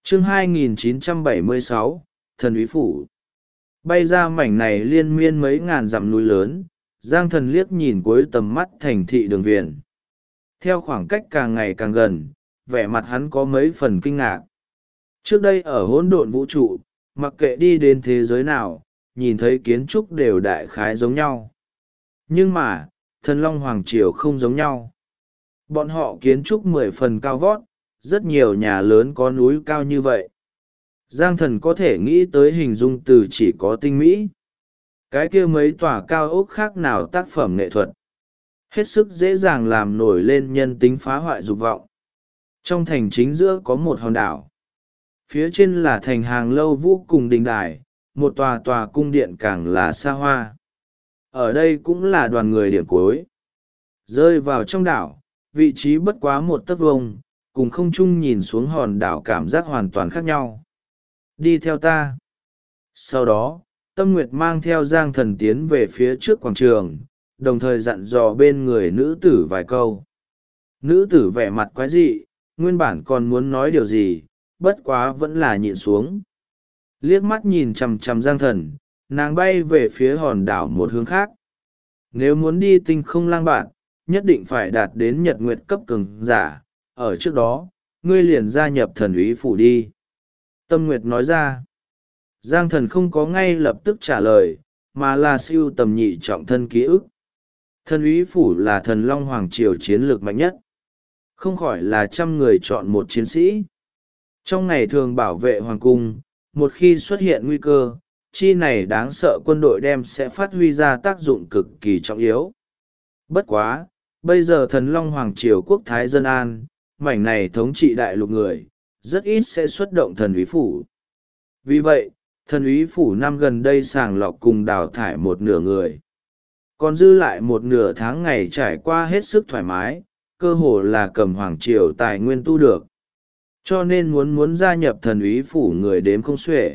Chương 2976, Thần úy phủ. Bay ra mảnh này liên miên mấy ngàn dặm núi lớn, Giang Thần liếc nhìn cuối tầm mắt thành thị Đường Viền. Theo khoảng cách càng ngày càng gần, vẻ mặt hắn có mấy phần kinh ngạc. Trước đây ở hỗn độn vũ trụ, mặc kệ đi đến thế giới nào, nhìn thấy kiến trúc đều đại khái giống nhau. Nhưng mà, Thần Long Hoàng Triều không giống nhau. Bọn họ kiến trúc 10 phần cao vót, rất nhiều nhà lớn có núi cao như vậy. Giang Thần có thể nghĩ tới hình dung từ chỉ có tinh mỹ. Cái kia mấy tòa cao ốc khác nào tác phẩm nghệ thuật. Hết sức dễ dàng làm nổi lên nhân tính phá hoại dục vọng. Trong thành chính giữa có một hòn đảo. Phía trên là thành hàng lâu vũ cùng đình đài, một tòa tòa cung điện càng là xa hoa. Ở đây cũng là đoàn người điểm cuối. Rơi vào trong đảo, vị trí bất quá một tấc vuông, cùng không trung nhìn xuống hòn đảo cảm giác hoàn toàn khác nhau. Đi theo ta. Sau đó, Tâm Nguyệt mang theo Giang Thần tiến về phía trước quảng trường, đồng thời dặn dò bên người nữ tử vài câu. Nữ tử vẻ mặt quái dị, nguyên bản còn muốn nói điều gì, bất quá vẫn là nhịn xuống. Liếc mắt nhìn chằm chằm Giang Thần, nàng bay về phía hòn đảo một hướng khác. Nếu muốn đi tinh không lang bạn, nhất định phải đạt đến nhật nguyệt cấp cường giả, ở trước đó, ngươi liền gia nhập thần úy phủ đi. Tâm Nguyệt nói ra. Giang Thần không có ngay lập tức trả lời, mà là siêu tầm nhị trọng thân ký ức. Thần úy phủ là thần Long Hoàng Triều chiến lược mạnh nhất. Không khỏi là 100 người chọn một chiến sĩ. Trong ngày thường bảo vệ hoàng cung, một khi xuất hiện nguy cơ, chi này đáng sợ quân đội đem sẽ phát huy ra tác dụng cực kỳ trọng yếu. Bất quá, bây giờ thần Long Hoàng Triều quốc thái dân an, mảnh này thống trị đại lục người, rất ít sẽ xuất động thần úy phủ. Vì vậy, thần úy phủ năm gần đây sàng lọc cùng đào thải một nửa người. Còn dư lại một nửa tháng ngày trải qua hết sức thoải mái, cơ hồ là cầm Hoàng Triều tài nguyên tu được. Cho nên muốn gia nhập thần úy phủ người đếm không xuể.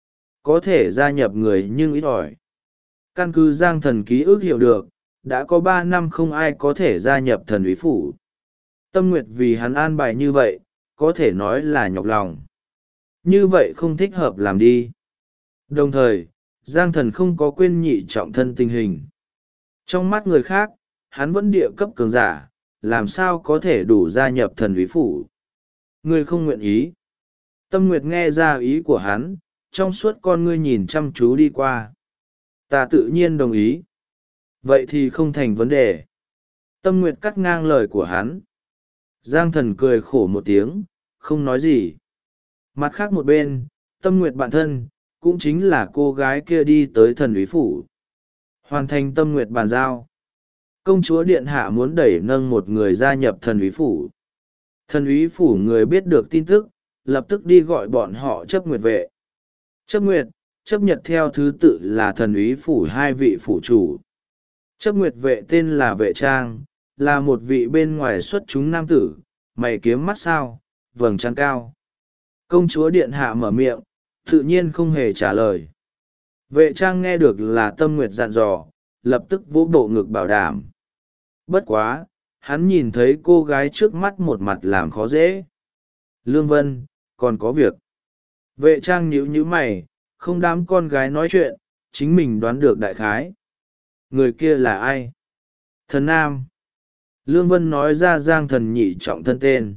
Có thể gia nhập người nhưng ít ỏi. Căn cứ Giang Thần ký ức hiểu được, đã có 3 năm không ai có thể gia nhập thần úy phủ. Tâm Nguyệt vì hắn an bài như vậy, có thể nói là nhọc lòng. Như vậy không thích hợp làm đi. Đồng thời, Giang Thần không có quên nhị trọng thân tình hình. Trong mắt người khác, hắn vẫn địa cấp cường giả, làm sao có thể đủ gia nhập thần úy phủ. Ngươi không nguyện ý. Tâm Nguyệt nghe ra ý của hắn, trong suốt con ngươi nhìn chăm chú đi qua. Ta tự nhiên đồng ý. Vậy thì không thành vấn đề. Tâm Nguyệt cắt ngang lời của hắn. Giang Thần cười khổ một tiếng, không nói gì. Mặt khác một bên, Tâm Nguyệt bạn thân, cũng chính là cô gái kia đi tới thần úy phủ. Hoàn thành Tâm Nguyệt bàn giao. Công chúa Điện Hạ muốn đẩy nâng một người gia nhập thần úy phủ. Thần úy phủ người biết được tin tức, lập tức đi gọi bọn họ chấp nguyệt vệ. Chấp nguyệt, chấp nhật theo thứ tự là thần úy phủ 2 vị phủ chủ. Chấp nguyệt vệ tên là Vệ Trang, là một vị bên ngoài xuất chúng nam tử, mày kiếm mắt sao, vầng trán cao. Công chúa Điện Hạ mở miệng, tự nhiên không hề trả lời. Vệ Trang nghe được là Tâm Nguyệt dặn dò, lập tức vỗ bộ ngực bảo đảm. Bất quá, hắn nhìn thấy cô gái trước mắt một mặt làm khó dễ. Lương Vân, còn có việc. Vệ Trang nhíu nhíu mày, không đám con gái nói chuyện, chính mình đoán được đại khái. Người kia là ai? Thần Nam. Lương Vân nói ra Giang Thần nhị trọng thân tên.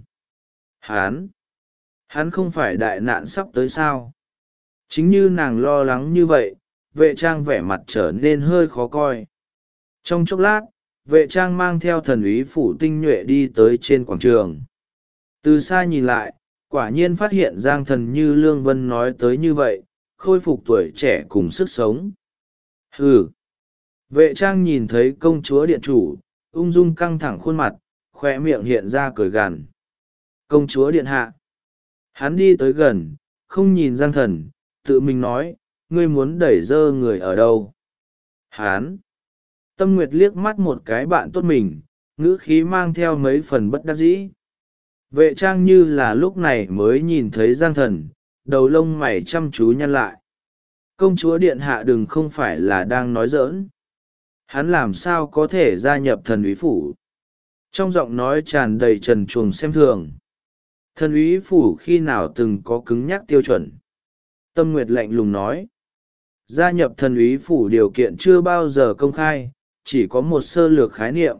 Hắn không phải đại nạn sắp tới sao? Chính như nàng lo lắng như vậy, Vệ Trang vẻ mặt trở nên hơi khó coi. Trong chốc lát, Vệ Trang mang theo thần úy phủ tinh nhuệ đi tới trên quảng trường. Từ xa nhìn lại, quả nhiên phát hiện Giang Thần như Lương Vân nói tới như vậy, khôi phục tuổi trẻ cùng sức sống. Hừ. Vệ Trang nhìn thấy công chúa điện chủ, ung dung căng thẳng khuôn mặt, khoe miệng hiện ra cười gằn. Công chúa điện hạ. Hắn đi tới gần, không nhìn Giang Thần, tự mình nói, ngươi muốn đẩy dơ người ở đâu? Hắn. Tâm Nguyệt liếc mắt một cái bạn tốt mình, ngữ khí mang theo mấy phần bất đắc dĩ. Vệ Trang như là lúc này mới nhìn thấy Giang Thần, đầu lông mày chăm chú nhăn lại. Công chúa điện hạ đừng không phải là đang nói giỡn. Hắn làm sao có thể gia nhập thần úy phủ? Trong giọng nói tràn đầy trần truồng xem thường. Thần úy phủ khi nào từng có cứng nhắc tiêu chuẩn? Tâm Nguyệt lạnh lùng nói. Gia nhập thần úy phủ điều kiện chưa bao giờ công khai, chỉ có một sơ lược khái niệm.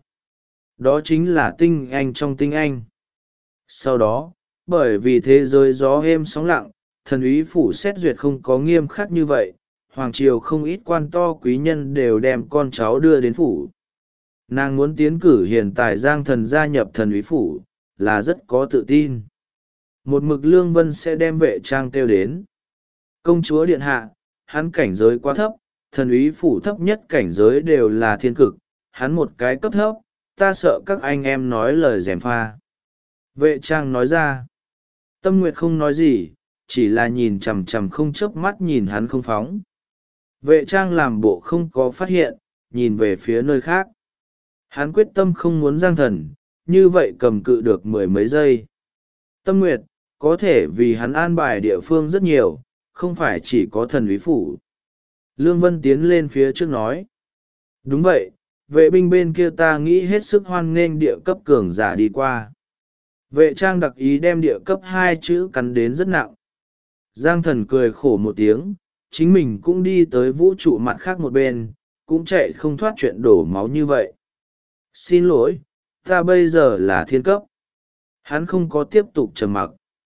Đó chính là tinh anh trong tinh anh. Sau đó, bởi vì thế giới gió êm sóng lặng, thần úy phủ xét duyệt không có nghiêm khắc như vậy, hoàng triều không ít quan to quý nhân đều đem con cháu đưa đến phủ. Nàng muốn tiến cử hiền tài Giang Thần gia nhập thần úy phủ, là rất có tự tin. Một mực Lương Vân sẽ đem Vệ Trang kêu đến. Công chúa điện hạ, hắn cảnh giới quá thấp, thần úy phủ thấp nhất cảnh giới đều là thiên cực, hắn một cái cấp thấp, ta sợ các anh em nói lời gièm pha. Vệ Trang nói ra. Tâm Nguyệt không nói gì, chỉ là nhìn chằm chằm không chớp mắt nhìn hắn không phóng. Vệ Trang làm bộ không có phát hiện, nhìn về phía nơi khác. Hắn quyết tâm không muốn Giang Thần, như vậy cầm cự được mười mấy giây. Tâm Nguyệt, có thể vì hắn an bài địa phương rất nhiều, không phải chỉ có thần úy phủ. Lương Vân tiến lên phía trước nói. Đúng vậy, vệ binh bên kia ta nghĩ hết sức hoan nghênh địa cấp cường giả đi qua. Vệ Trang đặc ý đem địa cấp 2 chữ cắn đến rất nặng. Giang Thần cười khổ một tiếng, chính mình cũng đi tới vũ trụ mặt khác một bên, cũng chạy không thoát chuyện đổ máu như vậy. Xin lỗi, ta bây giờ là thiên cấp. Hắn không có tiếp tục trầm mặc.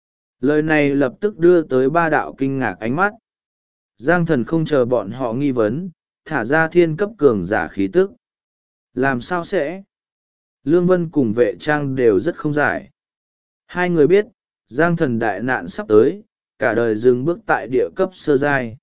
Lời này lập tức đưa tới ba đạo kinh ngạc ánh mắt. Giang Thần không chờ bọn họ nghi vấn, thả ra thiên cấp cường giả khí tức. Làm sao sẽ? Lương Vân cùng Vệ Trang đều rất không giải. Hai người biết, Giang Thần đại nạn sắp tới, cả đời dừng bước tại địa cấp sơ giai.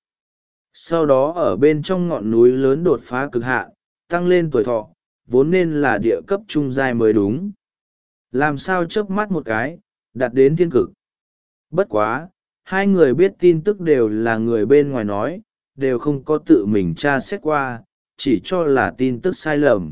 Sau đó ở bên trong ngọn núi lớn đột phá cực hạn, tăng lên tuổi thọ, vốn nên là địa cấp trung giai mới đúng. Làm sao chớp mắt một cái, đạt đến thiên cực. Bất quá, hai người biết tin tức đều là người bên ngoài nói, đều không có tự mình tra xét qua, chỉ cho là tin tức sai lầm.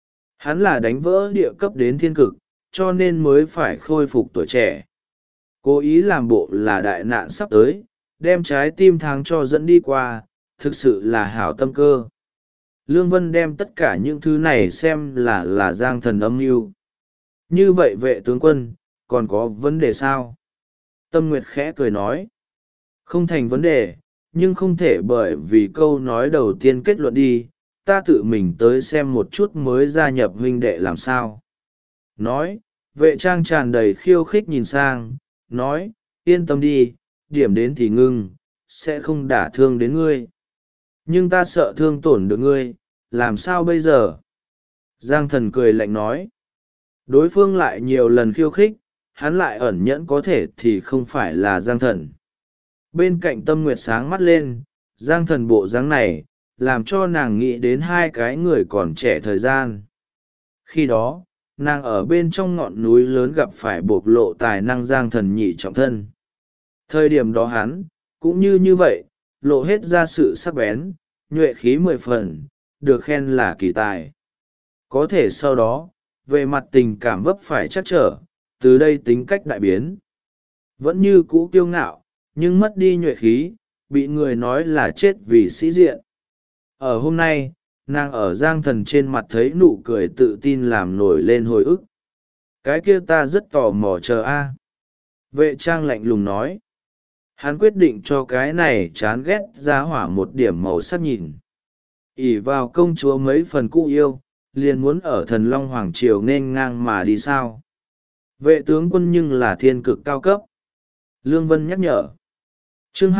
Hắn là đánh vỡ địa cấp đến thiên cực, cho nên mới phải khôi phục tuổi trẻ. Cố ý làm bộ là đại nạn sắp tới, đem trái tim tháng cho dẫn đi qua, thực sự là hảo tâm cơ. Lương Vân đem tất cả những thứ này xem là Giang Thần âm mưu. Như vậy vệ tướng quân, còn có vấn đề sao? Tâm Nguyệt khẽ cười nói. Không thành vấn đề, nhưng không thể bởi vì câu nói đầu tiên kết luận đi, ta tự mình tới xem một chút mới gia nhập huynh đệ làm sao. Nói, Vệ Trang tràn đầy khiêu khích nhìn sang, nói, yên tâm đi, điểm đến thì ngưng, sẽ không đả thương đến ngươi. Nhưng ta sợ thương tổn được ngươi, làm sao bây giờ? Giang Thần cười lạnh nói. Đối phương lại nhiều lần khiêu khích, hắn lại ẩn nhẫn có thể thì không phải là Giang Thần. Bên cạnh Tâm Nguyệt sáng mắt lên, Giang Thần bộ dáng này, làm cho nàng nghĩ đến hai cái người còn trẻ thời gian. Khi đó, nàng ở bên trong ngọn núi lớn gặp phải bộc lộ tài năng Giang Thần nhị trọng thân. Thời điểm đó hắn, cũng như vậy, lộ hết ra sự sắc bén, nhuệ khí 10 phần, được khen là kỳ tài. Có thể sau đó, về mặt tình cảm vấp phải chắc trở, từ đây tính cách đại biến. Vẫn như cũ kiêu ngạo, nhưng mất đi nhuệ khí, bị người nói là chết vì sĩ diện. Ở hôm nay, nàng ở Giang Thần trên mặt thấy nụ cười tự tin làm nổi lên hồi ức. Cái kia ta rất tò mò chờ a. Vệ Trang lạnh lùng nói. Hắn quyết định cho cái này chán ghét ra hỏa một điểm màu sắc nhìn. ỷ vào công chúa mấy phần cũ yêu, liền muốn ở Thần Long Hoàng Triều nên ngang mà đi sao. Vệ tướng quân nhưng là thiên cực cao cấp. Lương Vân nhắc nhở. Chương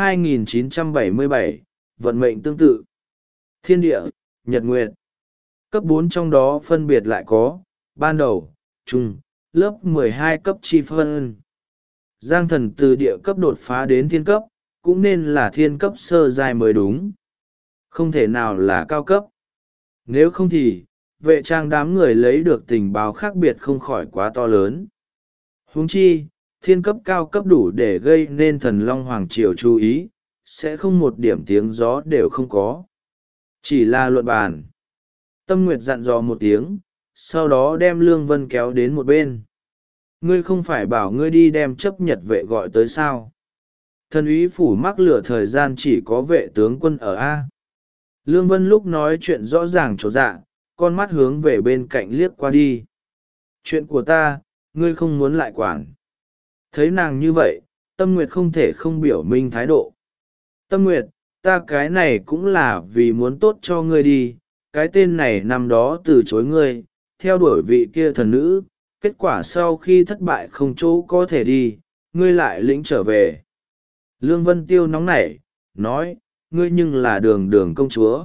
2977, vận mệnh tương tự. Thiên địa, nhật nguyệt. Cấp 4 trong đó phân biệt lại có, ban đầu, trung, lớp 12 cấp chi phân. Giang Thần từ địa cấp đột phá đến thiên cấp, cũng nên là thiên cấp sơ giai mới đúng. Không thể nào là cao cấp. Nếu không thì, Vệ Trang đám người lấy được tình báo khác biệt không khỏi quá to lớn. Huống chi, thiên cấp cao cấp đủ để gây nên Thần Long Hoàng Triều chú ý, sẽ không một điểm tiếng gió đều không có. Chỉ là luận bàn. Tâm Nguyệt dặn dò một tiếng, sau đó đem Lương Vân kéo đến một bên. Ngươi không phải bảo ngươi đi đem chấp nhật vệ gọi tới sao? Thần úy phủ mắc lửa thời gian chỉ có vệ tướng quân ở A. Lương Vân lúc nói chuyện rõ ràng chỗ dạ, con mắt hướng về bên cạnh liếc qua đi. Chuyện của ta, ngươi không muốn lại quản. Thấy nàng như vậy, Tâm Nguyệt không thể không biểu minh thái độ. Tâm Nguyệt, ta cái này cũng là vì muốn tốt cho ngươi đi, cái tên này năm đó từ chối ngươi, theo đuổi vị kia thần nữ, kết quả sau khi thất bại không chỗ có thể đi, ngươi lại lĩnh trở về. Lương Vân Tiêu nóng nảy, nói, ngươi nhưng là đường đường công chúa.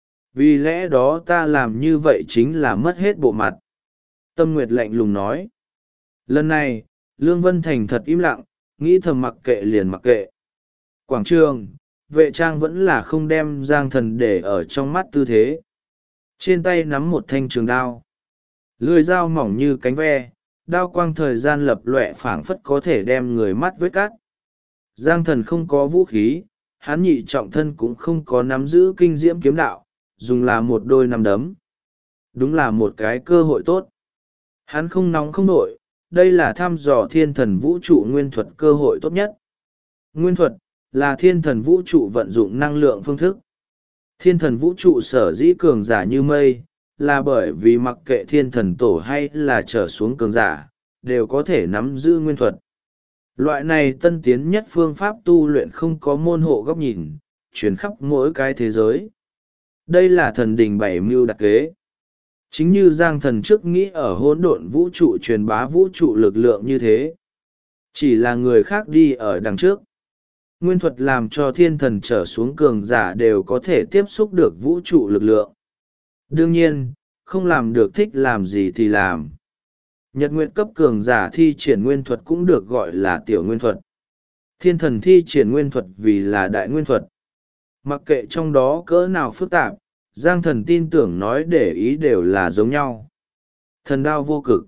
Vì lẽ đó ta làm như vậy chính là mất hết bộ mặt. Tâm Nguyệt lạnh lùng nói. Lần này, Lương Vân thành thật im lặng, nghĩ thầm mặc kệ liền mặc kệ. Quảng trường, vệ trang vẫn là không đem Giang Thần để ở trong mắt tư thế. Trên tay nắm một thanh trường đao. Lưỡi dao mỏng như cánh ve, đao quang thời gian lập lọe phảng phất có thể đem người mắt vết cắt. Giang Thần không có vũ khí, hắn nhị trọng thân cũng không có nắm giữ kinh diễm kiếm đạo, dùng là một đôi nắm đấm. Đúng là một cái cơ hội tốt. Hắn không nóng không nổi, đây là thăm dò thiên thần vũ trụ nguyên thuật cơ hội tốt nhất. Nguyên thuật là thiên thần vũ trụ vận dụng năng lượng phương thức. Thiên thần vũ trụ sở dĩ cường giả như mây, là bởi vì mặc kệ thiên thần tổ hay là trở xuống cường giả, đều có thể nắm giữ nguyên thuật. Loại này tân tiến nhất phương pháp tu luyện không có môn hộ góc nhìn, chuyển khắp mỗi cái thế giới. Đây là thần đình bảy mưu đặc kế. Chính như Giang Thần trước nghĩ ở hỗn độn vũ trụ truyền bá vũ trụ lực lượng như thế. Chỉ là người khác đi ở đằng trước. Nguyên thuật làm cho thiên thần trở xuống cường giả đều có thể tiếp xúc được vũ trụ lực lượng. Đương nhiên, không làm được thích làm gì thì làm. Nhật nguyện cấp cường giả thi triển nguyên thuật cũng được gọi là tiểu nguyên thuật. Thiên thần thi triển nguyên thuật vì là đại nguyên thuật. Mặc kệ trong đó cỡ nào phức tạp, Giang Thần tin tưởng nói để ý đều là giống nhau. Thần đao vô cực.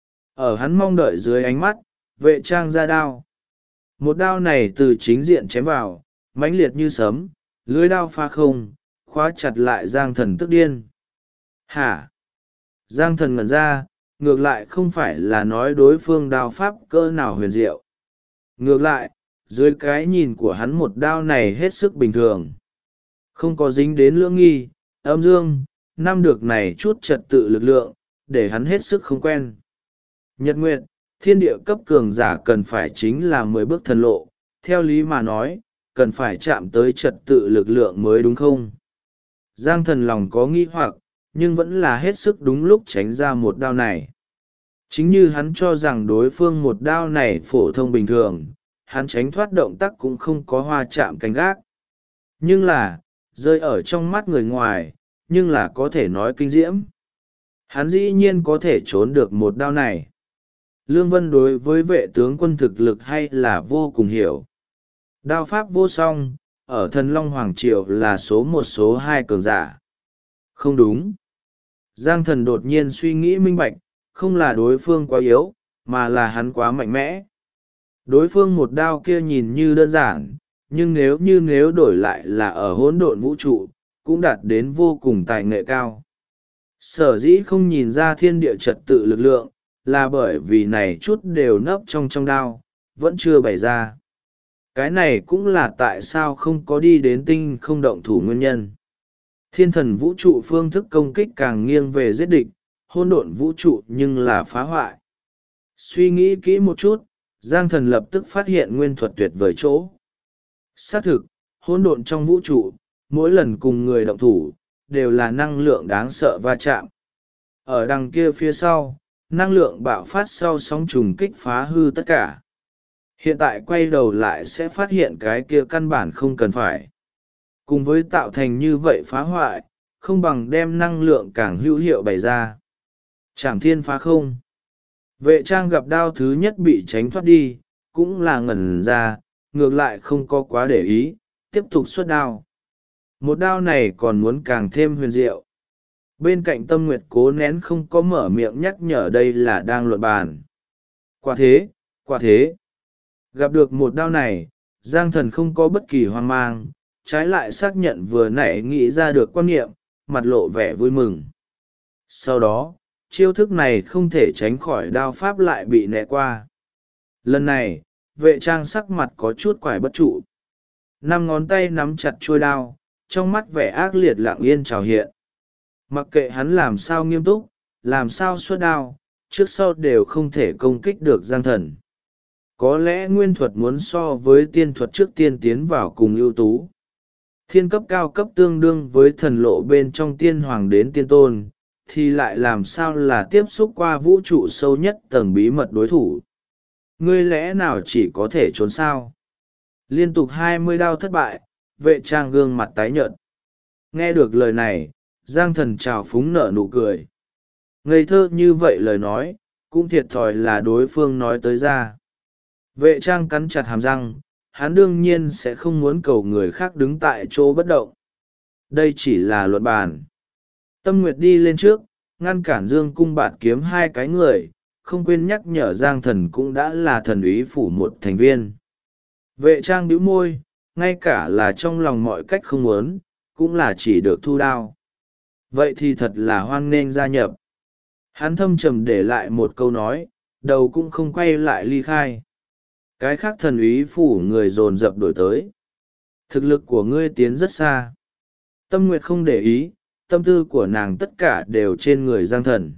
Ở hắn mong đợi dưới ánh mắt, vệ trang ra đao. Một đao này từ chính diện chém vào, mãnh liệt như sấm, lưới đao pha không, khóa chặt lại Giang Thần tức điên. Hả? Giang Thần ngẩn ra, ngược lại không phải là nói đối phương đao pháp cỡ nào huyền diệu. Ngược lại, dưới cái nhìn của hắn một đao này hết sức bình thường. Không có dính đến lưỡng nghi, âm dương, năm được này chút trật tự lực lượng, để hắn hết sức không quen. Nhật Nguyệt, thiên địa cấp cường giả cần phải chính là 10 bước thần lộ, theo lý mà nói, cần phải chạm tới trật tự lực lượng mới đúng không? Giang Thần lòng có nghi hoặc, nhưng vẫn là hết sức đúng lúc tránh ra một đao này. Chính như hắn cho rằng đối phương một đao này phổ thông bình thường, hắn tránh thoát động tác cũng không có hoa chạm cánh gác. Nhưng là, rơi ở trong mắt người ngoài, nhưng là có thể nói kinh diễm. Hắn dĩ nhiên có thể trốn được một đao này. Lương Vân đối với vệ tướng quân thực lực hay là vô cùng hiểu. Đao pháp vô song, ở thần Long Hoàng Triều là số một số hai cường giả. Không đúng. Giang Thần đột nhiên suy nghĩ minh bạch, không là đối phương quá yếu, mà là hắn quá mạnh mẽ. Đối phương một đao kia nhìn như đơn giản, nhưng nếu đổi lại là ở hỗn độn vũ trụ, cũng đạt đến vô cùng tài nghệ cao. Sở dĩ không nhìn ra thiên địa trật tự lực lượng, là bởi vì này chút đều nấp trong đao, vẫn chưa bày ra. Cái này cũng là tại sao không có đi đến tinh không động thủ nguyên nhân. Thiên thần vũ trụ phương thức công kích càng nghiêng về giết địch, hỗn độn vũ trụ nhưng là phá hoại. Suy nghĩ kỹ một chút, Giang Thần lập tức phát hiện nguyên thuật tuyệt vời chỗ. Xác thực, hỗn độn trong vũ trụ, mỗi lần cùng người động thủ, đều là năng lượng đáng sợ va chạm. Ở đằng kia phía sau, năng lượng bạo phát sau sóng trùng kích phá hư tất cả. Hiện tại quay đầu lại sẽ phát hiện cái kia căn bản không cần phải. Cùng với tạo thành như vậy phá hoại, không bằng đem năng lượng càng hữu hiệu bày ra. Trảm thiên phá không. Vệ trang gặp đao thứ nhất bị tránh thoát đi, cũng là ngẩn ra, ngược lại không có quá để ý, tiếp tục xuất đao. Một đao này còn muốn càng thêm huyền diệu. Bên cạnh Tâm Nguyệt cố nén không có mở miệng nhắc nhở đây là đang luận bàn. Quả thế. Gặp được một đao này, Giang Thần không có bất kỳ hoang mang, trái lại xác nhận vừa nãy nghĩ ra được quan niệm, mặt lộ vẻ vui mừng. Sau đó, chiêu thức này không thể tránh khỏi đao pháp lại bị né qua. Lần này, vệ trang sắc mặt có chút quải bất trụ. 5 ngón tay nắm chặt chuôi đao, trong mắt vẻ ác liệt lặng yên trào hiện. Mặc kệ hắn làm sao nghiêm túc, làm sao xuất đao, trước sau đều không thể công kích được Giang Thần. Có lẽ nguyên thuật muốn so với tiên thuật trước tiên tiến vào cùng ưu tú. Thiên cấp cao cấp tương đương với thần lộ bên trong tiên hoàng đến tiên tôn, thì lại làm sao là tiếp xúc qua vũ trụ sâu nhất tầng bí mật đối thủ. Ngươi lẽ nào chỉ có thể trốn sao? Liên tục 20 đao thất bại, vệ trang gương mặt tái nhợt. Nghe được lời này, Giang Thần trào phúng nở nụ cười. Ngây thơ như vậy lời nói, cũng thiệt thòi là đối phương nói tới ra. Vệ trang cắn chặt hàm răng, hắn đương nhiên sẽ không muốn cầu người khác đứng tại chỗ bất động. Đây chỉ là luận bàn. Tâm Nguyệt đi lên trước, ngăn cản Dương Cung Bạt Kiếm hai cái người, không quên nhắc nhở Giang Thần cũng đã là thần úy phủ một thành viên. Vệ trang bĩu môi, ngay cả là trong lòng mọi cách không muốn, cũng là chỉ được thu đao. Vậy thì thật là hoan nghênh gia nhập. Hắn thâm trầm để lại một câu nói, đầu cũng không quay lại ly khai. Cái khác thần úy phủ người dồn dập đổi tới. Thực lực của ngươi tiến rất xa. Tâm Nguyệt không để ý, tâm tư của nàng tất cả đều trên người Giang Thần.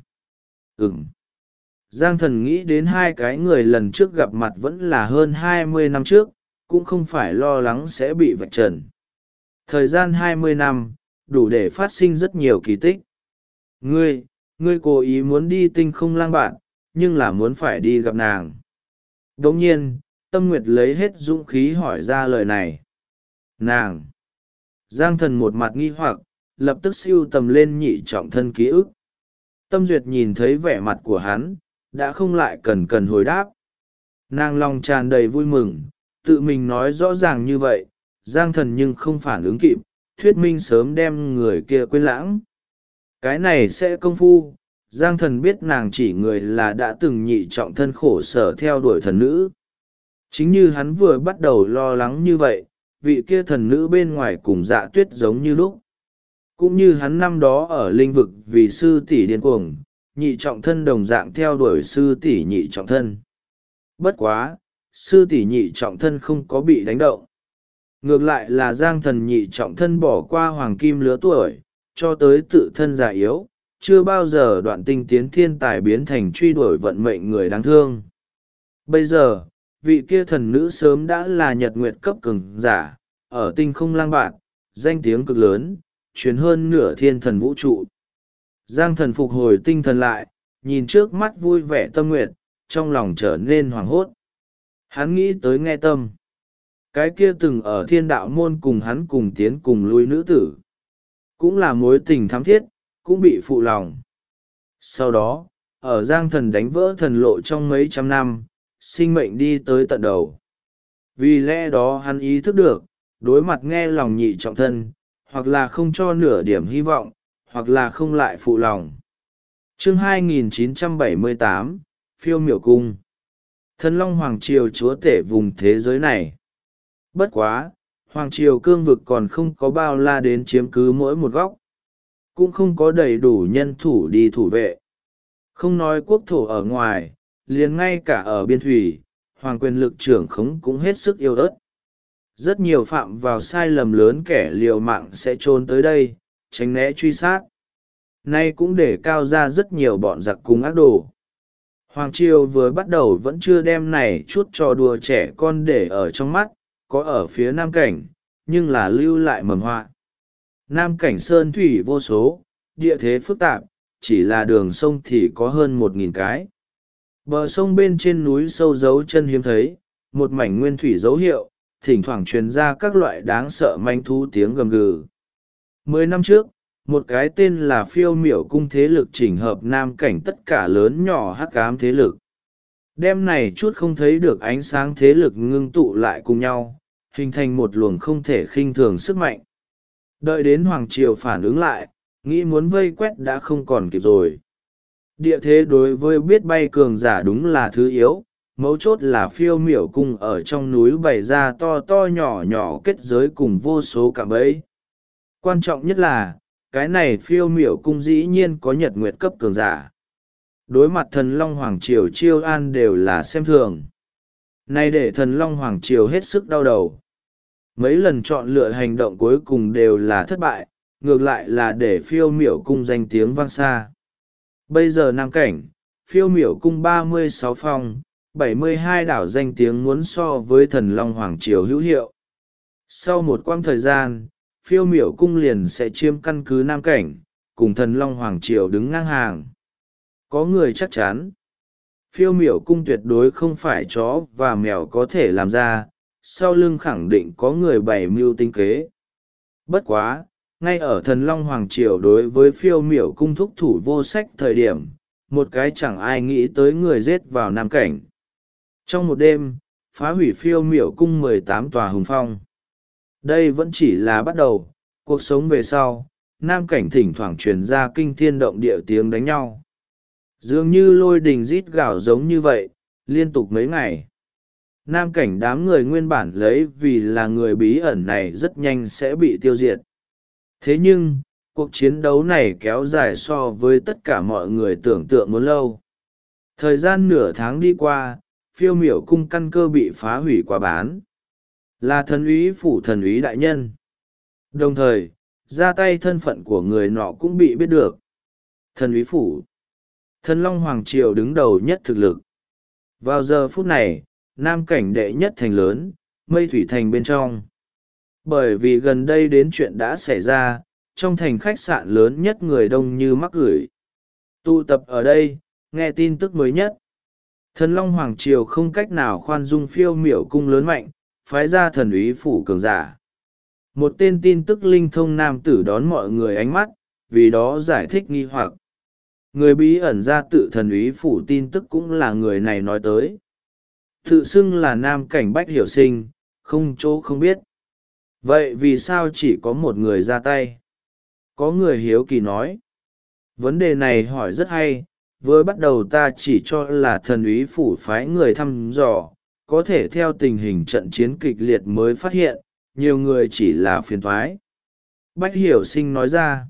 Giang Thần nghĩ đến hai cái người lần trước gặp mặt vẫn là hơn 20 năm trước, cũng không phải lo lắng sẽ bị vạch trần. Thời gian 20 năm, đủ để phát sinh rất nhiều kỳ tích. Ngươi cố ý muốn đi tinh không lang bạn, nhưng là muốn phải đi gặp nàng. Đồng nhiên, Tâm Nguyệt lấy hết dũng khí hỏi ra lời này. Nàng! Giang Thần một mặt nghi hoặc, lập tức siêu tầm lên nhị trọng thân ký ức. Tâm Duyệt nhìn thấy vẻ mặt của hắn, đã không lại cần hồi đáp. Nàng lòng tràn đầy vui mừng, tự mình nói rõ ràng như vậy, Giang Thần nhưng không phản ứng kịp, thuyết minh sớm đem người kia quên lãng. Cái này sẽ công phu, Giang Thần biết nàng chỉ người là đã từng nhị trọng thân khổ sở theo đuổi thần nữ. Chính như hắn vừa bắt đầu lo lắng như vậy, vị kia thần nữ bên ngoài cùng Dạ Tuyết giống như lúc. Cũng như hắn năm đó ở linh vực vì sư tỷ điên cuồng, nhị trọng thân đồng dạng theo đuổi sư tỷ nhị trọng thân. Bất quá, sư tỷ nhị trọng thân không có bị đánh động. Ngược lại là Giang Thần nhị trọng thân bỏ qua hoàng kim lứa tuổi, cho tới tự thân già yếu, chưa bao giờ đoạn tinh tiến thiên tài biến thành truy đuổi vận mệnh người đáng thương. Bây giờ, vị kia thần nữ sớm đã là nhật nguyệt cấp cường giả, ở tinh không lang bạt, danh tiếng cực lớn, truyền hơn nửa thiên thần vũ trụ. Giang Thần phục hồi tinh thần lại, nhìn trước mắt vui vẻ Tâm Nguyệt, trong lòng trở nên hoảng hốt. Hắn nghĩ tới Nghe Tâm. Cái kia từng ở thiên đạo môn cùng hắn cùng tiến cùng lui nữ tử. Cũng là mối tình thắm thiết, cũng bị phụ lòng. Sau đó, ở Giang Thần đánh vỡ thần lộ trong mấy trăm năm, sinh mệnh đi tới tận đầu. Vì lẽ đó hắn ý thức được, đối mặt nghe lòng nhị trọng thân, hoặc là không cho nửa điểm hy vọng, hoặc là không lại phụ lòng. Chương 2978, Phiêu Miểu Cung. Thần Long Hoàng Triều chúa tể vùng thế giới này. Bất quá, Hoàng Triều cương vực còn không có bao la đến chiếm cứ mỗi một góc. Cũng không có đầy đủ nhân thủ đi thủ vệ. Không nói quốc thổ ở ngoài, liền ngay cả ở biên thủy, hoàng quyền lực trưởng khống cũng hết sức yêu ớt. Rất nhiều phạm vào sai lầm lớn kẻ liều mạng sẽ trốn tới đây, tránh né truy sát. Nay cũng để cao ra rất nhiều bọn giặc cùng ác đồ. Hoàng Triều vừa bắt đầu vẫn chưa đem này chút trò đùa trẻ con để ở trong mắt, có ở phía Nam Cảnh, nhưng là lưu lại mầm họa. Nam Cảnh sơn thủy vô số, địa thế phức tạp, chỉ là đường sông thì có hơn 1.000 cái. Bờ sông bên trên núi sâu dấu chân hiếm thấy, một mảnh nguyên thủy dấu hiệu, thỉnh thoảng truyền ra các loại đáng sợ manh thú tiếng gầm gừ. 10 năm trước, một cái tên là Phiêu Miểu Cung thế lực chỉnh hợp Nam Cảnh tất cả lớn nhỏ hắc ám thế lực. Đêm này chút không thấy được ánh sáng thế lực ngưng tụ lại cùng nhau, hình thành một luồng không thể khinh thường sức mạnh. Đợi đến Hoàng Triều phản ứng lại, nghĩ muốn vây quét đã không còn kịp rồi. Địa thế đối với biết bay cường giả đúng là thứ yếu, mấu chốt là Phiêu Miểu Cung ở trong núi bày ra to to nhỏ nhỏ kết giới cùng vô số cạm bẫy. Quan trọng nhất là, cái này Phiêu Miểu Cung dĩ nhiên có nhật nguyệt cấp cường giả. Đối mặt thần Long Hoàng Triều chiêu an đều là xem thường. Nay để thần Long Hoàng Triều hết sức đau đầu. Mấy lần chọn lựa hành động cuối cùng đều là thất bại, ngược lại là để Phiêu Miểu Cung danh tiếng vang xa. Bây giờ Nam Cảnh, Phiêu Miểu Cung 36 phong, 72 đảo danh tiếng muốn so với thần long hoàng triều hữu hiệu. Sau một quãng thời gian, phiêu miểu cung liền sẽ chiếm căn cứ Nam Cảnh, cùng thần long hoàng triều đứng ngang hàng. Có người chắc chắn, phiêu miểu cung tuyệt đối không phải chó và mèo có thể làm ra, sau lưng khẳng định có người bày mưu tính kế. Bất quá, ngay ở thần long hoàng triều đối với phiêu miểu cung thúc thủ vô sách thời điểm, một cái chẳng ai nghĩ tới người giết vào Nam Cảnh. Trong một đêm, phá hủy phiêu miểu cung 18 tòa hùng phong. Đây vẫn chỉ là bắt đầu, cuộc sống về sau, Nam Cảnh thỉnh thoảng truyền ra kinh thiên động địa tiếng đánh nhau. Dường như lôi đình rít gào giống như vậy, liên tục mấy ngày. Nam Cảnh đám người nguyên bản lấy vì là người bí ẩn này rất nhanh sẽ bị tiêu diệt. Thế nhưng, cuộc chiến đấu này kéo dài so với tất cả mọi người tưởng tượng muốn lâu. Thời gian nửa tháng đi qua, phiêu miểu cung căn cơ bị phá hủy quá bán. Là thần úy phủ thần úy đại nhân. Đồng thời, ra tay thân phận của người nọ cũng bị biết được. Thần úy phủ. Thần Long Hoàng Triều đứng đầu nhất thực lực. Vào giờ phút này, Nam Cảnh đệ nhất thành lớn, Mây Thủy Thành bên trong. Bởi vì gần đây đến chuyện đã xảy ra, trong thành khách sạn lớn nhất người đông như mắc gửi. Tụ tập ở đây, nghe tin tức mới nhất. Thần Long Hoàng Triều không cách nào khoan dung phiêu miểu cung lớn mạnh, phái ra thần úy phủ cường giả. Một tên tin tức linh thông nam tử đón mọi người ánh mắt, vì đó giải thích nghi hoặc. Người bí ẩn ra tự thần úy phủ tin tức cũng là người này nói tới. Tự xưng là Nam Cảnh Bách Hiểu Sinh, không chỗ không biết. Vậy vì sao chỉ có một người ra tay? Có người hiếu kỳ nói. Vấn đề này hỏi rất hay, vừa bắt đầu ta chỉ cho là thần úy phủ phái người thăm dò, có thể theo tình hình trận chiến kịch liệt mới phát hiện, nhiều người chỉ là phiền thoái. Bách Hiểu Sinh nói ra.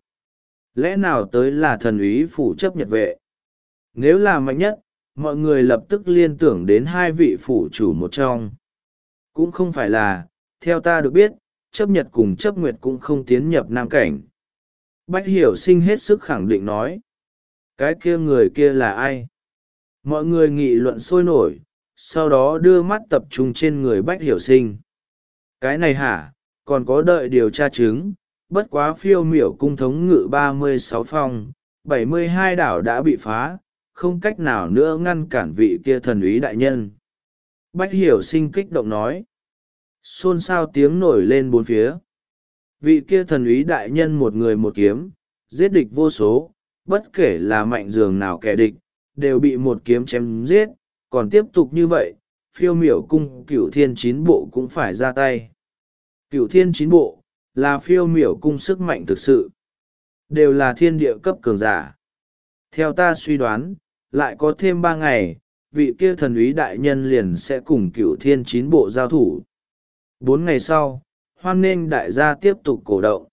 Lẽ nào tới là thần úy phủ chấp nhật vệ? Nếu là mạnh nhất, mọi người lập tức liên tưởng đến hai vị phủ chủ một trong. Cũng không phải là, theo ta được biết, chấp nhật cùng chấp nguyệt cũng không tiến nhập Nam Cảnh. Bách Hiểu Sinh hết sức khẳng định nói. Cái kia người kia là ai? Mọi người nghị luận sôi nổi, sau đó đưa mắt tập trung trên người Bách Hiểu Sinh. Cái này hả, còn có đợi điều tra chứng, bất quá phiêu miểu cung thống ngự 36 phòng, 72 đảo đã bị phá, không cách nào nữa ngăn cản vị kia thần úy đại nhân. Bách Hiểu Sinh kích động nói. Xôn xao tiếng nổi lên bốn phía. Vị kia thần úy đại nhân một người một kiếm, giết địch vô số, bất kể là mạnh dường nào kẻ địch, đều bị một kiếm chém giết, còn tiếp tục như vậy, phiêu miểu cung Cửu Thiên Chín Bộ cũng phải ra tay. Cửu Thiên Chín Bộ là phiêu miểu cung sức mạnh thực sự, đều là thiên địa cấp cường giả. Theo ta suy đoán, lại có thêm 3 ngày, vị kia thần úy đại nhân liền sẽ cùng Cửu Thiên Chín Bộ giao thủ. 4 ngày sau, hoan nghênh đại gia tiếp tục cổ động.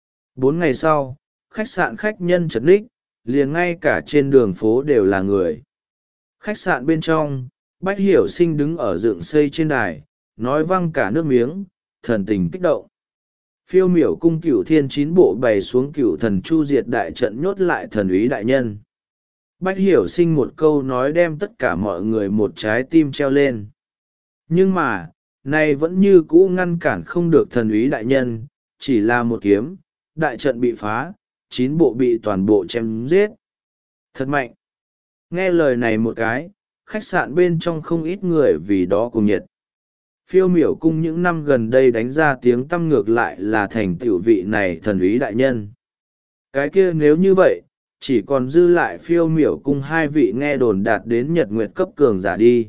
4 ngày sau, khách sạn khách nhân chật ních, liền ngay cả trên đường phố đều là người. Khách sạn bên trong, Bách Hiểu Sinh đứng ở dựng xây trên đài, nói văng cả nước miếng, thần tình kích động. Phiêu miểu cung Cửu Thiên Chín Bộ bày xuống Cửu Thần Chu Diệt đại trận nhốt lại thần úy đại nhân. Bách Hiểu Sinh một câu nói đem tất cả mọi người một trái tim treo lên. Nhưng mà, này vẫn như cũ ngăn cản không được thần úy đại nhân, chỉ là một kiếm, đại trận bị phá, 9 bộ bị toàn bộ chém giết. Thật mạnh. Nghe lời này một cái, khách sạn bên trong không ít người vì đó cùng nhiệt. Phiêu miểu cung những năm gần đây đánh ra tiếng tăm ngược lại là thành tựu vị này thần úy đại nhân. Cái kia nếu như vậy, chỉ còn dư lại phiêu miểu cung 2 vị nghe đồn đạt đến nhật nguyệt cấp cường giả đi.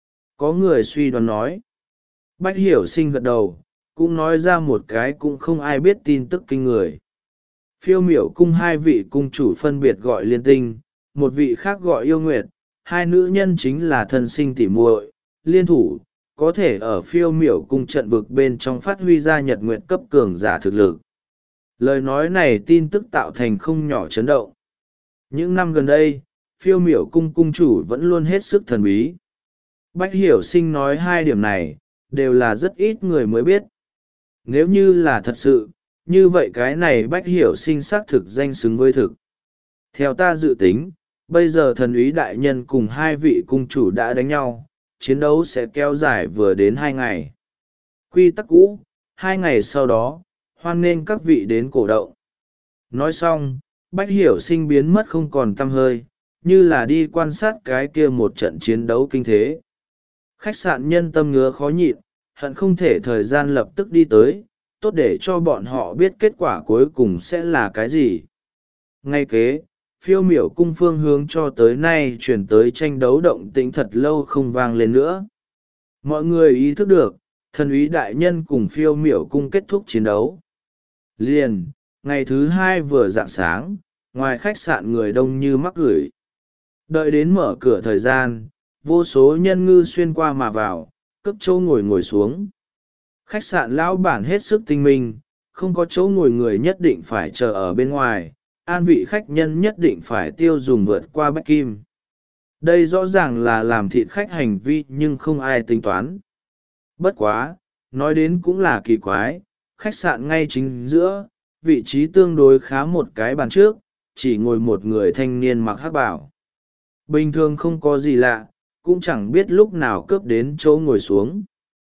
Có người suy đoán nói. Bách Hiểu Sinh gật đầu, cũng nói ra một cái cũng không ai biết tin tức kinh người. Phiêu miểu cung 2 vị cung chủ phân biệt gọi Liên Tinh, một vị khác gọi Yêu Nguyệt, 2 nữ nhân chính là thân sinh tỉ muội, liên thủ, có thể ở phiêu miểu cung trận vực bên trong phát huy ra nhật nguyệt cấp cường giả thực lực. Lời nói này tin tức tạo thành không nhỏ chấn động. Những năm gần đây, phiêu miểu cung cung chủ vẫn luôn hết sức thần bí. Bách Hiểu Sinh nói 2 điểm này, đều là rất ít người mới biết. Nếu như là thật sự, như vậy cái này Bách Hiểu Sinh xác thực danh xứng với thực. Theo ta dự tính, bây giờ thần úy đại nhân cùng 2 vị cung chủ đã đánh nhau, chiến đấu sẽ kéo dài vừa đến 2 ngày. Quy tắc cũ, 2 ngày sau đó, hoan nghênh các vị đến cổ động. Nói xong, Bách Hiểu Sinh biến mất không còn tăm hơi, như là đi quan sát cái kia một trận chiến đấu kinh thế. Khách sạn nhân tâm ngứa khó nhịn, hận không thể thời gian lập tức đi tới, tốt để cho bọn họ biết kết quả cuối cùng sẽ là cái gì. Ngay kế, phiêu miểu cung phương hướng cho tới nay chuyển tới tranh đấu động tĩnh thật lâu không vang lên nữa. Mọi người ý thức được, thần úy đại nhân cùng phiêu miểu cung kết thúc chiến đấu. Liền, ngày thứ 2 vừa rạng sáng, ngoài khách sạn người đông như mắc gửi. Đợi đến mở cửa thời gian, vô số nhân ngư xuyên qua mà vào, cướp chỗ ngồi xuống. Khách sạn lão bản hết sức tinh minh, không có chỗ ngồi người nhất định phải chờ ở bên ngoài, an vị khách nhân nhất định phải tiêu dùng vượt qua bách kim. Đây rõ ràng là làm thịt khách hành vi nhưng không ai tính toán. Bất quá, nói đến cũng là kỳ quái, khách sạn ngay chính giữa, vị trí tương đối khá một cái bàn trước, chỉ ngồi một người thanh niên mặc hắc bảo. Bình thường không có gì lạ, cũng chẳng biết lúc nào cướp đến chỗ ngồi xuống.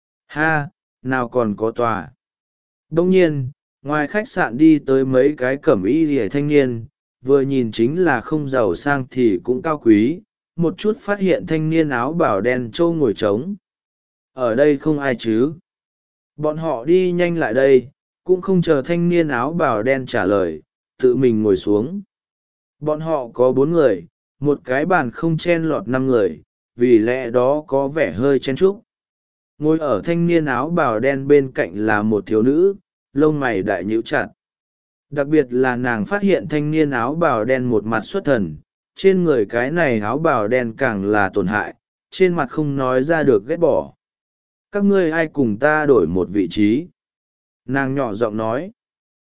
Ha, nào còn có tòa. Đông nhiên, ngoài khách sạn đi tới mấy cái cẩm y rìa thanh niên, vừa nhìn chính là không giàu sang thì cũng cao quý, một chút phát hiện thanh niên áo bảo đen trâu ngồi trống. Ở đây không ai chứ. Bọn họ đi nhanh lại đây, cũng không chờ thanh niên áo bảo đen trả lời, tự mình ngồi xuống. Bọn họ có 4 người, một cái bàn không chen lọt 5 người, vì lẽ đó có vẻ hơi chen chúc. Ngồi ở thanh niên áo bào đen bên cạnh là một thiếu nữ, lông mày đại nhíu chặt. Đặc biệt là nàng phát hiện thanh niên áo bào đen một mặt xuất thần, trên người cái này áo bào đen càng là tổn hại, trên mặt không nói ra được ghét bỏ. Các ngươi ai cùng ta đổi một vị trí? Nàng nhỏ giọng nói.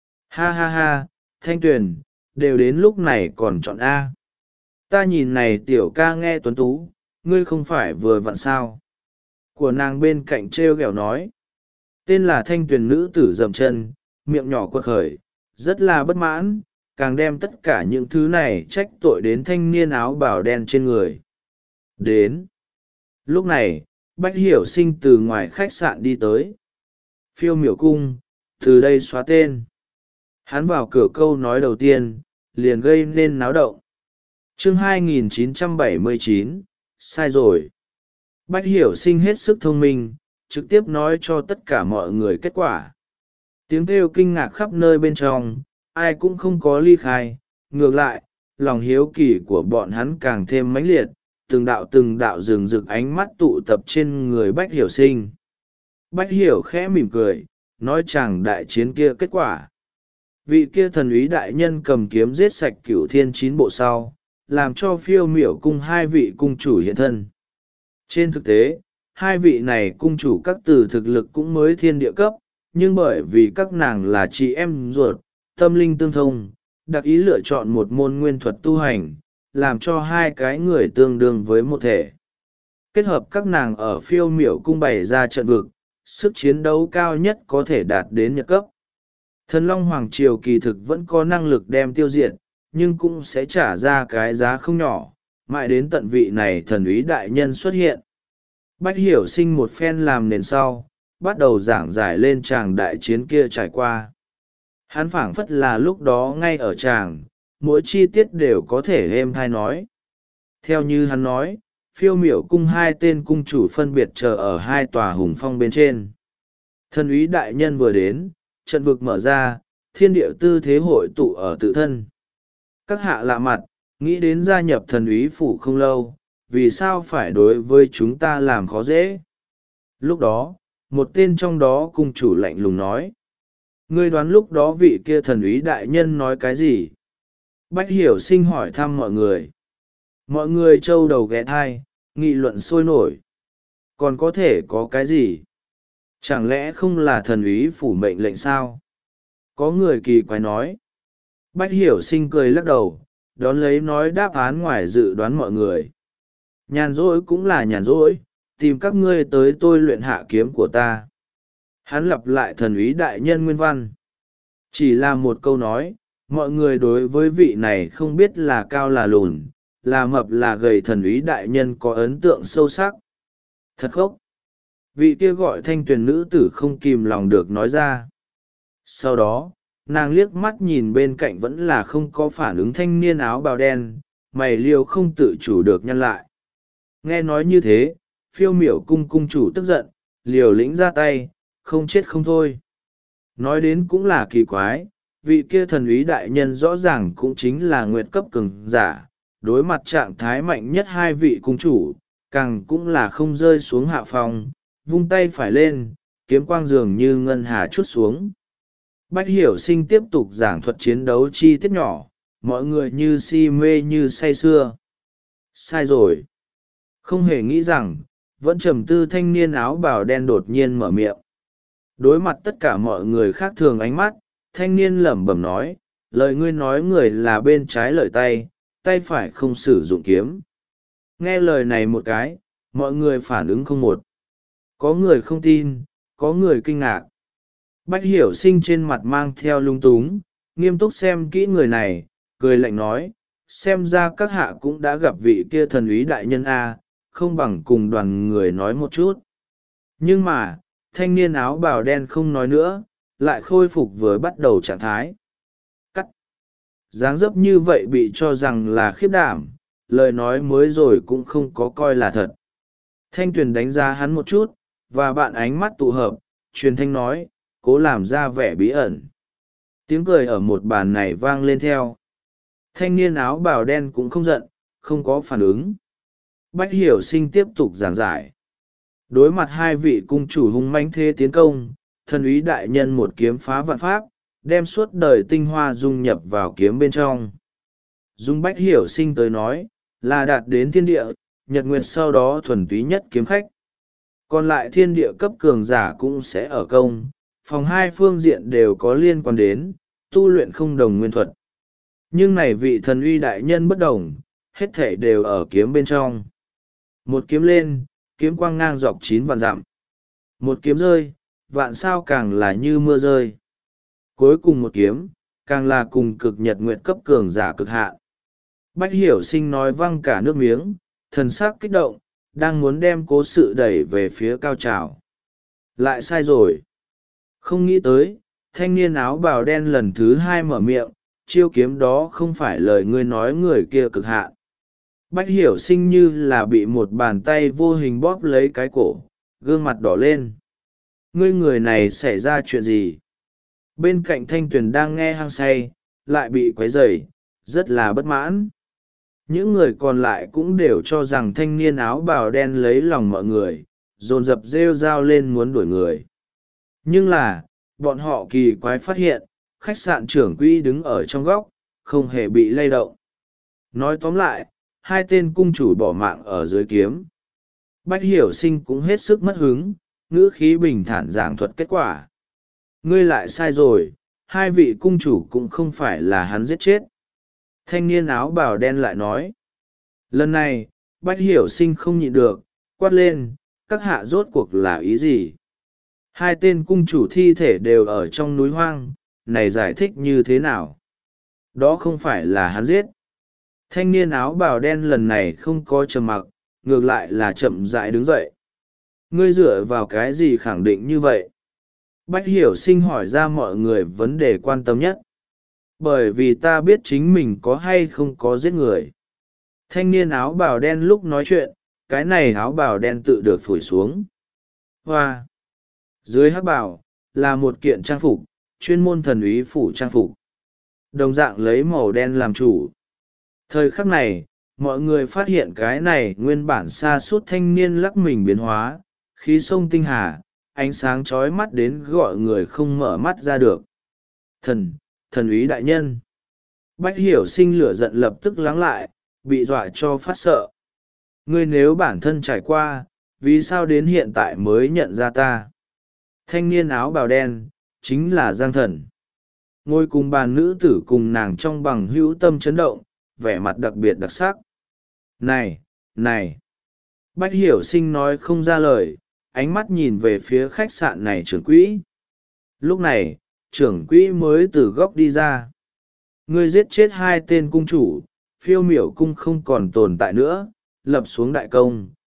Ha ha ha, Thanh Tuyền, đều đến lúc này còn chọn A. Ta nhìn này tiểu ca nghe tuấn tú, ngươi không phải vừa vặn sao? Của nàng bên cạnh treo ghẹo nói. Tên là Thanh Tuyền nữ tử dậm chân, miệng nhỏ quật khởi, rất là bất mãn, càng đem tất cả những thứ này trách tội đến thanh niên áo bào đen trên người. Đến. Lúc này, Bách Hiểu Sinh từ ngoài khách sạn đi tới. Phiêu miểu cung, từ đây xóa tên. Hắn vào cửa câu nói đầu tiên, liền gây nên náo động. Chương 2979, sai rồi. Bách Hiểu Sinh hết sức thông minh, trực tiếp nói cho tất cả mọi người kết quả. Tiếng kêu kinh ngạc khắp nơi bên trong, ai cũng không có ly khai, ngược lại, lòng hiếu kỳ của bọn hắn càng thêm mãnh liệt, từng đạo rừng rực ánh mắt tụ tập trên người Bách Hiểu Sinh. Bách Hiểu khẽ mỉm cười, nói chàng đại chiến kia kết quả. Vị kia thần úy đại nhân cầm kiếm giết sạch Cửu Thiên 9 bộ sau, làm cho phiêu miểu cung 2 vị cung chủ hiện thân. Trên thực tế, 2 vị này cung chủ các từ thực lực cũng mới thiên địa cấp, nhưng bởi vì các nàng là chị em ruột, tâm linh tương thông, đặc ý lựa chọn một môn nguyên thuật tu hành, làm cho 2 cái người tương đương với một thể. Kết hợp các nàng ở phiêu miểu cung bày ra trận vực, sức chiến đấu cao nhất có thể đạt đến nhật cấp. Thần Long Hoàng Triều kỳ thực vẫn có năng lực đem tiêu diệt, nhưng cũng sẽ trả ra cái giá không nhỏ, mãi đến tận vị này thần úy đại nhân xuất hiện. Bách Hiểu Sinh một phen làm nền sau, bắt đầu giảng giải lên tràng đại chiến kia trải qua. Hắn phảng phất là lúc đó ngay ở tràng, mỗi chi tiết đều có thể êm thai nói. Theo như hắn nói, phiêu miểu cung 2 tên cung chủ phân biệt chờ ở 2 tòa hùng phong bên trên. Thần úy đại nhân vừa đến, trận vực mở ra, thiên địa tư thế hội tụ ở tự thân. Các hạ lạ mặt, nghĩ đến gia nhập thần úy phủ không lâu, vì sao phải đối với chúng ta làm khó dễ? Lúc đó, một tên trong đó cung chủ lạnh lùng nói. Ngươi đoán lúc đó vị kia thần úy đại nhân nói cái gì? Bách Hiểu Sinh hỏi thăm mọi người. Mọi người trâu đầu ghé thai, nghị luận sôi nổi. Còn có thể có cái gì? Chẳng lẽ không là thần úy phủ mệnh lệnh sao? Có người kỳ quái nói. Bách Hiểu Sinh cười lắc đầu, đón lấy nói đáp án ngoài dự đoán mọi người. Nhàn rỗi cũng là nhàn rỗi, tìm các ngươi tới tôi luyện hạ kiếm của ta. Hắn lặp lại thần úy đại nhân nguyên văn. Chỉ là một câu nói, mọi người đối với vị này không biết là cao là lùn, là mập là gầy thần úy đại nhân có ấn tượng sâu sắc. Thật khốc. Vị kia gọi Thanh Tuyền nữ tử không kìm lòng được nói ra. Sau đó, nàng liếc mắt nhìn bên cạnh vẫn là không có phản ứng thanh niên áo bào đen, mày liêu không tự chủ được nhăn lại. Nghe nói như thế, Phiêu Miểu cung cung chủ tức giận, liều lĩnh ra tay, không chết không thôi. Nói đến cũng là kỳ quái, vị kia thần úy đại nhân rõ ràng cũng chính là nguyệt cấp cường giả, đối mặt trạng thái mạnh nhất hai vị cung chủ, càng cũng là không rơi xuống hạ phòng, vung tay phải lên, kiếm quang dường như ngân hà chút xuống. Bách Hiểu Sinh tiếp tục giảng thuật chiến đấu chi tiết nhỏ, mọi người như si mê như say sưa. Sai rồi. Không hề nghĩ rằng, vẫn trầm tư thanh niên áo bào đen đột nhiên mở miệng. Đối mặt tất cả mọi người khác thường ánh mắt, thanh niên lẩm bẩm nói, lời ngươi nói người là bên trái lợi tay, tay phải không sử dụng kiếm. Nghe lời này một cái, mọi người phản ứng không một. Có người không tin, có người kinh ngạc. Bách Hiểu Sinh trên mặt mang theo lung túng, nghiêm túc xem kỹ người này, cười lạnh nói, xem ra các hạ cũng đã gặp vị kia thần úy đại nhân A, không bằng cùng đoàn người nói một chút. Nhưng mà, thanh niên áo bào đen không nói nữa, lại khôi phục với bắt đầu trạng thái. Cắt. Dáng dấp như vậy bị cho rằng là khiếp đảm, lời nói mới rồi cũng không có coi là thật. Thanh Tuyền đánh giá hắn một chút, và bạn ánh mắt tụ hợp, truyền thanh nói, cố làm ra vẻ bí ẩn. Tiếng cười ở một bàn này vang lên theo. Thanh niên áo bào đen cũng không giận, không có phản ứng. Bách Hiểu Sinh tiếp tục giảng giải. Đối mặt hai vị cung chủ hung mãnh thế tiến công, thần úy đại nhân một kiếm phá vạn pháp, đem suốt đời tinh hoa dung nhập vào kiếm bên trong. Dung Bách Hiểu Sinh tới nói, là đạt đến thiên địa, nhật nguyệt sau đó thuần túy nhất kiếm khách. Còn lại thiên địa cấp cường giả cũng sẽ ở công, phòng hai phương diện đều có liên quan đến, tu luyện không đồng nguyên thuật. Nhưng này vị thần uy đại nhân bất đồng, hết thể đều ở kiếm bên trong. Một kiếm lên, kiếm quang ngang dọc 9 vạn dặm. Một kiếm rơi, vạn sao càng là như mưa rơi. Cuối cùng một kiếm, càng là cùng cực nhật nguyệt cấp cường giả cực hạn. Bách Hiểu Sinh nói văng cả nước miếng, thần sắc kích động, đang muốn đem cố sự đẩy về phía cao trào. Lại sai rồi. Không nghĩ tới, thanh niên áo bào đen lần thứ hai mở miệng, chiêu kiếm đó không phải lời ngươi nói người kia cực hạn. Bách Hiểu Sinh như là bị một bàn tay vô hình bóp lấy cái cổ, gương mặt đỏ lên. Ngươi người này xảy ra chuyện gì? Bên cạnh Thanh Tuyền đang nghe hăng say, lại bị quấy rầy, rất là bất mãn. Những người còn lại cũng đều cho rằng thanh niên áo bào đen lấy lòng mọi người, dồn dập rêu rao lên muốn đuổi người. Nhưng là, bọn họ kỳ quái phát hiện, khách sạn trưởng quỹ đứng ở trong góc, không hề bị lay động. Nói tóm lại, hai tên cung chủ bỏ mạng ở dưới kiếm. Bách Hiểu Sinh cũng hết sức mất hứng, ngữ khí bình thản giảng thuật kết quả. Ngươi lại sai rồi, hai vị cung chủ cũng không phải là hắn giết chết. Thanh niên áo bào đen lại nói. Lần này, Bách Hiểu Sinh không nhịn được, quát lên, các hạ rốt cuộc là ý gì? Hai tên cung chủ thi thể đều ở trong núi hoang, này giải thích như thế nào? Đó không phải là hắn giết. Thanh niên áo bào đen lần này không có trầm mặc, ngược lại là chậm rãi đứng dậy. Ngươi dựa vào cái gì khẳng định như vậy? Bách Hiểu Sinh hỏi ra mọi người vấn đề quan tâm nhất. Bởi vì ta biết chính mình có hay không có giết người. Thanh niên áo bào đen lúc nói chuyện, cái này áo bào đen tự được phủi xuống. Hoa! Dưới hắc bào, là một kiện trang phục, chuyên môn thần úy phủ trang phục. Đồng dạng lấy màu đen làm chủ. Thời khắc này, mọi người phát hiện cái này nguyên bản sa sút thanh niên lắc mình biến hóa, khí sông tinh hà, ánh sáng chói mắt đến gọi người không mở mắt ra được. Thần úy đại nhân. Bách Hiểu Sinh lửa giận lập tức lắng lại, bị dọa cho phát sợ. Ngươi nếu bản thân trải qua, vì sao đến hiện tại mới nhận ra ta? Thanh niên áo bào đen, chính là Giang Thần. Ngồi cùng bàn nữ tử cùng nàng trong bằng hữu tâm chấn động, vẻ mặt đặc biệt đặc sắc. Này, này! Bách Hiểu Sinh nói không ra lời, ánh mắt nhìn về phía khách sạn này trưởng quỹ. Lúc này, trưởng quỹ mới từ góc đi ra. Ngươi giết chết hai tên cung chủ, Phiêu Miểu cung không còn tồn tại nữa, lập xuống đại công,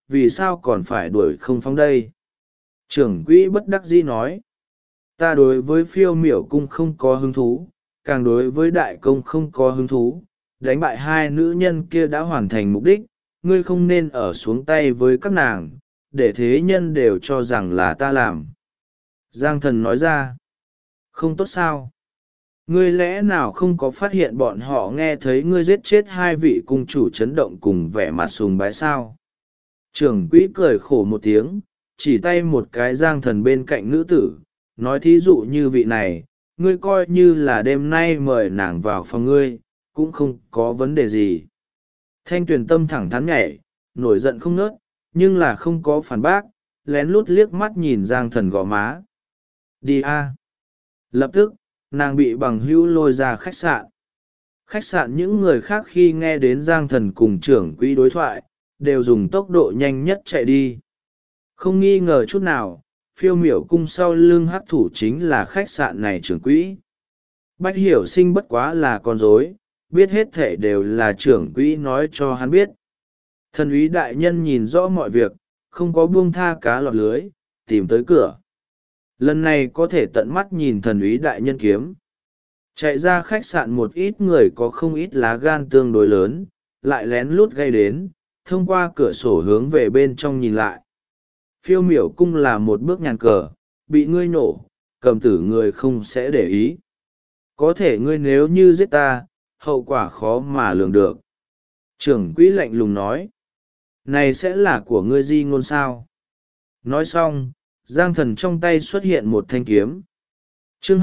vì sao còn phải đuổi không phong đây? Trưởng quỹ bất đắc dĩ nói, ta đối với phiêu miểu cung không có hứng thú, càng đối với đại công không có hứng thú. Đánh bại hai nữ nhân kia đã hoàn thành mục đích, ngươi không nên ở xuống tay với các nàng, để thế nhân đều cho rằng là ta làm. Giang Thần nói ra, không tốt sao? Ngươi lẽ nào không có phát hiện bọn họ nghe thấy ngươi giết chết hai vị cung chủ chấn động cùng vẻ mặt sùng bái sao? Trưởng quỹ cười khổ một tiếng, chỉ tay một cái Giang Thần bên cạnh nữ tử, nói thí dụ như vị này, ngươi coi như là đêm nay mời nàng vào phòng ngươi, cũng không có vấn đề gì. Thanh Tuyền tâm thẳng thắn nhảy, nổi giận không nớt, nhưng là không có phản bác, lén lút liếc mắt nhìn Giang Thần gò má. Đi a! Lập tức, nàng bị bằng hữu lôi ra khách sạn. Khách sạn những người khác khi nghe đến Giang Thần cùng trưởng quỹ đối thoại, đều dùng tốc độ nhanh nhất chạy đi. Không nghi ngờ chút nào, phiêu miểu cung sau lưng hắc thủ chính là khách sạn này trưởng quỹ. Bách Hiểu Sinh bất quá là con rối, biết hết thể đều là trưởng quỹ nói cho hắn biết. Thần úy đại nhân nhìn rõ mọi việc, không có buông tha cá lọt lưới, tìm tới cửa. Lần này có thể tận mắt nhìn thần úy đại nhân kiếm. Chạy ra khách sạn một ít người có không ít lá gan tương đối lớn, lại lén lút gây đến, thông qua cửa sổ hướng về bên trong nhìn lại. Phiêu miểu cung là một bước nhàn cờ, bị ngươi nổ, cầm tử người không sẽ để ý. Có thể ngươi nếu như giết ta, hậu quả khó mà lường được. Trưởng quỹ lạnh lùng nói, này sẽ là của ngươi di ngôn sao? Nói xong, Giang Thần trong tay xuất hiện một thanh kiếm. Chương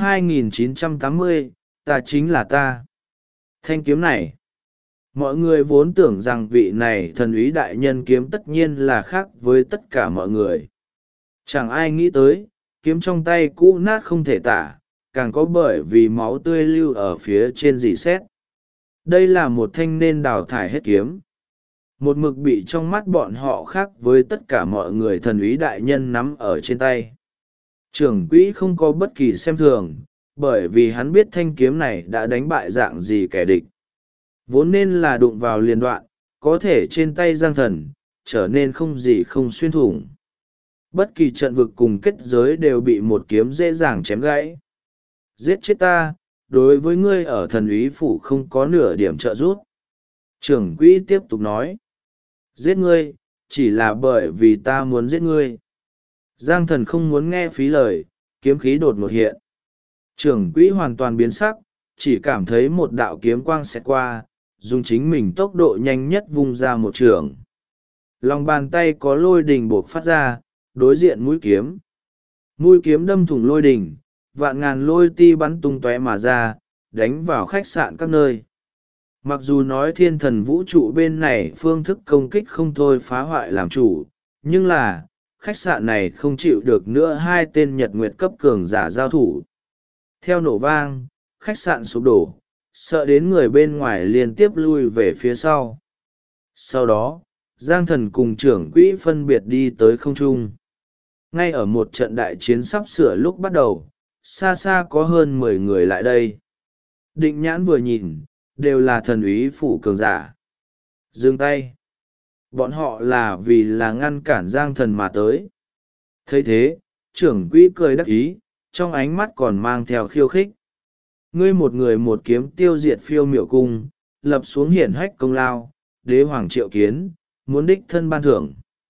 2980, ta chính là ta. Thanh kiếm này, mọi người vốn tưởng rằng vị này thần úy đại nhân kiếm tất nhiên là khác với tất cả mọi người. Chẳng ai nghĩ tới, kiếm trong tay cũ nát không thể tả, càng có bởi vì máu tươi lưu ở phía trên dì xét. Đây là một thanh nên đào thải hết kiếm. Một mực bị trong mắt bọn họ khác với tất cả mọi người thần úy đại nhân nắm ở trên tay. Trưởng quỹ không có bất kỳ xem thường, bởi vì hắn biết thanh kiếm này đã đánh bại dạng gì kẻ địch. Vốn nên là đụng vào liền đoạn, có thể trên tay Giang Thần, trở nên không gì không xuyên thủng. Bất kỳ trận vực cùng kết giới đều bị một kiếm dễ dàng chém gãy. Giết chết ta, đối với ngươi ở thần úy phủ không có nửa điểm trợ giúp. Trưởng quỹ tiếp tục nói, giết ngươi, chỉ là bởi vì ta muốn giết ngươi. Giang Thần không muốn nghe phí lời, kiếm khí đột ngột hiện. Trưởng quỹ hoàn toàn biến sắc, chỉ cảm thấy một đạo kiếm quang xẹt qua, dùng chính mình tốc độ nhanh nhất vung ra một trường. Lòng bàn tay có lôi đình buộc phát ra, đối diện mũi kiếm. Mũi kiếm đâm thủng lôi đình, vạn ngàn lôi ti bắn tung tóe mà ra, đánh vào khách sạn các nơi. Mặc dù nói thiên thần vũ trụ bên này phương thức công kích không thôi phá hoại làm chủ, nhưng là, khách sạn này không chịu được nữa hai tên nhật nguyệt cấp cường giả giao thủ. Theo nổ vang, khách sạn sụp đổ, sợ đến người bên ngoài liên tiếp lui về phía sau. Sau đó, Giang Thần cùng trưởng quỹ phân biệt đi tới không trung. Ngay ở một trận đại chiến sắp sửa lúc bắt đầu, xa xa có hơn 10 người lại đây. Định Nhãn vừa nhìn, đều là thần úy phủ cường giả. Dừng tay. Bọn họ là vì là ngăn cản Giang Thần mà tới. Thấy thế, trưởng quỹ cười đắc ý, trong ánh mắt còn mang theo khiêu khích. Ngươi một người một kiếm tiêu diệt phiêu miểu cung, lập xuống hiển hách công lao, đế hoàng triệu kiến, muốn đích thân ban thưởng.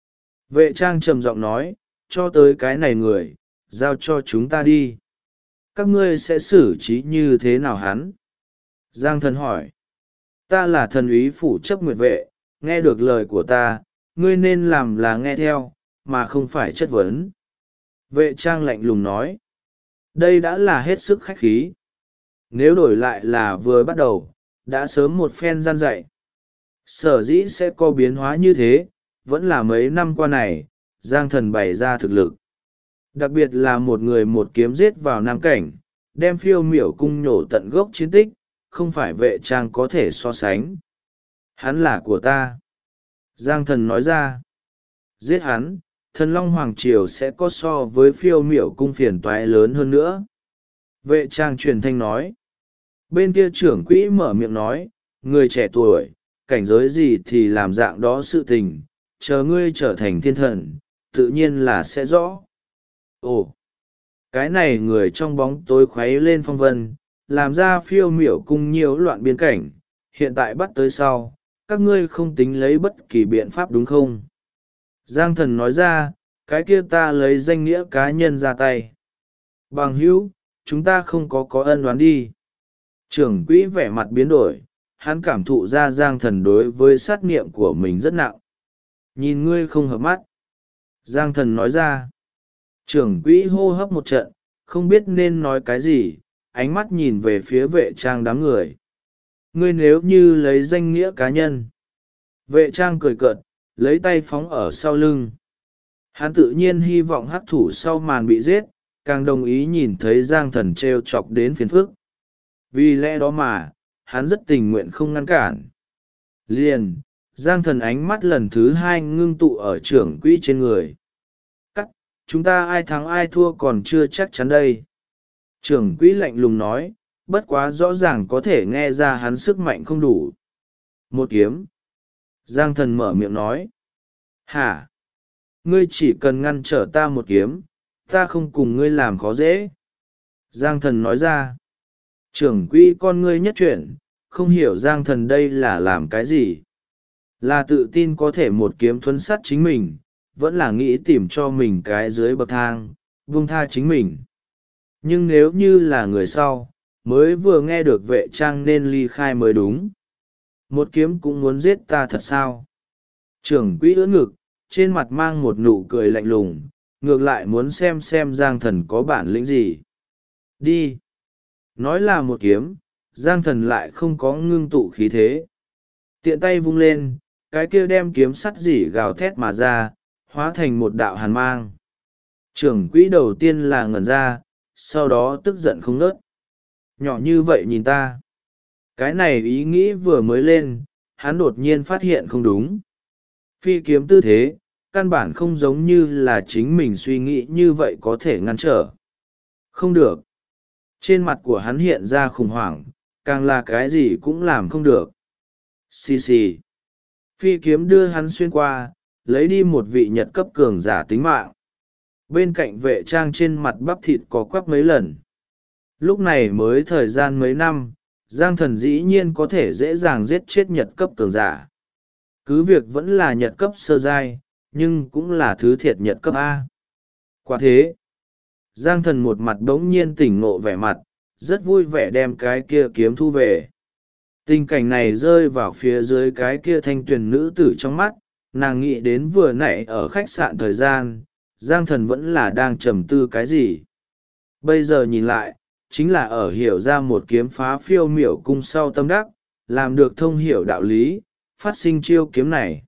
Vệ trang trầm giọng nói, cho tới cái này người, giao cho chúng ta đi. Các ngươi sẽ xử trí như thế nào hắn? Giang Thần hỏi. Ta là thần úy phủ chấp nguyệt vệ, nghe được lời của ta, ngươi nên làm là nghe theo, mà không phải chất vấn. Vệ trang lạnh lùng nói. Đây đã là hết sức khách khí. Nếu đổi lại là vừa bắt đầu, đã sớm một phen gian dạy. Sở dĩ sẽ có biến hóa như thế, vẫn là mấy năm qua này, Giang Thần bày ra thực lực. Đặc biệt là một người một kiếm giết vào Nam Cảnh, đem phiêu miểu cung nhổ tận gốc chiến tích, không phải vệ trang có thể so sánh. Hắn là của ta. Giang Thần nói ra. Giết hắn, thần Long Hoàng Triều sẽ có so với phiêu miểu cung phiền toái lớn hơn nữa. Vệ trang truyền thanh nói. Bên kia trưởng quỹ mở miệng nói, người trẻ tuổi, cảnh giới gì thì làm dạng đó sự tình, chờ ngươi trở thành thiên thần tự nhiên là sẽ rõ. Ồ, cái này người trong bóng tối khuấy lên phong vân, làm ra phiêu miểu cung nhiễu loạn biên cảnh, hiện tại bắt tới sau, các ngươi không tính lấy bất kỳ biện pháp đúng không? Giang thần nói ra, cái kia ta lấy danh nghĩa cá nhân ra tay. Bằng hữu, chúng ta không có ân oán đi. Trưởng quỹ vẻ mặt biến đổi, hắn cảm thụ ra Giang thần đối với sát nghiệm của mình rất nặng. Nhìn ngươi không hợp mắt. Giang thần nói ra. Trưởng quỹ hô hấp một trận, không biết nên nói cái gì, ánh mắt nhìn về phía vệ trang đám người. Ngươi nếu như lấy danh nghĩa cá nhân. Vệ trang cười cợt, lấy tay phóng ở sau lưng. Hắn tự nhiên hy vọng hắc thủ sau màn bị giết, càng đồng ý nhìn thấy Giang thần t chọc đến phiền phức. Vì lẽ đó mà, hắn rất tình nguyện không ngăn cản. Liền, Giang thần ánh mắt lần thứ hai ngưng tụ ở trưởng quỹ trên người. Cắt, chúng ta ai thắng ai thua còn chưa chắc chắn đây. Trưởng quỹ lạnh lùng nói, bất quá rõ ràng có thể nghe ra hắn sức mạnh không đủ. Một kiếm. Giang thần mở miệng nói. Hả? Ngươi chỉ cần ngăn trở ta một kiếm, ta không cùng ngươi làm khó dễ. Giang thần nói ra. Trưởng quỹ con ngươi nhất chuyển, không hiểu Giang thần đây là làm cái gì. Là tự tin có thể một kiếm thuấn sát chính mình, vẫn là nghĩ tìm cho mình cái dưới bậc thang, buông tha chính mình. Nhưng nếu như là người sau, mới vừa nghe được vệ trang nên ly khai mới đúng. Một kiếm cũng muốn giết ta thật sao? Trưởng quỹ ưỡn ngực, trên mặt mang một nụ cười lạnh lùng, ngược lại muốn xem Giang thần có bản lĩnh gì. Đi! Nói là một kiếm, Giang thần lại không có ngưng tụ khí thế. Tiện tay vung lên, cái kia đem kiếm sắt dỉ gào thét mà ra, hóa thành một đạo hàn mang. Trưởng quỹ đầu tiên là ngẩn ra, sau đó tức giận không nớt. Nhỏ như vậy nhìn ta. Cái này ý nghĩ vừa mới lên, hắn đột nhiên phát hiện không đúng. Phi kiếm tư thế, căn bản không giống như là chính mình suy nghĩ như vậy có thể ngăn trở. Không được. Trên mặt của hắn hiện ra khủng hoảng, càng là cái gì cũng làm không được. Xì xì. Phi kiếm đưa hắn xuyên qua, lấy đi một vị nhật cấp cường giả tính mạng. Bên cạnh vệ trang trên mặt bắp thịt có quắp mấy lần. Lúc này mới thời gian mấy năm, Giang thần dĩ nhiên có thể dễ dàng giết chết nhật cấp cường giả. Cứ việc vẫn là nhật cấp sơ giai, nhưng cũng là thứ thiệt nhật cấp A. Quả thế, Giang thần một mặt bỗng nhiên tỉnh ngộ vẻ mặt, rất vui vẻ đem cái kia kiếm thu về. Tình cảnh này rơi vào phía dưới cái kia thanh tuyền nữ tử trong mắt, nàng nghĩ đến vừa nãy ở khách sạn thời gian, Giang thần vẫn là đang trầm tư cái gì. Bây giờ nhìn lại, chính là ở hiểu ra một kiếm phá phiêu miểu cung sau tâm đắc, làm được thông hiểu đạo lý, phát sinh chiêu kiếm này.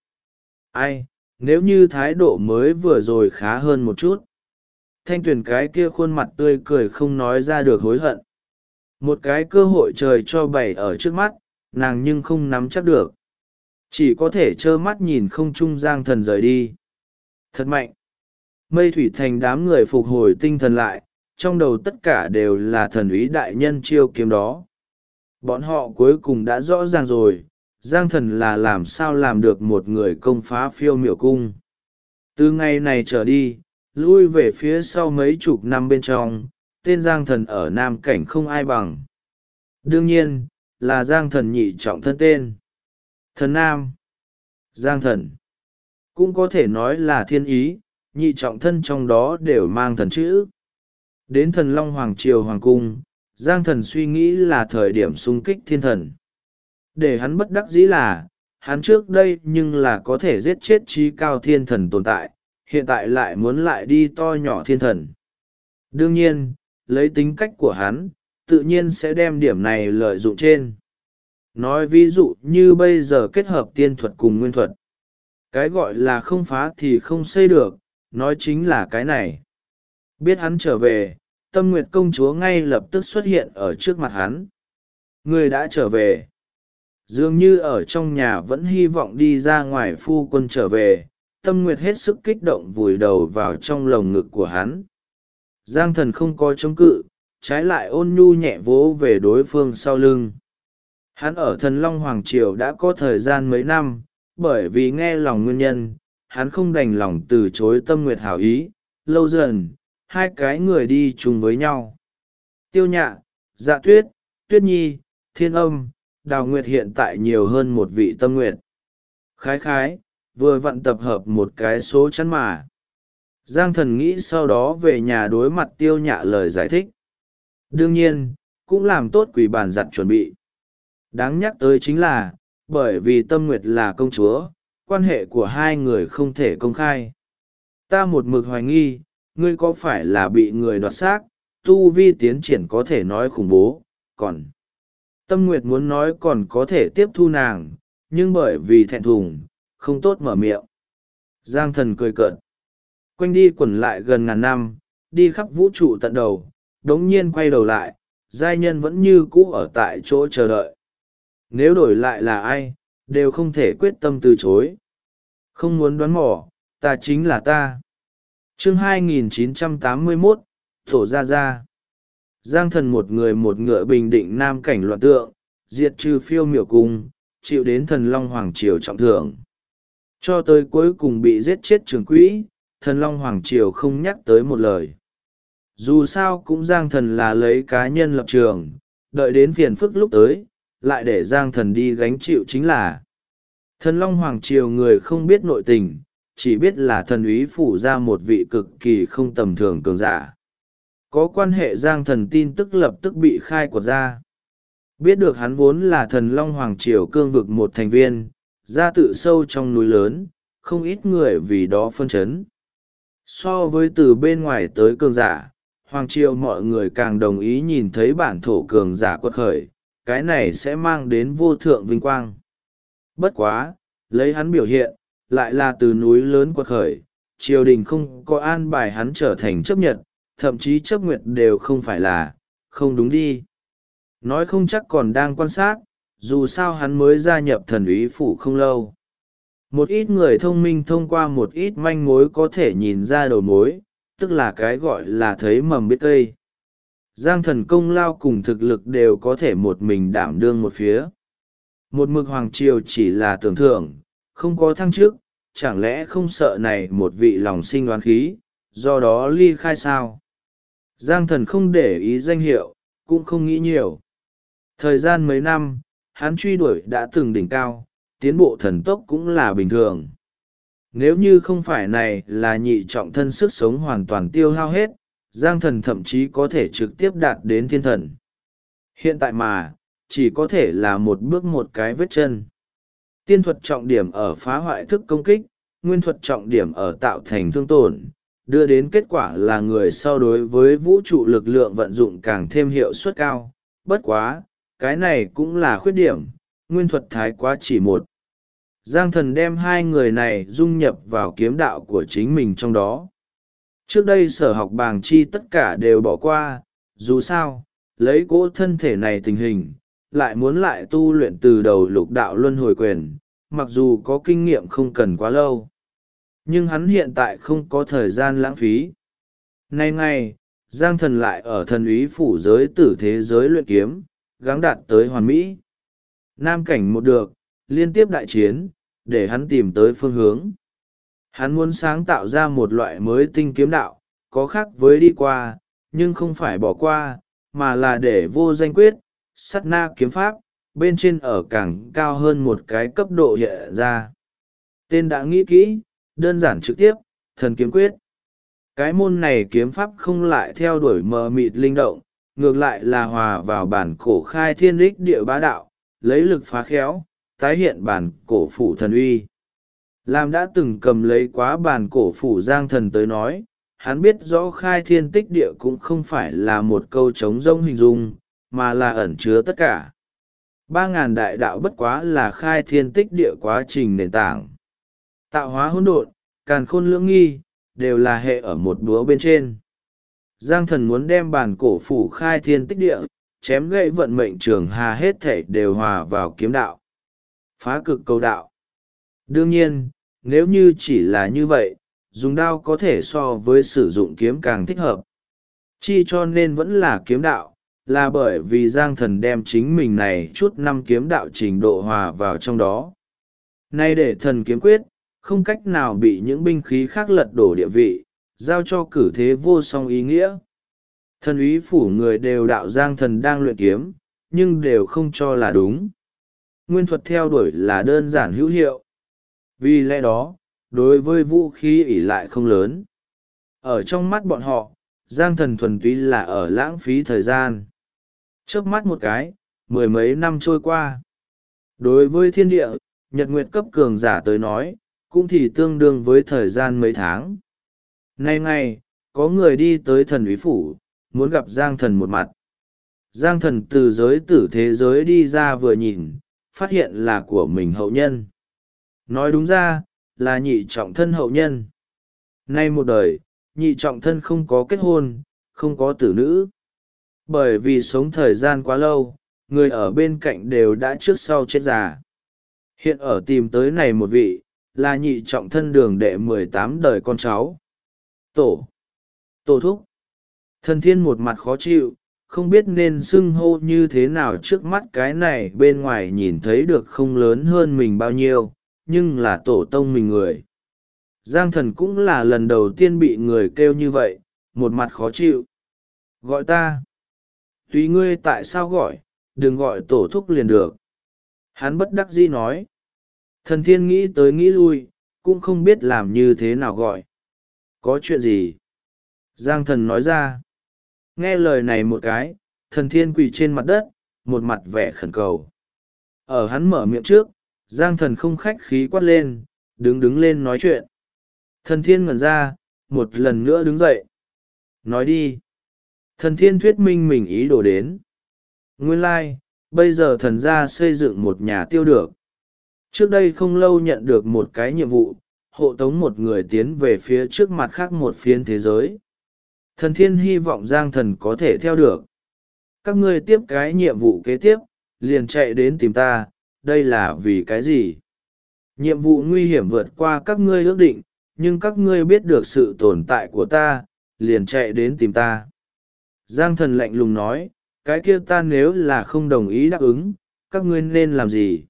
Ai, nếu như thái độ mới vừa rồi khá hơn một chút. Thanh tuyền cái kia khuôn mặt tươi cười không nói ra được hối hận. Một cái cơ hội trời cho bày ở trước mắt, nàng nhưng không nắm chắc được. Chỉ có thể trơ mắt nhìn không trung Giang thần rời đi. Thật mạnh. Mây thủy thành đám người phục hồi tinh thần lại, trong đầu tất cả đều là thần úy đại nhân chiêu kiếm đó. Bọn họ cuối cùng đã rõ ràng rồi, Giang thần là làm sao làm được một người công phá phiêu miểu cung. Từ ngày này trở đi, lui về phía sau mấy chục năm bên trong, tên Giang thần ở Nam Cảnh không ai bằng. Đương nhiên, là Giang thần nhị trọng thân tên. Thần Nam. Giang thần. Cũng có thể nói là thiên ý, nhị trọng thân trong đó đều mang thần chữ. Đến thần Long Hoàng Triều Hoàng Cung, Giang thần suy nghĩ là thời điểm xung kích thiên thần. Để hắn bất đắc dĩ là, hắn trước đây nhưng là có thể giết chết trí cao thiên thần tồn tại, hiện tại lại muốn lại đi to nhỏ thiên thần. Đương nhiên, lấy tính cách của hắn, tự nhiên sẽ đem điểm này lợi dụng trên. Nói ví dụ như bây giờ kết hợp tiên thuật cùng nguyên thuật. Cái gọi là không phá thì không xây được, nói chính là cái này. Biết hắn trở về, Tâm Nguyệt công chúa ngay lập tức xuất hiện ở trước mặt hắn. Người đã trở về. Dường như ở trong nhà vẫn hy vọng đi ra ngoài phu quân trở về, Tâm Nguyệt hết sức kích động vùi đầu vào trong lồng ngực của hắn. Giang thần không có chống cự, trái lại ôn nhu nhẹ vỗ về đối phương sau lưng. Hắn ở thần Long Hoàng Triều đã có thời gian mấy năm, bởi vì nghe lòng nguyên nhân, hắn không đành lòng từ chối Tâm Nguyệt hảo ý. Lâu dần hai cái người đi chung với nhau. Tiêu Nhạ, Dạ Tuyết, Tuyết Nhi, Thiên Âm, Đào Nguyệt hiện tại nhiều hơn một vị Tâm Nguyệt. Khái khái vừa vặn tập hợp một cái số chắn mà. Giang Thần nghĩ sau đó về nhà đối mặt Tiêu Nhạ lời giải thích. Đương nhiên cũng làm tốt quỷ bàn giặt chuẩn bị. Đáng nhắc tới chính là bởi vì Tâm Nguyệt là công chúa, quan hệ của hai người không thể công khai. Ta một mực hoài nghi ngươi có phải là bị người đoạt xác, tu vi tiến triển có thể nói khủng bố. Còn Tâm Nguyệt muốn nói còn có thể tiếp thu nàng, nhưng bởi vì thẹn thùng không tốt mở miệng. Giang Thần cười cợt. Quanh đi quẩn lại gần ngàn năm, đi khắp vũ trụ tận đầu, đống nhiên quay đầu lại, giai nhân vẫn như cũ ở tại chỗ chờ đợi. Nếu đổi lại là ai, đều không thể quyết tâm từ chối. Không muốn đoán mò, ta chính là ta. Chương 2981, Thổ Gia Gia. Giang Thần một người một ngựa bình định nam cảnh loạn tượng, diệt trừ phiêu miểu cung, chịu đến Thần Long Hoàng Triều trọng thưởng. Cho tới cuối cùng bị giết chết trưởng quỹ, Thần Long Hoàng Triều không nhắc tới một lời. Dù sao cũng Giang Thần là lấy cá nhân lập trường, đợi đến phiền phức lúc tới, lại để Giang Thần đi gánh chịu chính là. Thần Long Hoàng Triều người không biết nội tình, chỉ biết là thần úy phủ ra một vị cực kỳ không tầm thường cường giả. Có quan hệ Giang Thần tin tức lập tức bị khai quật ra. Biết được hắn vốn là Thần Long Hoàng Triều cương vực một thành viên, ra tự sâu trong núi lớn, không ít người vì đó phân chấn. So với từ bên ngoài tới cường giả, Hoàng Triều mọi người càng đồng ý nhìn thấy bản thổ cường giả quật khởi, cái này sẽ mang đến vô thượng vinh quang. Bất quá, lấy hắn biểu hiện, lại là từ núi lớn quật khởi, triều đình không có an bài hắn trở thành chấp nhật, thậm chí chấp nguyệt đều không phải là, không đúng đi. Nói không chắc còn đang quan sát, dù sao hắn mới gia nhập thần úy phủ không lâu. Một ít người thông minh thông qua một ít manh mối có thể nhìn ra đầu mối, tức là cái gọi là thấy mầm biết cây. Giang Thần công lao cùng thực lực đều có thể một mình đảm đương một phía. Một mực Hoàng Triều chỉ là tưởng thưởng, không có thăng chức, chẳng lẽ không sợ này một vị lòng sinh oán khí, do đó ly khai sao? Giang Thần không để ý danh hiệu, cũng không nghĩ nhiều. Thời gian mấy năm, hắn truy đuổi đã từng đỉnh cao, tiến bộ thần tốc cũng là bình thường. Nếu như không phải này là nhị trọng thân sức sống hoàn toàn tiêu hao hết, Giang Thần thậm chí có thể trực tiếp đạt đến thiên thần. Hiện tại mà, chỉ có thể là một bước một cái vết chân. Tiên thuật trọng điểm ở phá hoại thức công kích, nguyên thuật trọng điểm ở tạo thành thương tổn, đưa đến kết quả là người so đối với vũ trụ lực lượng vận dụng càng thêm hiệu suất cao. Bất quá, cái này cũng là khuyết điểm, nguyên thuật thái quá chỉ một. Giang Thần đem hai người này dung nhập vào kiếm đạo của chính mình trong đó. Trước đây sở học bàng chi tất cả đều bỏ qua, dù sao, lấy cỗ thân thể này tình hình, lại muốn lại tu luyện từ đầu lục đạo luân hồi quyền, mặc dù có kinh nghiệm không cần quá lâu. Nhưng hắn hiện tại không có thời gian lãng phí. Nay ngày, Giang Thần lại ở thần úy phủ giới tử thế giới luyện kiếm, gắng đạt tới hoàn mỹ. Nam cảnh một được, liên tiếp đại chiến, để hắn tìm tới phương hướng. Hắn muốn sáng tạo ra một loại mới tinh kiếm đạo, có khác với đi qua, nhưng không phải bỏ qua, mà là để vô danh quyết, sát na kiếm pháp, bên trên ở càng cao hơn một cái cấp độ hiện ra. Tên đã nghĩ kỹ, đơn giản trực tiếp, thần kiếm quyết. Cái môn này kiếm pháp không lại theo đuổi mờ mịt linh động, ngược lại là hòa vào bản cổ khai thiên lích địa bá đạo, lấy lực phá khéo, tái hiện bản cổ phủ thần uy. Làm đã từng cầm lấy quá bản cổ phủ Giang Thần tới nói, hắn biết rõ khai thiên tích địa cũng không phải là một câu trống rỗng hình dung, mà là ẩn chứa tất cả. 3.000 đại đạo bất quá là khai thiên tích địa quá trình nền tảng. Tạo hóa hỗn độn, càn khôn lưỡng nghi, đều là hệ ở một búa bên trên. Giang Thần muốn đem bản cổ phủ khai thiên tích địa, chém gãy vận mệnh trường hà hết thảy đều hòa vào kiếm đạo. Phá cực cầu đạo. Đương nhiên, nếu như chỉ là như vậy, dùng đao có thể so với sử dụng kiếm càng thích hợp. Chi cho nên vẫn là kiếm đạo, là bởi vì Giang Thần đem chính mình này chút năm kiếm đạo trình độ hòa vào trong đó. Nay để thần kiếm quyết, không cách nào bị những binh khí khác lật đổ địa vị, giao cho cử thế vô song ý nghĩa. Thần úy phủ người đều đạo Giang Thần đang luyện kiếm, nhưng đều không cho là đúng. Nguyên thuật theo đuổi là đơn giản hữu hiệu. Vì lẽ đó, đối với vũ khí ỷ lại không lớn. Ở trong mắt bọn họ, Giang Thần thuần túy là ở lãng phí thời gian. Chớp mắt một cái, mười mấy năm trôi qua. Đối với thiên địa, nhật nguyệt cấp cường giả tới nói, cũng thì tương đương với thời gian mấy tháng. Nay ngày, có người đi tới thần úy phủ, muốn gặp Giang Thần một mặt. Giang Thần từ giới tử thế giới đi ra vừa nhìn, phát hiện là của mình hậu nhân. Nói đúng ra, là nhị trọng thân hậu nhân. Nay một đời, nhị trọng thân không có kết hôn, không có tử nữ. Bởi vì sống thời gian quá lâu, người ở bên cạnh đều đã trước sau chết già. Hiện ở tìm tới này một vị, là nhị trọng thân đường đệ 18 đời con cháu. Tổ thúc. Thần thiên một mặt khó chịu, không biết nên xưng hô như thế nào trước mắt cái này bên ngoài nhìn thấy được không lớn hơn mình bao nhiêu, nhưng là tổ tông mình người. Giang Thần cũng là lần đầu tiên bị người kêu như vậy, một mặt khó chịu. Gọi ta. Tùy ngươi tại sao gọi, đừng gọi tổ thúc liền được. Hắn bất đắc dĩ nói. Thần thiên nghĩ tới nghĩ lui, cũng không biết làm như thế nào gọi. Có chuyện gì? Giang Thần nói ra. Nghe lời này một cái, thần thiên quỳ trên mặt đất, một mặt vẻ khẩn cầu. Ở hắn mở miệng trước, Giang Thần không khách khí quát lên, đứng lên nói chuyện. Thần thiên ngẩn ra, một lần nữa đứng dậy. Nói đi. Thần thiên thuyết minh mình ý đồ đến. Nguyên lai, bây giờ thần gia xây dựng một nhà tiêu được. Trước đây không lâu nhận được một cái nhiệm vụ, hộ tống một người tiến về phía trước mặt khác một phiến thế giới. Thần thiên hy vọng Giang Thần có thể theo được. Các ngươi tiếp cái nhiệm vụ kế tiếp, liền chạy đến tìm ta, đây là vì cái gì? Nhiệm vụ nguy hiểm vượt qua các ngươi ước định, nhưng các ngươi biết được sự tồn tại của ta, liền chạy đến tìm ta. Giang Thần lạnh lùng nói, cái kia ta nếu là không đồng ý đáp ứng, các ngươi nên làm gì?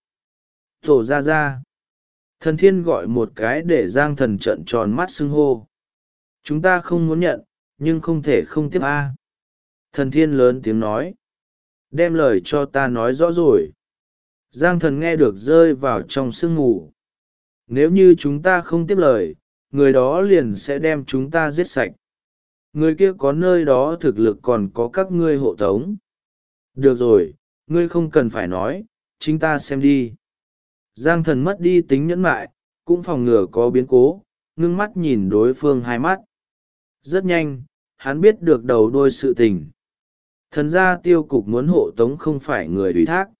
Tổ ra ra. Thần thiên gọi một cái để Giang Thần trợn tròn mắt xưng hô. Chúng ta không muốn nhận, nhưng không thể không tiếp a. Thần thiên lớn tiếng nói. Đem lời cho ta nói rõ rồi. Giang Thần nghe được rơi vào trong sương ngủ. Nếu như chúng ta không tiếp lời, người đó liền sẽ đem chúng ta giết sạch. Người kia có nơi đó thực lực còn có các ngươi hộ tống. Được rồi, ngươi không cần phải nói, chính ta xem đi. Giang Thần mất đi tính nhẫn nại, cũng phòng ngừa có biến cố, ngưng mắt nhìn đối phương hai mắt. Rất nhanh, hắn biết được đầu đuôi sự tình. Thần gia tiêu cục muốn hộ tống không phải người ủy thác.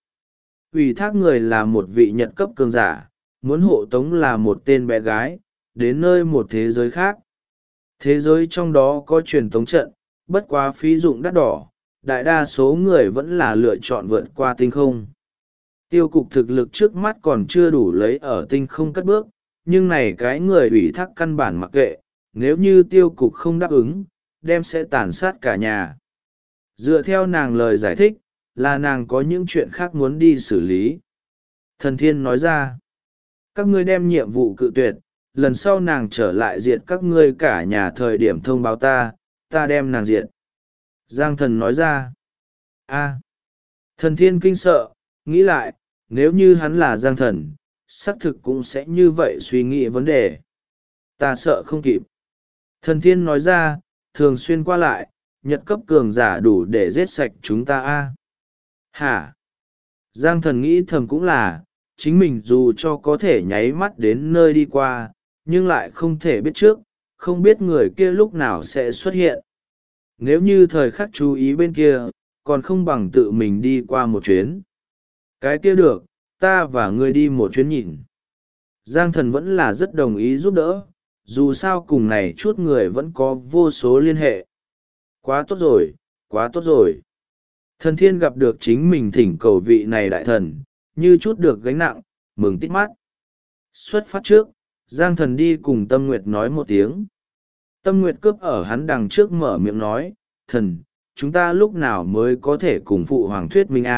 Ủy thác người là một vị nhật cấp cường giả, muốn hộ tống là một tên bé gái, đến nơi một thế giới khác. Thế giới trong đó có truyền tống trận, bất quá phí dụng đắt đỏ, đại đa số người vẫn là lựa chọn vượt qua tinh không. Tiêu cục thực lực trước mắt còn chưa đủ lấy ở tinh không cất bước, nhưng này cái người ủy thác căn bản mặc kệ, nếu như tiêu cục không đáp ứng, đem sẽ tàn sát cả nhà. Dựa theo nàng lời giải thích, là nàng có những chuyện khác muốn đi xử lý. Thần thiên nói ra, các ngươi đem nhiệm vụ cự tuyệt, lần sau nàng trở lại diệt các ngươi cả nhà thời điểm thông báo ta, ta đem nàng diệt. Giang Thần nói ra, thần thiên kinh sợ, nghĩ lại, nếu như hắn là Giang Thần, xác thực cũng sẽ như vậy suy nghĩ vấn đề. Ta sợ không kịp. Thần thiên nói ra, thường xuyên qua lại, nhật cấp cường giả đủ để giết sạch chúng ta Hả? Giang Thần nghĩ thầm cũng là, chính mình dù cho có thể nháy mắt đến nơi đi qua, nhưng lại không thể biết trước, không biết người kia lúc nào sẽ xuất hiện. Nếu như thời khắc chú ý bên kia, còn không bằng tự mình đi qua một chuyến. Cái kia được, ta và ngươi đi một chuyến nhìn. Giang Thần vẫn là rất đồng ý giúp đỡ, dù sao cùng này chút người vẫn có vô số liên hệ. Quá tốt rồi, quá tốt rồi. Thần thiên gặp được chính mình thỉnh cầu vị này đại thần, như chút được gánh nặng, mừng tít mắt. Xuất phát trước, Giang Thần đi cùng Tâm Nguyệt nói một tiếng. Tâm Nguyệt cướp ở hắn đằng trước mở miệng nói, thần, chúng ta lúc nào mới có thể cùng phụ hoàng thuyết minh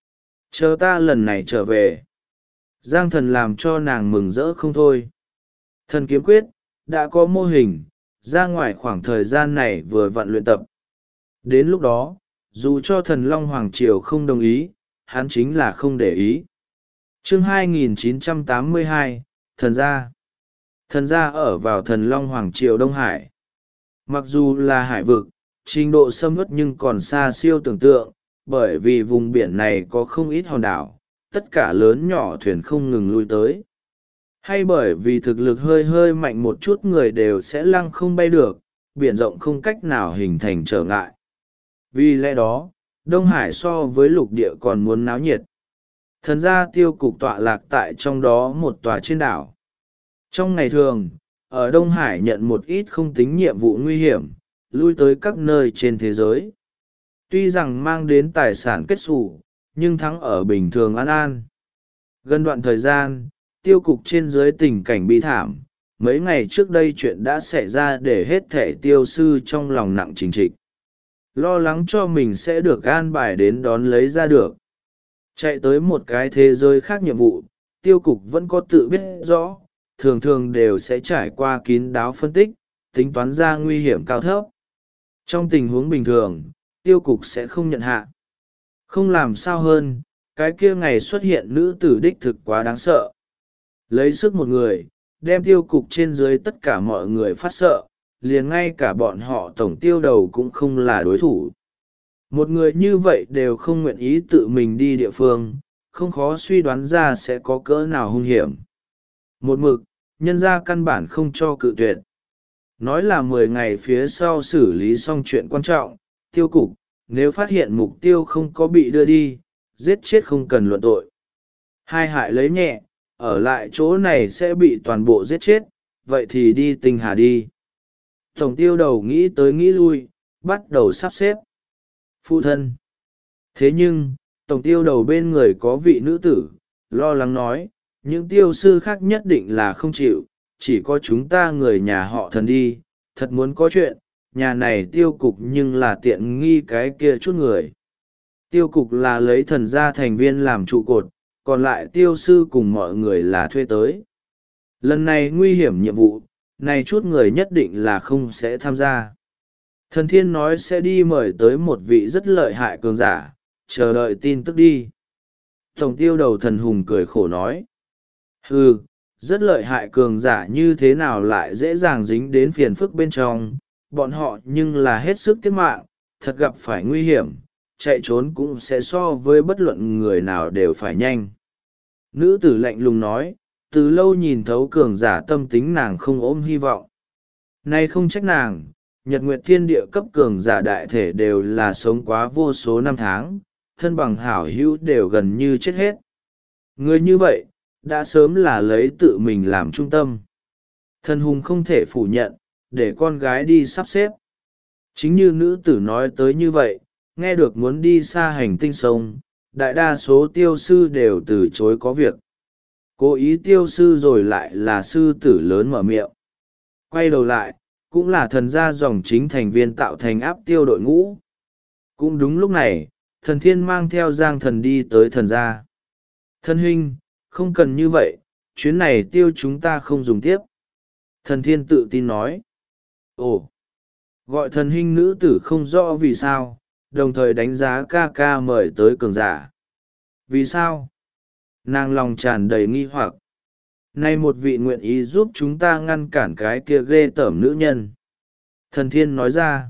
Chờ ta lần này trở về. Giang Thần làm cho nàng mừng rỡ không thôi. Thần kiếm quyết đã có mô hình, ra ngoài khoảng thời gian này vừa vặn luyện tập. Đến lúc đó, dù cho thần Long Hoàng Triều không đồng ý, hắn chính là không để ý. Chương 2982, Thần Gia. Thần Gia ở vào thần Long Hoàng Triều Đông Hải. Mặc dù là hải vực, trình độ xâm ướt nhưng còn xa siêu tưởng tượng, bởi vì vùng biển này có không ít hòn đảo, tất cả lớn nhỏ thuyền không ngừng lui tới. Hay bởi vì thực lực hơi hơi mạnh một chút người đều sẽ lăng không bay được, biển rộng không cách nào hình thành trở ngại. Vì lẽ đó, Đông Hải so với lục địa còn muốn náo nhiệt. Thần gia tiêu cục tọa lạc tại trong đó một tòa trên đảo. Trong ngày thường, ở Đông Hải nhận một ít không tính nhiệm vụ nguy hiểm, lui tới các nơi trên thế giới. Tuy rằng mang đến tài sản kết xù, nhưng thắng ở bình thường an an. Gần đoạn thời gian, tiêu cục trên dưới tình cảnh bi thảm. Mấy ngày trước đây chuyện đã xảy ra để hết thể tiêu sư trong lòng nặng trình trịch. Lo lắng cho mình sẽ được an bài đến đón lấy ra được. Chạy tới một cái thế giới khác nhiệm vụ, tiêu cục vẫn có tự biết rõ, thường thường đều sẽ trải qua kín đáo phân tích, tính toán ra nguy hiểm cao thấp. Trong tình huống bình thường, tiêu cục sẽ không nhận hạ. Không làm sao hơn, cái kia ngày xuất hiện nữ tử đích thực quá đáng sợ. Lấy sức một người, đem tiêu cục trên dưới tất cả mọi người phát sợ, liền ngay cả bọn họ tổng tiêu đầu cũng không là đối thủ. Một người như vậy đều không nguyện ý tự mình đi địa phương, không khó suy đoán ra sẽ có cỡ nào hung hiểm. Một mực, nhân ra căn bản không cho cự tuyệt. Nói là 10 ngày phía sau xử lý xong chuyện quan trọng, tiêu cục, nếu phát hiện mục tiêu không có bị đưa đi, giết chết không cần luận tội. Hai hại lấy nhẹ, ở lại chỗ này sẽ bị toàn bộ giết chết, vậy thì đi Tinh Hà đi. Tổng tiêu đầu nghĩ tới nghĩ lui, bắt đầu sắp xếp. Phụ thân. Thế nhưng, tổng tiêu đầu bên người có vị nữ tử, lo lắng nói, những tiêu sư khác nhất định là không chịu, chỉ có chúng ta người nhà họ Thần đi, thật muốn có chuyện, nhà này tiêu cục nhưng là tiện nghi cái kia chút người. Tiêu cục là lấy thần gia thành viên làm trụ cột, còn lại tiêu sư cùng mọi người là thuê tới. Lần này nguy hiểm nhiệm vụ, này chút người nhất định là không sẽ tham gia. Thần thiên nói sẽ đi mời tới một vị rất lợi hại cường giả, chờ đợi tin tức đi. Tổng tiêu đầu thần hùng cười khổ nói. Hừ, rất lợi hại cường giả như thế nào lại dễ dàng dính đến phiền phức bên trong, bọn họ nhưng là hết sức tiết mạng, thật gặp phải nguy hiểm, chạy trốn cũng sẽ so với bất luận người nào đều phải nhanh. Nữ tử lạnh lùng nói, từ lâu nhìn thấu cường giả tâm tính nàng không ôm hy vọng. Nay không trách nàng, Nhật Nguyệt Thiên Địa cấp cường giả đại thể đều là sống quá vô số năm tháng, thân bằng hảo hữu đều gần như chết hết. Người như vậy, đã sớm là lấy tự mình làm trung tâm. Thần hùng không thể phủ nhận, để con gái đi sắp xếp. Chính như nữ tử nói tới như vậy, nghe được muốn đi xa hành tinh sông, đại đa số tiêu sư đều từ chối có việc. Cố ý tiêu sư rồi lại là sư tử lớn mở miệng. Quay đầu lại, cũng là thần gia dòng chính thành viên tạo thành áp tiêu đội ngũ. Cũng đúng lúc này, thần thiên mang theo Giang Thần đi tới thần gia. Thân huynh, không cần như vậy, chuyến này tiêu chúng ta không dùng tiếp. Thần thiên tự tin nói. Ồ, gọi thần huynh nữ tử không rõ vì sao, đồng thời đánh giá ca ca mời tới cường giả. Vì sao? Nàng lòng tràn đầy nghi hoặc. Nay một vị nguyện ý giúp chúng ta ngăn cản cái kia ghê tởm nữ nhân. Thần thiên nói ra.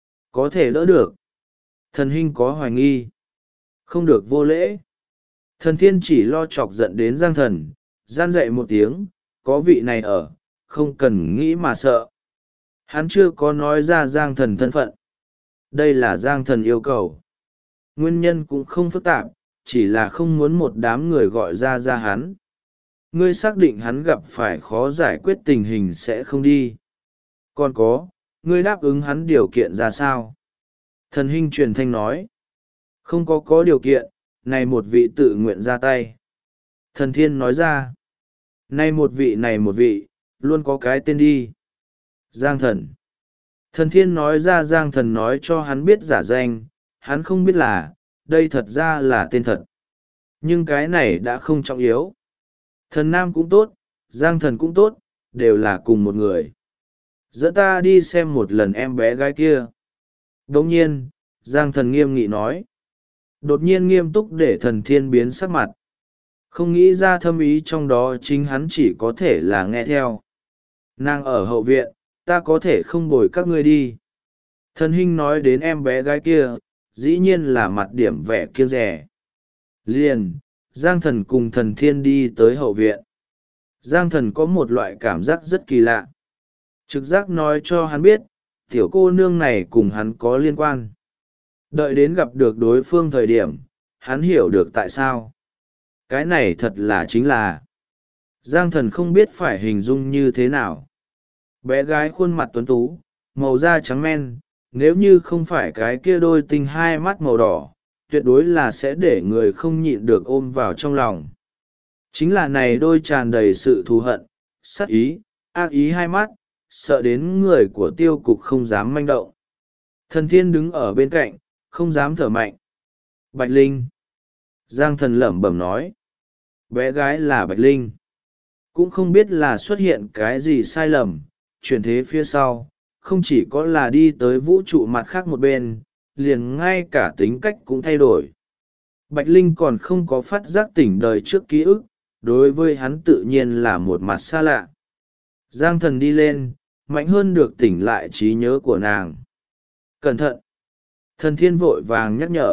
Có thể đỡ được. Thần huynh có hoài nghi. Không được vô lễ. Thần thiên chỉ lo chọc giận đến Giang Thần, gian dậy một tiếng, có vị này ở, không cần nghĩ mà sợ. Hắn chưa có nói ra Giang Thần thân phận. Đây là Giang Thần yêu cầu. Nguyên nhân cũng không phức tạp, chỉ là không muốn một đám người gọi ra hắn. Ngươi xác định hắn gặp phải khó giải quyết tình hình sẽ không đi. Còn có, ngươi đáp ứng hắn điều kiện ra sao? Thần huynh truyền thanh nói. Không có điều kiện, này một vị tự nguyện ra tay. Thần thiên nói ra. Này một vị, luôn có cái tên đi. Giang Thần. Thần thiên nói ra Giang Thần nói cho hắn biết giả danh, hắn không biết là, đây thật ra là tên thật. Nhưng cái này đã không trọng yếu. Thần Nam cũng tốt, Giang Thần cũng tốt, đều là cùng một người. Dẫn ta đi xem một lần em bé gái kia. Đống nhiên, Giang Thần nghiêm nghị nói. Đột nhiên nghiêm túc để Thần Thiên biến sắc mặt. Không nghĩ ra thâm ý trong đó chính hắn chỉ có thể là nghe theo. Nàng ở hậu viện, ta có thể không bồi các ngươi đi. Thần Hinh nói đến em bé gái kia, dĩ nhiên là mặt điểm vẻ kiêng rẻ. Liền, Giang Thần cùng Thần Thiên đi tới hậu viện. Giang Thần có một loại cảm giác rất kỳ lạ. Trực giác nói cho hắn biết, tiểu cô nương này cùng hắn có liên quan. Đợi đến gặp được đối phương thời điểm, hắn hiểu được tại sao. Cái này thật là chính là Giang Thần không biết phải hình dung như thế nào. Bé gái khuôn mặt tuấn tú, màu da trắng men, nếu như không phải cái kia đôi tinh hai mắt màu đỏ, tuyệt đối là sẽ để người không nhịn được ôm vào trong lòng. Chính là này đôi tràn đầy sự thù hận, sát ý, ác ý hai mắt, sợ đến người của Tiêu Cục không dám manh động. Thần Thiên đứng ở bên cạnh, không dám thở mạnh. Bạch Linh. Giang Thần lẩm bẩm nói. Bé gái là Bạch Linh. Cũng không biết là xuất hiện cái gì sai lầm, chuyển thế phía sau, không chỉ có là đi tới vũ trụ mặt khác một bên, liền ngay cả tính cách cũng thay đổi. Bạch Linh còn không có phát giác tỉnh đời trước ký ức, đối với hắn tự nhiên là một mặt xa lạ. Giang Thần đi lên, mạnh hơn được tỉnh lại trí nhớ của nàng. Cẩn thận! Thần Thiên vội vàng nhắc nhở.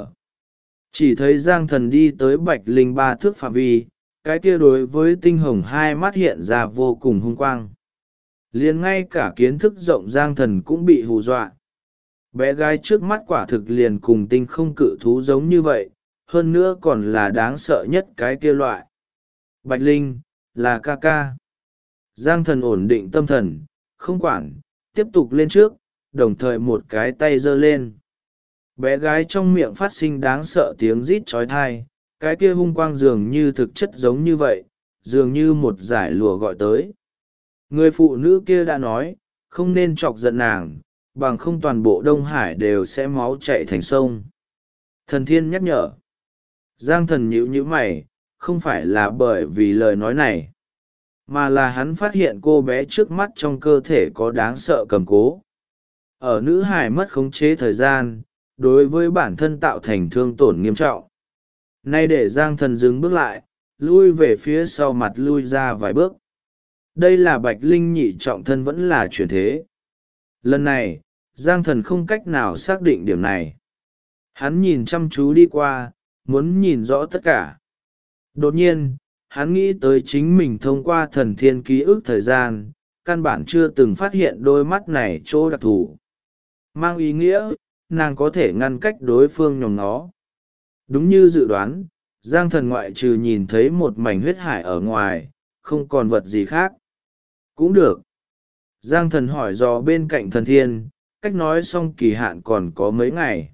Chỉ thấy Giang Thần đi tới Bạch Linh 3 thước phạm vi, cái kia đối với tinh hồng hai mắt hiện ra vô cùng hung quang. Liền ngay cả kiến thức rộng Giang Thần cũng bị hù dọa. Bé gái trước mắt quả thực liền cùng tinh không cự thú giống như vậy, hơn nữa còn là đáng sợ nhất cái kia loại. Bạch Linh, là ca ca. Giang Thần ổn định tâm thần, không quản, tiếp tục lên trước, đồng thời một cái tay giơ lên. Bé gái trong miệng phát sinh đáng sợ tiếng rít chói tai, cái kia hung quang dường như thực chất giống như vậy, dường như một dải lụa gọi tới. Người phụ nữ kia đã nói, không nên chọc giận nàng, bằng không toàn bộ Đông Hải đều sẽ máu chảy thành sông. Thần Thiên nhắc nhở. Giang Thần nhíu nhíu mày, không phải là bởi vì lời nói này, mà là hắn phát hiện cô bé trước mắt trong cơ thể có đáng sợ cầm cố. Ở nữ hải mất khống chế thời gian, đối với bản thân tạo thành thương tổn nghiêm trọng. Nay để Giang Thần dừng bước lại, lui về phía sau mặt lui ra vài bước. Đây là Bạch Linh nhị trọng thân vẫn là chuyển thế. Lần này, Giang Thần không cách nào xác định điểm này. Hắn nhìn chăm chú đi qua, muốn nhìn rõ tất cả. Đột nhiên, hắn nghĩ tới chính mình thông qua Thần Thiên ký ức thời gian, căn bản chưa từng phát hiện đôi mắt này chỗ đặc thù. Mang ý nghĩa, nàng có thể ngăn cách đối phương nhòm nó. Đúng như dự đoán, Giang Thần ngoại trừ nhìn thấy một mảnh huyết hải ở ngoài, không còn vật gì khác. Cũng được. Giang Thần hỏi dò bên cạnh Thần Thiên, cách nói xong kỳ hạn còn có mấy ngày.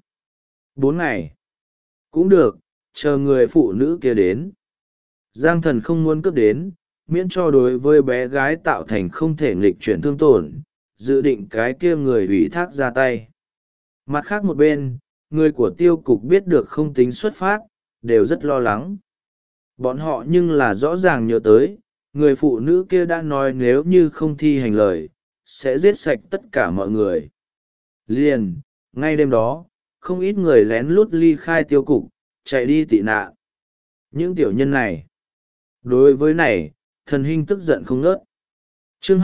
4 ngày. Cũng được, chờ người phụ nữ kia đến. Giang Thần không muốn cướp đến, miễn cho đối với bé gái tạo thành không thể nghịch chuyển thương tổn, dự định cái kia người ủy thác ra tay. Mặt khác một bên, người của Tiêu Cục biết được không tính xuất phát, đều rất lo lắng. Bọn họ nhưng là rõ ràng nhớ tới, người phụ nữ kia đã nói nếu như không thi hành lời, sẽ giết sạch tất cả mọi người. Liền, ngay đêm đó, không ít người lén lút ly khai Tiêu Cục, chạy đi tị nạn. Những tiểu nhân này, đối với này, Thần Hinh tức giận không ngớt. Chương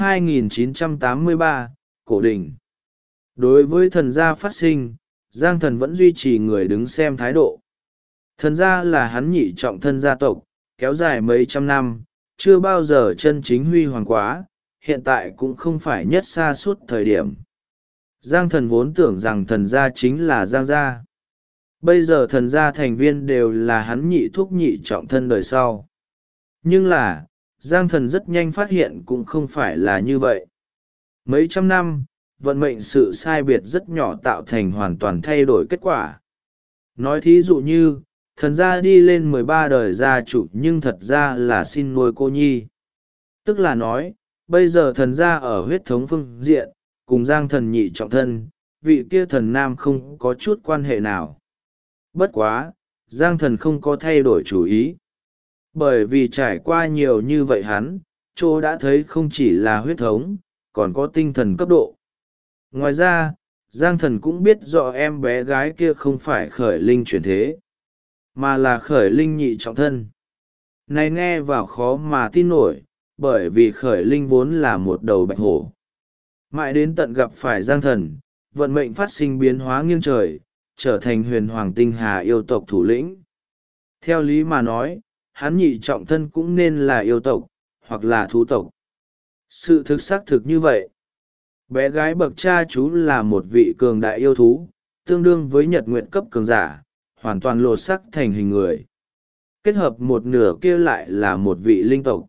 2983, Cổ Đình. Đối với thần gia phát sinh, Giang Thần vẫn duy trì người đứng xem thái độ. Thần gia là hắn nhị trọng thân gia tộc, kéo dài mấy trăm năm, chưa bao giờ chân chính huy hoàng quá, hiện tại cũng không phải nhất xa suốt thời điểm. Giang Thần vốn tưởng rằng thần gia chính là Giang gia. Bây giờ thần gia thành viên đều là hắn nhị thúc nhị trọng thân đời sau. Nhưng là, Giang Thần rất nhanh phát hiện cũng không phải là như vậy. Mấy trăm năm, vận mệnh sự sai biệt rất nhỏ tạo thành hoàn toàn thay đổi kết quả. Nói thí dụ như, thần gia đi lên 13 đời gia chủ nhưng thật ra là xin nuôi cô nhi. Tức là nói, bây giờ thần gia ở huyết thống phương diện, cùng Giang Thần nhị trọng thân, vị kia thần nam không có chút quan hệ nào. Bất quá, Giang Thần không có thay đổi chủ ý. Bởi vì trải qua nhiều như vậy hắn, chỗ đã thấy không chỉ là huyết thống, còn có tinh thần cấp độ. Ngoài ra, Giang Thần cũng biết rõ em bé gái kia không phải khởi linh chuyển thế, mà là khởi linh nhị trọng thân. Này nghe vào khó mà tin nổi, bởi vì khởi linh vốn là một đầu bạch hổ. Mãi đến tận gặp phải Giang Thần, vận mệnh phát sinh biến hóa nghiêng trời, trở thành huyền hoàng tinh hà yêu tộc thủ lĩnh. Theo lý mà nói, hắn nhị trọng thân cũng nên là yêu tộc, hoặc là thú tộc. Sự thực xác thực như vậy. Bé gái bậc cha chú là một vị cường đại yêu thú, tương đương với nhật nguyện cấp cường giả, hoàn toàn lột sắc thành hình người. Kết hợp một nửa kia lại là một vị linh tộc.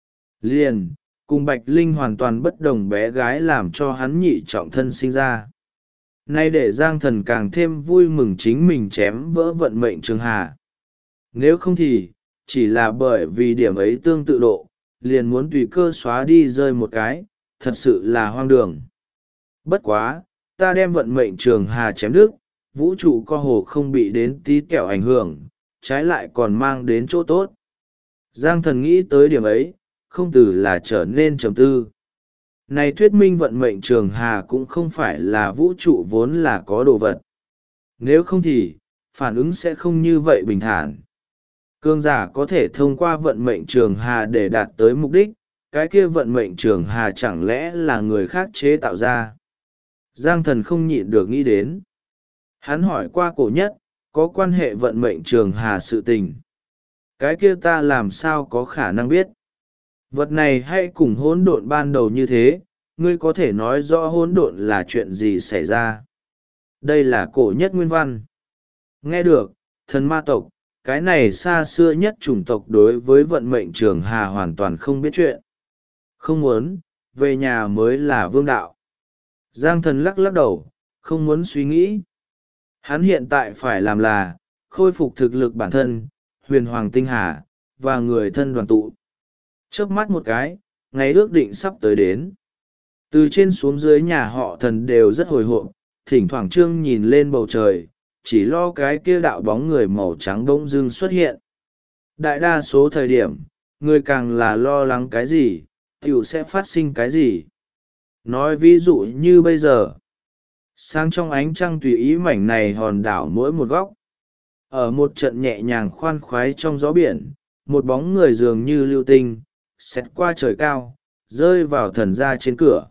Liền, cùng bạch linh hoàn toàn bất đồng, bé gái làm cho hắn nhị trọng thân sinh ra. Nay để Giang Thần càng thêm vui mừng chính mình chém vỡ vận mệnh trường hà. Nếu không thì, chỉ là bởi vì điểm ấy tương tự độ, liền muốn tùy cơ xóa đi rơi một cái, thật sự là hoang đường. Bất quá, ta đem vận mệnh trường hà chém đứt, vũ trụ co hồ không bị đến tí kẹo ảnh hưởng, trái lại còn mang đến chỗ tốt. Giang Thần nghĩ tới điểm ấy, không từ là trở nên trầm tư. Này thuyết minh vận mệnh trường hà cũng không phải là vũ trụ vốn là có đồ vật. Nếu không thì, phản ứng sẽ không như vậy bình thản. Cường giả có thể thông qua vận mệnh trường hà để đạt tới mục đích, cái kia vận mệnh trường hà chẳng lẽ là người khác chế tạo ra. Giang Thần không nhịn được nghĩ đến. Hắn hỏi qua cổ nhất, có quan hệ vận mệnh trường hà sự tình. Cái kia ta làm sao có khả năng biết. Vật này hay cùng hỗn độn ban đầu như thế, ngươi có thể nói rõ hỗn độn là chuyện gì xảy ra. Đây là cổ nhất nguyên văn. Nghe được, thần ma tộc, cái này xa xưa nhất chủng tộc đối với vận mệnh trường hà hoàn toàn không biết chuyện. Không muốn, về nhà mới là vương đạo. Giang Thần lắc lắc đầu, không muốn suy nghĩ. Hắn hiện tại phải làm là, khôi phục thực lực bản thân, huyền hoàng tinh hà, và người thân đoàn tụ. Chớp mắt một cái, ngày ước định sắp tới đến. Từ trên xuống dưới nhà họ Thần đều rất hồi hộp, thỉnh thoảng Trương nhìn lên bầu trời, chỉ lo cái kia đạo bóng người màu trắng bỗng dưng xuất hiện. Đại đa số thời điểm, người càng là lo lắng cái gì, tiểu sẽ phát sinh cái gì. Nói ví dụ như bây giờ, sáng trong ánh trăng tùy ý mảnh này hòn đảo mỗi một góc. Ở một trận nhẹ nhàng khoan khoái trong gió biển, một bóng người dường như lưu tinh, xẹt qua trời cao, rơi vào thần gia trên cửa.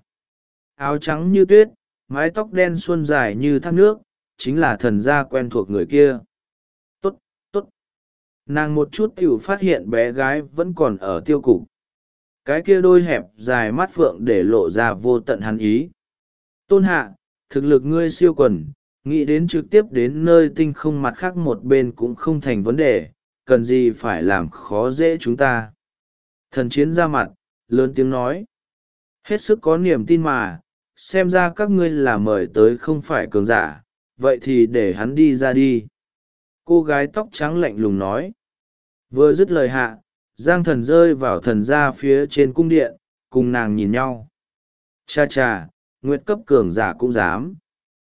Áo trắng như tuyết, mái tóc đen xuân dài như thác nước, chính là thần gia quen thuộc người kia. Tốt, tốt. Nàng một chút tiểu phát hiện bé gái vẫn còn ở tiêu cục. Cái kia đôi hẹp dài mắt phượng để lộ ra vô tận hắn ý. Tôn hạ, thực lực ngươi siêu quần, nghĩ đến trực tiếp đến nơi tinh không mặt khác một bên cũng không thành vấn đề, cần gì phải làm khó dễ chúng ta. Thần chiến ra mặt, lớn tiếng nói. Hết sức có niềm tin mà, xem ra các ngươi là mời tới không phải cường giả, vậy thì để hắn đi ra đi. Cô gái tóc trắng lạnh lùng nói. Vừa dứt lời hạ, Giang Thần rơi vào thần gia phía trên cung điện, cùng nàng nhìn nhau. Cha cha, nguyệt cấp cường giả cũng dám.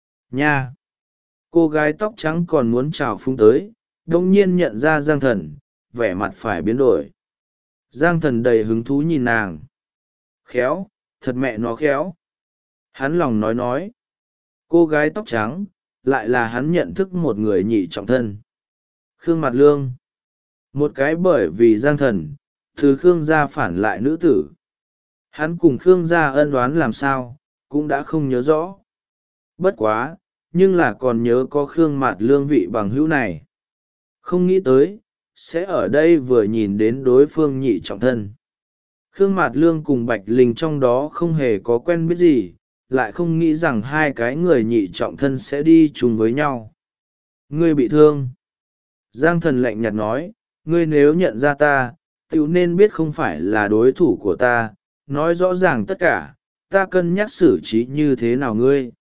Nha! Cô gái tóc trắng còn muốn chào phúng tới, đông nhiên nhận ra Giang Thần, vẻ mặt phải biến đổi. Giang Thần đầy hứng thú nhìn nàng. Khéo, thật mẹ nó khéo. Hắn lòng nói. Cô gái tóc trắng, lại là hắn nhận thức một người nhị trọng thân. Khương Mạt Lương. Một cái bởi vì Giang Thần, từ Khương gia phản lại nữ tử. Hắn cùng Khương gia ân oán làm sao, cũng đã không nhớ rõ. Bất quá, nhưng là còn nhớ có Khương Mạt Lương vị bằng hữu này. Không nghĩ tới, sẽ ở đây vừa nhìn đến đối phương nhị trọng thân. Khương Mạt Lương cùng Bạch Linh trong đó không hề có quen biết gì, lại không nghĩ rằng hai cái người nhị trọng thân sẽ đi chung với nhau. Ngươi bị thương. Giang Thần lạnh nhạt nói, ngươi nếu nhận ra ta, tiểu nên biết không phải là đối thủ của ta, nói rõ ràng tất cả, ta cân nhắc xử trí như thế nào ngươi.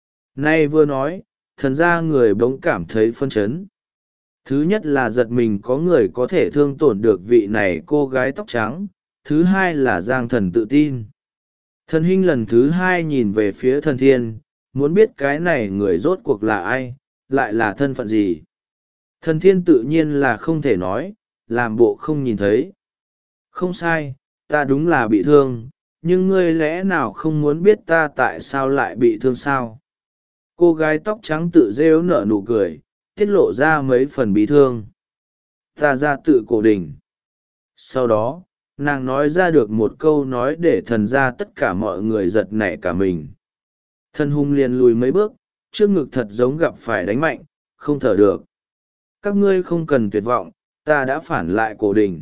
Nay vừa nói, thần ra người bỗng cảm thấy phân chấn. Thứ nhất là giật mình có người có thể thương tổn được vị này cô gái tóc trắng, thứ hai là Giang Thần tự tin. Thần Hinh lần thứ hai nhìn về phía thần thiên, muốn biết cái này người rốt cuộc là ai, lại là thân phận gì. Thần thiên tự nhiên là không thể nói, làm bộ không nhìn thấy. Không sai, ta đúng là bị thương, nhưng ngươi lẽ nào không muốn biết ta tại sao lại bị thương sao? Cô gái tóc trắng tự rêu nở nụ cười, tiết lộ ra mấy phần bị thương. Ta ra tự cổ đình. Sau đó nàng nói ra được một câu nói để thần ra tất cả mọi người giật nảy cả mình. Thần hùng liền lùi mấy bước, trước ngực thật giống gặp phải đánh mạnh, không thở được. Các ngươi không cần tuyệt vọng, ta đã phản lại cổ đình.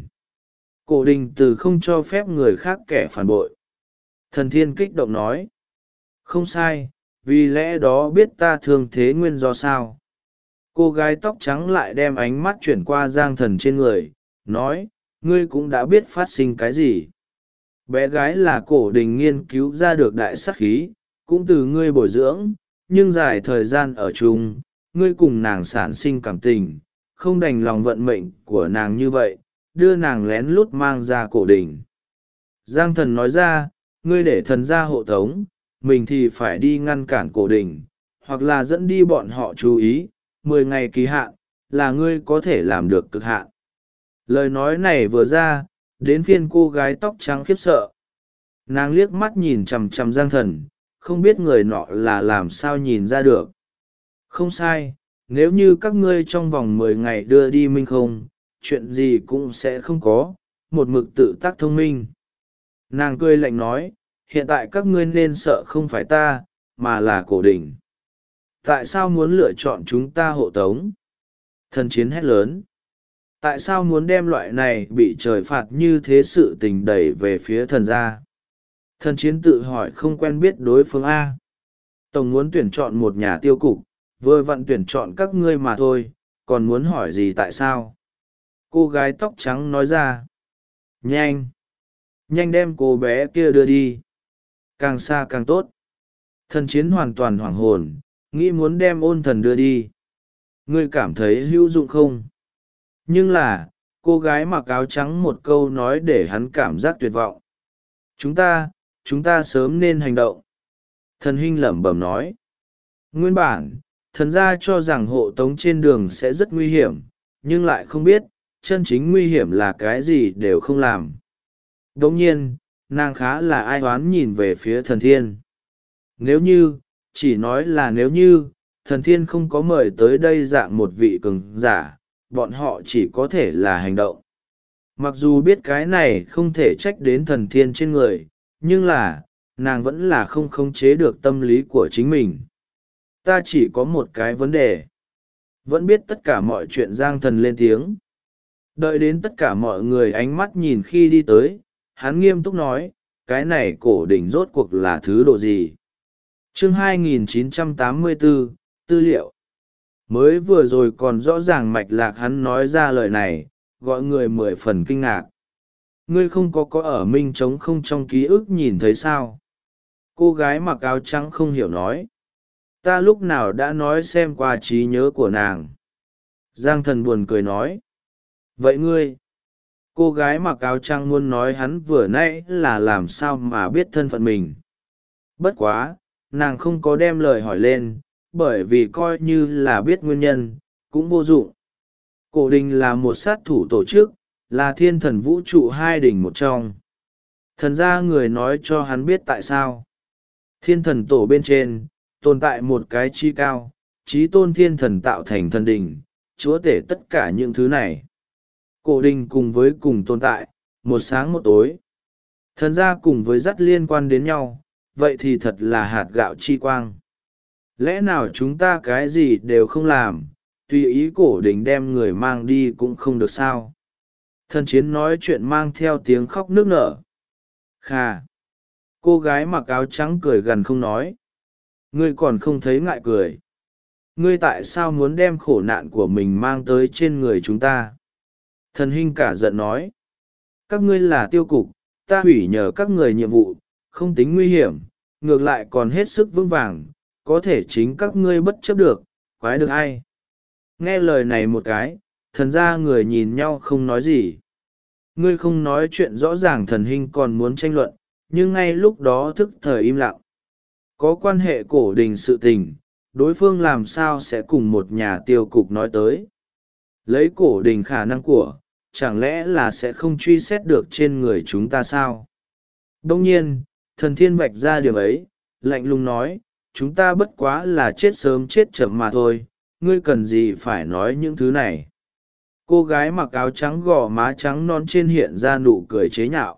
Cổ đình từ không cho phép người khác kẻ phản bội. Thần thiên kích động nói. Không sai, vì lẽ đó biết ta thương thế nguyên do sao. Cô gái tóc trắng lại đem ánh mắt chuyển qua giang thần trên người, nói, ngươi cũng đã biết phát sinh cái gì. Bé gái là cổ đình nghiên cứu ra được đại sắc khí, cũng từ ngươi bồi dưỡng, nhưng dài thời gian ở chung, ngươi cùng nàng sản sinh cảm tình, không đành lòng vận mệnh của nàng như vậy, đưa nàng lén lút mang ra cổ đình. Giang thần nói ra, ngươi để thần ra hộ tống, mình thì phải đi ngăn cản cổ đình, hoặc là dẫn đi bọn họ chú ý, 10 ngày kỳ hạn, là ngươi có thể làm được cực hạn. Lời nói này vừa ra, đến phiên cô gái tóc trắng khiếp sợ. Nàng liếc mắt nhìn chằm chằm Giang thần, không biết người nọ là làm sao nhìn ra được. Không sai, nếu như các ngươi trong vòng 10 ngày đưa đi minh không, chuyện gì cũng sẽ không có, một mực tự tác thông minh. Nàng cười lạnh nói, hiện tại các ngươi nên sợ không phải ta, mà là cổ đình. Tại sao muốn lựa chọn chúng ta hộ tống? Thần chiến hét lớn. Tại sao muốn đem loại này bị trời phạt như thế sự tình đẩy về phía thần gia? Thần chiến tự hỏi không quen biết đối phương A. Tổng muốn tuyển chọn một nhà tiêu cục, vừa vặn tuyển chọn các ngươi mà thôi, còn muốn hỏi gì tại sao? Cô gái tóc trắng nói ra. Nhanh! Nhanh đem cô bé kia đưa đi. Càng xa càng tốt. Thần chiến hoàn toàn hoảng hồn, nghĩ muốn đem ôn thần đưa đi. Ngươi cảm thấy hữu dụng không? Nhưng là, cô gái mặc áo trắng một câu nói để hắn cảm giác tuyệt vọng. Chúng ta sớm nên hành động. Thần Hinh lẩm bẩm nói. Nguyên bản, thần gia cho rằng hộ tống trên đường sẽ rất nguy hiểm, nhưng lại không biết, chân chính nguy hiểm là cái gì đều không làm. Đồng nhiên, nàng khá là ai oán nhìn về phía thần thiên. Nếu như, chỉ nói là nếu như, thần thiên không có mời tới đây dạng một vị cường giả, bọn họ chỉ có thể là hành động. Mặc dù biết cái này không thể trách đến thần thiên trên người, nhưng là, nàng vẫn là không khống chế được tâm lý của chính mình. Ta chỉ có một cái vấn đề. Vẫn biết tất cả mọi chuyện Giang thần lên tiếng. Đợi đến tất cả mọi người ánh mắt nhìn khi đi tới, hắn nghiêm túc nói, cái này cổ đỉnh rốt cuộc là thứ độ gì? Chương 2984, tư liệu. Mới vừa rồi còn rõ ràng mạch lạc hắn nói ra lời này, gọi người 10 phần kinh ngạc. Ngươi không có ở minh trống không trong ký ức nhìn thấy sao? Cô gái mặc áo trắng không hiểu nói. Ta lúc nào đã nói xem qua trí nhớ của nàng. Giang thần buồn cười nói. Vậy ngươi? Cô gái mặc áo trắng muốn nói hắn vừa nãy là làm sao mà biết thân phận mình. Bất quá, nàng không có đem lời hỏi lên, bởi vì coi như là biết nguyên nhân, cũng vô dụng. Cổ đình là một sát thủ tổ chức, là thiên thần vũ trụ hai đỉnh một trong. Thần gia người nói cho hắn biết tại sao. Thiên thần tổ bên trên, tồn tại một cái chi cao, trí tôn thiên thần tạo thành thần đình, chúa tể tất cả những thứ này. Cổ đình cùng với cùng tồn tại, một sáng một tối. Thần gia cùng với dắt liên quan đến nhau, vậy thì thật là hạt gạo chi quang. Lẽ nào chúng ta cái gì đều không làm, tùy ý cổ đình đem người mang đi cũng không được sao? Thần chiến nói chuyện mang theo tiếng khóc nức nở. Khà! Cô gái mặc áo trắng cười gần không nói. Ngươi còn không thấy ngại cười. Ngươi tại sao muốn đem khổ nạn của mình mang tới trên người chúng ta? Thần Hinh cả giận nói. Các ngươi là tiêu cục, ta hủy nhờ các người nhiệm vụ, không tính nguy hiểm, ngược lại còn hết sức vững vàng, có thể chính các ngươi bất chấp được, quái được ai? Nghe lời này một cái, thần ra người nhìn nhau không nói gì. Ngươi không nói chuyện rõ ràng thần Hinh còn muốn tranh luận, nhưng ngay lúc đó thức thời im lặng. Có quan hệ cổ đình sự tình, đối phương làm sao sẽ cùng một nhà tiêu cục nói tới. Lấy cổ đình khả năng của, chẳng lẽ là sẽ không truy xét được trên người chúng ta sao? Đông nhiên, thần thiên vạch ra điểm ấy, lạnh lùng nói, chúng ta bất quá là chết sớm chết chậm mà thôi, ngươi cần gì phải nói những thứ này. Cô gái mặc áo trắng gò má trắng non trên hiện ra nụ cười chế nhạo.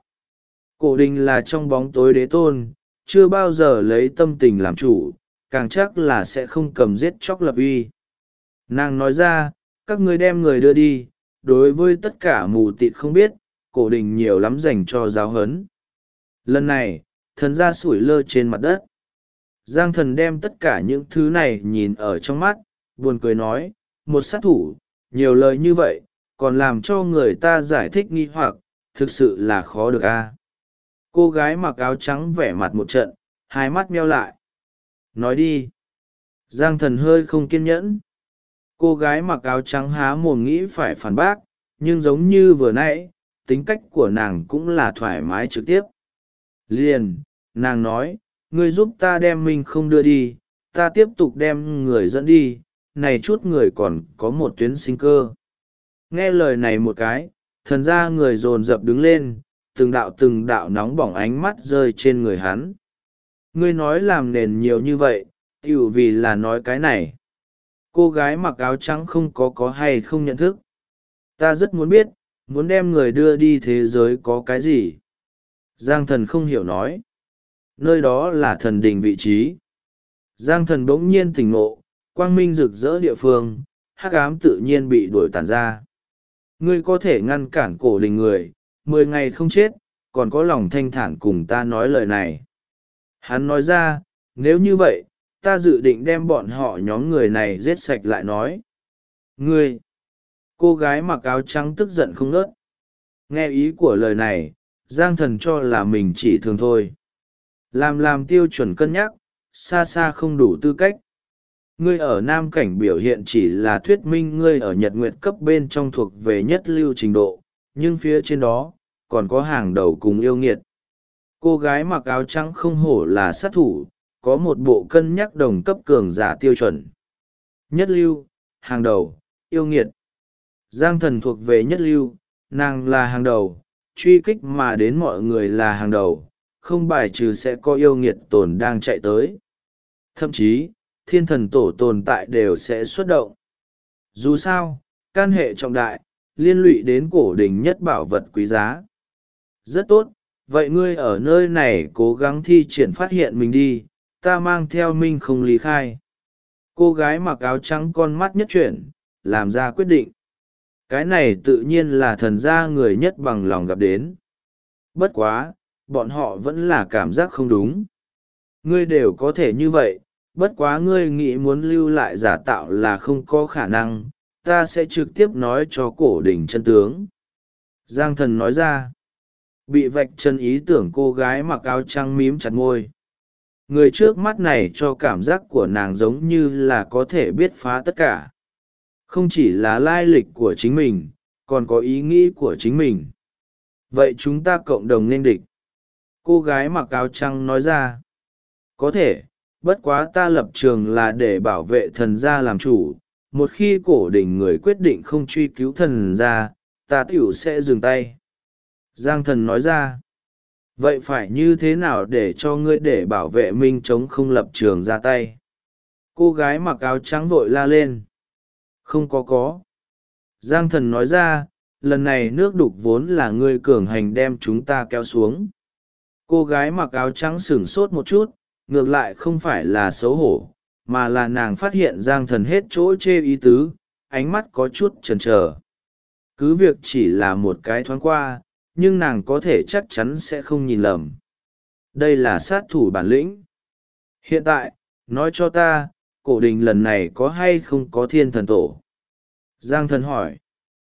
Cổ đình là trong bóng tối đế tôn, chưa bao giờ lấy tâm tình làm chủ, càng chắc là sẽ không cầm giết chóc lập uy. Nàng nói ra, các ngươi đem người đưa đi, đối với tất cả mù tịt không biết, cổ đình nhiều lắm dành cho giáo huấn. Lần này, thần ra sủi lơ trên mặt đất. Giang thần đem tất cả những thứ này nhìn ở trong mắt, buồn cười nói, một sát thủ, nhiều lời như vậy, còn làm cho người ta giải thích nghi hoặc, thực sự là khó được a. Cô gái mặc áo trắng vẻ mặt một trận, hai mắt meo lại. Nói đi. Giang thần hơi không kiên nhẫn. Cô gái mặc áo trắng há mồm nghĩ phải phản bác, nhưng giống như vừa nãy, tính cách của nàng cũng là thoải mái trực tiếp. Liền, nàng nói, ngươi giúp ta đem mình không đưa đi, ta tiếp tục đem người dẫn đi, này chút người còn có một tuyến sinh cơ. Nghe lời này một cái, thần ra người dồn dập đứng lên, từng đạo nóng bỏng ánh mắt rơi trên người hắn. Ngươi nói làm nền nhiều như vậy, tiểu vì là nói cái này. Cô gái mặc áo trắng không có hay không nhận thức. Ta rất muốn biết, muốn đem người đưa đi thế giới có cái gì. Giang thần không hiểu nói. Nơi đó là thần đình vị trí. Giang thần bỗng nhiên tỉnh ngộ, quang minh rực rỡ địa phương, hắc ám tự nhiên bị đuổi tàn ra. Ngươi có thể ngăn cản cổ đình người, 10 ngày không chết, còn có lòng thanh thản cùng ta nói lời này. Hắn nói ra, nếu như vậy, ta dự định đem bọn họ nhóm người này giết sạch lại nói. Ngươi! Cô gái mặc áo trắng tức giận không ngớt. Nghe ý của lời này, Giang thần cho là mình chỉ thường thôi. Làm tiêu chuẩn cân nhắc, xa xa không đủ tư cách. Ngươi ở Nam Cảnh biểu hiện chỉ là thuyết minh ngươi ở Nhật Nguyệt cấp bên trong thuộc về nhất lưu trình độ, nhưng phía trên đó, còn có hàng đầu cùng yêu nghiệt. Cô gái mặc áo trắng không hổ là sát thủ, có một bộ cân nhắc đồng cấp cường giả tiêu chuẩn. Nhất lưu, hàng đầu, yêu nghiệt. Giang thần thuộc về nhất lưu, nàng là hàng đầu, truy kích mà đến mọi người là hàng đầu, không bài trừ sẽ có yêu nghiệt tồn đang chạy tới. Thậm chí, thiên thần tổ tồn tại đều sẽ xuất động. Dù sao, can hệ trọng đại, liên lụy đến cổ đình nhất bảo vật quý giá. Rất tốt, vậy ngươi ở nơi này cố gắng thi triển phát hiện mình đi, ta mang theo mình không lý khai. Cô gái mặc áo trắng con mắt nhất chuyển, làm ra quyết định. Cái này tự nhiên là thần gia người nhất bằng lòng gặp đến. Bất quá, bọn họ vẫn là cảm giác không đúng. Ngươi đều có thể như vậy, bất quá ngươi nghĩ muốn lưu lại giả tạo là không có khả năng, ta sẽ trực tiếp nói cho cổ đình chân tướng. Giang thần nói ra. Bị vạch chân ý tưởng cô gái mặc áo trắng mím chặt môi. Người trước mắt này cho cảm giác của nàng giống như là có thể biết phá tất cả. Không chỉ là lai lịch của chính mình, còn có ý nghĩ của chính mình. Vậy chúng ta cộng đồng nên địch. Cô gái mặc áo trắng nói ra. Có thể, bất quá ta lập trường là để bảo vệ thần gia làm chủ. Một khi cổ đình người quyết định không truy cứu thần gia, ta tiểu sẽ dừng tay. Giang thần nói ra. Vậy phải như thế nào để cho ngươi để bảo vệ minh chống không lập trường ra tay? Cô gái mặc áo trắng vội la lên. Không có. Giang thần nói ra, lần này nước đục vốn là ngươi cường hành đem chúng ta kéo xuống. Cô gái mặc áo trắng sửng sốt một chút, ngược lại không phải là xấu hổ, mà là nàng phát hiện Giang thần hết chỗ chê ý tứ, ánh mắt có chút chần chờ. Cứ việc chỉ là một cái thoáng qua, nhưng nàng có thể chắc chắn sẽ không nhìn lầm. Đây là sát thủ bản lĩnh. Hiện tại, nói cho ta, cổ đình lần này có hay không có thiên thần tổ? Giang thần hỏi.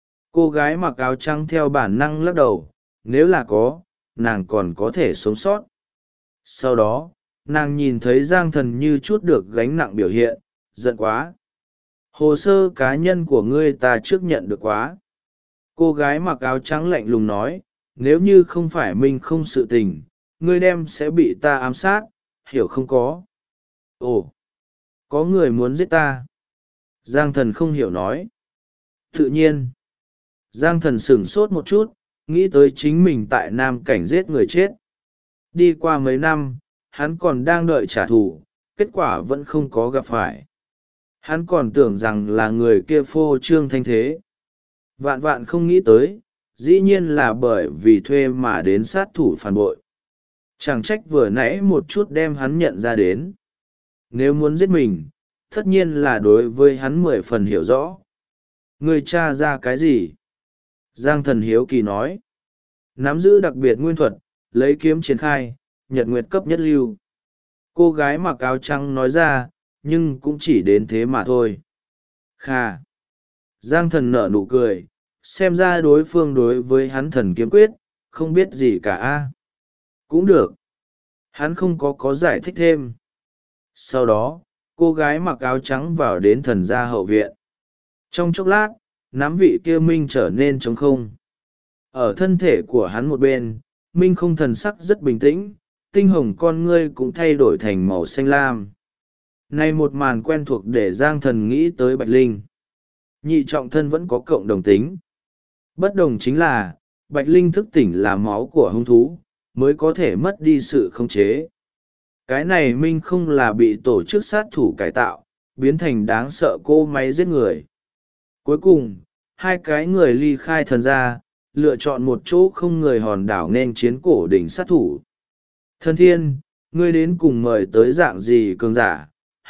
Cô gái mặc áo trắng theo bản năng lắc đầu, nếu là có, nàng còn có thể sống sót. Sau đó, nàng nhìn thấy Giang thần như chút được gánh nặng biểu hiện, giận quá. Hồ sơ cá nhân của ngươi ta trước nhận được quá. Cô gái mặc áo trắng lạnh lùng nói, nếu như không phải mình không sự tình, ngươi đem sẽ bị ta ám sát, hiểu không có? Ồ, có người muốn giết ta. Giang thần không hiểu nói. Tự nhiên, Giang thần sửng sốt một chút, nghĩ tới chính mình tại Nam Cảnh giết người chết. Đi qua mấy năm, hắn còn đang đợi trả thù, kết quả vẫn không có gặp phải. Hắn còn tưởng rằng là người kia phô trương thanh thế. Vạn vạn không nghĩ tới, dĩ nhiên là bởi vì thuê mà đến sát thủ phản bội. Chẳng trách vừa nãy một chút đem hắn nhận ra đến. Nếu muốn giết mình, tất nhiên là đối với hắn 10 phần hiểu rõ. Người tra ra cái gì? Giang thần hiếu kỳ nói. Nắm giữ đặc biệt nguyên thuật, lấy kiếm triển khai, nhật nguyệt cấp nhất lưu. Cô gái mặc áo trắng nói ra, nhưng cũng chỉ đến thế mà thôi. Kha. Giang thần nở nụ cười, xem ra đối phương đối với hắn thần kiếm quyết, không biết gì cả a. Cũng được. Hắn không có giải thích thêm. Sau đó, cô gái mặc áo trắng vào đến thần gia hậu viện. Trong chốc lát, nắm vị kia minh trở nên trống không. Ở thân thể của hắn một bên, minh không thần sắc rất bình tĩnh, tinh hồng con ngươi cũng thay đổi thành màu xanh lam. Này một màn quen thuộc để Giang thần nghĩ tới Bạch Linh. Nhị trọng thân vẫn có cộng đồng tính. Bất đồng chính là, Bạch Linh thức tỉnh là máu của hung thú, mới có thể mất đi sự khống chế. Cái này minh không là bị tổ chức sát thủ cải tạo, biến thành đáng sợ cô máy giết người. Cuối cùng, hai cái người ly khai thần ra, lựa chọn một chỗ không người hòn đảo nên chiến cổ đỉnh sát thủ. Thần thiên, ngươi đến cùng mời tới dạng gì cường giả,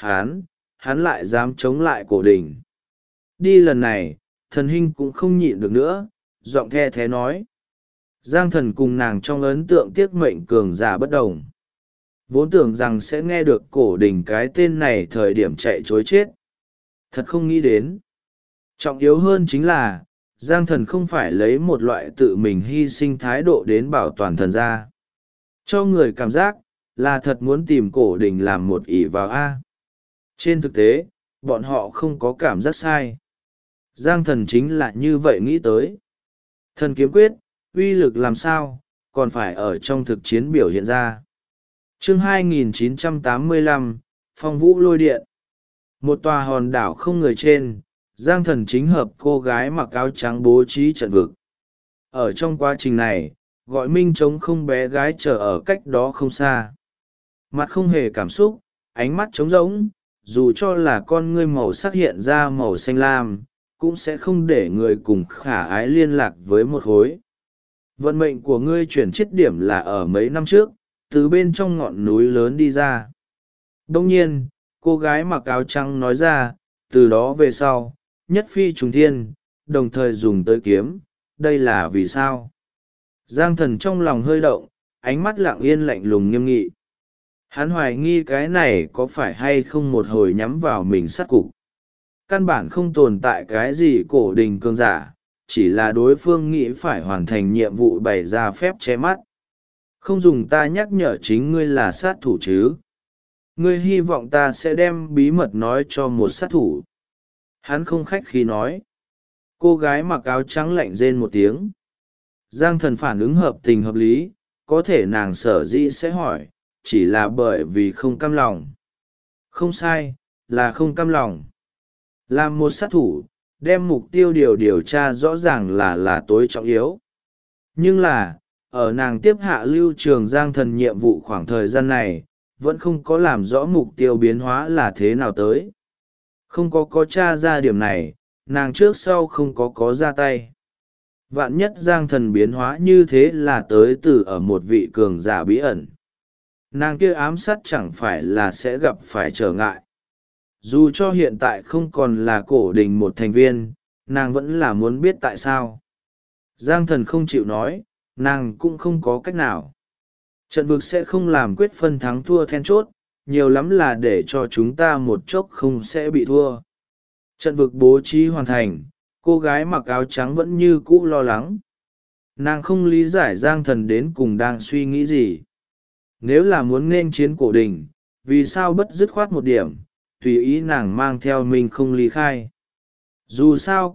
hắn lại dám chống lại cổ đỉnh. Đi lần này, thần hình cũng không nhịn được nữa, giọng the thế nói. Giang thần cùng nàng trong ấn tượng tiếc mệnh cường giả bất đồng. Vốn tưởng rằng sẽ nghe được cổ đỉnh cái tên này thời điểm chạy chối chết. Thật không nghĩ đến. Trọng yếu hơn chính là, Giang thần không phải lấy một loại tự mình hy sinh thái độ đến bảo toàn thần gia. Cho người cảm giác, là thật muốn tìm cổ đỉnh làm một ỷ vào A. Trên thực tế, bọn họ không có cảm giác sai. Giang thần chính là như vậy nghĩ tới. Thần kiếm quyết, uy lực làm sao, còn phải ở trong thực chiến biểu hiện ra. Chương 2985, Phong Vũ Lôi Điện. Một tòa hòn đảo không người trên, Giang thần chính hợp cô gái mặc áo trắng bố trí trận vực. Ở trong quá trình này, gọi minh trống không bé gái chờ ở cách đó không xa. Mặt không hề cảm xúc, ánh mắt trống rỗng, dù cho là con ngươi màu sắc hiện ra màu xanh lam, cũng sẽ không để người cùng khả ái liên lạc với một khối. Vận mệnh của ngươi chuyển chiết điểm là ở mấy năm trước, từ bên trong ngọn núi lớn đi ra. Đông nhiên, cô gái mặc áo trắng nói ra, từ đó về sau, nhất phi trùng thiên, đồng thời dùng tới kiếm, đây là vì sao? Giang thần trong lòng hơi động, ánh mắt lặng yên lạnh lùng nghiêm nghị. Hắn hoài nghi cái này có phải hay không một hồi nhắm vào mình sát cục. Căn bản không tồn tại cái gì cổ đình cường giả, chỉ là đối phương nghĩ phải hoàn thành nhiệm vụ bày ra phép che mắt. Không dùng ta nhắc nhở chính ngươi là sát thủ chứ. Ngươi hy vọng ta sẽ đem bí mật nói cho một sát thủ. Hắn không khách khí nói. Cô gái mặc áo trắng lạnh rên một tiếng. Giang thần phản ứng hợp tình hợp lý, có thể nàng sở dĩ sẽ hỏi, chỉ là bởi vì không cam lòng. Không sai, là không cam lòng. Làm một sát thủ, đem mục tiêu điều tra rõ ràng là tối trọng yếu. Nhưng là, ở nàng tiếp hạ lưu trường Giang thần nhiệm vụ khoảng thời gian này, vẫn không có làm rõ mục tiêu biến hóa là thế nào tới. Không có tra ra điểm này, nàng trước sau không có ra tay. Vạn nhất Giang thần biến hóa như thế là tới từ ở một vị cường giả bí ẩn. Nàng kia ám sát chẳng phải là sẽ gặp phải trở ngại. Dù cho hiện tại không còn là cổ đình một thành viên, nàng vẫn là muốn biết tại sao. Giang thần không chịu nói, nàng cũng không có cách nào. Trận vực sẽ không làm quyết phân thắng thua then chốt, nhiều lắm là để cho chúng ta một chốc không sẽ bị thua. Trận vực bố trí hoàn thành, cô gái mặc áo trắng vẫn như cũ lo lắng. Nàng không lý giải Giang thần đến cùng đang suy nghĩ gì. Nếu là muốn nên chiến cổ đình, vì sao bất dứt khoát một điểm, tùy ý nàng mang theo mình không ly khai. Dù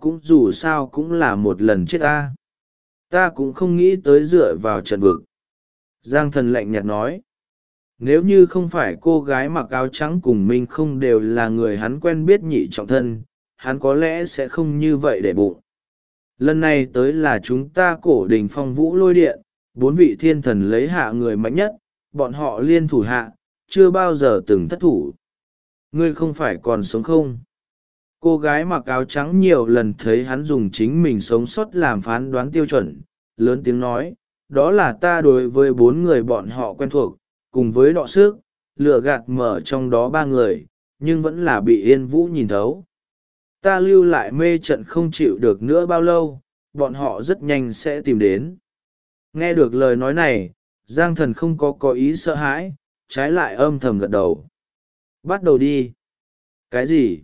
sao cũng là một lần chết ta. Ta cũng không nghĩ tới dựa vào trận vực. Giang thần lạnh nhạt nói. Nếu như không phải cô gái mặc áo trắng cùng mình không đều là người hắn quen biết nhị trọng thân, hắn có lẽ sẽ không như vậy để bụng. lần này tới là chúng ta cổ đình phong vũ lôi điện, 4 vị thiên thần lấy hạ người mạnh nhất, bọn họ liên thủ hạ, chưa bao giờ từng thất thủ. Ngươi không phải còn sống không? Cô gái mặc áo trắng nhiều lần thấy hắn dùng chính mình sống sót làm phán đoán tiêu chuẩn, lớn tiếng nói, đó là ta đối với 4 người bọn họ quen thuộc, cùng với đọ sức, lừa gạt mở trong đó 3 người, nhưng vẫn là bị Yên Vũ nhìn thấu. Ta lưu lại mê trận không chịu được nữa bao lâu, bọn họ rất nhanh sẽ tìm đến. Nghe được lời nói này, Giang Thần không có ý sợ hãi, trái lại âm thầm gật đầu. Bắt đầu đi. Cái gì?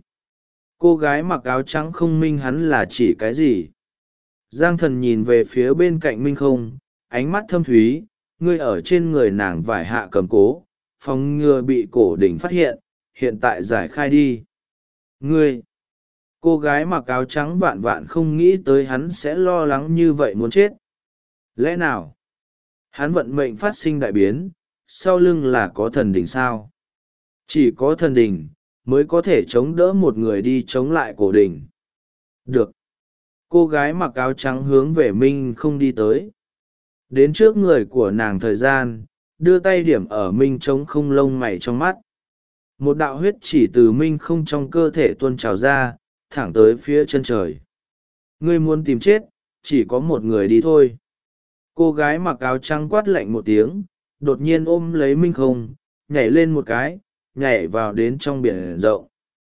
Cô gái mặc áo trắng không minh hắn là chỉ cái gì? Giang Thần nhìn về phía bên cạnh Minh Không, ánh mắt thâm thúy, ngươi ở trên người nàng vải hạ cầm cố, phòng ngừa bị cổ đỉnh phát hiện, hiện tại giải khai đi. Ngươi! Cô gái mặc áo trắng vạn vạn không nghĩ tới hắn sẽ lo lắng như vậy muốn chết. Lẽ nào? Hắn vận mệnh phát sinh đại biến, sau lưng là có thần đỉnh sao? Chỉ có thần đỉnh mới có thể chống đỡ một người đi chống lại cổ đỉnh. Được. Cô gái mặc áo trắng hướng về Minh Không đi tới. Đến trước người của nàng thời gian, đưa tay điểm ở Minh trống không lông mày trong mắt. Một đạo huyết chỉ từ Minh Không trong cơ thể tuôn trào ra, thẳng tới phía chân trời. Ngươi muốn tìm chết, chỉ có một người đi thôi. Cô gái mặc áo trắng quát lạnh một tiếng, đột nhiên ôm lấy Minh Không, nhảy lên một cái, nhảy vào đến trong biển rộng.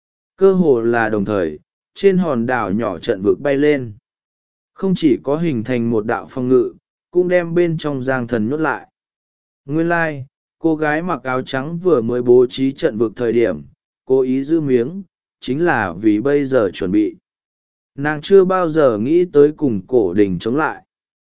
Cơ hồ là đồng thời, trên hòn đảo nhỏ trận vực bay lên. Không chỉ có hình thành một đạo phòng ngự, cũng đem bên trong Giang Thần nhốt lại. Nguyên lai, cô gái mặc áo trắng vừa mới bố trí trận vực thời điểm, cố ý giữ miếng, chính là vì bây giờ chuẩn bị. Nàng chưa bao giờ nghĩ tới cùng cổ đình chống lại.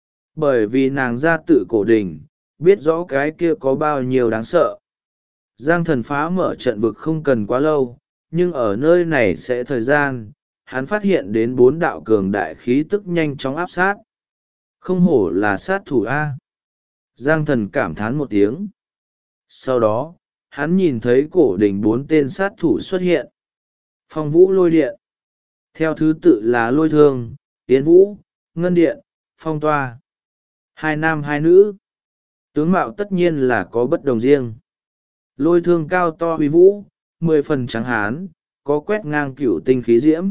Bởi vì nàng ra tự cổ đình, biết rõ cái kia có bao nhiêu đáng sợ. Giang Thần phá mở trận vực không cần quá lâu, nhưng ở nơi này sẽ thời gian, hắn phát hiện đến 4 đạo cường đại khí tức nhanh chóng áp sát. Không hổ là sát thủ A. Giang Thần cảm thán một tiếng. Sau đó, hắn nhìn thấy cổ đỉnh 4 tên sát thủ xuất hiện. Phong Vũ Lôi Điện. Theo thứ tự là Lôi Thương, Yến Vũ, Ngân Điện, Phong Toa. 2 nam 2 nữ. Tướng mạo tất nhiên là có bất đồng riêng. Lôi Thương cao to huy vũ, 10 phần trắng hán, có quét ngang cửu tinh khí diễm.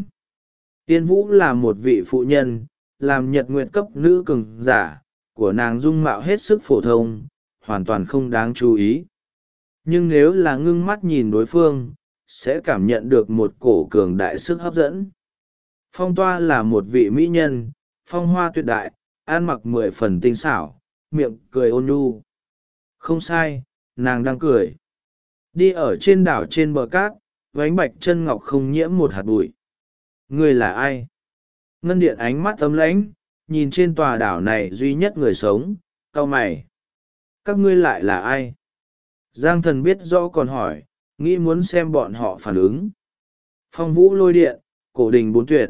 Yến Vũ là một vị phụ nhân, làm nhật nguyệt cấp nữ cường giả, của nàng dung mạo hết sức phổ thông, hoàn toàn không đáng chú ý. Nhưng nếu là ngưng mắt nhìn đối phương, sẽ cảm nhận được một cổ cường đại sức hấp dẫn. Phong Toa là một vị mỹ nhân, phong hoa tuyệt đại, ăn mặc 10 phần tinh xảo, miệng cười ôn nhu. Không sai, nàng đang cười. Đi ở trên đảo trên bờ cát, vánh bạch chân ngọc không nhiễm một hạt bụi. Ngươi là ai? Ngân Điện ánh mắt ấm lãnh, nhìn trên tòa đảo này duy nhất người sống, cau mày. Các ngươi lại là ai? Giang Thần biết rõ còn hỏi, nghĩ muốn xem bọn họ phản ứng. Phong Vũ Lôi Điện, cổ đình 4 tuyệt.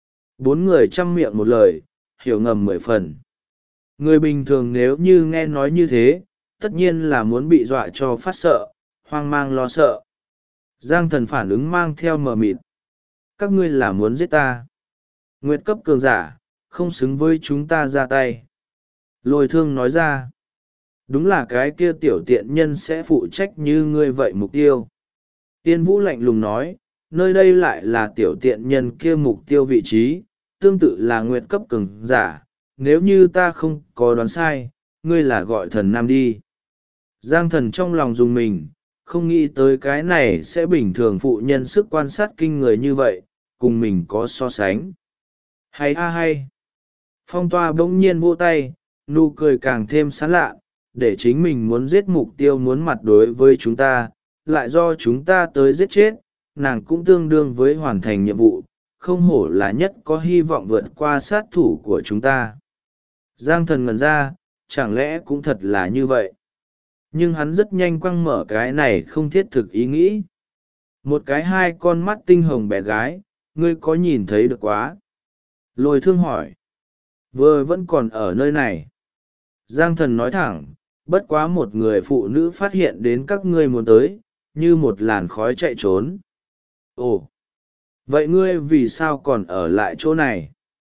4 người chăm miệng một lời, hiểu ngầm 10 phần. Người bình thường nếu như nghe nói như thế, tất nhiên là muốn bị dọa cho phát sợ, hoang mang lo sợ. Giang Thần phản ứng mang theo mờ mịt. Các ngươi là muốn giết ta. Nguyệt cấp cường giả, không xứng với chúng ta ra tay. Lôi Thương nói ra. Đúng là cái kia tiểu tiện nhân sẽ phụ trách như ngươi vậy mục tiêu. Tiên Vũ lạnh lùng nói, nơi đây lại là tiểu tiện nhân kia mục tiêu vị trí, tương tự là nguyệt cấp cường giả. Nếu như ta không có đoán sai, ngươi là gọi thần nam đi. Giang Thần trong lòng dùng mình, không nghĩ tới cái này sẽ bình thường phụ nhân sức quan sát kinh người như vậy, cùng mình có so sánh. Hay a hay. Phong Toa bỗng nhiên vỗ tay, nụ cười càng thêm sán lạ, để chính mình muốn giết mục tiêu muốn mặt đối với chúng ta, lại do chúng ta tới giết chết, nàng cũng tương đương với hoàn thành nhiệm vụ, không hổ là nhất có hy vọng vượt qua sát thủ của chúng ta. Giang Thần ngẩn ra, chẳng lẽ cũng thật là như vậy? Nhưng hắn rất nhanh quăng mở cái này không thiết thực ý nghĩ. Một cái 2 con mắt tinh hồng bé gái, ngươi có nhìn thấy được quá? Lôi Thương hỏi. Vừa vẫn còn ở nơi này. Giang Thần nói thẳng, bất quá một người phụ nữ phát hiện đến các ngươi muốn tới, như một làn khói chạy trốn. Ồ! Vậy ngươi vì sao còn ở lại chỗ này?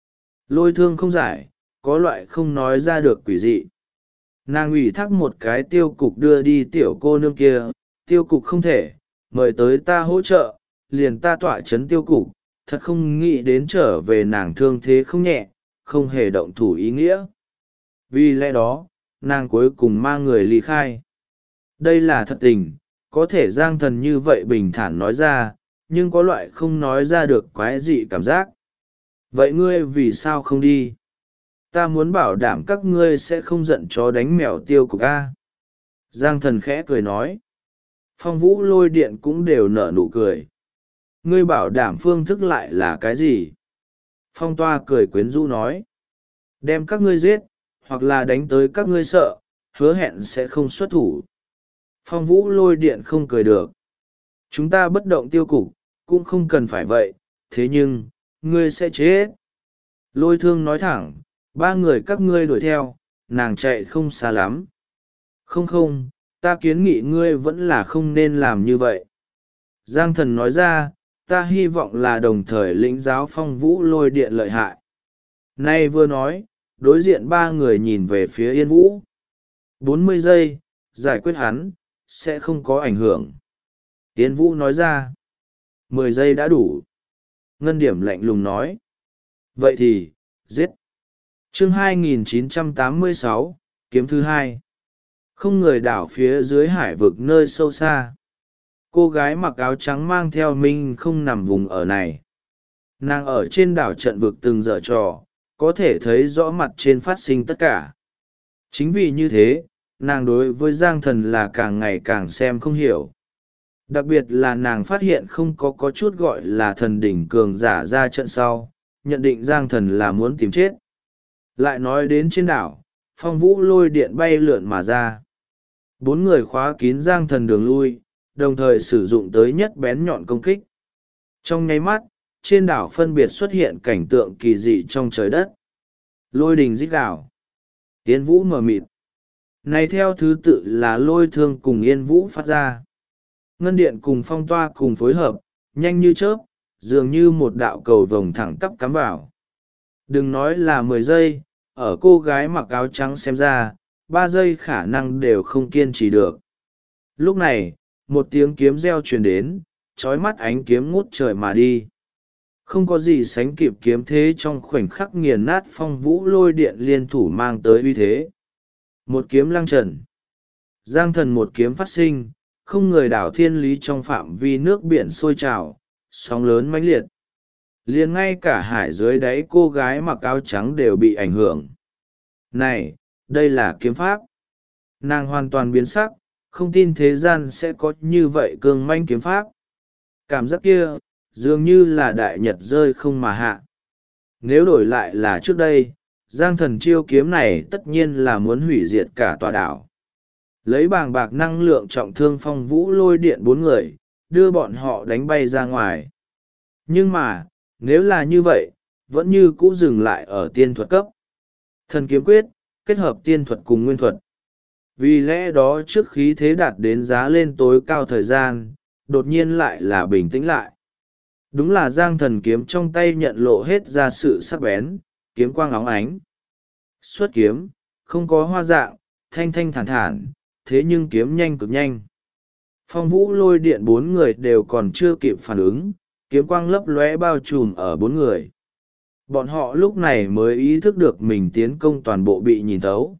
Lôi thương không giải, có loại không nói ra được quỷ dị. Nàng ủy thác một cái tiêu cục đưa đi tiểu cô nương kia, tiêu cục không thể, mời tới ta hỗ trợ, liền ta tọa chấn tiêu cục, thật không nghĩ đến trở về nàng thương thế không nhẹ, không hề động thủ ý nghĩa. Vì lẽ đó, nàng cuối cùng mang người ly khai. Đây là thật tình, có thể Giang Thần như vậy bình thản nói ra, nhưng có loại không nói ra được quái dị cảm giác. Vậy ngươi vì sao không đi? Ta muốn bảo đảm các ngươi sẽ không giận chó đánh mèo tiêu cục a. Giang Thần khẽ cười nói. Phong Vũ Lôi Điện cũng đều nở nụ cười. Ngươi bảo đảm phương thức lại là cái gì? Phong Toa cười quyến rũ nói. Đem các ngươi giết, hoặc là đánh tới các ngươi sợ, hứa hẹn sẽ không xuất thủ. Phong Vũ Lôi Điện không cười được. Chúng ta bất động tiêu cục, cũng không cần phải vậy, thế nhưng, ngươi sẽ chết. Lôi Thương nói thẳng, ba người các ngươi đuổi theo, nàng chạy không xa lắm. Không, ta kiến nghị ngươi vẫn là không nên làm như vậy. Giang Thần nói ra, ta hy vọng là đồng thời lĩnh giáo Phong Vũ Lôi Điện lợi hại. Nay vừa nói, đối diện ba người nhìn về phía Yên Vũ. 40 giây, giải quyết hắn, sẽ không có ảnh hưởng. Yên Vũ nói ra. 10 giây đã đủ. Ngân Điểm lạnh lùng nói. Vậy thì, giết. Chương 2986, kiếm thứ hai. Không người đảo phía dưới hải vực nơi sâu xa. Cô gái mặc áo trắng mang theo Minh không nằm vùng ở này. Nàng ở trên đảo trận vực từng giở trò, có thể thấy rõ mặt trên phát sinh tất cả. Chính vì như thế, nàng đối với Giang Thần là càng ngày càng xem không hiểu. Đặc biệt là nàng phát hiện không có chút gọi là thần đỉnh cường giả ra trận sau, nhận định Giang Thần là muốn tìm chết. Lại nói đến trên đảo, Phong Vũ Lôi Điện bay lượn mà ra. 4 người khóa kín Giang Thần đường lui, đồng thời sử dụng tới nhất bén nhọn công kích. Trong nháy mắt, trên đảo phân biệt xuất hiện cảnh tượng kỳ dị trong trời đất. Lôi đình rít gào. Yên Vũ mờ mịt. Này theo thứ tự là Lôi Thương cùng Yên Vũ phát ra. Ngân Điện cùng Phong Toa cùng phối hợp, nhanh như chớp, dường như một đạo cầu vồng thẳng tắp cắm vào. Đừng nói là 10 giây, ở cô gái mặc áo trắng xem ra, 3 giây khả năng đều không kiên trì được. Lúc này, một tiếng kiếm reo truyền đến, trói mắt ánh kiếm ngút trời mà đi. Không có gì sánh kịp kiếm thế trong khoảnh khắc nghiền nát Phong Vũ Lôi Điện liên thủ mang tới uy thế. Một kiếm lăng trần. Giang Thần một kiếm phát sinh, không người đảo thiên lý trong phạm vi nước biển sôi trào, sóng lớn mãnh liệt. Liền ngay cả hải dưới đáy cô gái mặc áo trắng đều bị ảnh hưởng. Này, đây là kiếm pháp. Nàng hoàn toàn biến sắc, không tin thế gian sẽ có như vậy cường manh kiếm pháp. Cảm giác kia, dường như là đại nhật rơi không mà hạ. Nếu đổi lại là trước đây, Giang Thần chiêu kiếm này tất nhiên là muốn hủy diệt cả tòa đảo. Lấy bàng bạc năng lượng trọng thương Phong Vũ Lôi Điện 4 người, đưa bọn họ đánh bay ra ngoài. Nhưng mà, nếu là như vậy, vẫn như cũ dừng lại ở tiên thuật cấp. Thần kiếm quyết, kết hợp tiên thuật cùng nguyên thuật. Vì lẽ đó trước khí thế đạt đến giá lên tối cao thời gian, đột nhiên lại là bình tĩnh lại. Đúng là Giang Thần kiếm trong tay nhận lộ hết ra sự sắc bén, kiếm quang óng ánh. Xuất kiếm, không có hoa dạng, thanh thanh thản thản, thế nhưng kiếm nhanh cực nhanh. Phong Vũ Lôi Điện 4 người đều còn chưa kịp phản ứng, kiếm quang lấp lóe bao trùm ở 4 người. Bọn họ lúc này mới ý thức được mình tiến công toàn bộ bị nhìn thấu.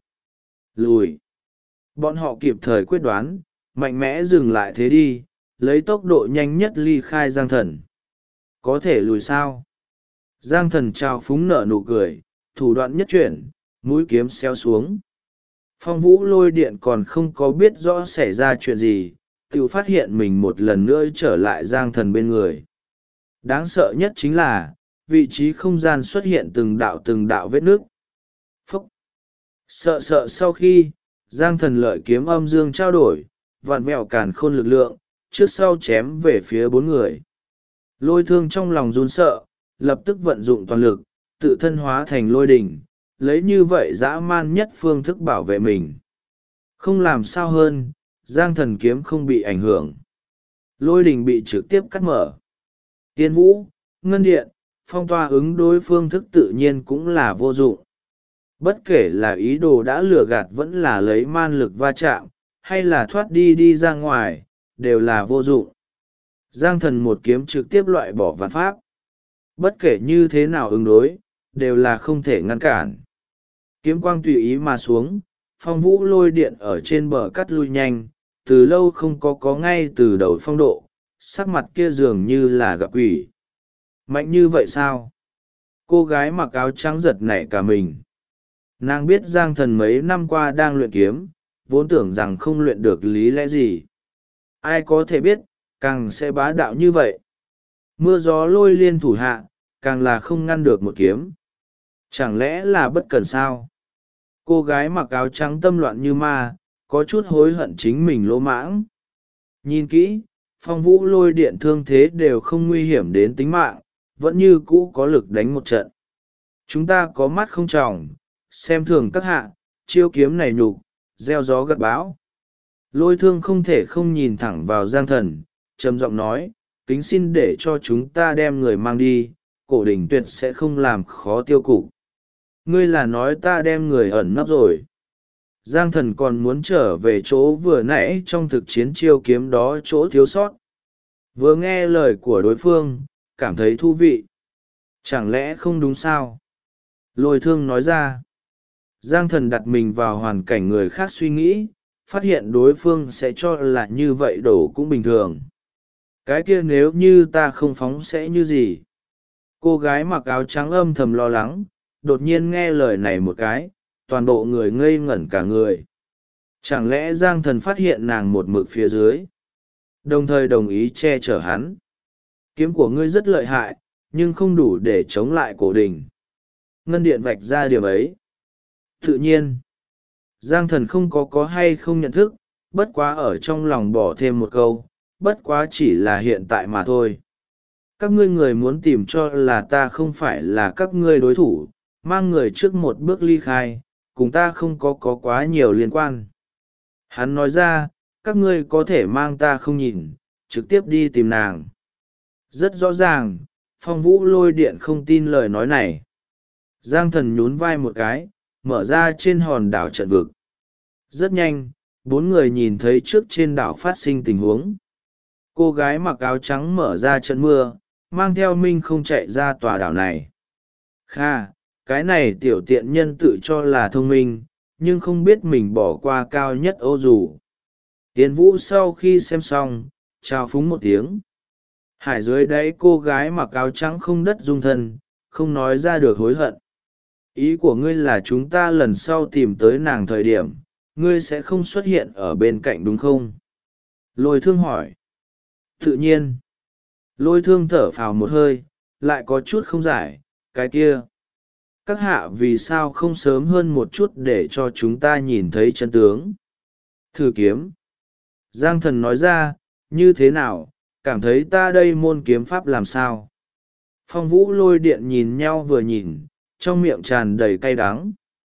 Lùi. Bọn họ kịp thời quyết đoán, mạnh mẽ dừng lại thế đi, lấy tốc độ nhanh nhất ly khai Giang Thần. Có thể lùi sao? Giang Thần trao phúng nở nụ cười, thủ đoạn nhất chuyển, mũi kiếm xéo xuống. Phong Vũ Lôi Điện còn không có biết rõ xảy ra chuyện gì, tự phát hiện mình một lần nữa trở lại Giang Thần bên người. Đáng sợ nhất chính là, vị trí không gian xuất hiện từng đạo vết nước. Phúc! Sợ sau khi, Giang Thần lợi kiếm âm dương trao đổi, vặn vẹo càn khôn lực lượng, trước sau chém về phía 4 người. Lôi Thương trong lòng run sợ, lập tức vận dụng toàn lực, tự thân hóa thành lôi đỉnh, lấy như vậy dã man nhất phương thức bảo vệ mình. Không làm sao hơn, Giang Thần kiếm không bị ảnh hưởng. Lôi đỉnh bị trực tiếp cắt mở. Tiên Vũ, Ngân Điện, phong toa ứng đối phương thức tự nhiên cũng là vô dụng. Bất kể là ý đồ đã lừa gạt vẫn là lấy man lực va chạm, hay là thoát đi đi ra ngoài, đều là vô dụng. Giang thần một kiếm trực tiếp loại bỏ vạn pháp. Bất kể như thế nào ứng đối, đều là không thể ngăn cản. Kiếm quang tùy ý mà xuống, phong vũ lôi điện ở trên bờ cắt lui nhanh, từ lâu không có ngay từ đầu phong độ, sắc mặt kia dường như là gặp quỷ. Mạnh như vậy sao? Cô gái mặc áo trắng giật nảy cả mình. Nàng biết Giang thần mấy năm qua đang luyện kiếm, vốn tưởng rằng không luyện được lý lẽ gì. Ai có thể biết, càng sẽ bá đạo như vậy. Mưa gió lôi liên thủ hạ, càng là không ngăn được một kiếm. Chẳng lẽ là bất cẩn sao? Cô gái mặc áo trắng tâm loạn như ma, có chút hối hận chính mình lỗ mãng. Nhìn kỹ, phong vũ lôi điện thương thế đều không nguy hiểm đến tính mạng, vẫn như cũ có lực đánh một trận. Chúng ta có mắt không tròng, xem thường các hạ, chiêu kiếm này nhục, gieo gió gặt bão. Lôi thương không thể không nhìn thẳng vào Giang thần, trầm giọng nói, kính xin để cho chúng ta đem người mang đi, cổ đình tuyệt sẽ không làm khó tiêu cục. Ngươi là nói ta đem người ẩn nấp rồi. Giang thần còn muốn trở về chỗ vừa nãy trong thực chiến chiêu kiếm đó chỗ thiếu sót. Vừa nghe lời của đối phương, cảm thấy thú vị. Chẳng lẽ không đúng sao? Lôi thương nói ra. Giang thần đặt mình vào hoàn cảnh người khác suy nghĩ, phát hiện đối phương sẽ cho là như vậy đổ cũng bình thường. Cái kia nếu như ta không phóng sẽ như gì? Cô gái mặc áo trắng âm thầm lo lắng, đột nhiên nghe lời này một cái, toàn bộ người ngây ngẩn cả người. Chẳng lẽ Giang thần phát hiện nàng một mực phía dưới, đồng thời đồng ý che chở hắn? Kiếm của ngươi rất lợi hại, nhưng không đủ để chống lại cổ đình. Ngân điện vạch ra điểm ấy. Tự nhiên, Giang thần không có hay không nhận thức, bất quá ở trong lòng bỏ thêm một câu, bất quá chỉ là hiện tại mà thôi. Các ngươi người muốn tìm cho là ta không phải là các ngươi đối thủ, mang người trước một bước ly khai, cùng ta không có quá nhiều liên quan. Hắn nói ra, các ngươi có thể mang ta không nhìn, trực tiếp đi tìm nàng. Rất rõ ràng, phong vũ lôi điện không tin lời nói này. Giang thần nhún vai một cái, mở ra trên hòn đảo trận vực. Rất nhanh, 4 người nhìn thấy trước trên đảo phát sinh tình huống. Cô gái mặc áo trắng mở ra trận mưa, mang theo Minh không chạy ra tòa đảo này. Kha, cái này tiểu tiện nhân tự cho là thông minh, nhưng không biết mình bỏ qua cao nhất ô dù. Tiến Vũ sau khi xem xong, chào phúng một tiếng. Hải dưới đáy cô gái mặc áo trắng không đất dung thân, không nói ra được hối hận. Ý của ngươi là chúng ta lần sau tìm tới nàng thời điểm, ngươi sẽ không xuất hiện ở bên cạnh đúng không? Lôi thương hỏi. Tự nhiên. Lôi thương thở phào một hơi, lại có chút không giải, cái kia. Các hạ vì sao không sớm hơn một chút để cho chúng ta nhìn thấy chân tướng? Thử kiếm. Giang thần nói ra, như thế nào, cảm thấy ta đây môn kiếm pháp làm sao? Phong vũ lôi điện nhìn nhau vừa nhìn, trong miệng tràn đầy cay đắng.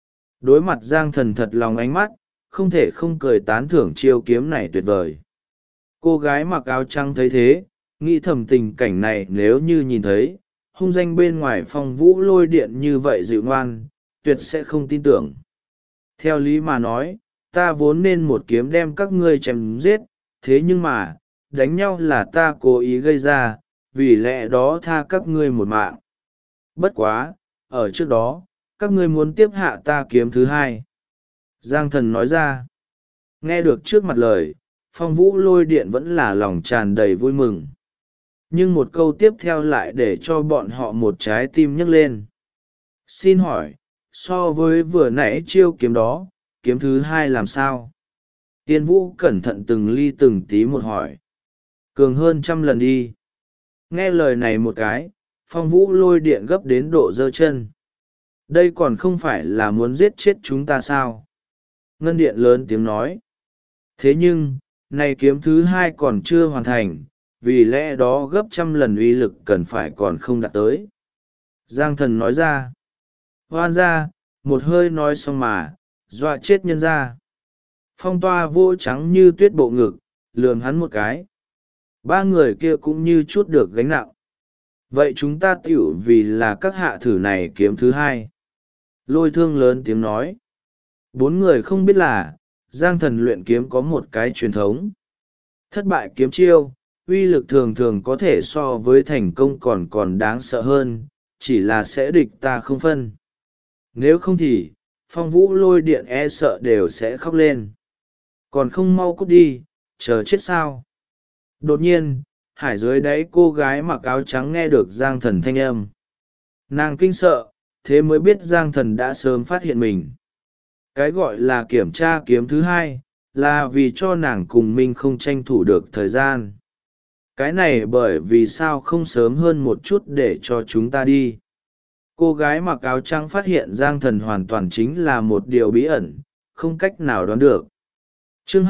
Đối mặt Giang thần thật lòng ánh mắt, không thể không cười tán thưởng chiêu kiếm này tuyệt vời. Cô gái mặc áo trắng thấy thế, nghĩ thầm tình cảnh này nếu như nhìn thấy, hung danh bên ngoài phong vũ lôi điện như vậy dịu ngoan, tuyệt sẽ không tin tưởng. Theo lý mà nói, ta vốn nên một kiếm đem các ngươi chém giết, thế nhưng mà, đánh nhau là ta cố ý gây ra, vì lẽ đó tha các ngươi một mạng. Bất quá, ở trước đó, các ngươi muốn tiếp hạ ta kiếm thứ hai. Giang thần nói ra. Nghe được trước mặt lời, phong vũ lôi điện vẫn là lòng tràn đầy vui mừng. Nhưng một câu tiếp theo lại để cho bọn họ một trái tim nhấc lên. Xin hỏi, so với vừa nãy chiêu kiếm đó, kiếm thứ hai làm sao? Tiên Vũ cẩn thận từng ly từng tí một hỏi. Cường hơn 100 lần đi. Nghe lời này một cái, phong vũ lôi điện gấp đến độ giơ chân. Đây còn không phải là muốn giết chết chúng ta sao? Ngân điện lớn tiếng nói. Thế nhưng, này kiếm thứ hai còn chưa hoàn thành, vì lẽ đó gấp 100 lần uy lực cần phải còn không đạt tới. Giang thần nói ra. Hoan ra, một hơi nói xong mà, dọa chết nhân ra. Phong toa vô trắng như tuyết bộ ngực, lườm hắn một cái. 3 người kia cũng như chút được gánh nặng. vậy chúng ta tựu vì là các hạ thử này kiếm thứ hai. Lôi Thương lớn tiếng nói. Bốn người không biết là Giang Thần luyện kiếm có một cái truyền thống. Thất bại kiếm chiêu, uy lực thường thường có thể so với thành công còn đáng sợ hơn, chỉ là sẽ địch ta không phân. Nếu không thì, Phong Vũ Lôi Điện e sợ đều sẽ khóc lên. Còn không mau cút đi, chờ chết sao. Đột nhiên, hải dưới đáy cô gái mặc áo trắng nghe được Giang Thần thanh âm. Nàng kinh sợ, thế mới biết Giang Thần đã sớm phát hiện mình. Cái gọi là kiểm tra kiếm thứ hai, là vì cho nàng cùng mình không tranh thủ được thời gian. Cái này bởi vì sao không sớm hơn một chút để cho chúng ta đi. Cô gái mặc áo trắng phát hiện Giang Thần hoàn toàn chính là một điều bí ẩn, không cách nào đoán được. Chương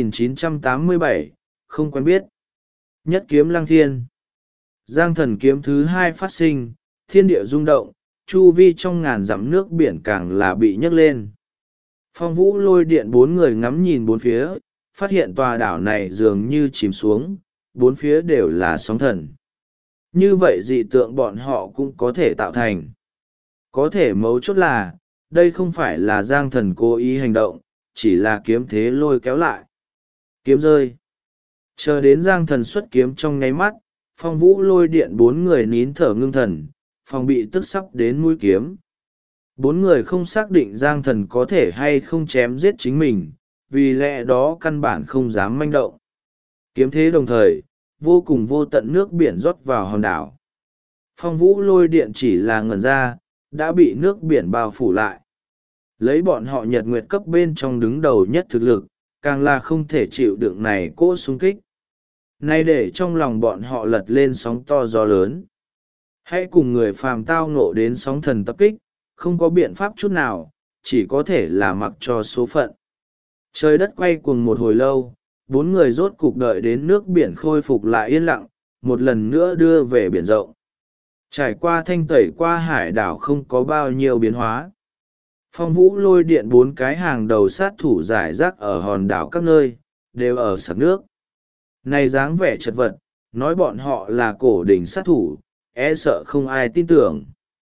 2987, không quen biết. Nhất kiếm lăng thiên. Giang Thần kiếm thứ hai phát sinh, thiên địa rung động, chu vi trong ngàn dặm nước biển càng là bị nhấc lên. Phong Vũ Lôi Điện bốn người ngắm nhìn bốn phía, phát hiện tòa đảo này dường như chìm xuống, bốn phía đều là sóng thần. Như vậy dị tượng bọn họ cũng có thể tạo thành. Có thể mấu chốt là, đây không phải là Giang Thần cố ý hành động, chỉ là kiếm thế lôi kéo lại. Kiếm rơi. Chờ đến Giang Thần xuất kiếm trong nháy mắt, Phong Vũ Lôi Điện bốn người nín thở ngưng thần, phòng bị tức sắp đến mũi kiếm. Bốn người không xác định Giang Thần có thể hay không chém giết chính mình, vì lẽ đó căn bản không dám manh động. Kiếm thế đồng thời, vô cùng vô tận nước biển rót vào hòn đảo. Phong Vũ Lôi Điện chỉ là ngẩn ra, đã bị nước biển bao phủ lại. Lấy bọn họ Nhật Nguyệt cấp bên trong đứng đầu nhất thực lực, càng là không thể chịu đựng này cỗ xung kích. Nay để trong lòng bọn họ lật lên sóng to gió lớn. Hãy cùng người phàm tao ngộ đến sóng thần tập kích, không có biện pháp chút nào, chỉ có thể là mặc cho số phận. Trời đất quay cuồng một hồi lâu, bốn người rốt cục đợi đến nước biển khôi phục lại yên lặng, một lần nữa đưa về biển rộng. Trải qua thanh tẩy qua hải đảo không có bao nhiêu biến hóa. Phong Vũ Lôi Điện bốn cái hàng đầu sát thủ giải rác ở hòn đảo các nơi, đều ở sặc nước. Này dáng vẻ chật vật, nói bọn họ là cổ đỉnh sát thủ, e sợ không ai tin tưởng.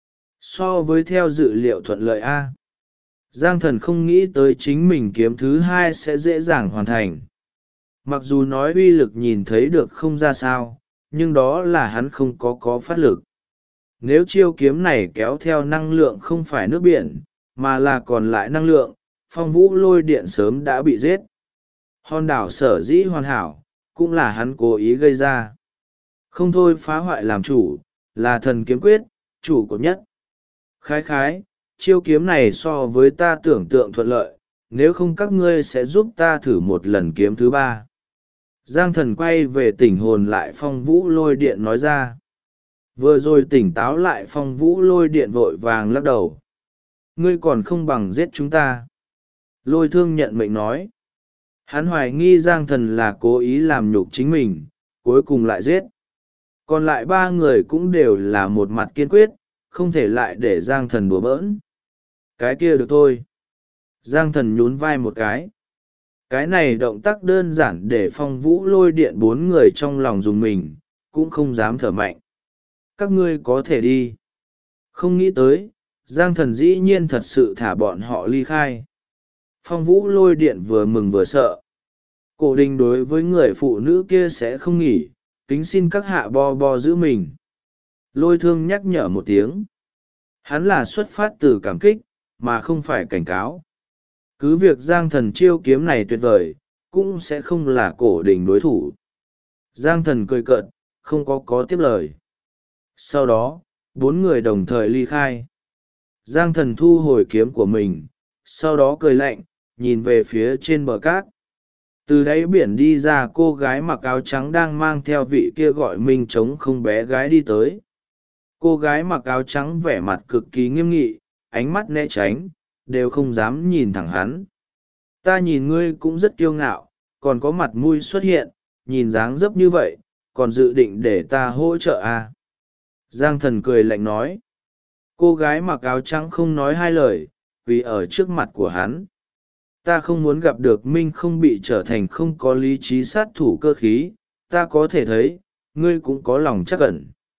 So với theo dự liệu thuận lợi A, Giang Thần không nghĩ tới chính mình kiếm thứ hai sẽ dễ dàng hoàn thành. Mặc dù nói uy lực nhìn thấy được không ra sao, nhưng đó là hắn không có phát lực. Nếu chiêu kiếm này kéo theo năng lượng không phải nước biển, mà là còn lại năng lượng, Phong Vũ Lôi Điện sớm đã bị giết. Hòn đảo sở dĩ hoàn hảo, cũng là hắn cố ý gây ra. Không thôi phá hoại làm chủ, là thần kiếm quyết, chủ cột nhất. Khái, chiêu kiếm này so với ta tưởng tượng thuận lợi, nếu không các ngươi sẽ giúp ta thử một lần kiếm thứ ba. Giang Thần quay về tỉnh hồn lại Phong Vũ Lôi Điện nói ra. Vừa rồi tỉnh táo lại Phong Vũ Lôi Điện vội vàng lắc đầu. Ngươi còn không bằng giết chúng ta. Lôi Thương nhận mệnh nói. Hắn hoài nghi Giang Thần là cố ý làm nhục chính mình, cuối cùng lại giết. Còn lại ba người cũng đều là một mặt kiên quyết, không thể lại để Giang Thần đùa bỡn. Cái kia được thôi. Giang Thần nhún vai một cái. Cái này động tác đơn giản để Phong Vũ Lôi Điện bốn người trong lòng dùng mình, cũng không dám thở mạnh. Các ngươi có thể đi. Không nghĩ tới, Giang Thần dĩ nhiên thật sự thả bọn họ ly khai. Phong Vũ Lôi Điện vừa mừng vừa sợ. Cổ đình đối với người phụ nữ kia sẽ không nghỉ, kính xin các hạ bo giữ mình. Lôi Thương nhắc nhở một tiếng. Hắn là xuất phát từ cảm kích, mà không phải cảnh cáo. Cứ việc Giang Thần chiêu kiếm này tuyệt vời, cũng sẽ không là cổ đình đối thủ. Giang Thần cười cợt, không có tiếp lời. Sau đó, bốn người đồng thời ly khai. Giang Thần thu hồi kiếm của mình, sau đó cười lạnh, nhìn về phía trên bờ cát. Từ đáy biển đi ra cô gái mặc áo trắng đang mang theo vị kia gọi mình trống không bé gái đi tới. Cô gái mặc áo trắng vẻ mặt cực kỳ nghiêm nghị, ánh mắt né tránh, đều không dám nhìn thẳng hắn. Ta nhìn ngươi cũng rất kiêu ngạo, còn có mặt mũi xuất hiện, nhìn dáng dấp như vậy, còn dự định để ta hỗ trợ à? Giang Thần cười lạnh nói. Cô gái mặc áo trắng không nói hai lời, vì ở trước mặt của hắn. Ta không muốn gặp được Minh không bị trở thành không có lý trí sát thủ cơ khí, ta có thể thấy, ngươi cũng có lòng chắc ẩn.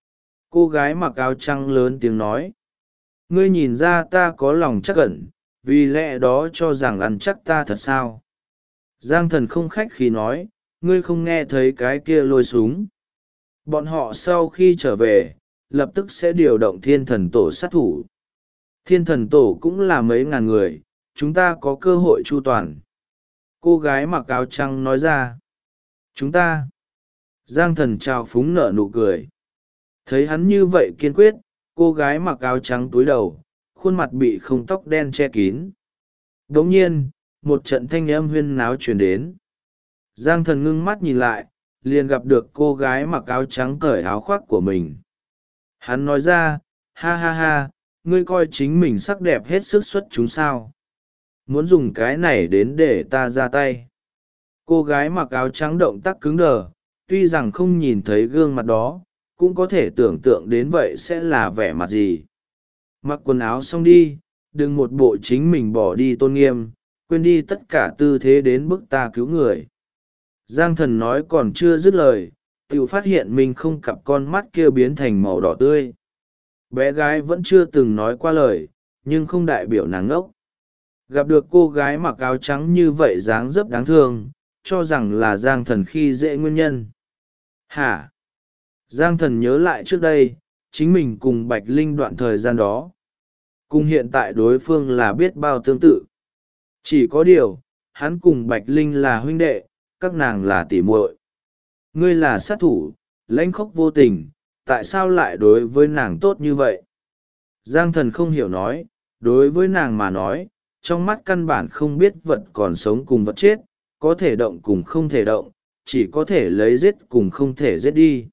Cô gái mặc áo trắng lớn tiếng nói, ngươi nhìn ra ta có lòng trắc ẩn, vì lẽ đó cho rằng ăn chắc ta thật sao? Giang Thần không khách khí nói, ngươi không nghe thấy cái kia lôi súng. Bọn họ sau khi trở về, lập tức sẽ điều động thiên thần tổ sát thủ. Thiên thần tổ cũng là mấy ngàn người, chúng ta có cơ hội chu toàn. Cô gái mặc áo trắng nói ra. Chúng ta. Giang Thần trào phúng nở nụ cười. Thấy hắn như vậy kiên quyết, cô gái mặc áo trắng túi đầu, khuôn mặt bị không tóc đen che kín. Đồng nhiên, một trận thanh âm huyên náo truyền đến. Giang Thần ngưng mắt nhìn lại, liền gặp được cô gái mặc áo trắng cởi áo khoác của mình. Hắn nói ra, ha ha ha, ngươi coi chính mình sắc đẹp hết sức xuất chúng sao? Muốn dùng cái này đến để ta ra tay. Cô gái mặc áo trắng động tác cứng đờ, tuy rằng không nhìn thấy gương mặt đó, cũng có thể tưởng tượng đến vậy sẽ là vẻ mặt gì. Mặc quần áo xong đi, đừng một bộ chính mình bỏ đi tôn nghiêm, quên đi tất cả tư thế đến bức ta cứu người. Giang Thần nói còn chưa dứt lời, tự phát hiện mình không cặp con mắt kia biến thành màu đỏ tươi. Bé gái vẫn chưa từng nói qua lời, nhưng không đại biểu nàng ngốc. Gặp được cô gái mặc áo trắng như vậy dáng dấp đáng thương, cho rằng là Giang Thần khi dễ nguyên nhân. Hả? Giang Thần nhớ lại trước đây, chính mình cùng Bạch Linh đoạn thời gian đó. Cùng hiện tại đối phương là biết bao tương tự. Chỉ có điều, hắn cùng Bạch Linh là huynh đệ, các nàng là tỉ muội. Ngươi là sát thủ, lãnh khốc vô tình, tại sao lại đối với nàng tốt như vậy? Giang Thần không hiểu nói, đối với nàng mà nói, trong mắt căn bản không biết vật còn sống cùng vật chết, có thể động cùng không thể động, chỉ có thể lấy giết cùng không thể giết đi.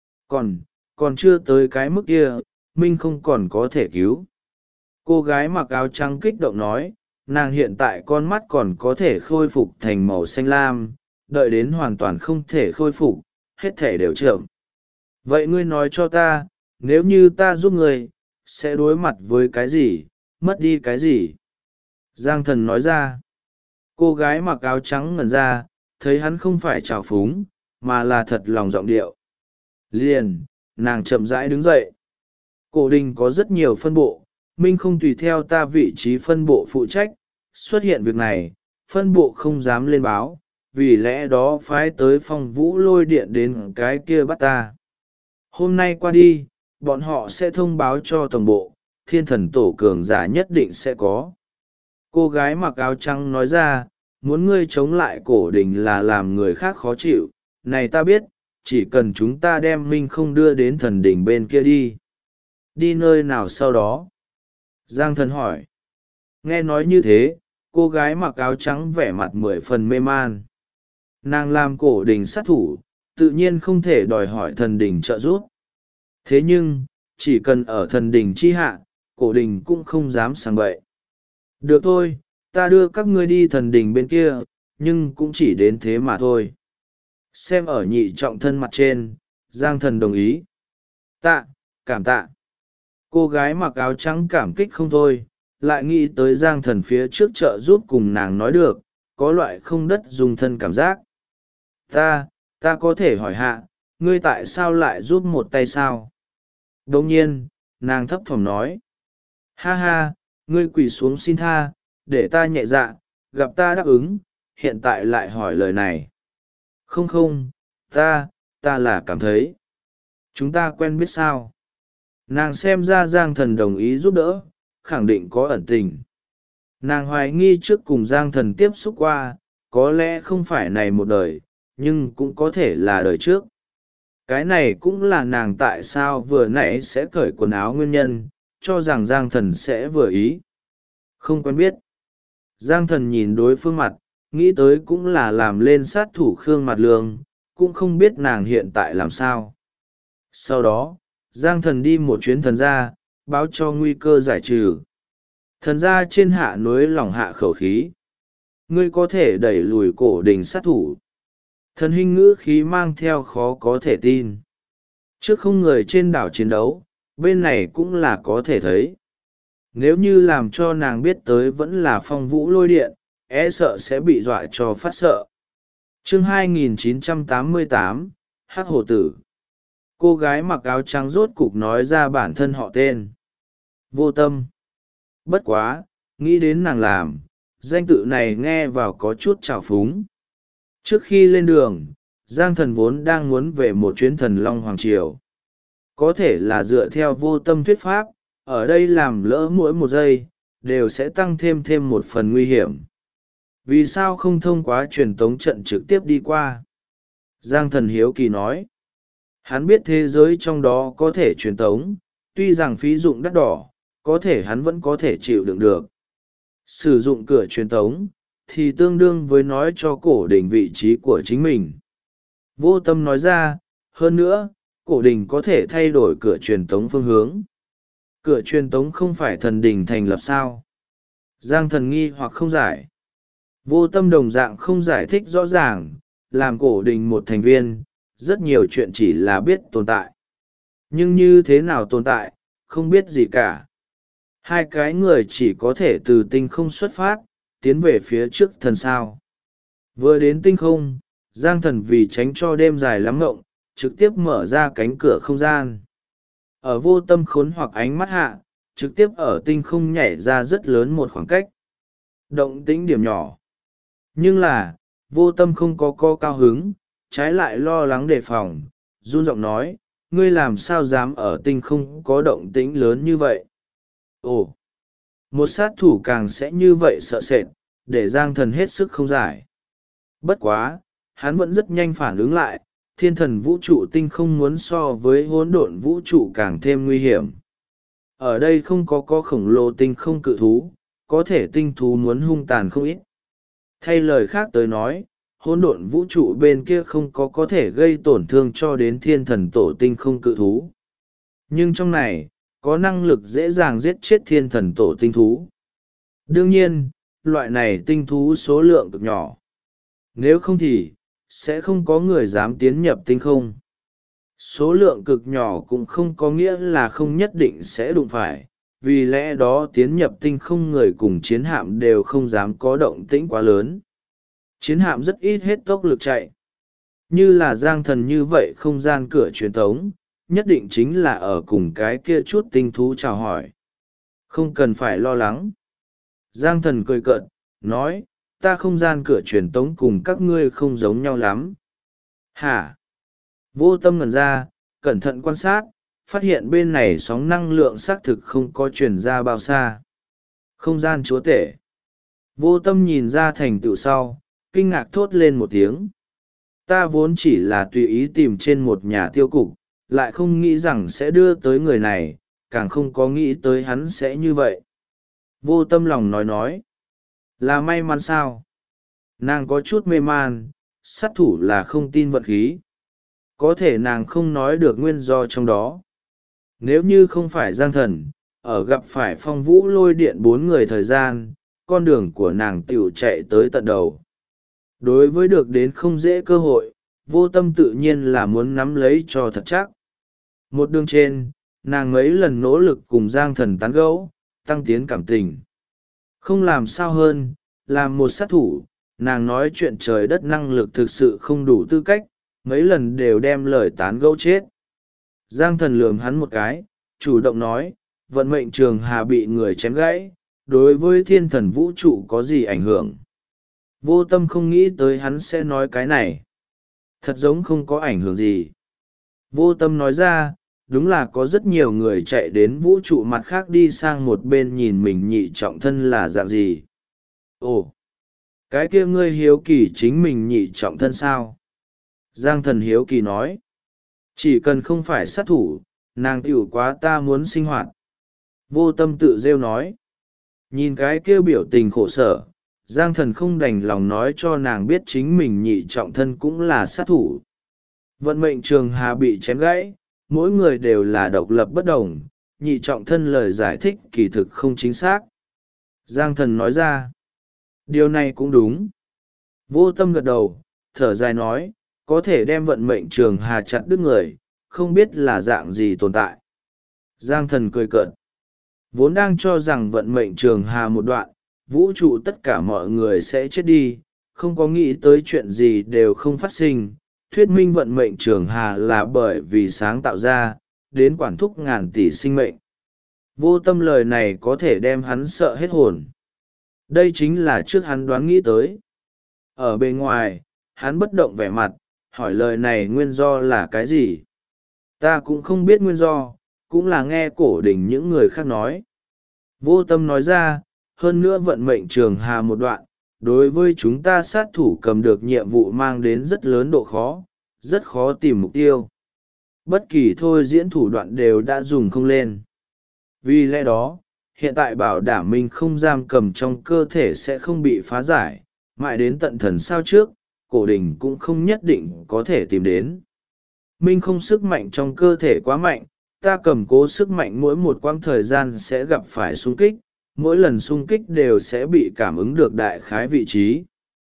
Còn chưa tới cái mức kia, Minh không còn có thể cứu. Cô gái mặc áo trắng kích động nói, nàng hiện tại con mắt còn có thể khôi phục thành màu xanh lam, đợi đến hoàn toàn không thể khôi phục, hết thể đều chậm. Vậy ngươi nói cho ta, nếu như ta giúp ngươi, sẽ đối mặt với cái gì, mất đi cái gì? Giang Thần nói ra. Cô gái mặc áo trắng ngẩn ra, thấy hắn không phải trào phúng, mà là thật lòng giọng điệu. Liền, nàng chậm rãi đứng dậy. Cổ đình có rất nhiều phân bộ, Minh không tùy theo ta vị trí phân bộ phụ trách, xuất hiện việc này, phân bộ không dám lên báo, vì lẽ đó phái tới Phong Vũ lôi điện đến cái kia bắt ta. Hôm nay qua đi, bọn họ sẽ thông báo cho tổng bộ, thiên thần tổ cường giả nhất định sẽ có. Cô gái mặc áo trắng nói ra, muốn ngươi chống lại cổ đình là làm người khác khó chịu, này ta biết, chỉ cần chúng ta đem Minh không đưa đến thần đỉnh bên kia đi. Đi nơi nào sau đó? Giang Thần hỏi. Nghe nói như thế, cô gái mặc áo trắng vẻ mặt 10 phần mê man. Nàng làm cổ đình sát thủ, tự nhiên không thể đòi hỏi thần đình trợ giúp. Thế nhưng, chỉ cần ở thần đình chi hạ, cổ đình cũng không dám sang bậy. Được thôi, ta đưa các ngươi đi thần đình bên kia, nhưng cũng chỉ đến thế mà thôi. Xem ở nhị trọng thân mặt trên, Giang Thần đồng ý. Cảm tạ. Cô gái mặc áo trắng cảm kích không thôi, lại nghĩ tới Giang Thần phía trước chợ giúp cùng nàng nói được, có loại không đất dùng thân cảm giác. Ta có thể hỏi hạ, ngươi tại sao lại giúp một tay sao? Đồng nhiên, nàng thấp thỏm nói. Ha ha, ngươi quỳ xuống xin tha, để ta nhẹ dạ, gặp ta đáp ứng, hiện tại lại hỏi lời này. Không, ta là cảm thấy. Chúng ta quen biết sao? Nàng xem ra Giang Thần đồng ý giúp đỡ, khẳng định có ẩn tình. Nàng hoài nghi trước cùng Giang Thần tiếp xúc qua, có lẽ không phải này một đời, nhưng cũng có thể là đời trước. Cái này cũng là nàng tại sao vừa nãy sẽ cởi quần áo nguyên nhân, cho rằng Giang Thần sẽ vừa ý. Không quen biết. Giang Thần nhìn đối phương mặt, nghĩ tới cũng là làm lên sát thủ Khương Mặt Lương, cũng không biết nàng hiện tại làm sao. Sau đó, Giang Thần đi một chuyến thần gia, báo cho nguy cơ giải trừ. Thần gia trên hạ núi lỏng hạ khẩu khí. Ngươi có thể đẩy lùi cổ đình sát thủ. Thần hình ngữ khí mang theo khó có thể tin. Trước không người trên đảo chiến đấu, bên này cũng là có thể thấy. Nếu như làm cho nàng biết tới vẫn là Phong Vũ lôi điện, e sợ sẽ bị dọa cho phát sợ. Chương 2988, Hắc Hổ Tử. Cô gái mặc áo trắng rốt cục nói ra bản thân họ tên. Vô Tâm. Bất quá, nghĩ đến nàng làm, danh tự này nghe vào có chút trào phúng. Trước khi lên đường, Giang Thần vốn đang muốn về một chuyến Thần Long Hoàng Triều. Có thể là dựa theo Vô Tâm thuyết pháp, ở đây làm lỡ mỗi một giây, đều sẽ tăng thêm một phần nguy hiểm. Vì sao không thông qua truyền tống trận trực tiếp đi qua? Giang Thần hiếu kỳ nói. Hắn biết thế giới trong đó có thể truyền tống, tuy rằng phí dụng đắt đỏ, có thể hắn vẫn có thể chịu đựng được. Sử dụng cửa truyền tống, thì tương đương với nói cho cổ đình vị trí của chính mình. Vô Tâm nói ra, hơn nữa, cổ đình có thể thay đổi cửa truyền tống phương hướng. Cửa truyền tống không phải thần đình thành lập sao? Giang Thần nghi hoặc không giải. Vô Tâm đồng dạng không giải thích rõ ràng, làm cổ đình một thành viên, rất nhiều chuyện chỉ là biết tồn tại. Nhưng như thế nào tồn tại, không biết gì cả. Hai cái người chỉ có thể từ tinh không xuất phát, tiến về phía trước thần sao. Vừa đến tinh không, Giang Thần vì tránh cho đêm dài lắm ngộng, trực tiếp mở ra cánh cửa không gian. Ở Vô Tâm khốn hoặc ánh mắt hạ, trực tiếp ở tinh không nhảy ra rất lớn một khoảng cách. Động tĩnh điểm nhỏ. Nhưng là, Vô Tâm không có cao hứng, trái lại lo lắng đề phòng, run giọng nói, ngươi làm sao dám ở tinh không có động tĩnh lớn như vậy? Ồ, một sát thủ càng sẽ như vậy sợ sệt, để Giang Thần hết sức không giải. Bất quá, hắn vẫn rất nhanh phản ứng lại, thiên thần vũ trụ tinh không muốn so với hỗn độn vũ trụ càng thêm nguy hiểm. Ở đây không có khổng lồ tinh không cự thú, có thể tinh thú muốn hung tàn không ít. Thay lời khác tới nói, hỗn độn vũ trụ bên kia không có thể gây tổn thương cho đến thiên thần tổ tinh không cự thú. Nhưng trong này, có năng lực dễ dàng giết chết thiên thần tổ tinh thú. Đương nhiên, loại này tinh thú số lượng cực nhỏ. Nếu không thì, sẽ không có người dám tiến nhập tinh không. Số lượng cực nhỏ cũng không có nghĩa là không nhất định sẽ đụng phải, vì lẽ đó tiến nhập tinh không người cùng chiến hạm đều không dám có động tĩnh quá lớn. Chiến hạm rất ít hết tốc lực chạy. Như là Giang Thần như vậy không gian cửa truyền tống, nhất định chính là ở cùng cái kia chút tinh thú chào hỏi. Không cần phải lo lắng. Giang Thần cười cợt, nói, ta không gian cửa truyền tống cùng các ngươi không giống nhau lắm. Hả? Vô Tâm ngẩn ra, cẩn thận quan sát, phát hiện bên này sóng năng lượng xác thực không có truyền ra bao xa. Không gian chúa tể. Vô Tâm nhìn ra thành tựu sau, kinh ngạc thốt lên một tiếng. Ta vốn chỉ là tùy ý tìm trên một nhà tiêu cục, lại không nghĩ rằng sẽ đưa tới người này, càng không có nghĩ tới hắn sẽ như vậy. Vô Tâm lòng nói. Là may mắn sao? Nàng có chút mê man, sát thủ là không tin vận khí. Có thể nàng không nói được nguyên do trong đó. Nếu như không phải Giang Thần, ở gặp phải Phong Vũ Lôi Điện 4 người thời gian, con đường của nàng tiểu chạy tới tận đầu. Đối với được đến không dễ cơ hội, Vô Tâm tự nhiên là muốn nắm lấy cho thật chắc. Một đường trên, nàng mấy lần nỗ lực cùng Giang Thần tán gẫu, tăng tiến cảm tình. Không làm sao hơn, làm một sát thủ, nàng nói chuyện trời đất năng lực thực sự không đủ tư cách, mấy lần đều đem lời tán gẫu chết. Giang Thần lườm hắn một cái, chủ động nói, vận mệnh trường hà bị người chém gãy, đối với thiên thần vũ trụ có gì ảnh hưởng. Vô Tâm không nghĩ tới hắn sẽ nói cái này. Thật giống không có ảnh hưởng gì. Vô Tâm nói ra, đúng là có rất nhiều người chạy đến vũ trụ mặt khác đi sang một bên nhìn mình nhị trọng thân là dạng gì. Ồ, cái kia ngươi hiếu kỳ chính mình nhị trọng thân sao? Giang Thần hiếu kỳ nói, chỉ cần không phải sát thủ, nàng tiểu quá ta muốn sinh hoạt. Vô Tâm tự rêu nói, nhìn cái kia biểu tình khổ sở, Giang Thần không đành lòng nói cho nàng biết chính mình nhị trọng thân cũng là sát thủ. Vận mệnh trường hà bị chém gãy, mỗi người đều là độc lập bất đồng, nhị trọng thân lời giải thích kỳ thực không chính xác. Giang Thần nói ra, điều này cũng đúng. Vô Tâm gật đầu, thở dài nói, có thể đem vận mệnh trường hà chặt đứt người, không biết là dạng gì tồn tại. Giang Thần cười cợt, vốn đang cho rằng vận mệnh trường hà một đoạn, vũ trụ tất cả mọi người sẽ chết đi, không có nghĩ tới chuyện gì đều không phát sinh, thuyết minh vận mệnh trường hà là bởi vì sáng tạo ra, đến quản thúc ngàn tỷ sinh mệnh. Vô tâm lời này có thể đem hắn sợ hết hồn. Đây chính là trước hắn đoán nghĩ tới. Ở bên ngoài, hắn bất động vẻ mặt, hỏi lời này nguyên do là cái gì? Ta cũng không biết nguyên do, cũng là nghe cổ đình những người khác nói. Vô tâm nói ra, hơn nữa vận mệnh trường hà một đoạn, đối với chúng ta sát thủ cầm được nhiệm vụ mang đến rất lớn độ khó, rất khó tìm mục tiêu. Bất kỳ thôi diễn thủ đoạn đều đã dùng không lên. Vì lẽ đó, hiện tại bảo đảm mình không giam cầm trong cơ thể sẽ không bị phá giải, mãi đến tận thần sao trước, cổ đình cũng không nhất định có thể tìm đến. Minh không sức mạnh trong cơ thể quá mạnh, ta cầm cố sức mạnh mỗi một quãng thời gian sẽ gặp phải xung kích, mỗi lần xung kích đều sẽ bị cảm ứng được đại khái vị trí.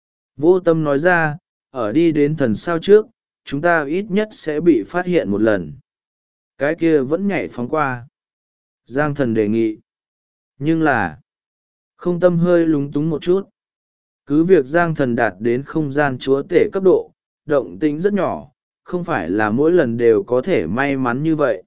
Vô tâm nói ra, ở đi đến thần sao trước, chúng ta ít nhất sẽ bị phát hiện một lần. Cái kia vẫn nhảy phóng qua. Giang thần đề nghị. Nhưng là, không tâm hơi lúng túng một chút. Cứ việc Giang thần đạt đến không gian chúa tể cấp độ, động tĩnh rất nhỏ, không phải là mỗi lần đều có thể may mắn như vậy.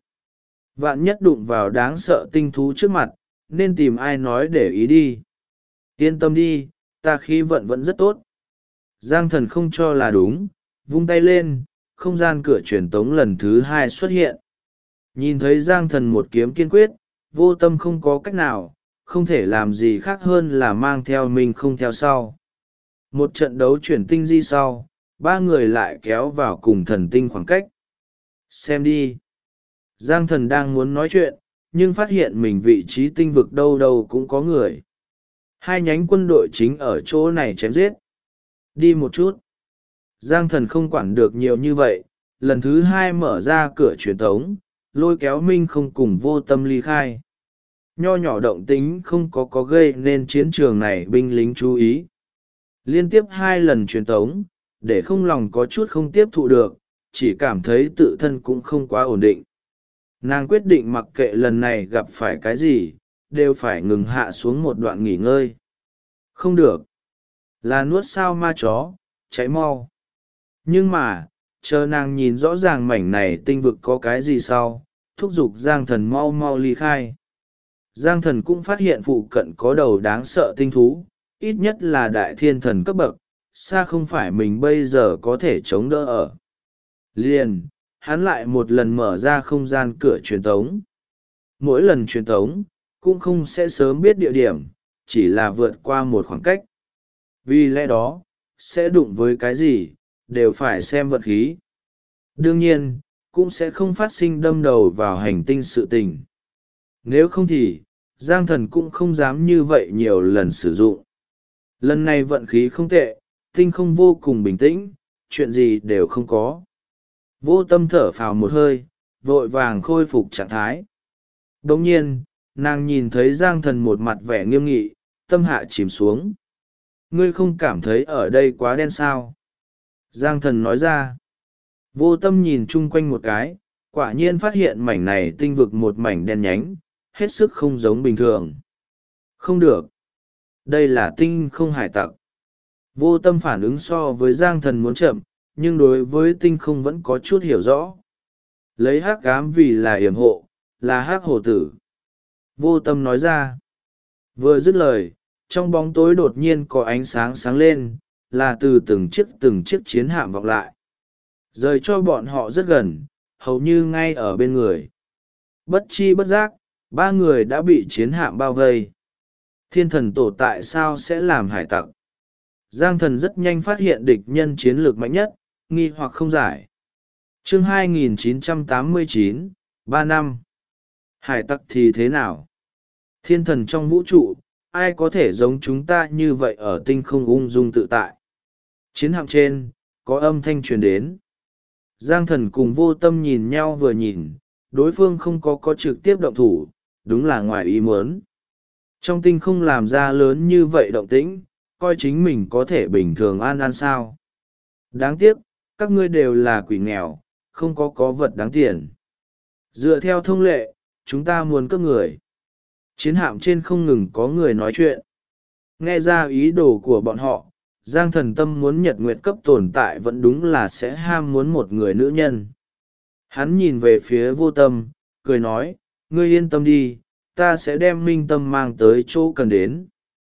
Vạn nhất đụng vào đáng sợ tinh thú trước mặt, nên tìm ai nói để ý đi. Yên tâm đi, ta khí vận vẫn rất tốt. Giang thần không cho là đúng, vung tay lên, không gian cửa truyền tống lần thứ hai xuất hiện. Nhìn thấy Giang thần một kiếm kiên quyết, vô tâm không có cách nào, không thể làm gì khác hơn là mang theo mình không theo sau. Một trận đấu chuyển tinh di sau, ba người lại kéo vào cùng thần tinh khoảng cách. Xem đi. Giang thần đang muốn nói chuyện, nhưng phát hiện mình vị trí tinh vực đâu đâu cũng có người. Hai nhánh quân đội chính ở chỗ này chém giết. Đi một chút. Giang thần không quản được nhiều như vậy, lần thứ hai mở ra cửa truyền tống, lôi kéo Minh không cùng vô tâm ly khai. Nho nhỏ động tính không có gây nên chiến trường này binh lính chú ý. Liên tiếp 2 lần truyền tống, để không lòng có chút không tiếp thụ được, chỉ cảm thấy tự thân cũng không quá ổn định. Nàng quyết định mặc kệ lần này gặp phải cái gì, đều phải ngừng hạ xuống một đoạn nghỉ ngơi. Không được. Là nuốt sao ma chó, cháy mau. Nhưng mà, chờ nàng nhìn rõ ràng mảnh này tinh vực có cái gì sau, thúc giục Giang thần mau mau ly khai. Giang thần cũng phát hiện phụ cận có đầu đáng sợ tinh thú, ít nhất là đại thiên thần cấp bậc, xa không phải mình bây giờ có thể chống đỡ ở. Liền, hắn lại một lần mở ra không gian cửa truyền tống. Mỗi lần truyền tống, cũng không sẽ sớm biết địa điểm, chỉ là vượt qua một khoảng cách. Vì lẽ đó, sẽ đụng với cái gì, đều phải xem vận khí. Đương nhiên, cũng sẽ không phát sinh đâm đầu vào hành tinh sự tình. Nếu không thì, Giang thần cũng không dám như vậy nhiều lần sử dụng. Lần này vận khí không tệ, tinh không vô cùng bình tĩnh, chuyện gì đều không có. Vô tâm thở phào một hơi, vội vàng khôi phục trạng thái. Đồng nhiên, nàng nhìn thấy Giang thần một mặt vẻ nghiêm nghị, tâm hạ chìm xuống. Ngươi không cảm thấy ở đây quá đen sao? Giang thần nói ra. Vô tâm nhìn chung quanh một cái, quả nhiên phát hiện mảnh này tinh vực một mảnh đen nhánh, hết sức không giống bình thường. Không được. Đây là tinh không hải tặc. Vô tâm phản ứng so với Giang thần muốn chậm, nhưng đối với tinh không vẫn có chút hiểu rõ. Lấy hắc ám vì là yểm hộ, là hắc hổ tử. Vô tâm nói ra. Vừa dứt lời, trong bóng tối đột nhiên có ánh sáng sáng lên, là từ từng chiếc chiến hạm vọng lại. Rời cho bọn họ rất gần, hầu như ngay ở bên người. Bất chi bất giác, 3 người đã bị chiến hạm bao vây. Thiên thần tổ tại sao sẽ làm hải tặc? Giang thần rất nhanh phát hiện địch nhân chiến lược mạnh nhất, nghi hoặc không giải. Chương 2989, 3 năm. Hải tặc thì thế nào? Thiên thần trong vũ trụ, ai có thể giống chúng ta như vậy ở tinh không ung dung tự tại? Chiến hạm trên, có âm thanh truyền đến. Giang thần cùng vô tâm nhìn nhau vừa nhìn, đối phương không có trực tiếp động thủ, đúng là ngoài ý muốn. Trong tinh không làm ra lớn như vậy động tĩnh, coi chính mình có thể bình thường an an sao. Đáng tiếc, các ngươi đều là quỷ nghèo, không có vật đáng tiền. Dựa theo thông lệ, chúng ta muốn cướp người. Chiến hạm trên không ngừng có người nói chuyện. Nghe ra ý đồ của bọn họ, Giang Thần tâm muốn nhật nguyệt cấp tồn tại vẫn đúng là sẽ ham muốn một người nữ nhân. Hắn nhìn về phía Vô Tâm, cười nói, ngươi yên tâm đi, ta sẽ đem Minh Tâm mang tới chỗ cần đến.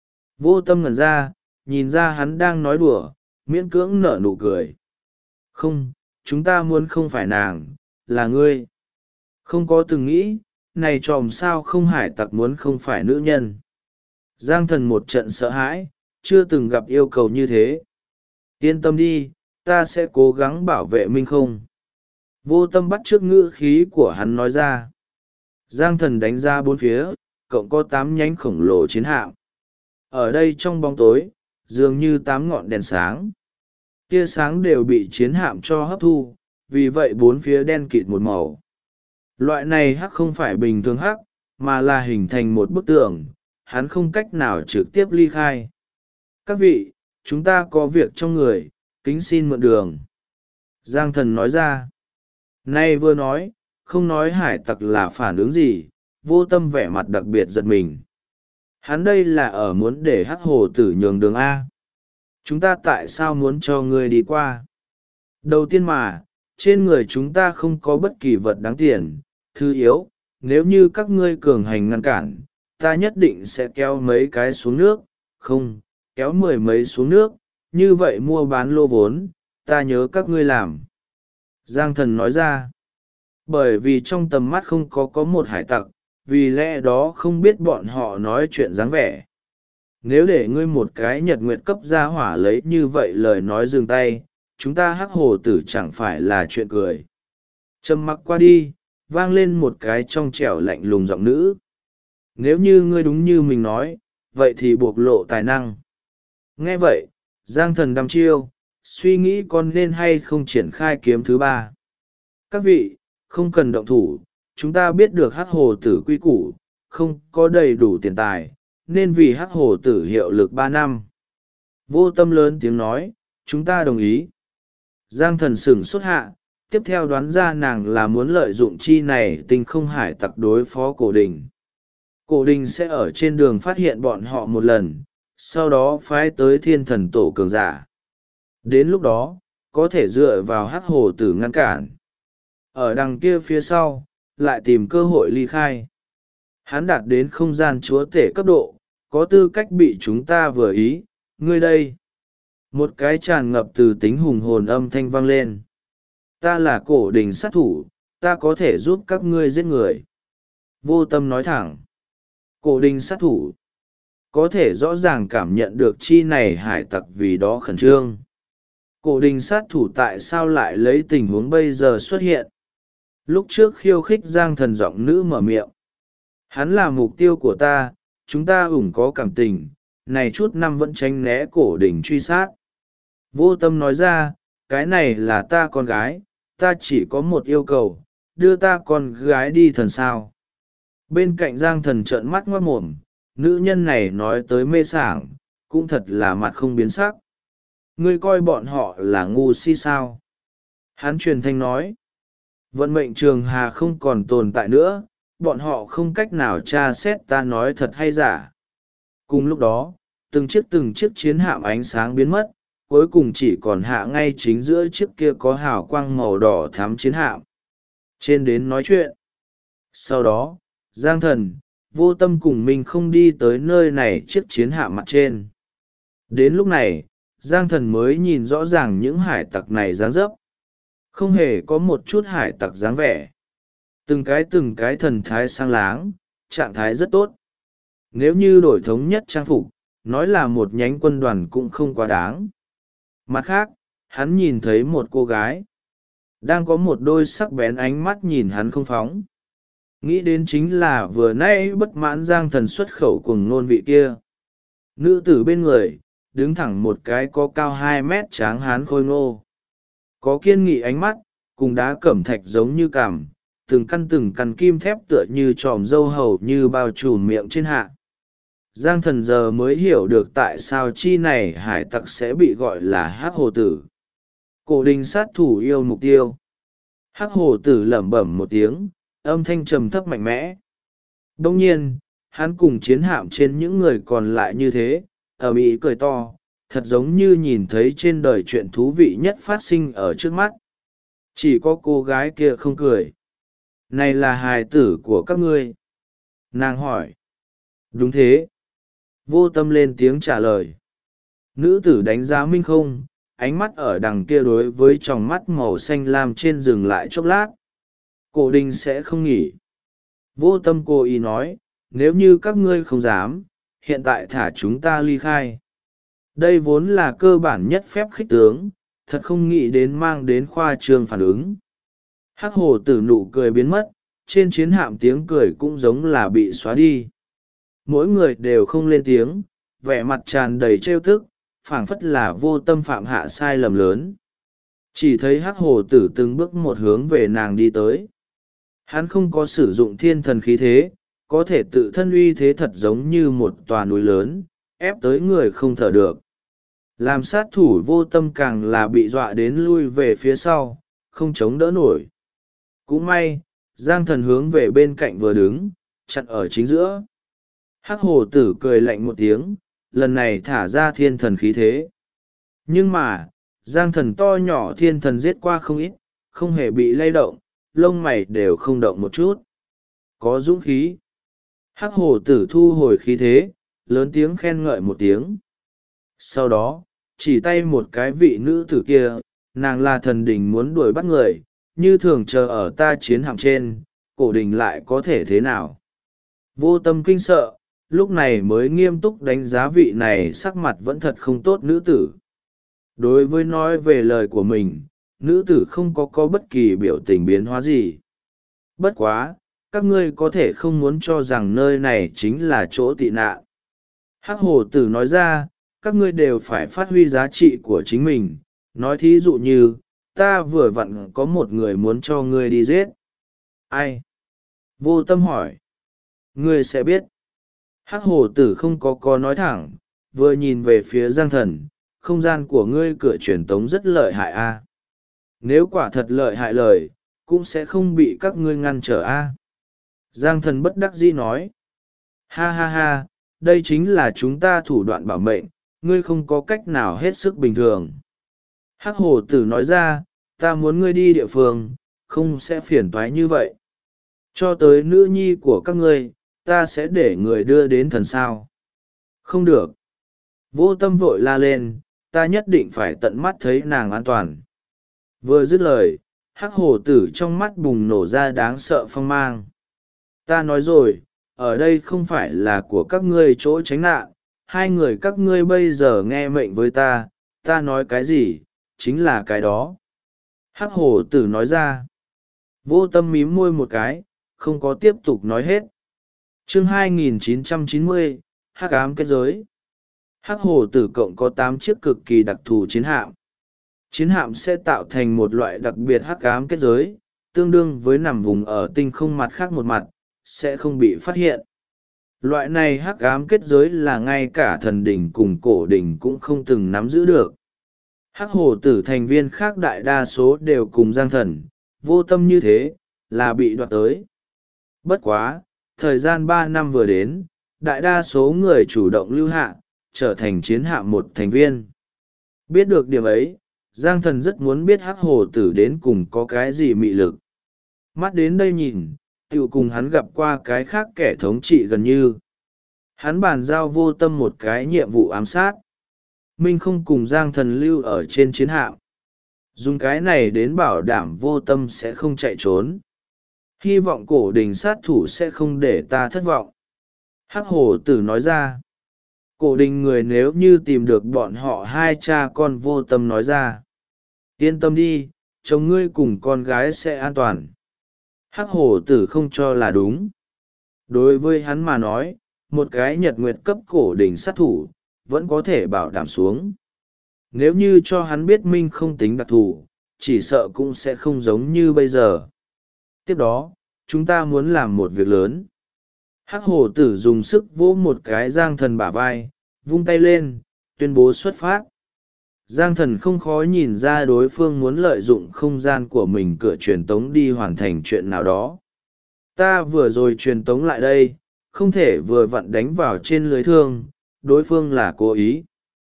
Vô Tâm ngẩn ra, nhìn ra hắn đang nói đùa, miễn cưỡng nở nụ cười. Không, chúng ta muốn không phải nàng, là ngươi. Không có từng nghĩ, này tròm sao không hải tặc muốn không phải nữ nhân. Giang Thần một trận sợ hãi, chưa từng gặp yêu cầu như thế. Yên tâm đi, ta sẽ cố gắng bảo vệ Minh không. Vô Tâm bắt chước ngữ khí của hắn nói ra. Giang Thần đánh ra bốn phía, cộng có 8 nhánh khổng lồ chiến hạm. Ở đây trong bóng tối, dường như 8 ngọn đèn sáng. Tia sáng đều bị chiến hạm cho hấp thu, vì vậy bốn phía đen kịt một màu. Loại này hắc không phải bình thường hắc, mà là hình thành một bức tường, hắn không cách nào trực tiếp ly khai. Các vị, chúng ta có việc trong người, kính xin mượn đường. Giang Thần nói ra. Nay vừa nói, không nói hải tặc là phản ứng gì, Vô Tâm vẻ mặt đặc biệt giật mình. Hắn đây là ở muốn để hắc hồ tử nhường đường A. Chúng ta tại sao muốn cho ngươi đi qua? Đầu tiên mà, trên người chúng ta không có bất kỳ vật đáng tiền, thứ yếu, nếu như các ngươi cường hành ngăn cản, ta nhất định sẽ kéo mấy cái xuống nước, không, kéo 10 mấy xuống nước, như vậy mua bán lô vốn, ta nhớ các ngươi làm. Giang Thần nói ra, bởi vì trong tầm mắt không có một hải tặc, vì lẽ đó không biết bọn họ nói chuyện dáng vẻ. Nếu để ngươi một cái nhật nguyệt cấp gia hỏa lấy như vậy lời nói dừng tay, chúng ta hắc hồ tử chẳng phải là chuyện cười. Trầm mặc qua đi, vang lên một cái trong trẻo lạnh lùng giọng nữ. Nếu như ngươi đúng như mình nói, vậy thì bộc lộ tài năng. Nghe vậy, Giang Thần đăm chiêu, suy nghĩ con nên hay không triển khai kiếm thứ 3. Các vị, không cần động thủ, chúng ta biết được hắc hồ tử quy củ, không có đầy đủ tiền tài, nên vì hắc hồ tử hiệu lực 3 năm. Vô Tâm lớn tiếng nói, chúng ta đồng ý. Giang Thần sửng sốt hạ, tiếp theo đoán ra nàng là muốn lợi dụng chi này tinh không hải tặc đối phó Cổ Đình. Cổ Đình sẽ ở trên đường phát hiện bọn họ một lần, sau đó phái tới thiên thần tổ cường giả. Đến lúc đó, có thể dựa vào hắc hồ tử ngăn cản. Ở đằng kia phía sau, lại tìm cơ hội ly khai. Hắn đạt đến không gian chúa tể cấp độ, có tư cách bị chúng ta vừa ý, ngươi đây. Một cái tràn ngập từ tính hùng hồn âm thanh vang lên. Ta là Cổ Đình sát thủ, ta có thể giúp các ngươi giết người. Vô Tâm nói thẳng. Cổ Đình sát thủ. Có thể rõ ràng cảm nhận được chi này hải tặc vì đó khẩn trương. Cổ Đình sát thủ tại sao lại lấy tình huống bây giờ xuất hiện? Lúc trước khiêu khích Giang Thần giọng nữ mở miệng. Hắn là mục tiêu của ta, chúng ta có cảm tình, này chút năm vẫn tránh né Cổ Đình truy sát. Vô Tâm nói ra, cái này là ta con gái, ta chỉ có một yêu cầu, đưa ta con gái đi thần sao. Bên cạnh Giang Thần trợn mắt ngoác mồm, nữ nhân này nói tới mê sảng, cũng thật là mặt không biến sắc. Ngươi coi bọn họ là ngu si sao? Hắn truyền thanh nói, vận mệnh trường hà không còn tồn tại nữa, bọn họ không cách nào tra xét ta nói thật hay giả. Cùng lúc đó, từng chiếc chiến hạm ánh sáng biến mất, cuối cùng chỉ còn hạ ngay chính giữa chiếc kia có hào quang màu đỏ thắm chiến hạm. Trên đến nói chuyện. Sau đó, Giang Thần, Vô Tâm cùng mình không đi tới nơi này chiếc chiến hạm mặt trên. Đến lúc này, Giang Thần mới nhìn rõ ràng những hải tặc này dáng dấp. Không hề có một chút hải tặc dáng vẻ. Từng cái thần thái sang láng, trạng thái rất tốt. Nếu như đổi thống nhất trang phục, nói là một nhánh quân đoàn cũng không quá đáng. Mặt khác, hắn nhìn thấy một cô gái. Đang có một đôi sắc bén ánh mắt nhìn hắn không phóng. Nghĩ đến chính là vừa nãy bất mãn Giang Thần xuất khẩu cùng nôn vị kia. Nữ tử bên người, đứng thẳng một cái có cao 2 mét tráng hán khôi ngô. Có kiên nghị ánh mắt, cùng đá cẩm thạch giống như cằm, từng căn kim thép tựa như tròm dâu hầu như bao trùm miệng trên hạ. Giang Thần giờ mới hiểu được tại sao chi này hải tặc sẽ bị gọi là hắc hồ tử. Cổ Đình sát thủ yêu mục tiêu. Hắc hồ tử lẩm bẩm một tiếng, âm thanh trầm thấp mạnh mẽ. Đông nhiên, hắn cùng chiến hạm trên những người còn lại như thế, ở mỹ cười to, thật giống như nhìn thấy trên đời chuyện thú vị nhất phát sinh ở trước mắt. Chỉ có cô gái kia không cười. Này là hài tử của các ngươi? Nàng hỏi. Đúng thế. Vô Tâm lên tiếng trả lời. Nữ tử đánh giá Minh Không, ánh mắt ở đằng kia đối với tròng mắt màu xanh lam trên dừng lại chốc lát. Cổ đình sẽ không nghỉ. Vô Tâm cố ý nói, nếu như các ngươi không dám, hiện tại thả chúng ta ly khai. Đây vốn là cơ bản nhất phép khích tướng, thật không nghĩ đến mang đến khoa trương phản ứng. Hắc hồ tử nụ cười biến mất, trên chiến hạm tiếng cười cũng giống là bị xóa đi. Mỗi người đều không lên tiếng, vẻ mặt tràn đầy trêu tức, phảng phất là Vô Tâm phạm hạ sai lầm lớn. Chỉ thấy hắc hồ tử từng bước một hướng về nàng đi tới. Hắn không có sử dụng thiên thần khí thế, có thể tự thân uy thế thật giống như một tòa núi lớn, ép tới người không thở được. Làm sát thủ Vô Tâm càng là bị dọa đến lui về phía sau, không chống đỡ nổi. Cũng may, Giang Thần hướng về bên cạnh vừa đứng, chặn ở chính giữa. Hắc hồ tử cười lạnh một tiếng, lần này thả ra thiên thần khí thế. Nhưng mà, Giang Thần to nhỏ thiên thần giết qua không ít, không hề bị lay động, lông mày đều không động một chút. Có dũng khí. Hắc hồ tử thu hồi khí thế, lớn tiếng khen ngợi một tiếng. Sau đó, chỉ tay một cái vị nữ tử kia, nàng là thần đình muốn đuổi bắt người, như thường chờ ở ta chiến hạm trên, cổ đình lại có thể thế nào. Vô Tâm kinh sợ, lúc này mới nghiêm túc đánh giá vị này sắc mặt vẫn thật không tốt nữ tử. Đối với nói về lời của mình, nữ tử không có bất kỳ biểu tình biến hóa gì. Bất quá, các ngươi có thể không muốn cho rằng nơi này chính là chỗ tị nạn. Hắc hồ tử nói ra, các ngươi đều phải phát huy giá trị của chính mình. Nói thí dụ như, ta vừa vặn có một người muốn cho ngươi đi giết. Ai? Vô Tâm hỏi. Ngươi sẽ biết. Hắc hồ tử không có nói thẳng, vừa nhìn về phía Giang Thần, không gian của ngươi cửa truyền tống rất lợi hại a. Nếu quả thật lợi hại lời, cũng sẽ không bị các ngươi ngăn trở a. Giang Thần bất đắc dĩ nói. Ha ha ha, đây chính là chúng ta thủ đoạn bảo mệnh, ngươi không có cách nào hết sức bình thường. Hắc hồ tử nói ra, ta muốn ngươi đi địa phương, không sẽ phiền toái như vậy. Cho tới nữ nhi của các ngươi, ta sẽ để người đưa đến thần sao. Không được. Vô Tâm vội la lên, ta nhất định phải tận mắt thấy nàng an toàn. Vừa dứt lời, hắc hồ tử trong mắt bùng nổ ra đáng sợ phong mang. Ta nói rồi, ở đây không phải là của các ngươi chỗ tránh nạn, hai người các ngươi bây giờ nghe mệnh với ta nói cái gì, chính là cái đó. Hắc hồ tử nói ra. Vô Tâm mím môi một cái, không có tiếp tục nói hết. Chương 2990, Hắc ám kết giới. Hắc hồ tử cộng có 8 chiếc cực kỳ đặc thù chiến hạm. Chiến hạm sẽ tạo thành một loại đặc biệt hắc ám kết giới, tương đương với nằm vùng ở tinh không mặt khác một mặt, sẽ không bị phát hiện. Loại này hắc ám kết giới là ngay cả thần đỉnh cùng cổ đỉnh cũng không từng nắm giữ được. Hắc hồ tử thành viên khác đại đa số đều cùng Giang Thần, Vô Tâm như thế, là bị đoạt tới. Bất quá, thời gian 3 năm vừa đến, đại đa số người chủ động lưu hạ, trở thành chiến hạm một thành viên. Biết được điểm ấy, Giang Thần rất muốn biết hắc hồ tử đến cùng có cái gì mị lực. Mắt đến đây nhìn, tựu cùng hắn gặp qua cái khác kẻ thống trị gần như. Hắn bàn giao Vô Tâm một cái nhiệm vụ ám sát. Minh không cùng Giang Thần lưu ở trên chiến hạm. Dùng cái này đến bảo đảm Vô Tâm sẽ không chạy trốn. Hy vọng cổ đình sát thủ sẽ không để ta thất vọng. Hắc hồ tử nói ra. Cổ đình người nếu như tìm được bọn họ hai cha con Vô Tâm nói ra. Yên tâm đi, chồng ngươi cùng con gái sẽ an toàn. Hắc hồ tử không cho là đúng. Đối với hắn mà nói, một cái nhật nguyệt cấp cổ đình sát thủ, vẫn có thể bảo đảm xuống. Nếu như cho hắn biết Minh không tính đặc thù, chỉ sợ cũng sẽ không giống như bây giờ. Tiếp đó, chúng ta muốn làm một việc lớn. Hắc hồ tử dùng sức vỗ một cái Giang Thần bả vai, vung tay lên, tuyên bố xuất phát. Giang Thần không khó nhìn ra đối phương muốn lợi dụng không gian của mình cửa truyền tống đi hoàn thành chuyện nào đó. Ta vừa rồi truyền tống lại đây, không thể vừa vặn đánh vào trên lưới thương, đối phương là cố ý.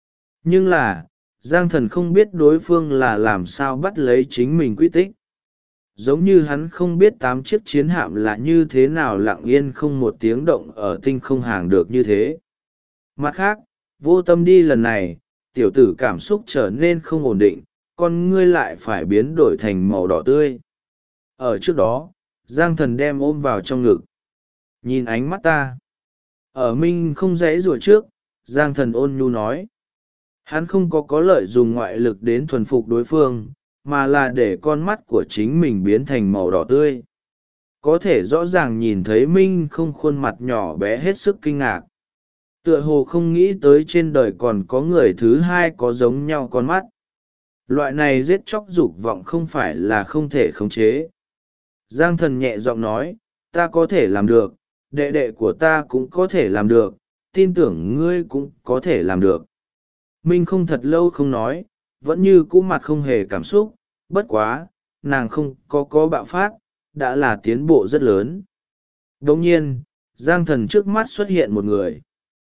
Nhưng là Giang Thần không biết đối phương là làm sao bắt lấy chính mình quy tích. Giống như hắn không biết 8 chiếc chiến hạm là như thế nào lặng yên không một tiếng động ở tinh không hàng được như thế. Mặt khác, vô tâm đi lần này, tiểu tử cảm xúc trở nên không ổn định, con ngươi lại phải biến đổi thành màu đỏ tươi. Ở trước đó, Giang Thần đem ôm vào trong ngực. Nhìn ánh mắt ta. Ở Minh không dãy rủa trước, Giang Thần ôn nhu nói. Hắn không có lợi dùng ngoại lực đến thuần phục đối phương, mà là để con mắt của chính mình biến thành màu đỏ tươi. Có thể rõ ràng nhìn thấy Minh không khuôn mặt nhỏ bé hết sức kinh ngạc. Tựa hồ không nghĩ tới trên đời còn có người thứ hai có giống nhau con mắt. Loại này giết chóc dục vọng không phải là không thể khống chế. Giang Thần nhẹ giọng nói, ta có thể làm được, đệ đệ của ta cũng có thể làm được, tin tưởng ngươi cũng có thể làm được. Minh không thật lâu không nói, vẫn như cũ mặt không hề cảm xúc, bất quá, nàng không có bạo phát, đã là tiến bộ rất lớn. Đồng nhiên, Giang Thần trước mắt xuất hiện một người.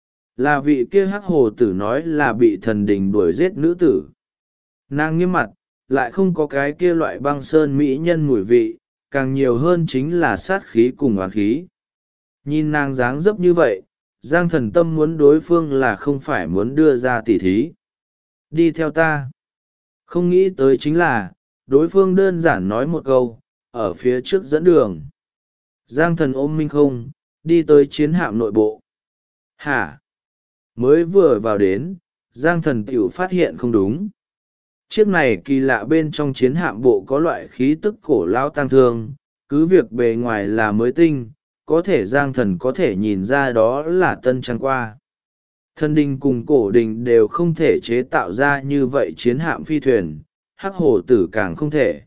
Là vị kia hắc hồ tử nói là bị thần đình đuổi giết nữ tử. Nàng nghiêm mặt, lại không có cái kia loại băng sơn mỹ nhân mùi vị, càng nhiều hơn chính là sát khí cùng oán khí. Nhìn nàng dáng dấp như vậy, Giang Thần tâm muốn đối phương là không phải muốn đưa ra tỉ thí. Đi theo ta. Không nghĩ tới chính là, đối phương đơn giản nói một câu, ở phía trước dẫn đường. Giang Thần ôm Minh không, đi tới chiến hạm nội bộ. Hả? Mới vừa vào đến, Giang Thần tiểu phát hiện không đúng. Chiếc này kỳ lạ bên trong chiến hạm bộ có loại khí tức cổ lão tang thương, cứ việc bề ngoài là mới tinh, có thể Giang Thần có thể nhìn ra đó là tân trang qua. Thần đình cùng cổ đình đều không thể chế tạo ra như vậy chiến hạm phi thuyền, hắc hổ tử càng không thể.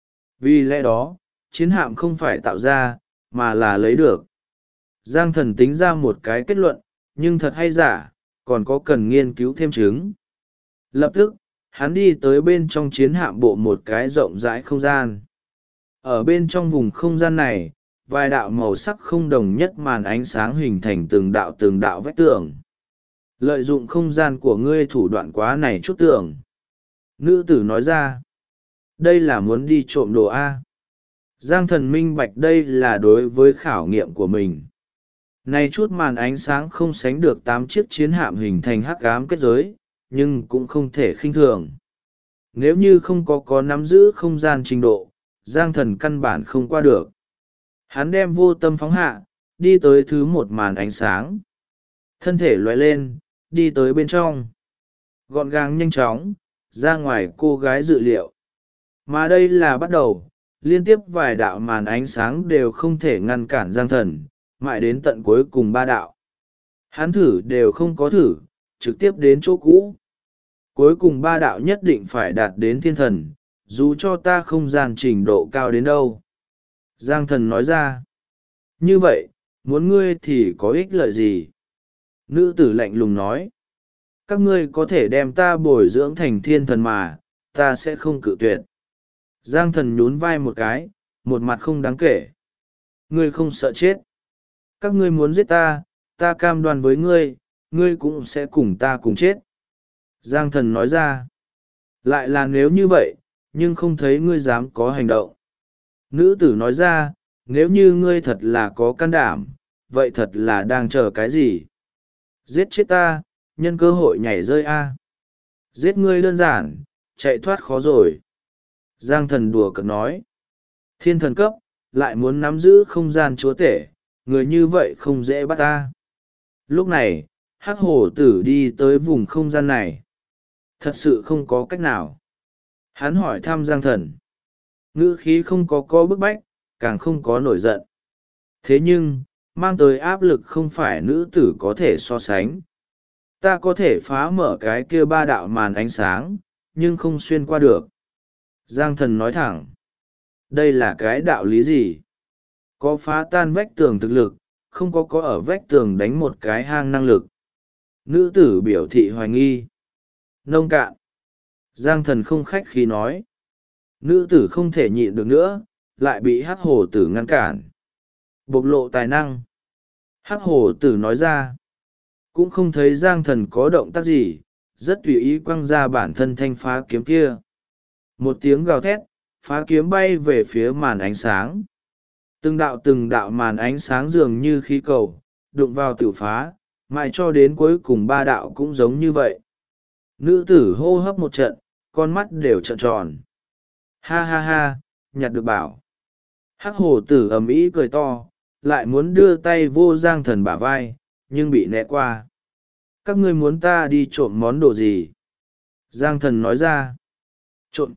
Vì lẽ đó, chiến hạm không phải tạo ra, mà là lấy được. Giang Thần tính ra một cái kết luận, nhưng thật hay giả, còn có cần nghiên cứu thêm chứng. Lập tức, hắn đi tới bên trong chiến hạm bộ một cái rộng rãi không gian. Ở bên trong vùng không gian này, vài đạo màu sắc không đồng nhất màn ánh sáng hình thành từng đạo vách tường. Lợi dụng không gian của ngươi thủ đoạn quá này chút tưởng. Nữ tử nói ra, đây là muốn đi trộm đồ A. Giang Thần minh bạch đây là đối với khảo nghiệm của mình. Này chút màn ánh sáng không sánh được 8 chiếc chiến hạm hình thành hắc ám kết giới, nhưng cũng không thể khinh thường. Nếu như không có nắm giữ không gian trình độ, Giang Thần căn bản không qua được. Hắn đem vô tâm phóng hạ, đi tới thứ một màn ánh sáng. Thân thể lóe lên, đi tới bên trong. Gọn gàng nhanh chóng, ra ngoài cô gái dự liệu. Mà đây là bắt đầu, liên tiếp vài đạo màn ánh sáng đều không thể ngăn cản Giang Thần, mãi đến tận cuối cùng 3 đạo. Hắn thử đều không có thử, trực tiếp đến chỗ cũ. Cuối cùng 3 đạo nhất định phải đạt đến thiên thần, dù cho ta không gian trình độ cao đến đâu. Giang Thần nói ra. Như vậy, muốn ngươi thì có ích lợi gì? Nữ tử lạnh lùng nói. Các ngươi có thể đem ta bồi dưỡng thành thiên thần mà, ta sẽ không cự tuyệt. Giang Thần nhún vai một cái, một mặt không đáng kể. Ngươi không sợ chết. Các ngươi muốn giết ta, ta cam đoan với ngươi, ngươi cũng sẽ cùng ta cùng chết. Giang Thần nói ra. Lại là nếu như vậy, nhưng không thấy ngươi dám có hành động. Nữ tử nói ra, nếu như ngươi thật là có can đảm, vậy thật là đang chờ cái gì? Giết chết ta, nhân cơ hội nhảy rơi a. Giết ngươi đơn giản, chạy thoát khó rồi. Giang Thần đùa cợt nói. Thiên thần cấp, lại muốn nắm giữ không gian chúa tể, người như vậy không dễ bắt ta. Lúc này, hắc hổ tử đi tới vùng không gian này. Thật sự không có cách nào. Hắn hỏi thăm Giang Thần. Ngữ khí không có bức bách, càng không có nổi giận. Thế nhưng, mang tới áp lực không phải nữ tử có thể so sánh. Ta có thể phá mở cái kia 3 đạo màn ánh sáng, nhưng không xuyên qua được. Giang Thần nói thẳng. Đây là cái đạo lý gì? Có phá tan vách tường thực lực, không có ở vách tường đánh một cái hang năng lực. Nữ tử biểu thị hoài nghi. Nông cạn. Giang Thần không khách khí nói. Nữ tử không thể nhịn được nữa, lại bị hắc hổ tử ngăn cản. Bộc lộ tài năng. Hắc hổ tử nói ra. Cũng không thấy Giang Thần có động tác gì, rất tùy ý quăng ra bản thân thanh phá kiếm kia. Một tiếng gào thét, phá kiếm bay về phía màn ánh sáng. Từng đạo màn ánh sáng dường như khí cầu, đụng vào tự phá, mãi cho đến cuối cùng ba đạo cũng giống như vậy. Nữ tử hô hấp một trận, con mắt đều trợn tròn. Ha ha ha, nhặt được bảo. Hắc hổ tử ầm ĩ cười to, lại muốn đưa tay vô Giang Thần bả vai, nhưng bị né qua. Các ngươi muốn ta đi trộm món đồ gì? Giang Thần nói ra. Trộm?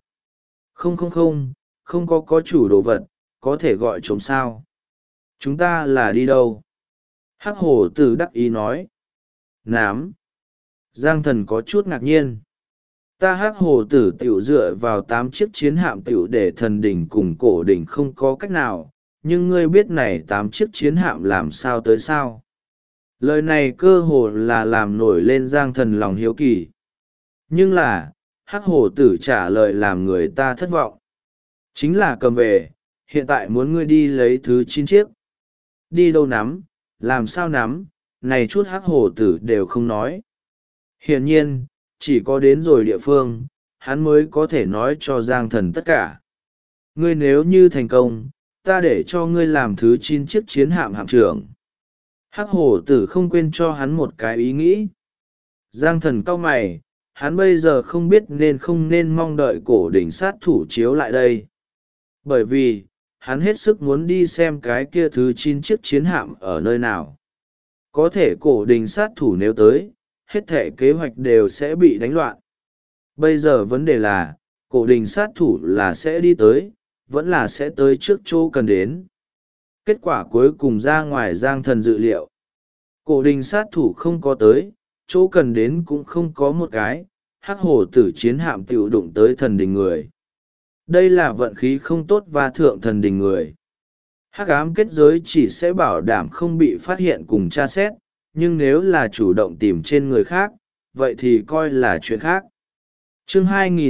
Không có chủ đồ vật, có thể gọi trộm sao? Chúng ta là đi đâu? Hắc hổ tử đắc ý nói. Nám. Giang Thần có chút ngạc nhiên. Ta Hắc hổ tử tiểu dựa vào 8 chiếc chiến hạm tiểu để thần đỉnh cùng cổ đỉnh không có cách nào, nhưng ngươi biết này 8 chiếc chiến hạm làm sao tới sao? Lời này cơ hồ là làm nổi lên Giang Thần lòng hiếu kỳ. Nhưng là, Hắc hổ tử trả lời làm người ta thất vọng. Chính là cầm về, hiện tại muốn ngươi đi lấy thứ 9 chiếc. Đi đâu nắm, làm sao nắm, này chút Hắc hổ tử đều không nói. Hiển nhiên, chỉ có đến rồi địa phương, hắn mới có thể nói cho Giang Thần tất cả. Ngươi nếu như thành công, ta để cho ngươi làm thứ 9 chiếc chiến hạm hạm trưởng. Hắc hổ tử không quên cho hắn một cái ý nghĩ. Giang Thần cau mày, hắn bây giờ không biết nên không nên mong đợi cổ đỉnh sát thủ chiếu lại đây. Bởi vì, hắn hết sức muốn đi xem cái kia thứ 9 chiếc chiến hạm ở nơi nào. Có thể cổ đỉnh sát thủ nếu tới, hết thể kế hoạch đều sẽ bị đánh loạn. Bây giờ vấn đề là, cổ đỉnh sát thủ là sẽ đi tới, vẫn là sẽ tới trước chỗ cần đến. Kết quả cuối cùng ra ngoài Giang Thần dự liệu. Cổ đỉnh sát thủ không có tới, chỗ cần đến cũng không có một cái, Hắc hổ tử chiến hạm tiểu đụng tới thần đình người. Đây là vận khí không tốt và thượng thần đình người. Hắc ám kết giới chỉ sẽ bảo đảm không bị phát hiện cùng tra xét, nhưng nếu là chủ động tìm trên người khác, vậy thì coi là chuyện khác. Chương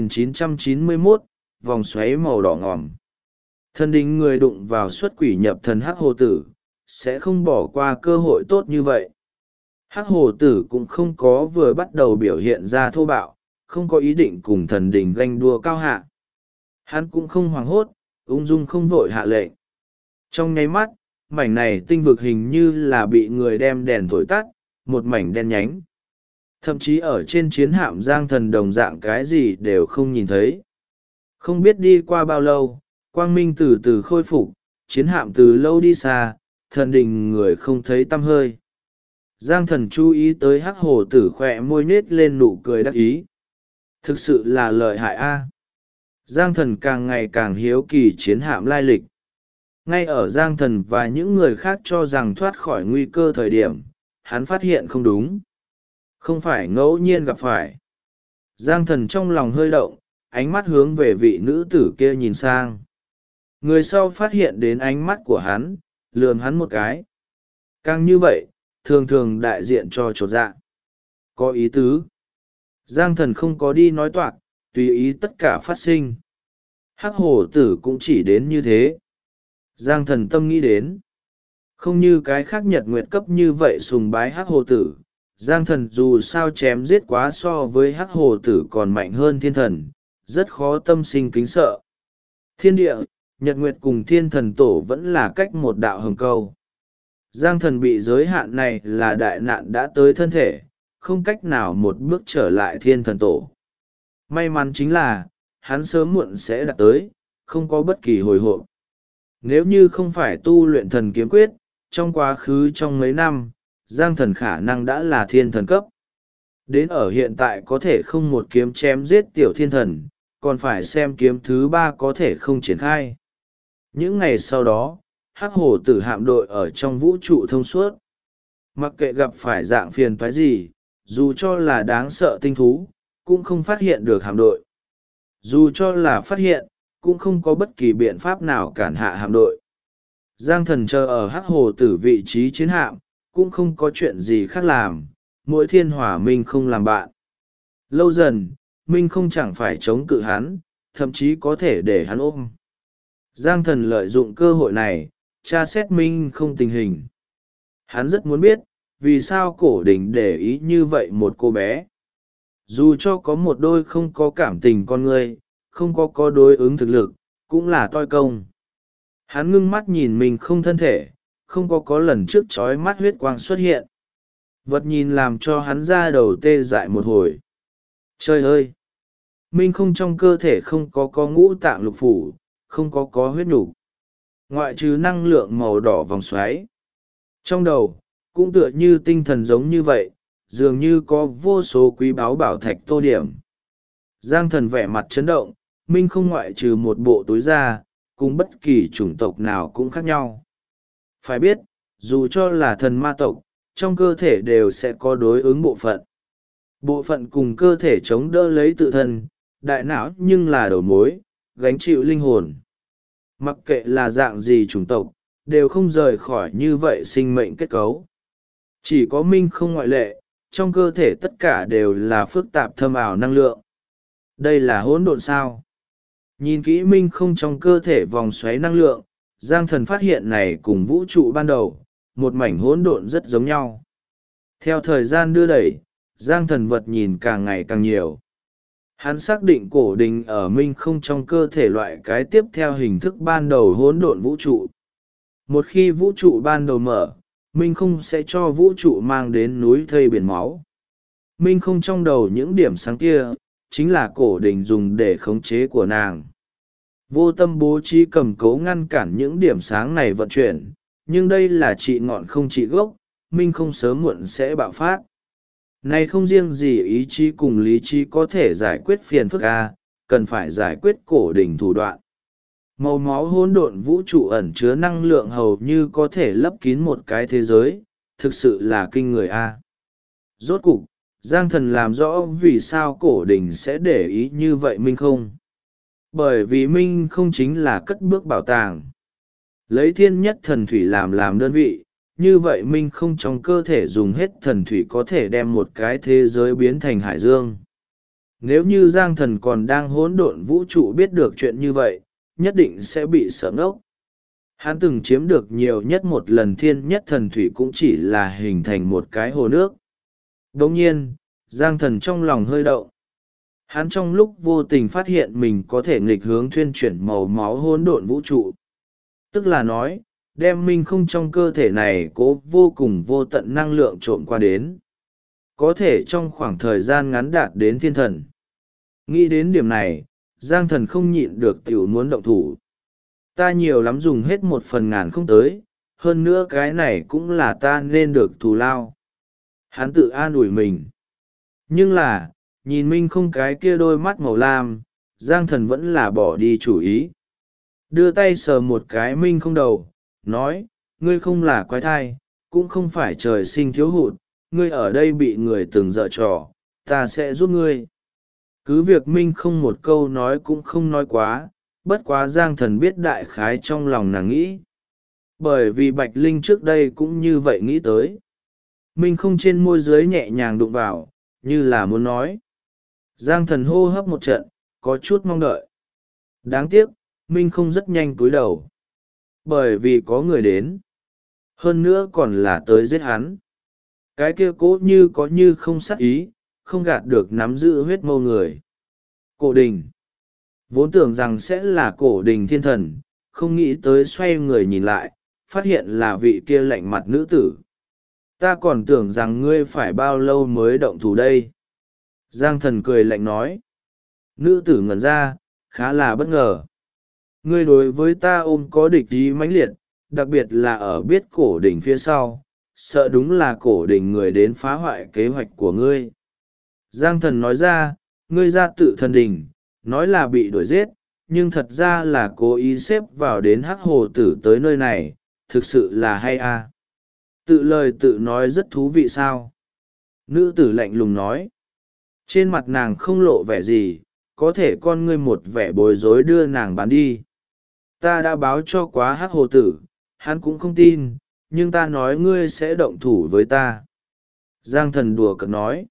2991, vòng xoáy màu đỏ ngòm. Thần đình người đụng vào xuất quỷ nhập thần Hắc hổ tử, sẽ không bỏ qua cơ hội tốt như vậy. Hắc hổ tử cũng không có vừa bắt đầu biểu hiện ra thô bạo, không có ý định cùng thần đình ganh đua cao hạ. Hắn cũng không hoảng hốt, ung dung không vội hạ lệnh. Trong nháy mắt, mảnh này tinh vực hình như là bị người đem đèn thổi tắt, một mảnh đen nhánh. Thậm chí ở trên chiến hạm Giang Thần đồng dạng cái gì đều không nhìn thấy. Không biết đi qua bao lâu, quang minh từ từ khôi phục, chiến hạm từ lâu đi xa, thần đình người không thấy tăm hơi. Giang Thần chú ý tới Hắc hổ tử khỏe môi nết lên nụ cười đắc ý. Thực sự là lợi hại a. Giang Thần càng ngày càng hiếu kỳ chiến hạm lai lịch. Ngay ở Giang Thần và những người khác cho rằng thoát khỏi nguy cơ thời điểm, hắn phát hiện không đúng. Không phải ngẫu nhiên gặp phải. Giang Thần trong lòng hơi động, ánh mắt hướng về vị nữ tử kia nhìn sang. Người sau phát hiện đến ánh mắt của hắn, lườm hắn một cái. Càng như vậy, thường thường đại diện cho chột dạ. Có ý tứ. Giang Thần không có đi nói toạc, tùy ý tất cả phát sinh. Hắc hổ tử cũng chỉ đến như thế. Giang Thần tâm nghĩ đến. Không như cái khác nhật nguyệt cấp như vậy sùng bái Hắc hổ tử. Giang Thần dù sao chém giết quá so với Hắc hổ tử còn mạnh hơn thiên thần, rất khó tâm sinh kính sợ. Thiên địa, nhật nguyệt cùng thiên thần tổ vẫn là cách một đạo hồng câu. Giang Thần bị giới hạn này là đại nạn đã tới thân thể, không cách nào một bước trở lại thiên thần tổ. May mắn chính là, hắn sớm muộn sẽ đạt tới, không có bất kỳ hồi hộp. Nếu như không phải tu luyện thần kiếm quyết, trong quá khứ trong mấy năm, Giang Thần khả năng đã là thiên thần cấp. Đến ở hiện tại có thể không một kiếm chém giết tiểu thiên thần, còn phải xem kiếm thứ 3 có thể không triển khai. Những ngày sau đó, Hắc hổ tử hạm đội ở trong vũ trụ thông suốt. Mặc kệ gặp phải dạng phiền toái gì, dù cho là đáng sợ tinh thú, cũng không phát hiện được hạm đội. Dù cho là phát hiện, cũng không có bất kỳ biện pháp nào cản hạ hạm đội. Giang Thần chờ ở Hắc hổ tử vị trí chiến hạm, cũng không có chuyện gì khác làm, mỗi thiên hỏa Minh không làm bạn. Lâu dần, Minh không chẳng phải chống cự hắn, thậm chí có thể để hắn ôm. Giang Thần lợi dụng cơ hội này, tra xét Minh không tình hình. Hắn rất muốn biết, vì sao cổ đỉnh để ý như vậy một cô bé. dù cho có một đôi không có cảm tình con người, không có đối ứng thực lực, cũng là toi công. Hắn ngưng mắt nhìn mình không thân thể, không có lần trước trói mắt huyết quang xuất hiện. Vật nhìn làm cho hắn ra đầu tê dại một hồi. Trời ơi! Minh không trong cơ thể không có ngũ tạng lục phủ, không có huyết nhục, ngoại trừ năng lượng màu đỏ vòng xoáy. Trong đầu, cũng tựa như tinh thần giống như vậy, dường như có vô số quý báu bảo thạch tô điểm. Giang thần vẻ mặt chấn động, Minh không ngoại trừ một bộ túi da, cùng bất kỳ chủng tộc nào cũng khác nhau. Phải biết, dù cho là thần ma tộc, trong cơ thể đều sẽ có đối ứng bộ phận. Bộ phận cùng cơ thể chống đỡ lấy tự thân, đại não nhưng là đầu mối, gánh chịu linh hồn. Mặc kệ là dạng gì chủng tộc, đều không rời khỏi như vậy sinh mệnh kết cấu. Chỉ có Minh không ngoại lệ, trong cơ thể tất cả đều là phức tạp thâm ảo năng lượng. Đây là hỗn độn sao? Nhìn kỹ Minh không trong cơ thể vòng xoáy năng lượng, Giang thần phát hiện này cùng vũ trụ ban đầu, một mảnh hỗn độn rất giống nhau. Theo thời gian đưa đẩy, Giang thần vật nhìn càng ngày càng nhiều. Hắn xác định cổ đình ở Minh không trong cơ thể loại cái tiếp theo hình thức ban đầu hỗn độn vũ trụ. Một khi vũ trụ ban đầu mở, Minh không sẽ cho vũ trụ mang đến núi thây biển máu. Minh không trong đầu những điểm sáng kia, chính là cổ đình dùng để khống chế của nàng. Vô tâm bố trí cầm cố ngăn cản những điểm sáng này vận chuyển, nhưng đây là trị ngọn không trị gốc, Minh không sớm muộn sẽ bạo phát. Này không riêng gì ý chí cùng lý trí có thể giải quyết phiền phức a, cần phải giải quyết cổ đình thủ đoạn. Màu máu hỗn độn vũ trụ ẩn chứa năng lượng hầu như có thể lấp kín một cái thế giới, thực sự là kinh người a. Rốt cục, Giang thần làm rõ vì sao cổ đình sẽ để ý như vậy Minh không. Bởi vì Minh không chính là cất bước bảo tàng. Lấy thiên nhất thần thủy làm đơn vị, như vậy Minh không trong cơ thể dùng hết thần thủy có thể đem một cái thế giới biến thành hải dương. Nếu như Giang thần còn đang hỗn độn vũ trụ biết được chuyện như vậy, nhất định sẽ bị sợ ngốc. Hắn từng chiếm được nhiều nhất một lần thiên nhất thần thủy cũng chỉ là hình thành một cái hồ nước. Đồng nhiên, Giang thần trong lòng hơi động. Hắn trong lúc vô tình phát hiện mình có thể nghịch hướng thuyên chuyển màu máu hỗn độn vũ trụ. Tức là nói, đem Minh không trong cơ thể này cố vô cùng vô tận năng lượng trộm qua đến. Có thể trong khoảng thời gian ngắn đạt đến thiên thần. Nghĩ đến điểm này, Giang thần không nhịn được tiểu muốn động thủ. Ta nhiều lắm dùng hết 1/1000 không tới, hơn nữa cái này cũng là ta nên được thù lao. Hắn tự an ủi mình. Nhưng là, nhìn Minh không cái kia đôi mắt màu lam, Giang thần vẫn là bỏ đi chủ ý. Đưa tay sờ một cái Minh không đầu, nói, ngươi không là quái thai, cũng không phải trời sinh thiếu hụt, ngươi ở đây bị người từng dở trò, ta sẽ giúp ngươi. Cứ việc Minh không một câu nói cũng không nói quá, bất quá Giang thần biết đại khái trong lòng nàng nghĩ. Bởi vì Bạch Linh trước đây cũng như vậy nghĩ tới. Minh không trên môi dưới nhẹ nhàng đụng vào, như là muốn nói. Giang thần hô hấp một trận, có chút mong đợi. Đáng tiếc, Minh không rất nhanh cúi đầu. Bởi vì có người đến. Hơn nữa còn là tới giết hắn. Cái kia cố như có như không sát ý, không gạt được nắm giữ huyết mâu người. Cổ đình. Vốn tưởng rằng sẽ là cổ đình thiên thần, không nghĩ tới xoay người nhìn lại, phát hiện là vị kia lạnh mặt nữ tử. Ta còn tưởng rằng ngươi phải bao lâu mới động thủ đây. Giang thần cười lạnh nói. Nữ tử ngẩn ra, khá là bất ngờ. Ngươi đối với ta ôm có địch ý mãnh liệt, đặc biệt là ở biết cổ đình phía sau, sợ đúng là cổ đình người đến phá hoại kế hoạch của ngươi. Giang thần nói ra, ngươi ra tự thần đình, nói là bị đuổi giết, nhưng thật ra là cố ý xếp vào đến hắc hồ tử tới nơi này, thực sự là hay a. Tự lời tự nói rất thú vị sao. Nữ tử lạnh lùng nói. Trên mặt nàng không lộ vẻ gì, có thể con ngươi một vẻ bối rối đưa nàng bán đi. Ta đã báo cho quá hắc hồ tử, hắn cũng không tin, nhưng ta nói ngươi sẽ động thủ với ta. Giang thần đùa cợt nói.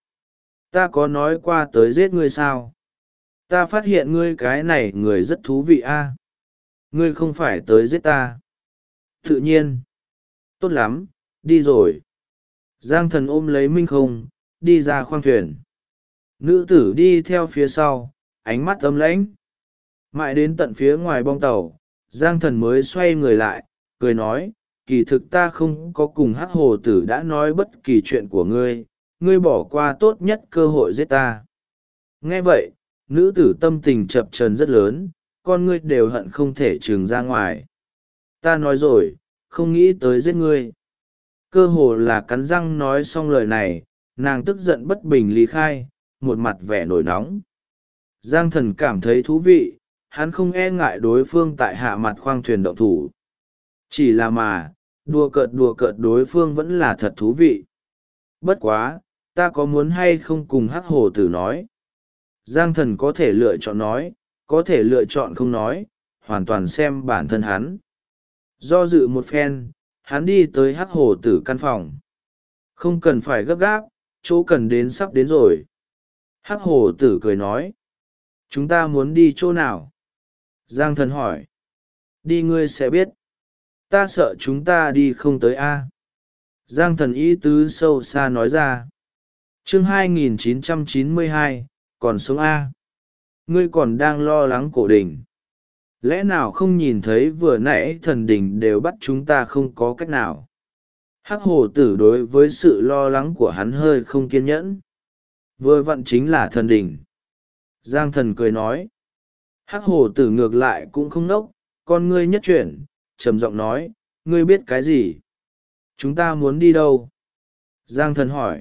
Ta có nói qua tới giết ngươi sao? Ta phát hiện ngươi cái này người rất thú vị a. Ngươi không phải tới giết ta. Tự nhiên. Tốt lắm, đi rồi. Giang thần ôm lấy Minh không, đi ra khoang thuyền. Nữ tử đi theo phía sau, ánh mắt âm lãnh. Mãi đến tận phía ngoài bong tàu, Giang Thần mới xoay người lại, cười nói, kỳ thực ta không có cùng Hắc hồ tử đã nói bất kỳ chuyện của ngươi, ngươi bỏ qua tốt nhất cơ hội giết ta. Nghe vậy, nữ tử tâm tình chập chờn rất lớn, con ngươi đều hận không thể trừng ra ngoài. Ta nói rồi, không nghĩ tới giết ngươi. Cơ hồ là cắn răng nói xong lời này, nàng tức giận bất bình ly khai, một mặt vẻ nổi nóng. Giang Thần cảm thấy thú vị, hắn không e ngại đối phương tại hạ mặt khoang thuyền động thủ. Chỉ là mà, đùa cợt đối phương vẫn là thật thú vị. Bất quá, ta có muốn hay không cùng Hắc hồ tử nói. Giang Thần có thể lựa chọn nói, có thể lựa chọn không nói, hoàn toàn xem bản thân hắn. Do dự một phen, hắn đi tới Hắc hồ tử căn phòng. Không cần phải gấp gáp, chỗ cần đến sắp đến rồi. Hắc hồ tử cười nói, chúng ta muốn đi chỗ nào? Giang Thần hỏi, đi ngươi sẽ biết. Ta sợ chúng ta đi không tới a. Giang Thần ý tứ sâu xa nói ra. Chương 2992, còn sống a. Ngươi còn đang lo lắng cổ đình. Lẽ nào không nhìn thấy vừa nãy thần đình đều bắt chúng ta không có cách nào? Hắc hồ tử đối với sự lo lắng của hắn hơi không kiên nhẫn. Vừa vặn chính là thần đình. Giang Thần cười nói. Hắc hồ tử ngược lại cũng không nốc, con ngươi nhất chuyển, trầm giọng nói, ngươi biết cái gì? Chúng ta muốn đi đâu? Giang Thần hỏi.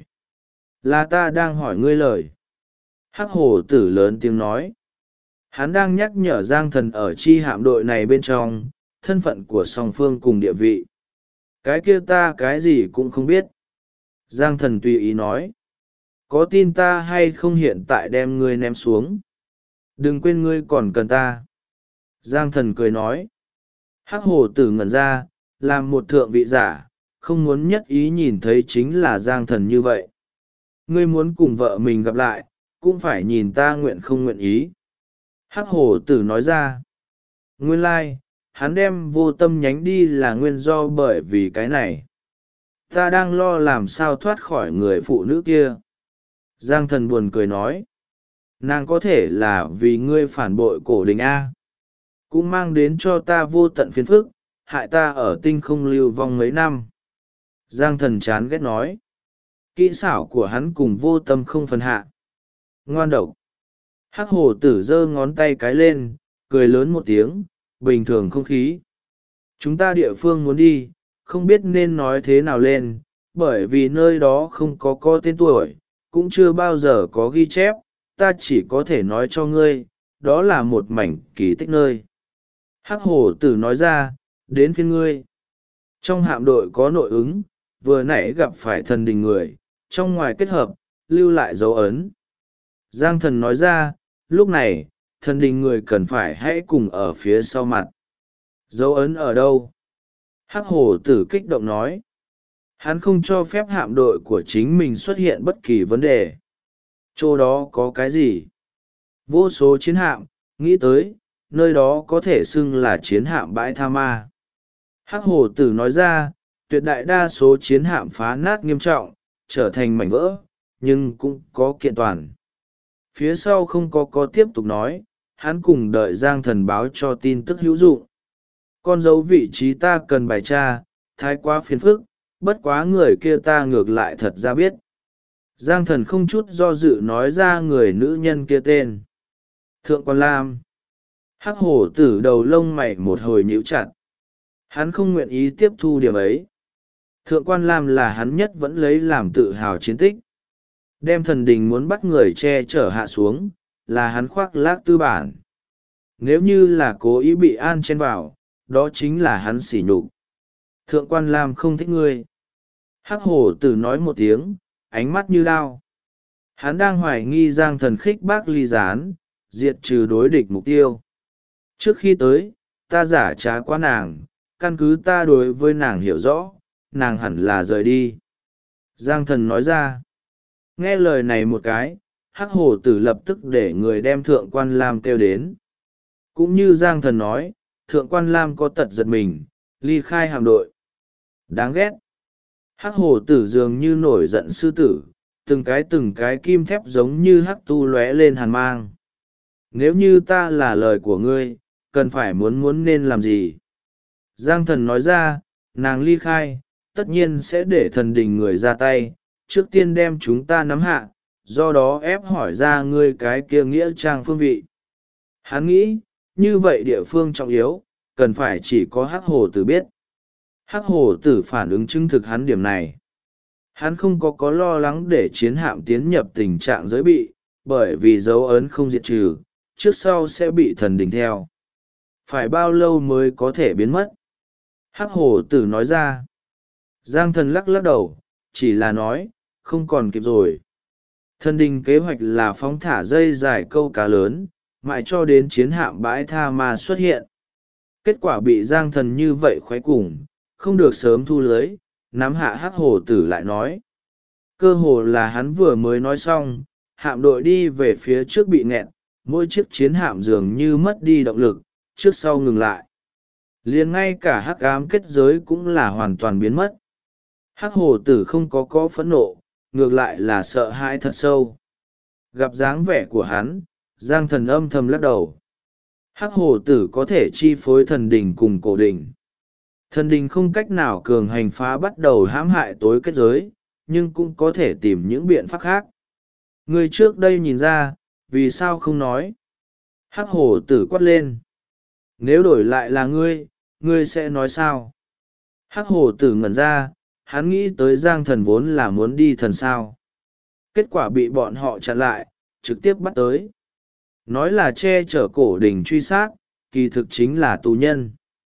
Là ta đang hỏi ngươi lời. Hắc hồ tử lớn tiếng nói. Hắn đang nhắc nhở Giang Thần ở chi hạm đội này bên trong, thân phận của song phương cùng địa vị. Cái kia ta cái gì cũng không biết. Giang Thần tùy ý nói. Có tin ta hay không hiện tại đem ngươi ném xuống? Đừng quên ngươi còn cần ta. Giang Thần cười nói. Hắc hồ tử ngẩn ra, làm một thượng vị giả, không muốn nhất ý nhìn thấy chính là Giang Thần như vậy. Ngươi muốn cùng vợ mình gặp lại, cũng phải nhìn ta nguyện không nguyện ý. Hắc hồ tử nói ra. Nguyên lai, hắn đem vô tâm nhánh đi là nguyên do bởi vì cái này. Ta đang lo làm sao thoát khỏi người phụ nữ kia. Giang Thần buồn cười nói. Nàng có thể là vì ngươi phản bội cổ đình A. Cũng mang đến cho ta vô tận phiền phức, hại ta ở tinh không lưu vong mấy năm. Giang Thần chán ghét nói. Kỹ xảo của hắn cùng vô tâm không phân hạ. Ngoan độc. Hắc hồ tử giơ ngón tay cái lên, cười lớn một tiếng, bình thường không khí. Chúng ta địa phương muốn đi, không biết nên nói thế nào lên, bởi vì nơi đó không có tên tuổi, cũng chưa bao giờ có ghi chép, ta chỉ có thể nói cho ngươi, đó là một mảnh kỳ tích nơi. Hắc hồ tử nói ra, đến phiên ngươi. Trong hạm đội có nội ứng, vừa nãy gặp phải thần đình người, trong ngoài kết hợp, lưu lại dấu ấn. Giang Thần nói ra, lúc này, thần đình người cần phải hãy cùng ở phía sau mặt. Dấu ấn ở đâu? Hắc hồ tử kích động nói. Hắn không cho phép hạm đội của chính mình xuất hiện bất kỳ vấn đề. Chỗ đó có cái gì? Vô số chiến hạm, nghĩ tới, nơi đó có thể xưng là chiến hạm bãi tha ma. Hắc hồ tử nói ra, tuyệt đại đa số chiến hạm phá nát nghiêm trọng, trở thành mảnh vỡ, nhưng cũng có kiện toàn. Phía sau không có tiếp tục nói, hắn cùng đợi Giang Thần báo cho tin tức hữu dụng. Con dấu vị trí ta cần bài tra, thái quá phiền phức, bất quá người kia ta ngược lại thật ra biết. Giang Thần không chút do dự nói ra người nữ nhân kia tên. Thượng Quan Lam. Hắc hổ tử đầu lông mày một hồi nhíu chặt. Hắn không nguyện ý tiếp thu điểm ấy. Thượng Quan Lam là hắn nhất vẫn lấy làm tự hào chiến tích. Đem thần đình muốn bắt người che chở hạ xuống, là hắn khoác lác tư bản. Nếu như là cố ý bị an chen vào, đó chính là hắn sỉ nhục. Thượng Quan Lam không thích ngươi. Hắc hổ tử nói một tiếng, ánh mắt như đao. Hắn đang hoài nghi Giang Thần khích bác ly gián, diệt trừ đối địch mục tiêu. Trước khi tới, ta giả trá qua nàng, căn cứ ta đối với nàng hiểu rõ, nàng hẳn là rời đi. Giang Thần nói ra. Nghe lời này một cái, Hắc hổ tử lập tức để người đem Thượng Quan Lam kêu đến. Cũng như Giang Thần nói, Thượng Quan Lam có tật giật mình, ly khai hạm đội. Đáng ghét. Hắc hổ tử dường như nổi giận sư tử, từng cái kim thép giống như hắc tu lóe lên hàn mang. Nếu như ta là lời của ngươi, cần phải muốn nên làm gì? Giang thần nói ra, nàng ly khai, tất nhiên sẽ để thần đình người ra tay, trước tiên đem chúng ta nắm hạ, do đó ép hỏi ra ngươi cái kia nghĩa trang phương vị. Hắn nghĩ, như vậy địa phương trọng yếu, cần phải chỉ có hắc hồ tử biết. Hắc hồ tử phản ứng chứng thực hắn điểm này. Hắn không có lo lắng để chiến hạm tiến nhập tình trạng giới bị, bởi vì dấu ấn không diệt trừ, trước sau sẽ bị thần đình theo. Phải bao lâu mới có thể biến mất? Hắc hồ tử nói ra. Giang thần lắc lắc đầu, chỉ là nói, không còn kịp rồi. Thần đình kế hoạch là phóng thả dây dài câu cá lớn, mãi cho đến chiến hạm bãi tha ma xuất hiện. Kết quả bị giang thần như vậy khoái cùng, không được sớm thu lưới, nắm hạ hắc hồ tử lại nói. Cơ hồ là hắn vừa mới nói xong, hạm đội đi về phía trước bị nghẹn, mỗi chiếc chiến hạm dường như mất đi động lực, trước sau ngừng lại. Liền ngay cả hắc ám kết giới cũng là hoàn toàn biến mất. Hắc hồ tử không có phẫn nộ, ngược lại là sợ hãi thật sâu. Gặp dáng vẻ của hắn, Giang thần âm thầm lắc đầu. Hắc hồ tử có thể chi phối thần đình cùng cổ đình. Thần đình không cách nào cường hành phá bắt đầu hãm hại tối kết giới, nhưng cũng có thể tìm những biện pháp khác. Người trước đây nhìn ra, vì sao không nói? Hắc hồ tử quát lên. Nếu đổi lại là ngươi sẽ nói sao? Hắc hồ tử ngẩn ra, hắn nghĩ tới Giang thần vốn là muốn đi thần sao. Kết quả bị bọn họ chặn lại, trực tiếp bắt tới. Nói là che chở cổ đình truy sát, kỳ thực chính là tù nhân.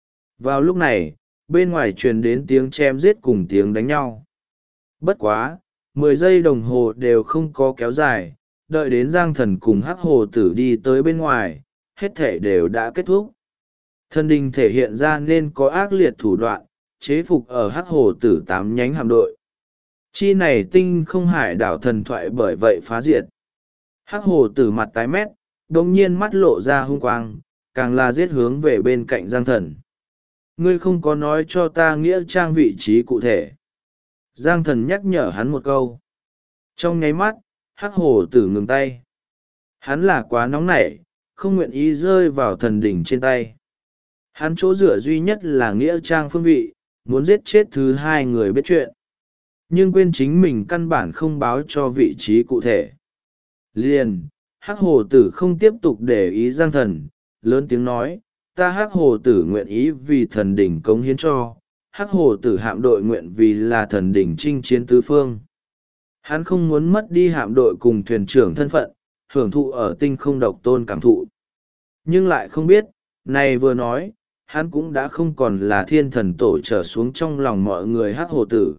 Vào lúc này, bên ngoài truyền đến tiếng chém giết cùng tiếng đánh nhau. Bất quá, 10 giây đồng hồ đều không có kéo dài, đợi đến Giang thần cùng hắc hồ tử đi tới bên ngoài, hết thể đều đã kết thúc. Thần đình thể hiện ra nên có ác liệt thủ đoạn, chế phục ở hắc hồ tử 8 nhánh hạm đội. Chi này tinh không hải đảo thần thoại bởi vậy phá diệt. Hắc hồ tử mặt tái mét, đồng nhiên mắt lộ ra hung quang, càng là giết hướng về bên cạnh Giang thần. Ngươi không có nói cho ta nghĩa trang vị trí cụ thể. Giang thần nhắc nhở hắn một câu. Trong nháy mắt, hắc hồ tử ngừng tay. Hắn là quá nóng nảy, không nguyện ý rơi vào thần đỉnh trên tay. Hắn chỗ dựa duy nhất là nghĩa trang phương vị, muốn giết chết thứ hai người biết chuyện. Nhưng quên chính mình căn bản không báo cho vị trí cụ thể. Liền, hắc hồ tử không tiếp tục để ý Giang thần, lớn tiếng nói, ta hắc hồ tử nguyện ý vì thần đỉnh cống hiến cho, hắc hồ tử hạm đội nguyện vì là thần đỉnh chinh chiến tứ phương. Hắn không muốn mất đi hạm đội cùng thuyền trưởng thân phận, hưởng thụ ở tinh không độc tôn cảm thụ. Nhưng lại không biết, này vừa nói, hắn cũng đã không còn là thiên thần tổ trở xuống trong lòng mọi người hắc hồ tử.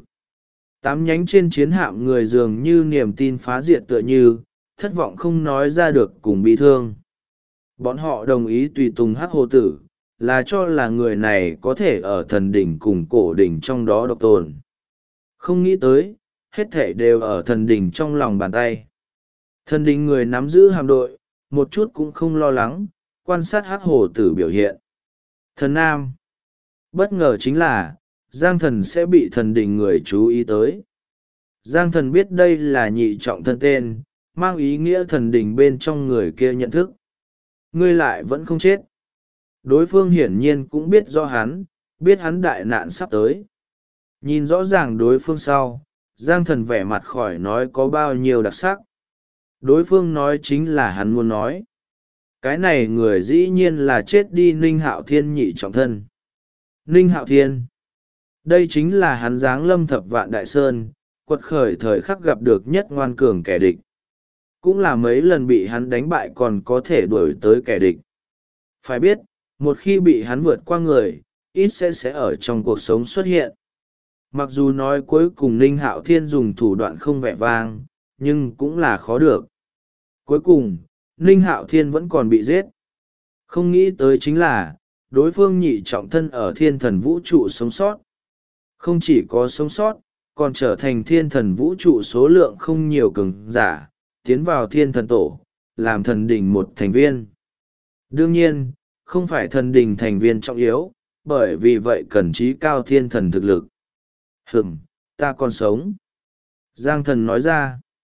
8 nhánh trên chiến hạm người dường như niềm tin phá diệt tựa như, thất vọng không nói ra được cùng bị thương. Bọn họ đồng ý tùy tùng hắc hồ tử, là cho là người này có thể ở thần đỉnh cùng cổ đỉnh trong đó độc tồn. Không nghĩ tới, hết thể đều ở thần đỉnh trong lòng bàn tay. Thần đỉnh người nắm giữ hạm đội, một chút cũng không lo lắng, quan sát hắc hồ tử biểu hiện. Thần Nam. Bất ngờ chính là, Giang thần sẽ bị thần đỉnh người chú ý tới. Giang thần biết đây là nhị trọng thân tên, mang ý nghĩa thần đỉnh bên trong người kia nhận thức. Ngươi lại vẫn không chết. Đối phương hiển nhiên cũng biết rõ hắn, biết hắn đại nạn sắp tới. Nhìn rõ ràng đối phương sau, Giang thần vẻ mặt khỏi nói có bao nhiêu đặc sắc. Đối phương nói chính là hắn muốn nói. Cái này người dĩ nhiên là chết đi Ninh Hạo Thiên nhị trọng thân. Ninh Hạo Thiên. Đây chính là hắn giáng lâm thập vạn đại sơn, quật khởi thời khắc gặp được nhất ngoan cường kẻ địch. Cũng là mấy lần bị hắn đánh bại còn có thể đuổi tới kẻ địch. Phải biết, một khi bị hắn vượt qua người, ít sẽ ở trong cuộc sống xuất hiện. Mặc dù nói cuối cùng Ninh Hạo Thiên dùng thủ đoạn không vẻ vang, nhưng cũng là khó được. Cuối cùng, Ninh Hạo Thiên vẫn còn bị giết. Không nghĩ tới chính là, đối phương nhị trọng thân ở thiên thần vũ trụ sống sót. Không chỉ có sống sót, còn trở thành thiên thần vũ trụ số lượng không nhiều cường giả, tiến vào thiên thần tổ, làm thần đỉnh một thành viên. Đương nhiên, không phải thần đỉnh thành viên trọng yếu, bởi vì vậy cần trí cao thiên thần thực lực. Ta còn sống. Giang thần nói ra.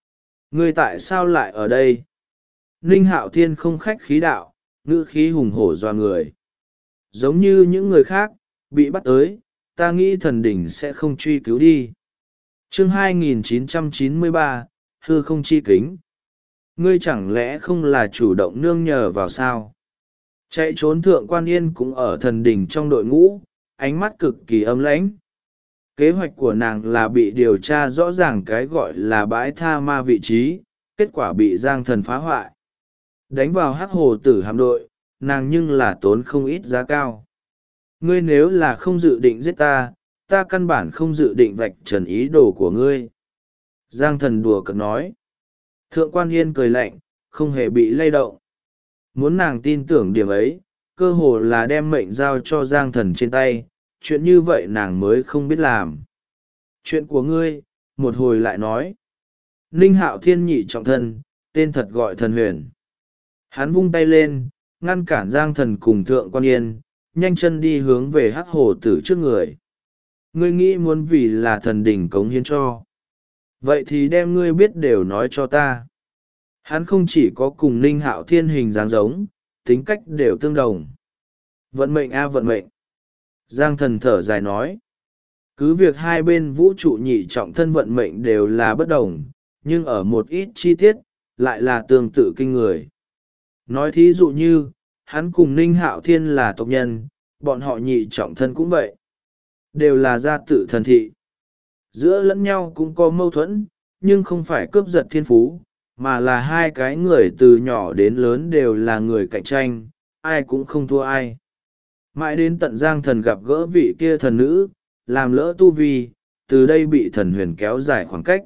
Ngươi tại sao lại ở đây? Ninh Hạo Thiên không khách khí đạo, ngữ khí hùng hổ dọa người. Giống như những người khác, bị bắt tới, ta nghĩ thần đỉnh sẽ không truy cứu đi. Chương 2993, hư không chi kính. Ngươi chẳng lẽ không là chủ động nương nhờ vào sao? Chạy trốn Thượng Quan Yên cũng ở thần đỉnh trong đội ngũ, ánh mắt cực kỳ âm lãnh. Kế hoạch của nàng là bị điều tra rõ ràng cái gọi là bãi tha ma vị trí, kết quả bị Giang Thần phá hoại. Đánh vào Hắc Hồ Tử hạm đội, nàng nhưng là tốn không ít giá cao. Ngươi nếu là không dự định giết ta, ta căn bản không dự định vạch trần ý đồ của ngươi. Giang Thần đùa cợt nói. Thượng Quan Yên cười lạnh, không hề bị lay động. Muốn nàng tin tưởng điểm ấy, cơ hồ là đem mệnh giao cho Giang Thần trên tay, chuyện như vậy nàng mới không biết làm. Chuyện của ngươi, một hồi lại nói. Ninh Hạo Thiên nhị trọng thân, tên thật gọi Thần Huyền. Hắn vung tay lên, ngăn cản Giang Thần cùng Thượng Quan Yên, nhanh chân đi hướng về Hắc Hồ Tử trước người. Ngươi nghĩ muốn vì là thần đỉnh cống hiến cho. Vậy thì đem ngươi biết đều nói cho ta. Hắn không chỉ có cùng Ninh Hạo Thiên hình dáng giống, tính cách đều tương đồng. Vận mệnh a vận mệnh. Giang Thần thở dài nói. Cứ việc hai bên vũ trụ nhị trọng thân vận mệnh đều là bất đồng, nhưng ở một ít chi tiết, lại là tương tự kinh người. Nói thí dụ như, hắn cùng Ninh Hạo Thiên là tộc nhân, bọn họ nhị trọng thân cũng vậy. Đều là gia tự thần thị. Giữa lẫn nhau cũng có mâu thuẫn, nhưng không phải cướp giật thiên phú, mà là hai cái người từ nhỏ đến lớn đều là người cạnh tranh, ai cũng không thua ai. Mãi đến tận Giang Thần gặp gỡ vị kia thần nữ, làm lỡ tu vi, từ đây bị thần huyền kéo dài khoảng cách.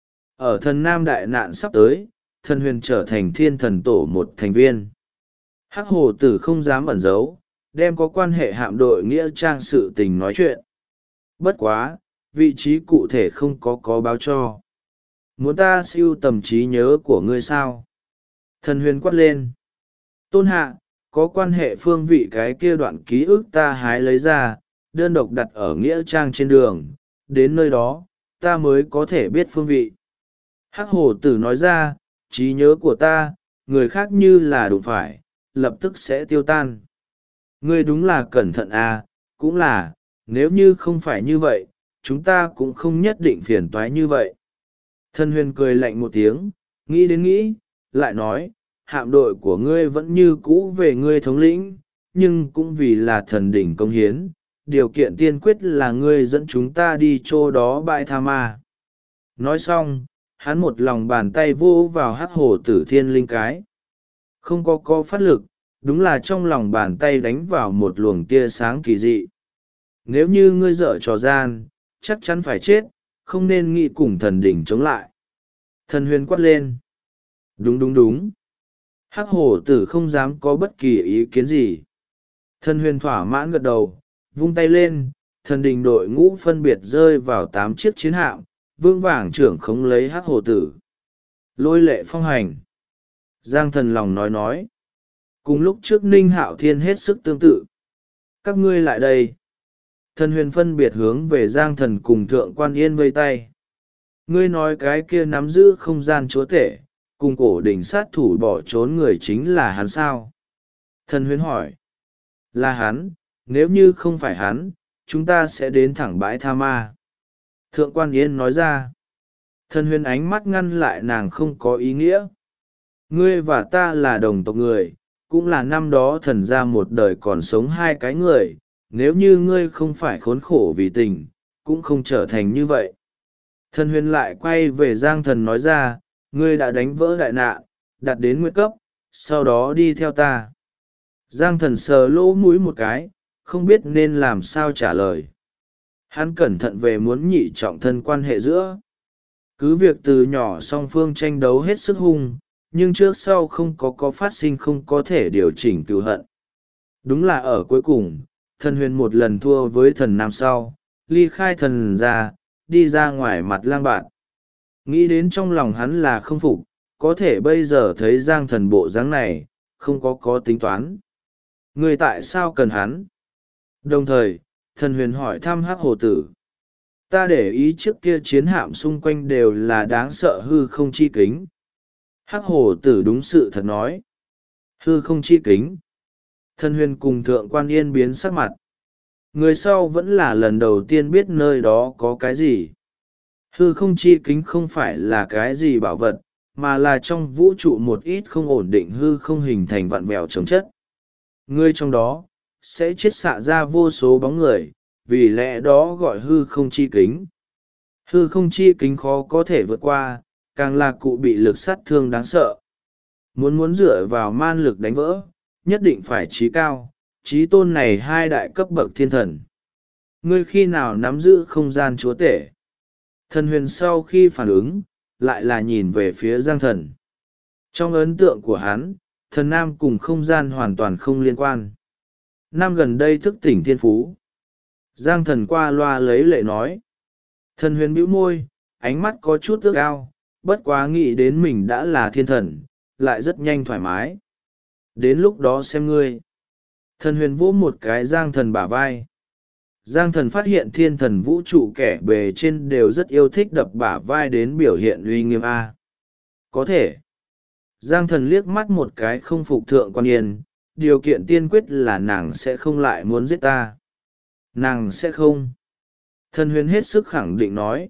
Ở thần nam đại nạn sắp tới, thần huyền trở thành thiên thần tổ một thành viên. Hắc Hồ Tử không dám ẩn giấu, đem có quan hệ hạm đội nghĩa trang sự tình nói chuyện. Bất quá, vị trí cụ thể không có báo cho. Muốn ta siêu tầm trí nhớ của ngươi sao? Thần huyền quát lên. Tôn hạ, có quan hệ phương vị cái kia đoạn ký ức ta hái lấy ra, đơn độc đặt ở nghĩa trang trên đường, đến nơi đó, ta mới có thể biết phương vị. Hắc Hồ Tử nói ra, trí nhớ của ta, người khác như là đụng phải, lập tức sẽ tiêu tan. Ngươi đúng là cẩn thận à, cũng là, nếu như không phải như vậy, chúng ta cũng không nhất định phiền toái như vậy. Thần huyền cười lạnh một tiếng, nghĩ đến nghĩ, lại nói, hạm đội của ngươi vẫn như cũ về ngươi thống lĩnh, nhưng cũng vì là thần đỉnh công hiến, điều kiện tiên quyết là ngươi dẫn chúng ta đi chỗ đó bãi tha ma. Nói xong, hắn một lòng bàn tay vô vào Hắc Hồ Tử thiên linh cái. Không có phát lực, đúng là trong lòng bàn tay đánh vào một luồng tia sáng kỳ dị. Nếu như ngươi dở trò gian, chắc chắn phải chết, không nên nghĩ cùng thần đỉnh chống lại. Thần huyền quát lên. Đúng. Hắc Hổ Tử không dám có bất kỳ ý kiến gì. Thần huyền thỏa mãn gật đầu, vung tay lên, thần đình đội ngũ phân biệt rơi vào 8 chiếc chiến hạm, vương vàng trưởng khống lấy Hắc Hổ Tử. Lôi lệ phong hành. Giang Thần lòng nói. Cùng lúc trước Ninh Hạo Thiên hết sức tương tự. Các ngươi lại đây. Thần huyền phân biệt hướng về Giang Thần cùng Thượng Quan Yên vây tay. Ngươi nói cái kia nắm giữ không gian chúa tể, cùng cổ đỉnh sát thủ bỏ trốn người chính là hắn sao? Thần huyền hỏi. Là hắn, nếu như không phải hắn, chúng ta sẽ đến thẳng bãi tha ma. Thượng Quan Yên nói ra. Thần huyền ánh mắt ngăn lại nàng không có ý nghĩa. Ngươi và ta là đồng tộc người, cũng là năm đó thần ra một đời còn sống hai cái người, nếu như ngươi không phải khốn khổ vì tình, cũng không trở thành như vậy. Thần huyền lại quay về Giang Thần nói ra, ngươi đã đánh vỡ đại nạn, đạt đến nguyệt cấp, sau đó đi theo ta. Giang Thần sờ lỗ mũi một cái, không biết nên làm sao trả lời. Hắn cẩn thận về muốn nhị trọng thân quan hệ giữa. Cứ việc từ nhỏ song phương tranh đấu hết sức hung, nhưng trước sau không có phát sinh không có thể điều chỉnh cựu hận. Đúng là ở cuối cùng, thần huyền một lần thua với thần nam sau, ly khai thần ra, đi ra ngoài mặt lang bạn. Nghĩ đến trong lòng hắn là không phục, có thể bây giờ thấy Giang Thần bộ dáng này, không có tính toán. Người tại sao cần hắn? Đồng thời, thần huyền hỏi thăm Hắc Hồ Tử. Ta để ý trước kia chiến hạm xung quanh đều là đáng sợ hư không chi kính. Hắc hổ tử đúng sự thật nói. Hư không chi kính. Thân huyền cùng thượng quan yên biến sắc mặt. Người sau vẫn là lần đầu tiên biết nơi đó có cái gì. Hư không chi kính không phải là cái gì bảo vật, mà là trong vũ trụ một ít không ổn định hư không hình thành vặn vẹo chống chất. Người trong đó, sẽ chiết xạ ra vô số bóng người, vì lẽ đó gọi hư không chi kính. Hư không chi kính khó có thể vượt qua, càng là cụ bị lực sát thương đáng sợ. Muốn dựa vào man lực đánh vỡ, nhất định phải trí cao, trí tôn này hai đại cấp bậc thiên thần. Ngươi khi nào nắm giữ không gian chúa tể? Thần huyền sau khi phản ứng, lại là nhìn về phía Giang Thần. Trong ấn tượng của hắn, thần nam cùng không gian hoàn toàn không liên quan. Năm gần đây thức tỉnh thiên phú. Giang Thần qua loa lấy lệ nói. Thần huyền bĩu môi, ánh mắt có chút ước ao, bất quá nghĩ đến mình đã là thiên thần, lại rất nhanh thoải mái. Đến lúc đó xem ngươi. Thần huyền vỗ một cái Giang Thần bả vai. Giang Thần phát hiện thiên thần vũ trụ kẻ bề trên đều rất yêu thích đập bả vai đến biểu hiện uy nghiêm A. Có thể. Giang Thần liếc mắt một cái không phục thượng quan yên, điều kiện tiên quyết là nàng sẽ không lại muốn giết ta. Nàng sẽ không. Thần huyền hết sức khẳng định nói.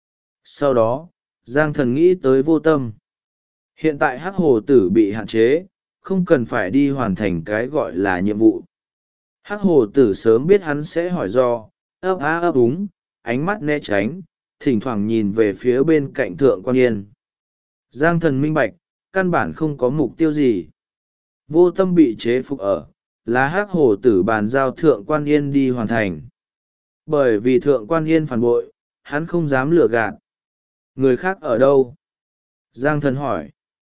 Sau đó, Giang Thần nghĩ tới Vô Tâm. Hiện tại hắc hồ tử bị hạn chế, không cần phải đi hoàn thành cái gọi là nhiệm vụ. Hắc hồ tử sớm biết hắn sẽ hỏi do, ấp á ấp úng, ánh mắt né tránh, thỉnh thoảng nhìn về phía bên cạnh thượng quan yên. Giang Thần minh bạch, căn bản không có mục tiêu gì. Vô Tâm bị chế phục ở, là hắc hồ tử bàn giao thượng quan yên đi hoàn thành. Bởi vì thượng quan yên phản bội, hắn không dám lừa gạt. Người khác ở đâu? Giang Thần hỏi.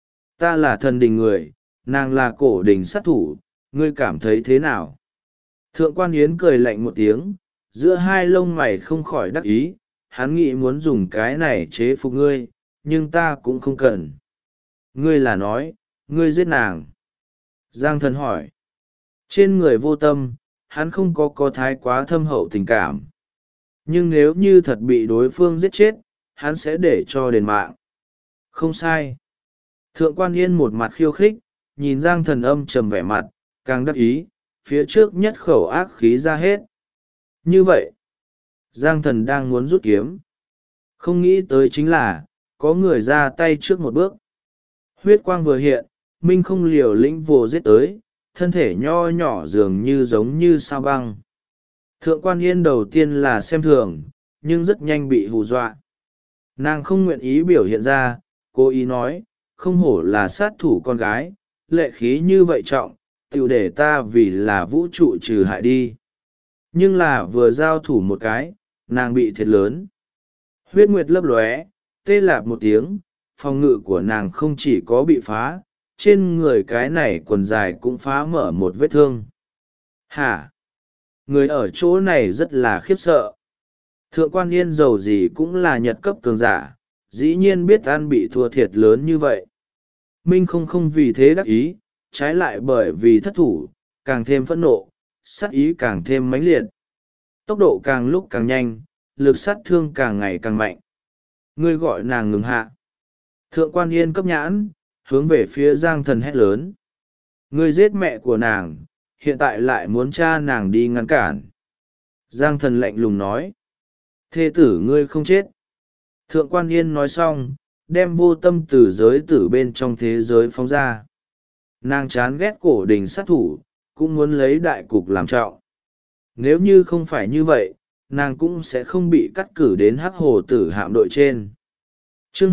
Ta là thần đình người, nàng là cổ đình sát thủ, ngươi cảm thấy thế nào? Thượng quan Yến cười lạnh một tiếng, giữa hai lông mày không khỏi đắc ý, hắn nghĩ muốn dùng cái này chế phục ngươi, nhưng ta cũng không cần. Ngươi là nói, ngươi giết nàng. Giang Thần hỏi. Trên người Vô Tâm, hắn không có thái quá thâm hậu tình cảm. Nhưng nếu như thật bị đối phương giết chết, hắn sẽ để cho đền mạng. Không sai. Thượng quan Yên một mặt khiêu khích, nhìn Giang Thần âm trầm vẻ mặt, càng đắc ý, phía trước nhất khẩu ác khí ra hết. Như vậy, Giang Thần đang muốn rút kiếm. Không nghĩ tới chính là, có người ra tay trước một bước. Huyết quang vừa hiện, Minh không liều lĩnh vồ giết tới, thân thể nho nhỏ dường như giống như sao băng. Thượng quan Yên đầu tiên là xem thường, nhưng rất nhanh bị hù dọa. Nàng không nguyện ý biểu hiện ra, cố ý nói, không hổ là sát thủ con gái, lệ khí như vậy trọng, tiểu để ta vì là vũ trụ trừ hại đi. Nhưng là vừa giao thủ một cái, nàng bị thiệt lớn. Huyết nguyệt lấp lóe, tê lạp một tiếng, phòng ngự của nàng không chỉ có bị phá, trên người cái này quần dài cũng phá mở một vết thương. Hả? Người ở chỗ này rất là khiếp sợ. Thượng quan Yên dầu gì cũng là nhật cấp cường giả, dĩ nhiên biết ăn bị thua thiệt lớn như vậy. Minh không vì thế đắc ý, trái lại bởi vì thất thủ, càng thêm phẫn nộ, sát ý càng thêm mãnh liệt. Tốc độ càng lúc càng nhanh, lực sát thương càng ngày càng mạnh. Ngươi gọi nàng ngừng hạ. Thượng quan Yên cấp nhãn, hướng về phía Giang Thần hét lớn. Ngươi giết mẹ của nàng, hiện tại lại muốn cha nàng đi ngăn cản. Giang Thần lạnh lùng nói. Thê tử ngươi không chết. Thượng quan Yên nói xong, đem Vô Tâm từ giới tử bên trong thế giới phóng ra. Nàng chán ghét cổ đình sát thủ, cũng muốn lấy đại cục làm trọng. Nếu như không phải như vậy, nàng cũng sẽ không bị cắt cử đến hắc hồ tử hạm đội trên. Chương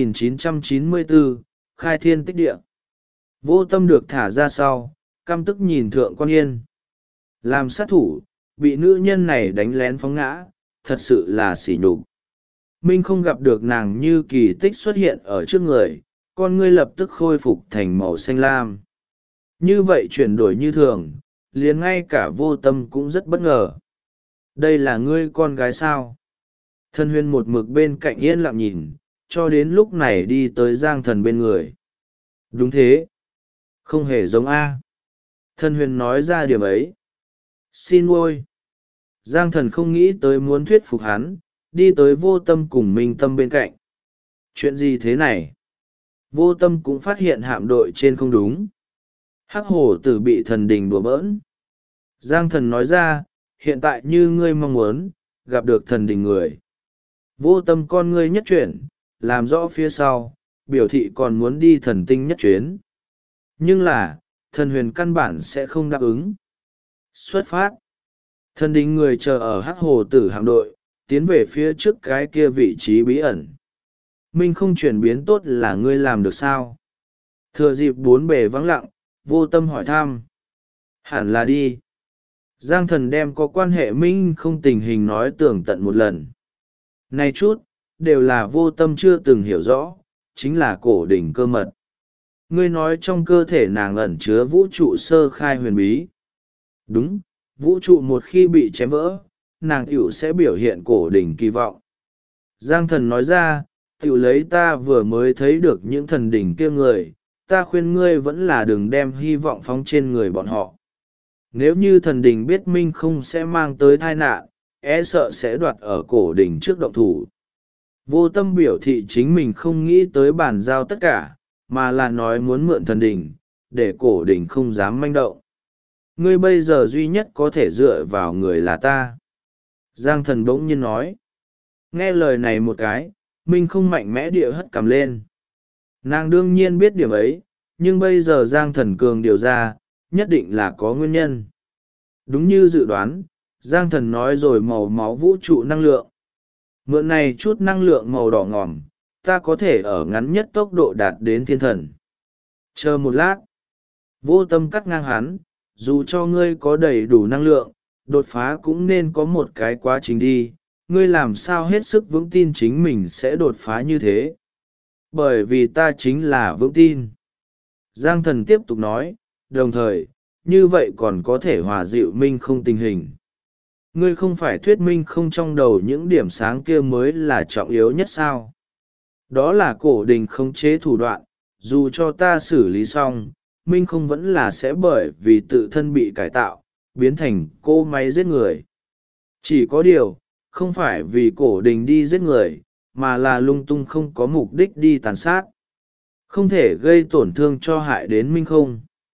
2994, Khai Thiên Tích Địa. Vô Tâm được thả ra sau, căm tức nhìn thượng quan Yên. Làm sát thủ, bị nữ nhân này đánh lén phóng ngã, thật sự là sỉ nhục. Minh không gặp được nàng như kỳ tích xuất hiện ở trước người, con ngươi lập tức khôi phục thành màu xanh lam. Như vậy chuyển đổi như thường, liền ngay cả Vô Tâm cũng rất bất ngờ. Đây là ngươi con gái sao? Thân huyền một mực bên cạnh yên lặng nhìn, cho đến lúc này đi tới Giang Thần bên người. Đúng thế. Không hề giống A. Thân huyền nói ra điểm ấy. Xin ôi. Giang Thần không nghĩ tới muốn thuyết phục hắn, đi tới Vô Tâm cùng Minh Tâm bên cạnh. Chuyện gì thế này? Vô Tâm cũng phát hiện hạm đội trên không đúng. Hắc hổ tử bị thần đình đùa bỡn. Giang thần nói ra, hiện tại như ngươi mong muốn, gặp được thần đình người. Vô Tâm con ngươi nhất chuyển, làm rõ phía sau, biểu thị còn muốn đi thần tinh nhất chuyến. Nhưng là, thần huyền căn bản sẽ không đáp ứng. Xuất phát. Thần đình người chờ ở hắc hồ tử hạm đội, tiến về phía trước cái kia vị trí bí ẩn. Minh không chuyển biến tốt là ngươi làm được sao? Thừa dịp bốn bề vắng lặng, Vô Tâm hỏi thăm. Hẳn là đi. Giang thần đem có quan hệ Minh không tình hình nói tường tận một lần. Này chút, đều là Vô Tâm chưa từng hiểu rõ, chính là cổ đỉnh cơ mật. Ngươi nói trong cơ thể nàng ẩn chứa vũ trụ sơ khai huyền bí. Đúng, vũ trụ một khi bị chém vỡ, nàng tiểu sẽ biểu hiện cổ đỉnh kỳ vọng. Giang thần nói ra, tiểu lấy ta vừa mới thấy được những thần đỉnh kia người, ta khuyên ngươi vẫn là đừng đem hy vọng phóng trên người bọn họ. Nếu như thần đỉnh biết Minh không sẽ mang tới tai nạn, e sợ sẽ đoạt ở cổ đỉnh trước động thủ. Vô Tâm biểu thị chính mình không nghĩ tới bàn giao tất cả, mà là nói muốn mượn thần đỉnh, để cổ đỉnh không dám manh động. Ngươi bây giờ duy nhất có thể dựa vào người là ta. Giang thần bỗng nhiên nói. Nghe lời này một cái, Minh không mạnh mẽ địa hất cằm lên. Nàng đương nhiên biết điểm ấy, nhưng bây giờ Giang thần cường điều ra, nhất định là có nguyên nhân. Đúng như dự đoán, Giang thần nói rồi màu máu vũ trụ năng lượng. Mượn này chút năng lượng màu đỏ ngòm, ta có thể ở ngắn nhất tốc độ đạt đến thiên thần. Chờ một lát. Vô Tâm cắt ngang hắn, dù cho ngươi có đầy đủ năng lượng, đột phá cũng nên có một cái quá trình đi, ngươi làm sao hết sức vững tin chính mình sẽ đột phá như thế. Bởi vì ta chính là vững tin. Giang thần tiếp tục nói, đồng thời, như vậy còn có thể hòa dịu Minh không tình hình. Ngươi không phải thuyết minh không trong đầu những điểm sáng kia mới là trọng yếu nhất sao? Đó là cổ đình khống chế thủ đoạn, dù cho ta xử lý xong, Minh không vẫn là sẽ bởi vì tự thân bị cải tạo, biến thành cô máy giết người. Chỉ có điều, không phải vì cổ đình đi giết người, mà là lung tung không có mục đích đi tàn sát. Không thể gây tổn thương cho hại đến Minh không.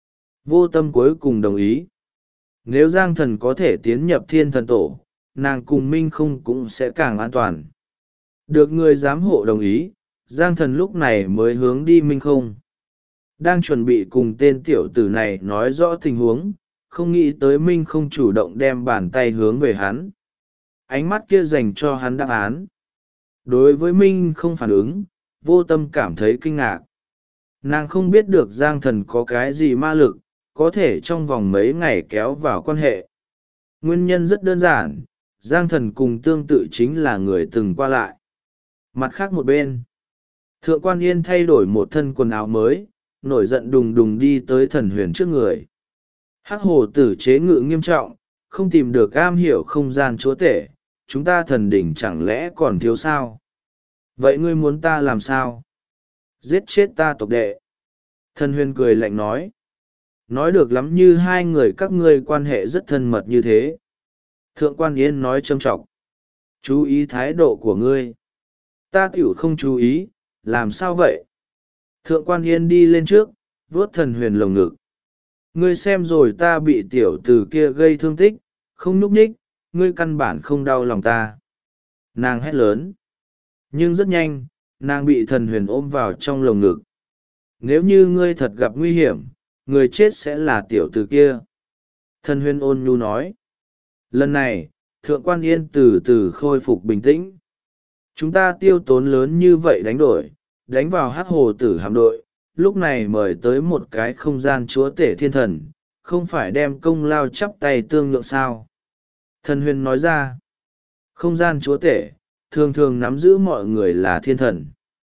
Vô Tâm cuối cùng đồng ý. Nếu Giang thần có thể tiến nhập thiên thần tổ, nàng cùng Minh không cũng sẽ càng an toàn. Được người giám hộ đồng ý, Giang thần lúc này mới hướng đi Minh không. Đang chuẩn bị cùng tên tiểu tử này nói rõ tình huống, không nghĩ tới Minh không chủ động đem bàn tay hướng về hắn. Ánh mắt kia dành cho hắn đáp án. Đối với Minh không phản ứng, Vô Tâm cảm thấy kinh ngạc. Nàng không biết được Giang thần có cái gì ma lực, có thể trong vòng mấy ngày kéo vào quan hệ. Nguyên nhân rất đơn giản, Giang thần cùng tương tự chính là người từng qua lại. Mặt khác một bên, Thượng Quan Yên thay đổi một thân quần áo mới, nổi giận đùng đùng đi tới thần huyền trước người. Hắc hồ tử chế ngự nghiêm trọng, không tìm được am hiểu không gian chúa tể, chúng ta thần đỉnh chẳng lẽ còn thiếu sao? Vậy ngươi muốn ta làm sao? Giết chết ta tộc đệ. Thần huyền cười lạnh nói. Nói được lắm, như hai người các ngươi quan hệ rất thân mật như thế. Thượng Quan Yên nói trâm trọng. Chú ý thái độ của ngươi. Ta tiểu không chú ý, làm sao vậy? Thượng Quan Yên đi lên trước, vuốt thần huyền lồng ngực. Ngươi xem rồi, ta bị tiểu tử kia gây thương tích, không nhúc nhích, ngươi căn bản không đau lòng ta. Nàng hét lớn. Nhưng rất nhanh, nàng bị thần huyền ôm vào trong lồng ngực. Nếu như ngươi thật gặp nguy hiểm, người chết sẽ là tiểu tử kia. Thần huyền ôn nhu nói. Lần này, Thượng Quan Yên từ từ khôi phục bình tĩnh. Chúng ta tiêu tốn lớn như vậy đánh vào hắc hồ tử hạm đội, lúc này mời tới một cái không gian chúa tể thiên thần, không phải đem công lao chắp tay tương nhượng sao. Thần huyền nói ra, không gian chúa tể, thường thường nắm giữ mọi người là thiên thần.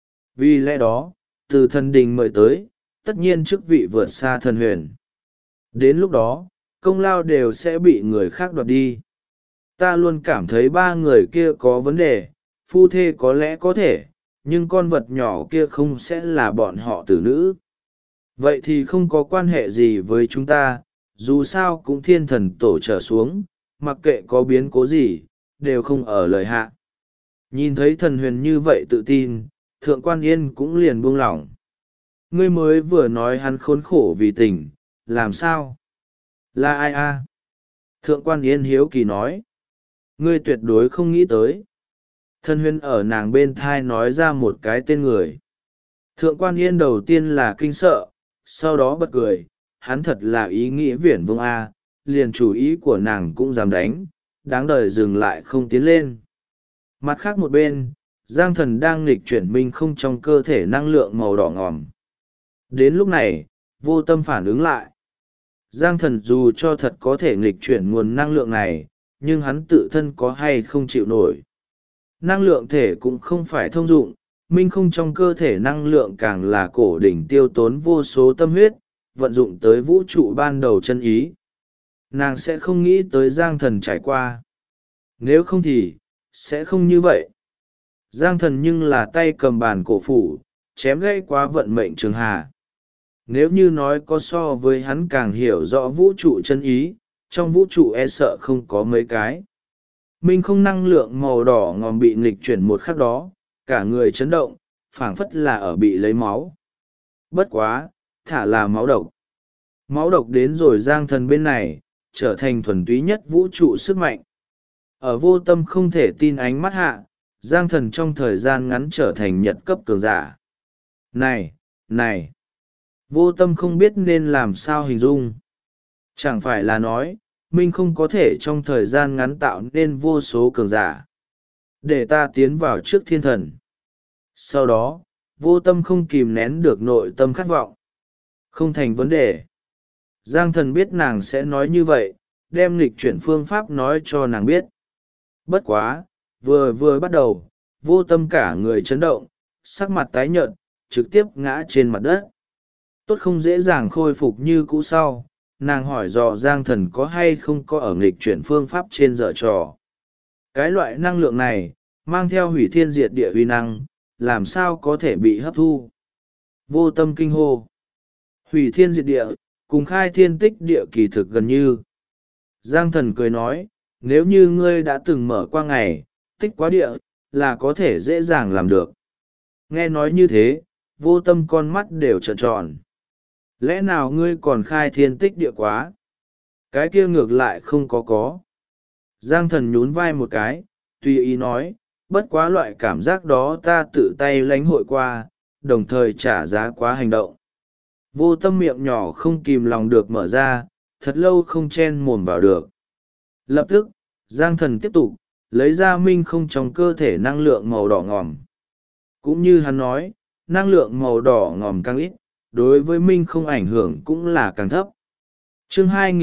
Vì lẽ đó, từ thần đình mời tới, tất nhiên chức vị vượt xa thần huyền. Đến lúc đó, công lao đều sẽ bị người khác đoạt đi. Ta luôn cảm thấy ba người kia có vấn đề, phu thê có lẽ có thể, nhưng con vật nhỏ kia không sẽ là bọn họ tử nữ. Vậy thì không có quan hệ gì với chúng ta, dù sao cũng thiên thần tổ trở xuống, mặc kệ có biến cố gì, đều không ở lời hạ. Nhìn thấy thần huyền như vậy tự tin, Thượng Quan Yên cũng liền buông lỏng. Ngươi mới vừa nói hắn khốn khổ vì tình, làm sao? Là ai a? Thượng Quan Yên hiếu kỳ nói. Ngươi tuyệt đối không nghĩ tới. Thần huyền ở nàng bên thai nói ra một cái tên người. Thượng Quan Yên đầu tiên là kinh sợ, sau đó bật cười, hắn thật là ý nghĩa viển vông a, liền chủ ý của nàng cũng dám đánh, đáng đời dừng lại không tiến lên. Mặt khác một bên, Giang Thần đang nghịch chuyển minh không trong cơ thể năng lượng màu đỏ ngòm. Đến lúc này, Vô Tâm phản ứng lại. Giang Thần dù cho thật có thể nghịch chuyển nguồn năng lượng này, nhưng hắn tự thân có hay không chịu nổi. Năng lượng thể cũng không phải thông dụng, minh không trong cơ thể năng lượng càng là cổ đỉnh tiêu tốn vô số tâm huyết, vận dụng tới vũ trụ ban đầu chân ý. Nàng sẽ không nghĩ tới Giang Thần trải qua. Nếu không thì, sẽ không như vậy. Giang Thần nhưng là tay cầm bàn cổ phủ, chém gãy quá vận mệnh trường hà. Nếu như nói có so với hắn càng hiểu rõ vũ trụ chân ý, trong vũ trụ e sợ không có mấy cái. Minh không năng lượng màu đỏ ngòm bị nghịch chuyển một khắc đó, cả người chấn động, phảng phất là ở bị lấy máu. Bất quá, thả là máu độc. Máu độc đến rồi Giang Thần bên này, trở thành thuần túy nhất vũ trụ sức mạnh. Ở Vô Tâm không thể tin ánh mắt hạ, Giang Thần trong thời gian ngắn trở thành nhật cấp cường giả. Này, này! Vô Tâm không biết nên làm sao hình dung. Chẳng phải là nói, Minh không có thể trong thời gian ngắn tạo nên vô số cường giả. Để ta tiến vào trước thiên thần. Sau đó, Vô Tâm không kìm nén được nội tâm khát vọng. Không thành vấn đề. Giang Thần biết nàng sẽ nói như vậy, đem nghịch chuyển phương pháp nói cho nàng biết. Bất quá, vừa bắt đầu, Vô Tâm cả người chấn động, sắc mặt tái nhợt, trực tiếp ngã trên mặt đất. Tốt không dễ dàng khôi phục như cũ sau, nàng hỏi dò Giang Thần có hay không có ở nghịch chuyển phương pháp trên dở trò. Cái loại năng lượng này, mang theo hủy thiên diệt địa uy năng, làm sao có thể bị hấp thu. Vô Tâm kinh hô. Hủy thiên diệt địa, cùng khai thiên tích địa kỳ thực gần như. Giang Thần cười nói, nếu như ngươi đã từng mở qua ngày, tích quá địa, là có thể dễ dàng làm được. Nghe nói như thế, Vô Tâm con mắt đều trợn tròn. Lẽ nào ngươi còn khai thiên tích địa quá? Cái kia ngược lại không có. Giang Thần nhún vai một cái, tùy ý nói, bất quá loại cảm giác đó ta tự tay lãnh hội qua, đồng thời trả giá quá hành động. Vô Tâm miệng nhỏ không kìm lòng được mở ra, thật lâu không chen mồm vào được. Lập tức, Giang Thần tiếp tục, lấy ra minh không trong cơ thể năng lượng màu đỏ ngòm. Cũng như hắn nói, năng lượng màu đỏ ngòm càng ít, đối với minh không ảnh hưởng cũng là càng thấp. Chương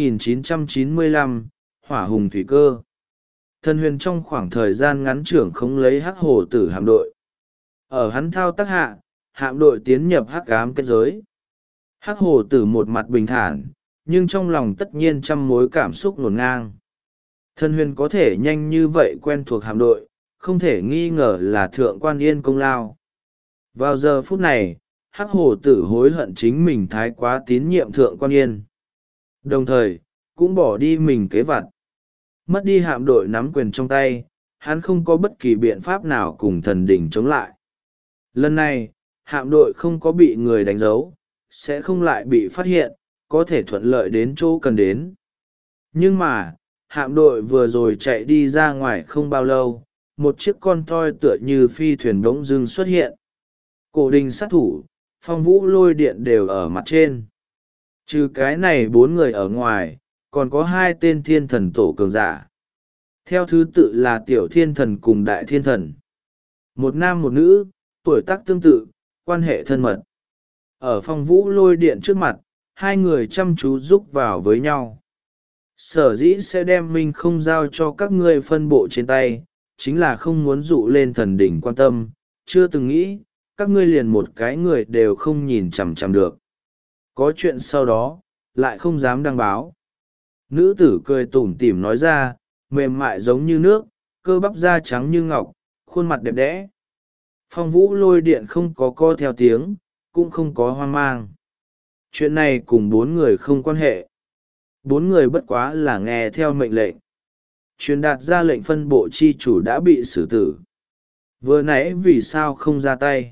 2995, Hỏa hùng thủy cơ. Thần huyền trong khoảng thời gian ngắn trưởng không lấy hắc hồ tử hạm đội. Ở hắn thao tác hạ, hạm đội tiến nhập hắc ám kết giới. Hắc hồ tử một mặt bình thản, nhưng trong lòng tất nhiên trăm mối cảm xúc ngổn ngang. Thần huyền có thể nhanh như vậy quen thuộc hạm đội, không thể nghi ngờ là Thượng Quan Yên công lao. Vào giờ phút này, hắc hồ tử hối hận chính mình thái quá tín nhiệm Thượng Quan Yên. Đồng thời, cũng bỏ đi mình kế vặt. Mất đi hạm đội nắm quyền trong tay, hắn không có bất kỳ biện pháp nào cùng thần đỉnh chống lại. Lần này, hạm đội không có bị người đánh dấu, sẽ không lại bị phát hiện, có thể thuận lợi đến chỗ cần đến. Nhưng mà, hạm đội vừa rồi chạy đi ra ngoài không bao lâu, một chiếc con toi tựa như phi thuyền bỗng dưng xuất hiện. Cổ đình sát thủ, phong vũ lôi điện đều ở mặt trên. Trừ cái này 4 người ở ngoài, còn có 2 tên thiên thần tổ cường giả. Theo thứ tự là tiểu thiên thần cùng đại thiên thần. Một nam một nữ, tuổi tác tương tự, quan hệ thân mật. Ở phong vũ lôi điện trước mặt, 2 người chăm chú giúp vào với nhau. Sở dĩ sẽ đem mình không giao cho các ngươi phân bộ trên tay, chính là không muốn dụ lên thần đỉnh quan tâm, chưa từng nghĩ, các ngươi liền một cái người đều không nhìn chằm chằm được. Có chuyện sau đó, lại không dám đăng báo. Nữ tử cười tủm tỉm nói ra, mềm mại giống như nước, cơ bắp da trắng như ngọc, khuôn mặt đẹp đẽ. Phong vũ lôi điện không có co theo tiếng, cũng không có hoang mang. Chuyện này cùng 4 người không quan hệ. 4 người bất quá là nghe theo mệnh lệnh. Truyền đạt ra lệnh phân bộ chi chủ đã bị xử tử. vừa nãy vì sao không ra tay?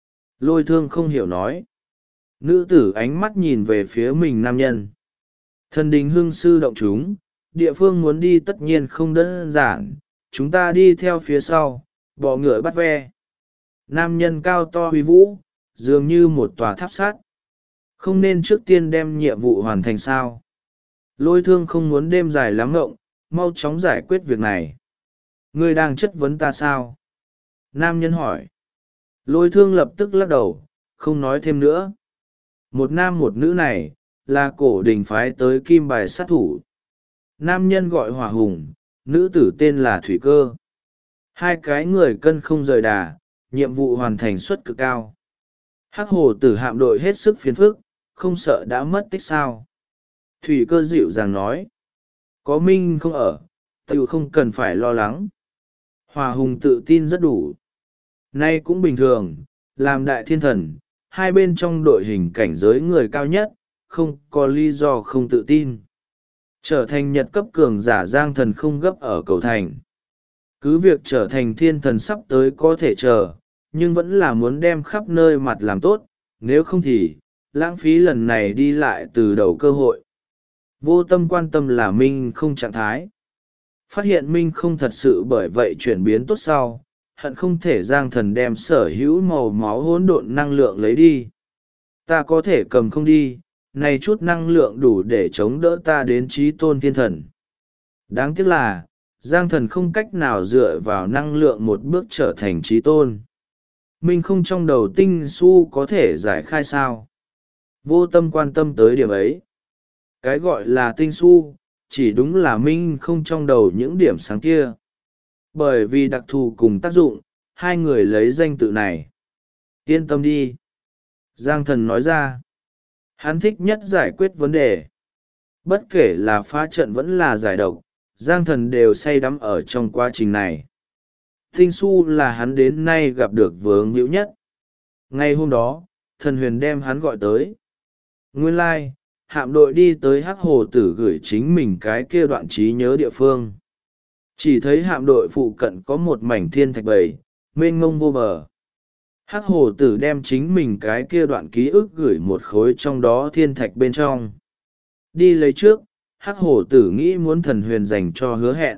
Lôi thương không hiểu nói. Nữ tử ánh mắt nhìn về phía mình nam nhân. Thần đình hương sư động chúng, địa phương muốn đi tất nhiên không đơn giản, chúng ta đi theo phía sau, bọ ngựa bắt ve. Nam nhân cao to uy vũ, dường như một tòa tháp sắt. Không nên trước tiên đem nhiệm vụ hoàn thành sao? Lôi thương không muốn đêm dài lắm ngộng, mau chóng giải quyết việc này. Ngươi đang chất vấn ta sao? Nam nhân hỏi. Lôi thương lập tức lắc đầu, không nói thêm nữa. Một nam một nữ này, là cổ đình phái tới kim bài sát thủ. Nam nhân gọi Hỏa Hùng, nữ tử tên là Thủy Cơ. Hai cái người cân không rời đà, nhiệm vụ hoàn thành suất cực cao. Hắc hồ tử hạm đội hết sức phiền phức, không sợ đã mất tích sao? Thủy Cơ dịu dàng nói. Có Minh không ở, tự không cần phải lo lắng. Hỏa Hùng tự tin rất đủ. Nay cũng bình thường, làm đại thiên thần, hai bên trong đội hình cảnh giới người cao nhất, không có lý do không tự tin. Trở thành nhật cấp cường giả giang thần không gấp ở cầu thành. Cứ việc trở thành thiên thần sắp tới có thể chờ, nhưng vẫn là muốn đem khắp nơi mặt làm tốt, nếu không thì, lãng phí lần này đi lại từ đầu cơ hội. Vô tâm quan tâm là Minh không trạng thái. Phát hiện Minh không thật sự bởi vậy chuyển biến tốt sau, hận không thể giang thần đem sở hữu màu máu hỗn độn năng lượng lấy đi. Ta có thể cầm không đi, này chút năng lượng đủ để chống đỡ ta đến trí tôn thiên thần. Đáng tiếc là, giang thần không cách nào dựa vào năng lượng một bước trở thành trí tôn. Minh không trong đầu tinh su có thể giải khai sao? Vô tâm quan tâm tới điểm ấy. Cái gọi là tinh su, chỉ đúng là Minh không trong đầu những điểm sáng kia. Bởi vì đặc thù cùng tác dụng, hai người lấy danh tự này. Yên tâm đi. Giang thần nói ra. Hắn thích nhất giải quyết vấn đề. Bất kể là phá trận vẫn là giải độc, Giang thần đều say đắm ở trong quá trình này. Tinh su là hắn đến nay gặp được vướng hữu nhất. Ngay hôm đó, thần huyền đem hắn gọi tới. Nguyên lai, hạm đội đi tới Hắc Hồ Tử gửi chính mình cái kia đoạn trí nhớ địa phương. Chỉ thấy hạm đội phụ cận có một mảnh thiên thạch bầy, mênh mông vô bờ. Hắc Hồ Tử đem chính mình cái kia đoạn ký ức gửi một khối trong đó thiên thạch bên trong. Đi lấy trước, Hắc Hồ Tử nghĩ muốn thần huyền dành cho hứa hẹn.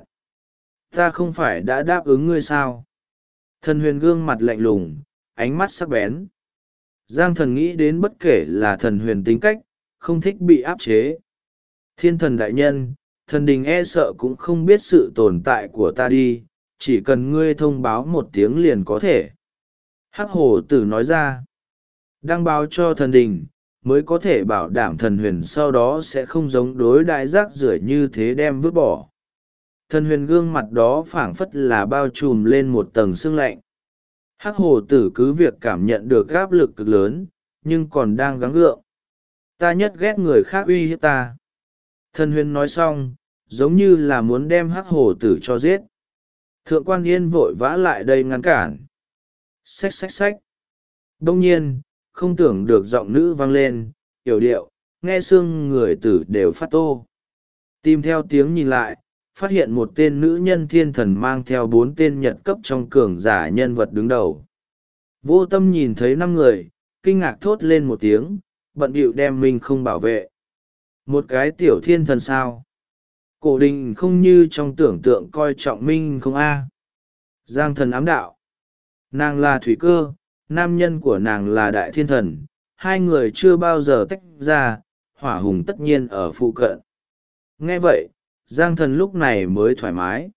Ta không phải đã đáp ứng ngươi sao? Thần huyền gương mặt lạnh lùng, ánh mắt sắc bén. Giang thần nghĩ đến bất kể là thần huyền tính cách, không thích bị áp chế. Thiên thần đại nhân, thần đình e sợ cũng không biết sự tồn tại của ta đi, chỉ cần ngươi thông báo một tiếng liền có thể. Hắc Hồ Tử nói ra. Đăng báo cho thần đình, mới có thể bảo đảm thần huyền sau đó sẽ không giống đối đại rác rưởi như thế đem vứt bỏ. Thần huyền gương mặt đó phảng phất là bao trùm lên một tầng sương lạnh. Hắc Hồ Tử cứ việc cảm nhận được áp lực cực lớn, nhưng còn đang gắng gượng. Ta nhất ghét người khác uy hiếp ta. Thần huyền nói xong, giống như là muốn đem Hắc Hồ Tử cho giết. Thượng quan Yên vội vã lại đây ngăn cản. Xách xách xách. Đông nhiên, không tưởng được giọng nữ vang lên, yểu điệu, nghe xương người tử đều phát tô. Tìm theo tiếng nhìn lại, phát hiện một tên nữ nhân thiên thần mang theo 4 tên nhật cấp trong cường giả nhân vật đứng đầu. Vô tâm nhìn thấy 5 người, kinh ngạc thốt lên một tiếng, bận bịu đem mình không bảo vệ. Một cái tiểu thiên thần sao? Cổ đình không như trong tưởng tượng coi trọng minh không a. Giang thần ám đạo. Nàng là Thủy Cơ, nam nhân của nàng là đại thiên thần, hai người chưa bao giờ tách ra, Hỏa Hùng tất nhiên ở phụ cận. Nghe vậy, Giang thần lúc này mới thoải mái.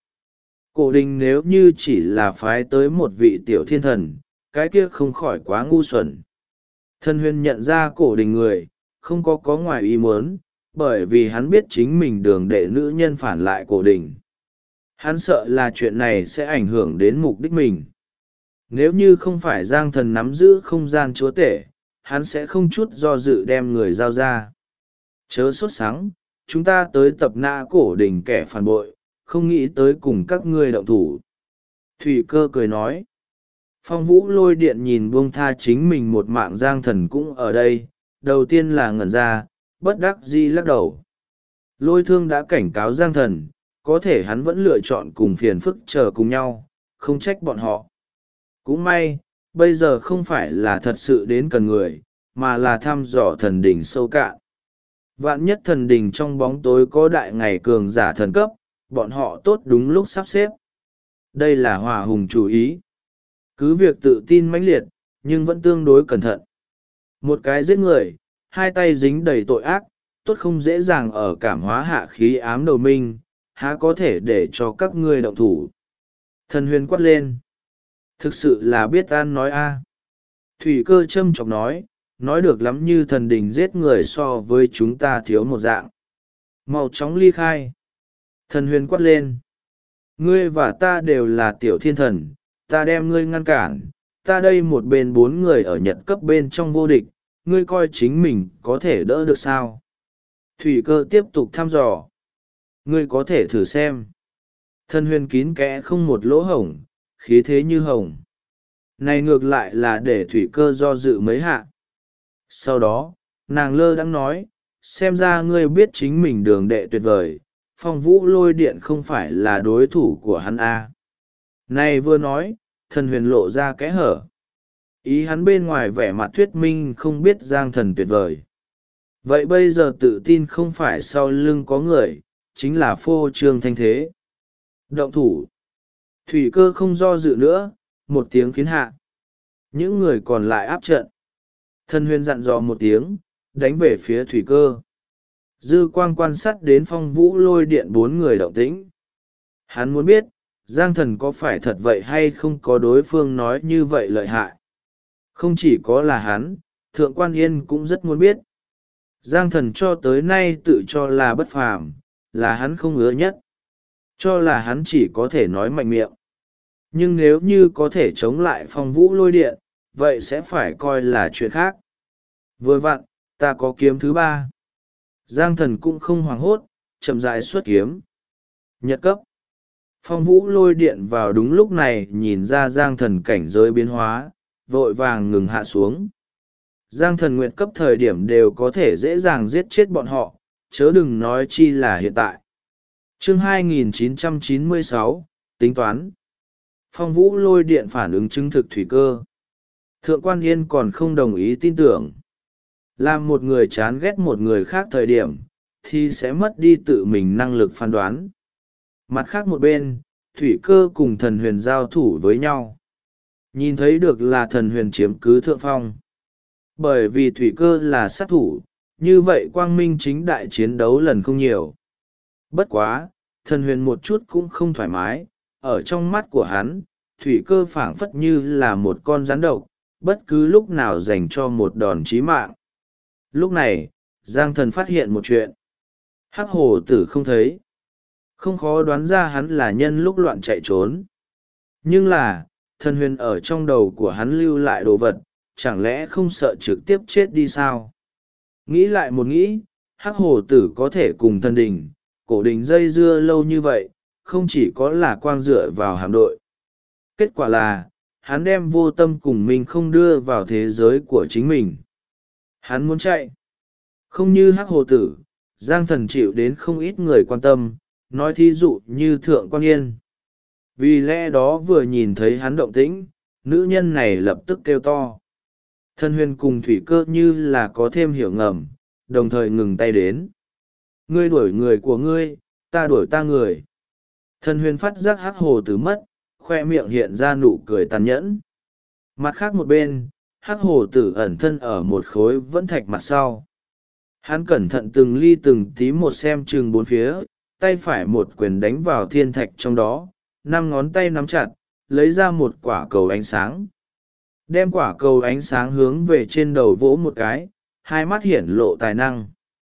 Cổ đình nếu như chỉ là phái tới một vị tiểu thiên thần, cái kia không khỏi quá ngu xuẩn. Thần huyền nhận ra cổ đình người, không có ngoài ý muốn, bởi vì hắn biết chính mình đường đệ nữ nhân phản lại cổ đình. Hắn sợ là chuyện này sẽ ảnh hưởng đến mục đích mình. Nếu như không phải Giang thần nắm giữ không gian chúa tể, hắn sẽ không chút do dự đem người giao ra. Chớ sốt sắng, chúng ta tới tập nã cổ đình kẻ phản bội, không nghĩ tới cùng các ngươi động thủ. Thủy Cơ cười nói. Phong Vũ Lôi Điện nhìn buông tha chính mình một mạng Giang thần cũng ở đây, đầu tiên là ngẩn ra, bất đắc dĩ lắc đầu. Lôi Thương đã cảnh cáo Giang thần, có thể hắn vẫn lựa chọn cùng phiền phức chờ cùng nhau, không trách bọn họ. Cũng may, bây giờ không phải là thật sự đến cần người, mà là thăm dò thần đỉnh sâu cạn. Vạn nhất thần đỉnh trong bóng tối có đại ngày cường giả thần cấp, bọn họ tốt đúng lúc sắp xếp. Đây là Hỏa Hùng chủ ý. Cứ việc tự tin mãnh liệt, nhưng vẫn tương đối cẩn thận. Một cái giết người, hai tay dính đầy tội ác, tốt không dễ dàng ở cảm hóa hạ khí ám đầu minh, há có thể để cho các ngươi động thủ. Thần huyền quát lên. Thực sự là biết ăn nói a. Thủy Cơ châm chọc nói được lắm, như thần đình giết người so với chúng ta thiếu một dạng. Mau chóng ly khai. Thần huyền quát lên. Ngươi và ta đều là tiểu thiên thần, ta đem ngươi ngăn cản, ta đây một bên 4 người ở Nhật cấp bên trong vô địch, ngươi coi chính mình có thể đỡ được sao? Thủy Cơ tiếp tục thăm dò. Ngươi có thể thử xem. Thần huyền kín kẽ không một lỗ hổng, khí thế như hồng. Này ngược lại là để Thủy Cơ do dự mấy hạ. Sau đó, nàng lơ đãng nói, xem ra ngươi biết chính mình đường đệ tuyệt vời, Phong Vũ Lôi Điện không phải là đối thủ của hắn a. Này vừa nói, thần huyền lộ ra kẽ hở. Ý hắn bên ngoài vẻ mặt thuyết minh không biết Giang Thần tuyệt vời. Vậy bây giờ tự tin không phải sau lưng có người, chính là phô trương thanh thế. Động thủ. Thủy Cơ không do dự nữa, một tiếng khiến hạ. Những người còn lại áp trận. Thần huyền dặn dò một tiếng, đánh về phía Thủy Cơ. Dư quang quan sát đến Phong Vũ Lôi Điện 4 người động tĩnh. Hắn muốn biết, Giang Thần có phải thật vậy hay không có đối phương nói như vậy lợi hại. Không chỉ có là hắn, Thượng Quan Yên cũng rất muốn biết. Giang Thần cho tới nay tự cho là bất phàm, là hắn không ưa nhất. Cho là hắn chỉ có thể nói mạnh miệng. Nhưng nếu như có thể chống lại Phong Vũ Lôi Điện, vậy sẽ phải coi là chuyện khác. Vừa vặn, ta có kiếm thứ 3. Giang Thần cũng không hoảng hốt, chậm rãi xuất kiếm. Nhật cấp. Phong Vũ Lôi Điện vào đúng lúc này nhìn ra Giang Thần cảnh giới biến hóa, vội vàng ngừng hạ xuống. Giang Thần nguyện cấp thời điểm đều có thể dễ dàng giết chết bọn họ, chớ đừng nói chi là hiện tại. Chương 2996, tính toán. Phong Vũ Lôi Điện phản ứng chứng thực Thủy Cơ. Thượng Quan Yên còn không đồng ý tin tưởng. Làm một người chán ghét một người khác thời điểm, thì sẽ mất đi tự mình năng lực phán đoán. Mặt khác một bên, Thủy Cơ cùng thần huyền giao thủ với nhau. Nhìn thấy được là thần huyền chiếm cứ thượng phong. Bởi vì Thủy Cơ là sát thủ, như vậy quang minh chính đại chiến đấu lần không nhiều. Bất quá, thần huyền một chút cũng không thoải mái, ở trong mắt của hắn, Thủy Cơ phảng phất như là một con rắn độc, bất cứ lúc nào dành cho một đòn chí mạng. Lúc này, Giang Thần phát hiện một chuyện. Hắc Hổ Tử không thấy. Không khó đoán ra hắn là nhân lúc loạn chạy trốn. Nhưng là, thần huyền ở trong đầu của hắn lưu lại đồ vật, chẳng lẽ không sợ trực tiếp chết đi sao? Nghĩ lại một nghĩ, Hắc Hổ Tử có thể cùng thần đình, cổ đình dây dưa lâu như vậy, không chỉ có là quang dựa vào hạm đội. Kết quả là, hắn đem vô tâm cùng mình không đưa vào thế giới của chính mình. Hắn muốn chạy. Không như Hắc Hổ Tử, Giang Thần chịu đến không ít người quan tâm, nói thí dụ như Thượng Quan Yên. Vì lẽ đó vừa nhìn thấy hắn động tĩnh, nữ nhân này lập tức kêu to. Thần huyền cùng Thủy Cơ như là có thêm hiểu ngầm, đồng thời ngừng tay đến. Ngươi đuổi người của ngươi, ta đuổi ta người. Thần huyền phát giác Hắc Hổ Tử mất, khoe miệng hiện ra nụ cười tàn nhẫn. Mặt khác một bên, Hắc Hổ Tử ẩn thân ở một khối vẫn thạch mặt sau. Hắn cẩn thận từng ly từng tí một xem chừng bốn phía, tay phải một quyền đánh vào thiên thạch trong đó, 5 ngón tay nắm chặt, lấy ra một quả cầu ánh sáng. Đem quả cầu ánh sáng hướng về trên đầu vỗ một cái, hai mắt hiển lộ tài năng.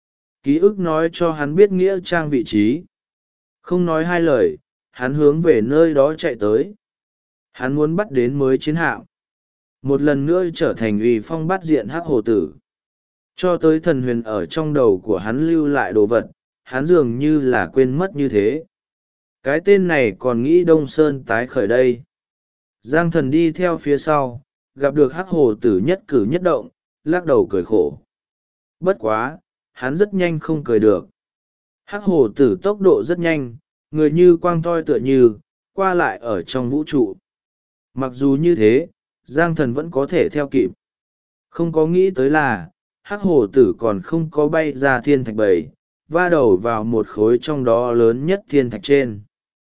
Ký ức nói cho hắn biết nghĩa trang vị trí. Không nói hai lời, hắn hướng về nơi đó chạy tới. Hắn muốn bắt đến mới chiến hạm. Một lần nữa trở thành uy phong bắt diện Hắc Hổ Tử. Cho tới thần huyền ở trong đầu của hắn lưu lại đồ vật, hắn dường như là quên mất như thế. Cái tên này còn nghĩ Đông Sơn tái khởi đây. Giang Thần đi theo phía sau, gặp được Hắc Hổ Tử nhất cử nhất động, lắc đầu cười khổ. Bất quá, hắn rất nhanh không cười được. Hắc Hổ Tử tốc độ rất nhanh, người như quang toi tựa như, qua lại ở trong vũ trụ. Mặc dù như thế, Giang Thần vẫn có thể theo kịp. Không có nghĩ tới là, hắc hổ tử còn không có bay ra thiên thạch bầy, va đầu vào một khối trong đó lớn nhất thiên thạch trên.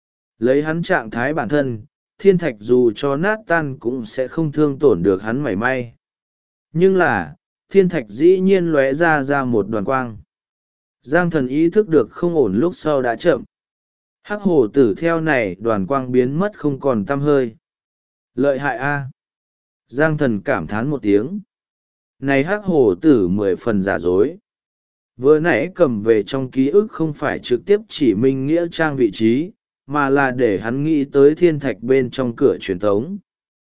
Lấy hắn trạng thái bản thân, thiên thạch dù cho nát tan cũng sẽ không thương tổn được hắn mảy may. Nhưng là, thiên thạch dĩ nhiên lóe ra một đoàn quang. Giang Thần ý thức được không ổn lúc sau đã chậm. Hắc hổ tử theo này đoàn quang biến mất không còn tăm hơi. Lợi hại a! Giang Thần cảm thán một tiếng. Này hắc hổ tử 10 phần giả dối. Vừa nãy cầm về trong ký ức không phải trực tiếp chỉ minh nghĩa trang vị trí, mà là để hắn nghĩ tới thiên thạch bên trong cửa truyền tống.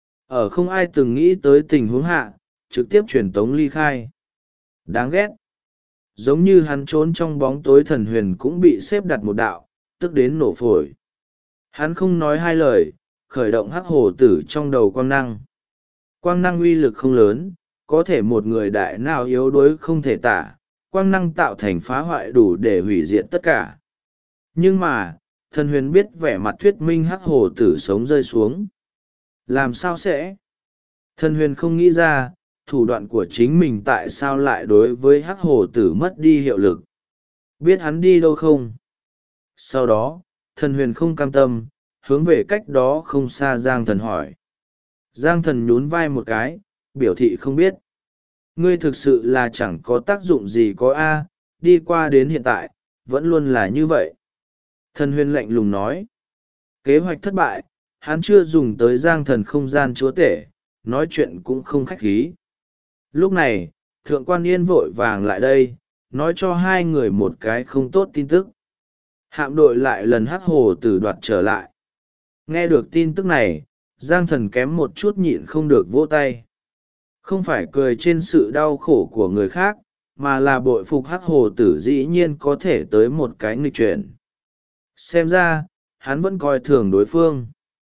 Ở không ai từng nghĩ tới tình huống hạ, trực tiếp truyền tống ly khai. Đáng ghét. Giống như hắn trốn trong bóng tối, Thần Huyền cũng bị xếp đặt một đạo, tức đến nổ phổi. Hắn không nói hai lời, khởi động hắc hổ tử trong đầu quang năng. Quang năng uy lực không lớn, có thể một người đại nào yếu đuối không thể tả, quang năng tạo thành phá hoại đủ để hủy diệt tất cả. Nhưng mà, Thần Huyền biết vẻ mặt thuyết minh hắc hổ tử sống rơi xuống. Làm sao sẽ? Thần Huyền không nghĩ ra, thủ đoạn của chính mình tại sao lại đối với hắc hổ tử mất đi hiệu lực. Biết hắn đi đâu không? Sau đó, Thần Huyền không cam tâm, hướng về cách đó không xa Giang Thần hỏi. Giang Thần nhún vai một cái, biểu thị không biết. Ngươi thực sự là chẳng có tác dụng gì có a, đi qua đến hiện tại, vẫn luôn là như vậy. Thần Huyền lạnh lùng nói. Kế hoạch thất bại, hắn chưa dùng tới Giang Thần không gian chúa tể, nói chuyện cũng không khách khí. Lúc này, Thượng quan Yên vội vàng lại đây, nói cho hai người một cái không tốt tin tức. Hạm đội lại lần hắc hồ tử đoạt trở lại. Nghe được tin tức này, Giang Thần kém một chút nhịn không được vỗ tay. Không phải cười trên sự đau khổ của người khác, mà là bội phục hắc hồ tử dĩ nhiên có thể tới một cái nghịch chuyển. Xem ra, hắn vẫn coi thường đối phương.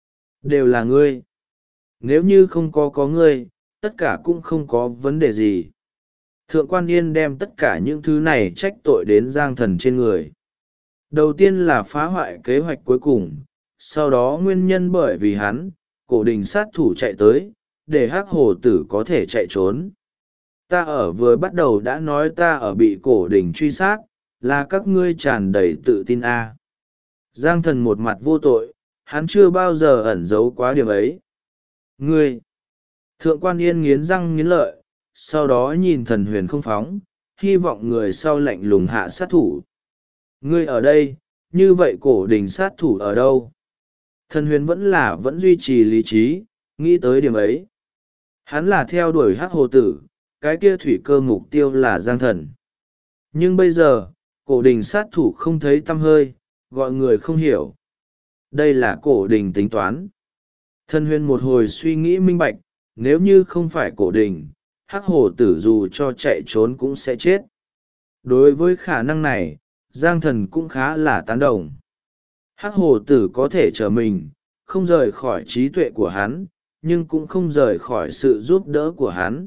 Đều là ngươi. Nếu như không có ngươi, tất cả cũng không có vấn đề gì. Thượng quan Yên đem tất cả những thứ này trách tội đến Giang Thần trên người. Đầu tiên là phá hoại kế hoạch cuối cùng, sau đó nguyên nhân bởi vì hắn, cổ đình sát thủ chạy tới, để hắc hồ tử có thể chạy trốn. Ta ở vừa bắt đầu đã nói ta ở bị cổ đình truy sát, là các ngươi tràn đầy tự tin a. Giang Thần một mặt vô tội, hắn chưa bao giờ ẩn giấu quá điểm ấy. Ngươi! Thượng quan Yên nghiến răng nghiến lợi, sau đó nhìn Thần Huyền không phóng, hy vọng người sau lạnh lùng hạ sát thủ. Ngươi ở đây, như vậy cổ đình sát thủ ở đâu? Thần Huyền vẫn duy trì lý trí, nghĩ tới điểm ấy. Hắn là theo đuổi hắc hồ tử, cái kia thủy cơ mục tiêu là Giang Thần. Nhưng bây giờ, cổ đình sát thủ không thấy tăm hơi, gọi người không hiểu. Đây là cổ đình tính toán. Thần Huyền một hồi suy nghĩ minh bạch, nếu như không phải cổ đình, hắc hồ tử dù cho chạy trốn cũng sẽ chết. Đối với khả năng này, Giang Thần cũng khá là tán đồng. Hắc hồ tử có thể trở mình, không rời khỏi trí tuệ của hắn, nhưng cũng không rời khỏi sự giúp đỡ của hắn.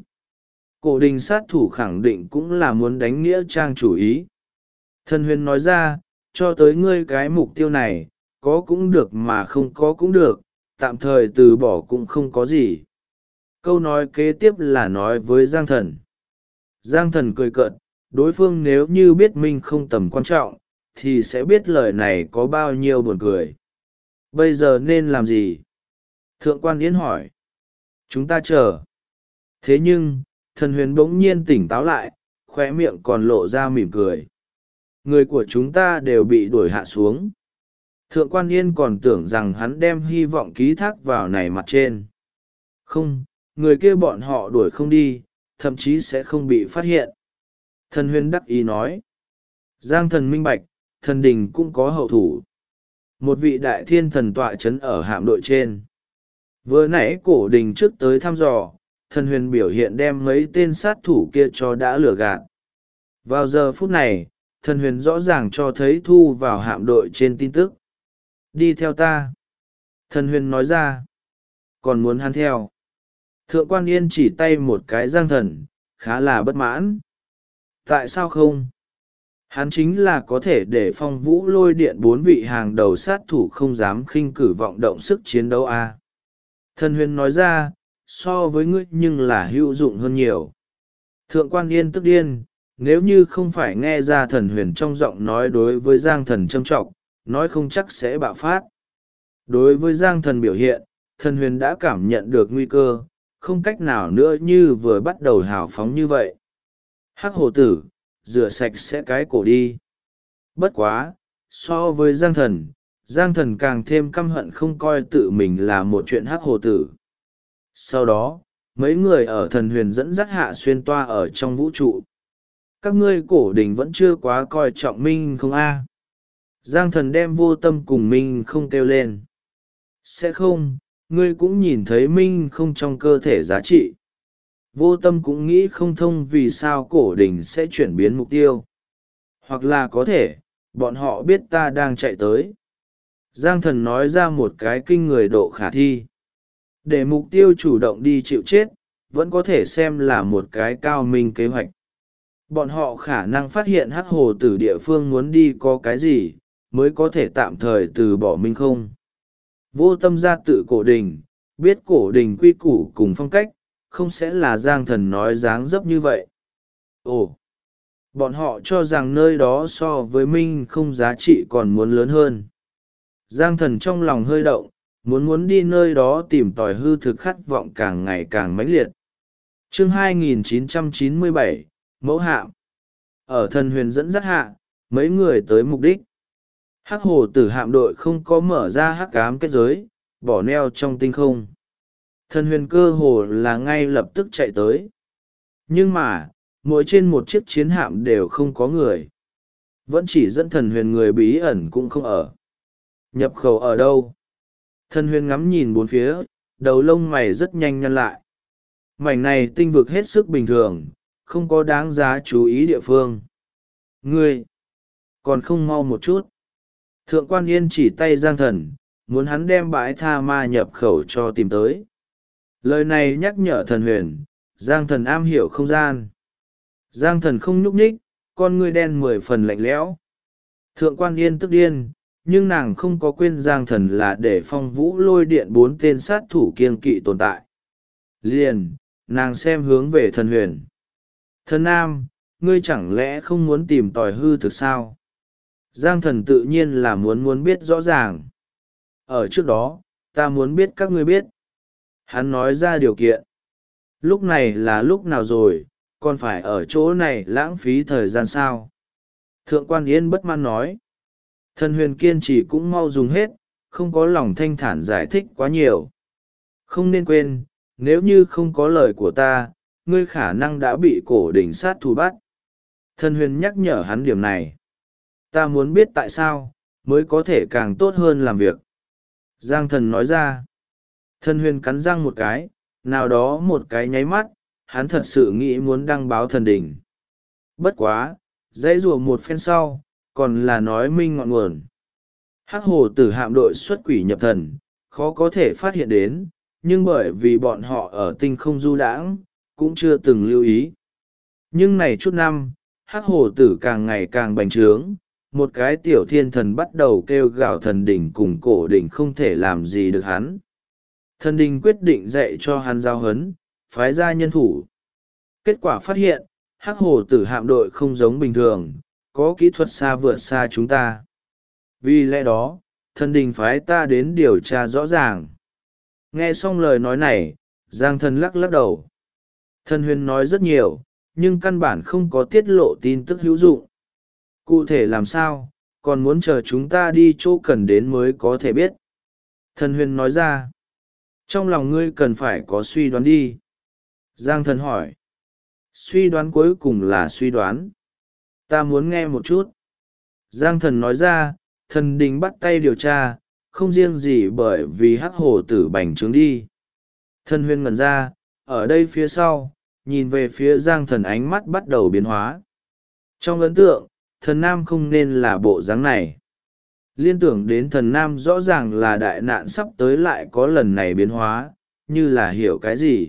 Cổ đình sát thủ khẳng định cũng là muốn đánh nghĩa trang chủ ý. Thần Huyền nói ra, cho tới ngươi cái mục tiêu này, có cũng được mà không có cũng được, tạm thời từ bỏ cũng không có gì. Câu nói kế tiếp là nói với Giang Thần. Giang Thần cười cợt, đối phương nếu như biết mình không tầm quan trọng, thì sẽ biết lời này có bao nhiêu buồn cười. Bây giờ nên làm gì? Thượng quan Yến hỏi. Chúng ta chờ. Thế nhưng, Thần Huyền bỗng nhiên tỉnh táo lại, khóe miệng còn lộ ra mỉm cười. Người của chúng ta đều bị đuổi hạ xuống. Thượng quan Yên còn tưởng rằng hắn đem hy vọng ký thác vào này mặt trên. Không, người kia bọn họ đuổi không đi, thậm chí sẽ không bị phát hiện. Thần Huyền đắc ý nói. Giang Thần minh bạch, thần đình cũng có hậu thủ. Một vị đại thiên thần tọa chấn ở hạm đội trên. Vừa nãy cổ đình trước tới thăm dò, Thần Huyền biểu hiện đem mấy tên sát thủ kia cho đã lừa gạt. Vào giờ phút này, Thần Huyền rõ ràng cho thấy thu vào hạm đội trên tin tức. Đi theo ta. Thần Huyền nói ra. Còn muốn hắn theo. Thượng quan Yên chỉ tay một cái Giang Thần, khá là bất mãn. Tại sao không? Hắn chính là có thể để Phong Vũ Lôi Điện 4 vị hàng đầu sát thủ không dám khinh cử vọng động sức chiến đấu a. Thần huyền nói ra, so với ngươi nhưng là hữu dụng hơn nhiều. Thượng quan yên tức điên, nếu như không phải nghe ra thần huyền trong giọng nói đối với giang thần trâm trọng, nói không chắc sẽ bạo phát. Đối với giang thần biểu hiện, thần huyền đã cảm nhận được nguy cơ, không cách nào nữa như vừa bắt đầu hào phóng như vậy. Hắc hổ tử, rửa sạch sẽ cái cổ đi. Bất quá, so với giang thần càng thêm căm hận không coi tự mình là một chuyện hắc hổ tử. Sau đó, mấy người ở thần huyền dẫn dắt hạ xuyên toa ở trong vũ trụ. Các ngươi cổ đình vẫn chưa quá coi trọng Minh không a? Giang thần đem vô tâm cùng Minh không kêu lên. Sẽ không, ngươi cũng nhìn thấy Minh không trong cơ thể giá trị. Vô tâm cũng nghĩ không thông vì sao cổ đình sẽ chuyển biến mục tiêu. Hoặc là có thể, bọn họ biết ta đang chạy tới. Giang thần nói ra một cái kinh người độ khả thi. Để mục tiêu chủ động đi chịu chết, vẫn có thể xem là một cái cao minh kế hoạch. Bọn họ khả năng phát hiện hắc hồ tử địa phương muốn đi có cái gì, mới có thể tạm thời từ bỏ Minh không. Vô tâm ra tự cổ đình, biết cổ đình quy củ cùng phong cách, không sẽ là giang thần nói dáng dấp như vậy. Ồ, bọn họ cho rằng nơi đó so với Minh không giá trị còn muốn lớn hơn. Giang thần trong lòng hơi động, muốn đi nơi đó tìm tòi hư thực khát vọng càng ngày càng mãnh liệt. Chương 2997, Mẫu Hạm. Ở thần huyền dẫn dắt hạ, mấy người tới mục đích. Hắc hồ tử hạm đội không có mở ra hắc ám kết giới, bỏ neo trong tinh không. Thần huyền cơ hồ là ngay lập tức chạy tới. Nhưng mà, mỗi trên một chiếc chiến hạm đều không có người. Vẫn chỉ dẫn thần huyền người bí ẩn cũng không ở. Nhập khẩu ở đâu? Thần huyền ngắm nhìn bốn phía, đầu lông mày rất nhanh nhăn lại. Mảnh này tinh vực hết sức bình thường, không có đáng giá chú ý địa phương. Ngươi, còn không mau một chút. Thượng quan yên chỉ tay giang thần, muốn hắn đem bãi tha ma nhập khẩu cho tìm tới. Lời này nhắc nhở thần huyền, giang thần am hiểu không gian. Giang thần không nhúc nhích, con ngươi đen 10 phần lạnh lẽo. Thượng quan yên tức điên, nhưng nàng không có quên giang thần là để phong vũ lôi điện 4 tên sát thủ kiêng kỵ tồn tại. Liền, nàng xem hướng về thần huyền. Thần nam, ngươi chẳng lẽ không muốn tìm tòi hư thực sao? Giang thần tự nhiên là muốn biết rõ ràng. Ở trước đó, ta muốn biết các ngươi biết. Hắn nói ra điều kiện. Lúc này là lúc nào rồi, còn phải ở chỗ này lãng phí thời gian sao? Thượng quan Yên bất mãn nói. Thần huyền kiên trì cũng mau dùng hết, không có lòng thanh thản giải thích quá nhiều. Không nên quên, nếu như không có lời của ta, ngươi khả năng đã bị cổ đỉnh sát thủ bắt. Thần huyền nhắc nhở hắn điểm này. Ta muốn biết tại sao, mới có thể càng tốt hơn làm việc. Giang thần nói ra. Thần huyền cắn răng một cái, nào đó một cái nháy mắt, hắn thật sự nghĩ muốn đăng báo thần đỉnh. Bất quá, dãy rùa một phen sau, còn là nói minh ngọn nguồn. Hắc hồ tử hạm đội xuất quỷ nhập thần, khó có thể phát hiện đến, nhưng bởi vì bọn họ ở tinh không du đãng, cũng chưa từng lưu ý. Nhưng này chút năm, hắc hồ tử càng ngày càng bành trướng, một cái tiểu thiên thần bắt đầu kêu gào thần đỉnh cùng cổ đỉnh không thể làm gì được hắn. Thần đỉnh quyết định dạy cho hắn giao huấn, phái ra nhân thủ. Kết quả phát hiện, hắc hồ tử hạm đội không giống bình thường, có kỹ thuật xa vượt xa chúng ta. Vì lẽ đó, thần đình phái ta đến điều tra rõ ràng. Nghe xong lời nói này, Giang thần lắc lắc đầu. Thần huyền nói rất nhiều, nhưng căn bản không có tiết lộ tin tức hữu dụng. Cụ thể làm sao, còn muốn chờ chúng ta đi chỗ cần đến mới có thể biết. Thần huyền nói ra. Trong lòng ngươi cần phải có suy đoán đi. Giang thần hỏi. Suy đoán cuối cùng là suy đoán. Ta muốn nghe một chút. Giang thần nói ra, thần đình bắt tay điều tra, không riêng gì bởi vì hắc hồ tử bành trướng đi. Thần huyền ngẩn ra, ở đây phía sau, nhìn về phía giang thần ánh mắt bắt đầu biến hóa. Trong ấn tượng, thần nam không nên là bộ dáng này. Liên tưởng đến thần nam rõ ràng là đại nạn sắp tới lại có lần này biến hóa, như là hiểu cái gì.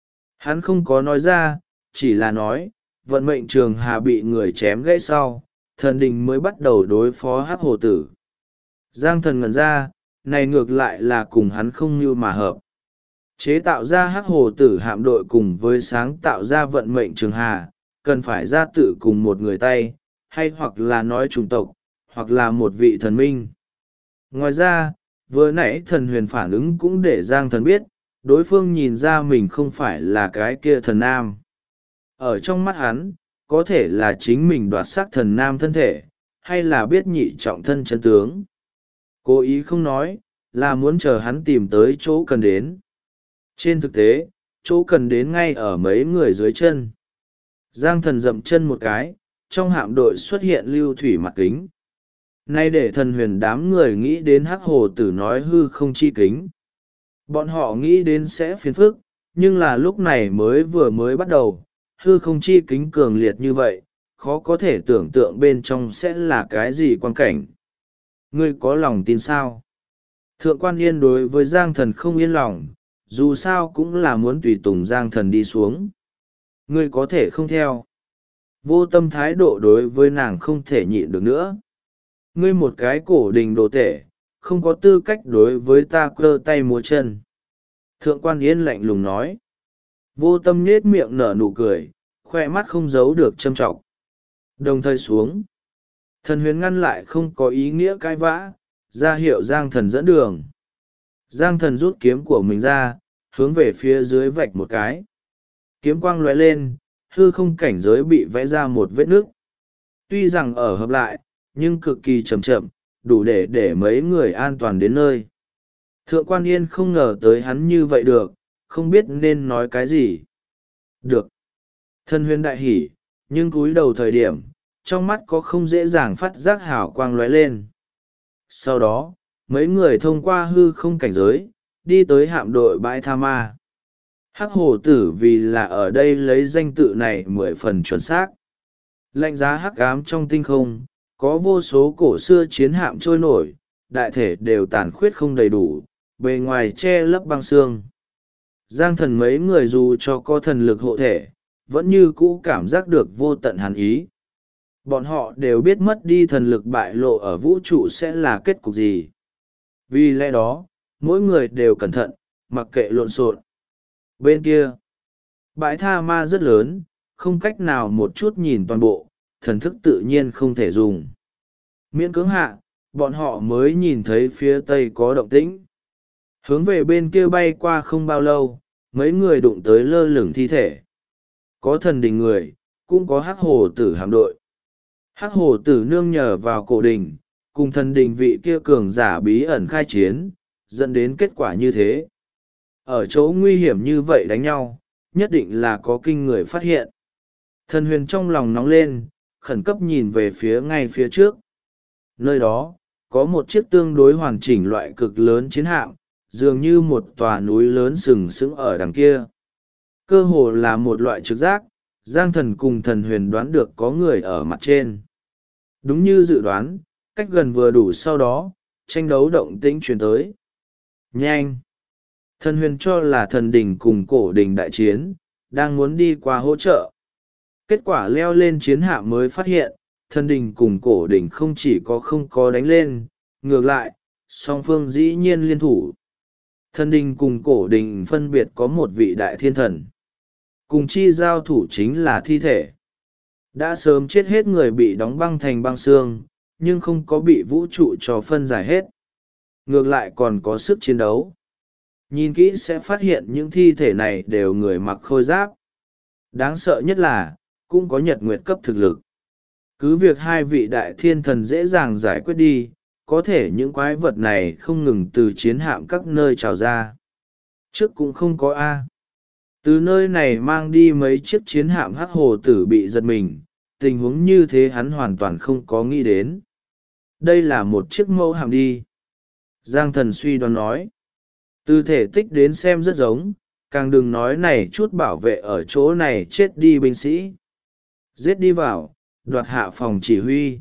Hắn không có nói ra, chỉ là nói, vận mệnh trường hà bị người chém gãy sau, thần đình mới bắt đầu đối phó hắc hồ tử. Giang thần ngẩn ra, này ngược lại là cùng hắn không như mà hợp. Chế tạo ra hắc hồ tử hạm đội cùng với sáng tạo ra vận mệnh trường hà, cần phải ra tự cùng một người tay, hay hoặc là nói chủng tộc, hoặc là một vị thần minh. Ngoài ra, vừa nãy thần huyền phản ứng cũng để Giang Thần biết, đối phương nhìn ra mình không phải là cái kia thần nam. Ở trong mắt hắn, có thể là chính mình đoạt xác thần nam thân thể, hay là biết nhị trọng thân chân tướng. Cố ý không nói, là muốn chờ hắn tìm tới chỗ cần đến. Trên thực tế, chỗ cần đến ngay ở mấy người dưới chân. Giang Thần dậm chân một cái, trong hạm đội xuất hiện lưu thủy mặt kính. Nay để thần huyền đám người nghĩ đến hắc hồ tử nói hư không chi kính. Bọn họ nghĩ đến sẽ phiền phức, nhưng là lúc này vừa mới bắt đầu, hư không chi kính cường liệt như vậy, khó có thể tưởng tượng bên trong sẽ là cái gì quan cảnh. Ngươi có lòng tin sao? Thượng quan Yên đối với Giang Thần không yên lòng, dù sao cũng là muốn tùy tùng Giang Thần đi xuống. Ngươi có thể không theo. Vô Tâm thái độ đối với nàng không thể nhịn được nữa. Ngươi một cái cổ đình đồ tể, không có tư cách đối với ta cơ tay múa chân. Thượng quan Yên lạnh lùng nói. Vô Tâm nhết miệng nở nụ cười, khoe mắt không giấu được châm trọng. Đồng thời xuống. Thần huyền ngăn lại không có ý nghĩa cãi vã, ra hiệu Giang Thần dẫn đường. Giang Thần rút kiếm của mình ra, hướng về phía dưới vạch một cái. Kiếm quang lóe lên, hư không cảnh giới bị vẽ ra một vết nước. Tuy rằng ở hợp lại, nhưng cực kỳ chậm chậm, đủ để mấy người an toàn đến nơi. Thượng quan Yên không ngờ tới hắn như vậy được, không biết nên nói cái gì. Được. Thần huyền đại hỉ, nhưng cúi đầu thời điểm, trong mắt có không dễ dàng phát giác hào quang lóe lên. Sau đó, mấy người thông qua hư không cảnh giới, đi tới hạm đội bãi Tha Ma. Hắc hổ tử vì là ở đây lấy danh tự này 10 phần chuẩn xác. Lạnh giá hắc ám trong tinh không, có vô số cổ xưa chiến hạm trôi nổi, đại thể đều tàn khuyết không đầy đủ, bề ngoài che lấp băng xương. Giang Thần mấy người dù cho có thần lực hộ thể, vẫn như cũ cảm giác được vô tận hàn ý. Bọn họ đều biết mất đi thần lực bại lộ ở vũ trụ sẽ là kết cục gì. Vì lẽ đó, mỗi người đều cẩn thận, mặc kệ lộn xộn. Bên kia, bãi Tha Ma rất lớn, không cách nào một chút nhìn toàn bộ, thần thức tự nhiên không thể dùng. Miễn cưỡng hạ, bọn họ mới nhìn thấy phía tây có động tĩnh. Hướng về bên kia bay qua không bao lâu, mấy người đụng tới lơ lửng thi thể. Có thần đình người, cũng có hắc hồ tử hạm đội. Hắc hồ tử nương nhờ vào cổ đình, cùng thần đình vị kia cường giả bí ẩn khai chiến, dẫn đến kết quả như thế. Ở chỗ nguy hiểm như vậy đánh nhau, nhất định là có kinh người phát hiện. Thần huyền trong lòng nóng lên, khẩn cấp nhìn về phía ngay phía trước. Nơi đó, có một chiếc tương đối hoàn chỉnh loại cực lớn chiến hạm, dường như một tòa núi lớn sừng sững ở đằng kia. Cơ hồ là một loại trực giác, Giang Thần cùng thần huyền đoán được có người ở mặt trên. Đúng như dự đoán, cách gần vừa đủ sau đó, tranh đấu động tĩnh truyền tới. Nhanh! Thần huyền cho là thần đình cùng cổ đình đại chiến, đang muốn đi qua hỗ trợ. Kết quả leo lên chiến hạm mới phát hiện, thần đình cùng cổ đình không chỉ không có đánh lên, ngược lại, song phương dĩ nhiên liên thủ. Thần đình cùng cổ đình phân biệt có một vị đại thiên thần. Cùng chi giao thủ chính là thi thể. Đã sớm chết hết người bị đóng băng thành băng xương, nhưng không có bị vũ trụ cho phân giải hết. Ngược lại còn có sức chiến đấu. Nhìn kỹ sẽ phát hiện những thi thể này đều người mặc khôi giáp. Đáng sợ nhất là, cũng có nhật nguyệt cấp thực lực. Cứ việc hai vị đại thiên thần dễ dàng giải quyết đi, có thể những quái vật này không ngừng từ chiến hạm các nơi trào ra. Trước cũng không có A. Từ nơi này mang đi mấy chiếc chiến hạm hắc hồ tử bị giật mình, tình huống như thế hắn hoàn toàn không có nghĩ đến. Đây là một chiếc mẫu hạm đi. Giang Thần suy đoán nói. Từ thể tích đến xem rất giống, càng đừng nói này chút bảo vệ ở chỗ này chết đi binh sĩ. Giết đi vào, đoạt hạ phòng chỉ huy.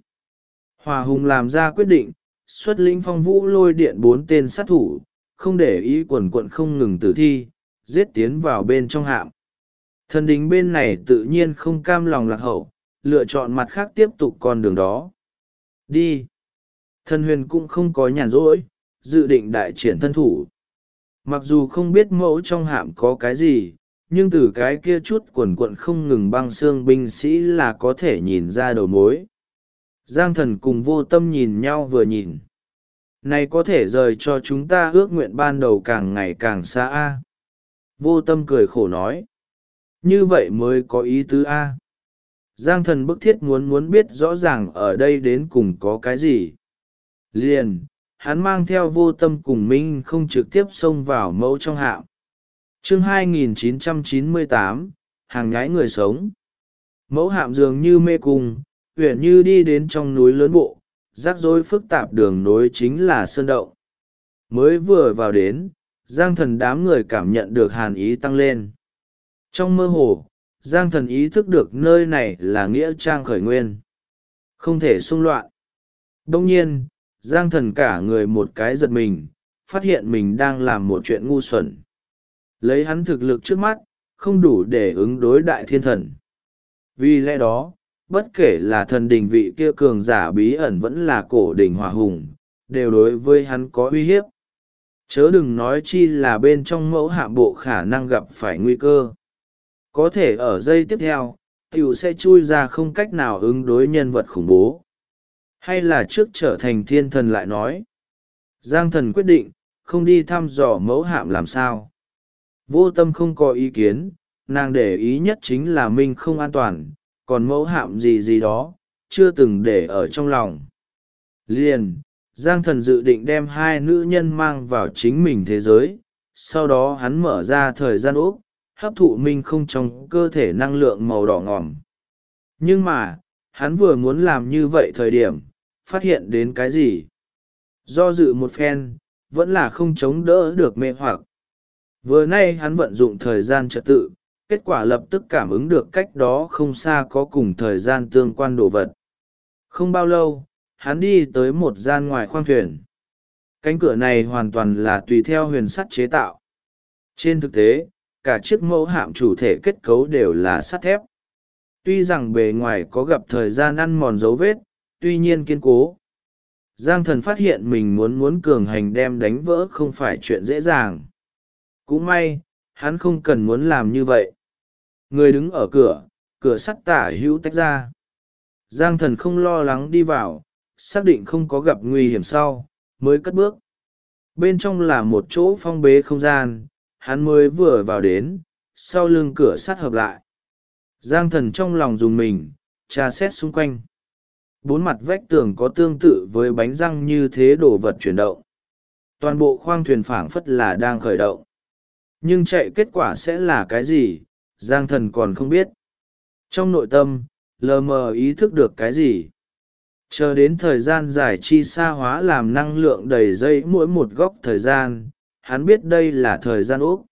Hòa Hùng làm ra quyết định, xuất lĩnh Phong Vũ lôi điện 4 tên sát thủ, không để ý quần quận không ngừng tử thi, giết tiến vào bên trong hạm. Thần đình bên này tự nhiên không cam lòng lạc hậu, lựa chọn mặt khác tiếp tục con đường đó. Đi! Thần huyền cũng không có nhàn rỗi, dự định đại triển thân thủ. Mặc dù không biết mẫu trong hạm có cái gì, nhưng từ cái kia chút quần quận không ngừng băng xương binh sĩ là có thể nhìn ra đầu mối. Giang Thần cùng Vô Tâm nhìn nhau vừa nhìn. Này có thể rời cho chúng ta ước nguyện ban đầu càng ngày càng xa a. Vô Tâm cười khổ nói. Như vậy mới có ý tứ a. Giang Thần bức thiết muốn biết rõ ràng ở đây đến cùng có cái gì. Liền, hắn mang theo Vô Tâm cùng Minh không trực tiếp xông vào mẫu trong hạm. Chương 2998, hàng nhái người sống. Mẫu hạm dường như mê cung, uyển như đi đến trong núi lớn bộ, rắc rối phức tạp đường nối chính là sơn động. Mới vừa vào đến, Giang Thần đám người cảm nhận được hàn ý tăng lên. Trong mơ hồ, Giang Thần ý thức được nơi này là nghĩa trang khởi nguyên. Không thể xung loạn. Đông nhiên, Giang Thần cả người một cái giật mình, phát hiện mình đang làm một chuyện ngu xuẩn. Lấy hắn thực lực trước mắt, không đủ để ứng đối đại thiên thần. Vì lẽ đó, bất kể là thần đình vị kia cường giả bí ẩn vẫn là cổ đình hỏa hùng, đều đối với hắn có uy hiếp. Chớ đừng nói chi là bên trong mẫu hạm bộ khả năng gặp phải nguy cơ. Có thể ở giây tiếp theo, tiểu sẽ chui ra không cách nào ứng đối nhân vật khủng bố. Hay là trước trở thành thiên thần lại nói. Giang Thần quyết định, không đi thăm dò mẫu hạm làm sao. Vô Tâm không có ý kiến, nàng để ý nhất chính là Minh không an toàn, còn mẫu hạm gì gì đó, chưa từng để ở trong lòng. Liền, Giang Thần dự định đem hai nữ nhân mang vào chính mình thế giới, sau đó hắn mở ra thời gian ốc, hấp thụ Minh không trong cơ thể năng lượng màu đỏ ngòm. Nhưng mà, hắn vừa muốn làm như vậy thời điểm, phát hiện đến cái gì? Do dự một phen, vẫn là không chống đỡ được mê hoặc. Vừa nay hắn vận dụng thời gian trật tự, kết quả lập tức cảm ứng được cách đó không xa có cùng thời gian tương quan đồ vật. Không bao lâu, hắn đi tới một gian ngoài khoang thuyền. Cánh cửa này hoàn toàn là tùy theo huyền sắt chế tạo. Trên thực tế, cả chiếc mẫu hạm chủ thể kết cấu đều là sắt thép. Tuy rằng bề ngoài có gặp thời gian ăn mòn dấu vết, tuy nhiên kiên cố. Giang Thần phát hiện mình muốn cường hành đem đánh vỡ không phải chuyện dễ dàng. Cũng may, hắn không cần muốn làm như vậy. Người đứng ở cửa, cửa sắt tả hữu tách ra. Giang Thần không lo lắng đi vào, xác định không có gặp nguy hiểm sau, mới cất bước. Bên trong là một chỗ phong bế không gian, hắn mới vừa vào đến, sau lưng cửa sắt hợp lại. Giang Thần trong lòng dùng mình, tra xét xung quanh. Bốn mặt vách tường có tương tự với bánh răng như thế đồ vật chuyển động. Toàn bộ khoang thuyền phảng phất là đang khởi động. Nhưng chạy kết quả sẽ là cái gì, Giang Thần còn không biết. Trong nội tâm, lờ mờ ý thức được cái gì. Chờ đến thời gian giải chi xa hóa làm năng lượng đầy dây mỗi một góc thời gian, hắn biết đây là thời gian úc.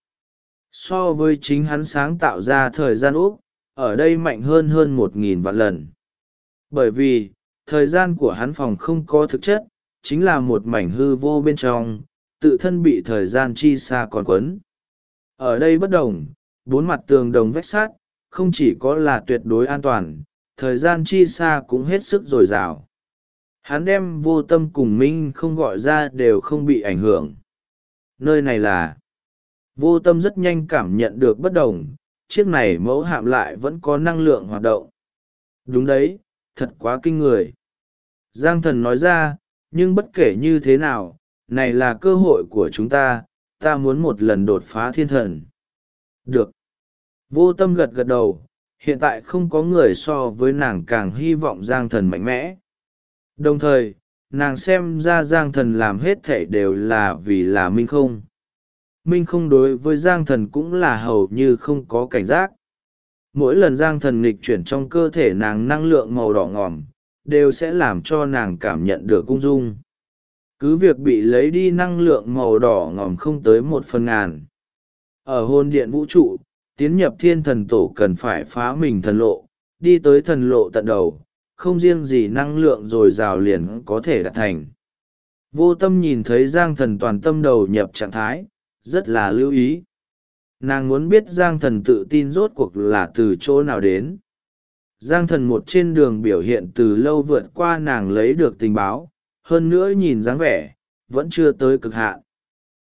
So với chính hắn sáng tạo ra thời gian úc, ở đây mạnh hơn 1.000 vạn lần. Bởi vì, thời gian của hắn phòng không có thực chất, chính là một mảnh hư vô bên trong, tự thân bị thời gian chi xa còn quấn. Ở đây bất đồng, bốn mặt tường đồng vách sắt, không chỉ có là tuyệt đối an toàn, thời gian chi xa cũng hết sức dồi dào. Hắn đem Vô Tâm cùng Minh không gọi ra đều không bị ảnh hưởng. Nơi này là... Vô Tâm rất nhanh cảm nhận được bất đồng, chiếc này mẫu hạm lại vẫn có năng lượng hoạt động. Đúng đấy, thật quá kinh người. Giang Thần nói ra, nhưng bất kể như thế nào, này là cơ hội của chúng ta, ta muốn một lần đột phá thiên thần. Được. Vô Tâm gật gật đầu, hiện tại không có người so với nàng càng hy vọng Giang Thần mạnh mẽ. Đồng thời, nàng xem ra Giang Thần làm hết thảy đều là vì là Minh không. Minh không đối với Giang Thần cũng là hầu như không có cảnh giác. Mỗi lần Giang Thần nghịch chuyển trong cơ thể nàng năng lượng màu đỏ ngòm, đều sẽ làm cho nàng cảm nhận được ung dung. Cứ việc bị lấy đi năng lượng màu đỏ ngòm không tới 1/1000. Ở hồn điện vũ trụ, tiến nhập thiên thần tổ cần phải phá mình thần lộ, đi tới thần lộ tận đầu, không riêng gì năng lượng dồi dào liền có thể đạt thành. Vô Tâm nhìn thấy Giang Thần toàn tâm đầu nhập trạng thái, rất là lưu ý. Nàng muốn biết Giang Thần tự tin rốt cuộc là từ chỗ nào đến. Giang Thần một trên đường biểu hiện từ lâu vượt qua nàng lấy được tình báo, hơn nữa nhìn dáng vẻ, vẫn chưa tới cực hạn.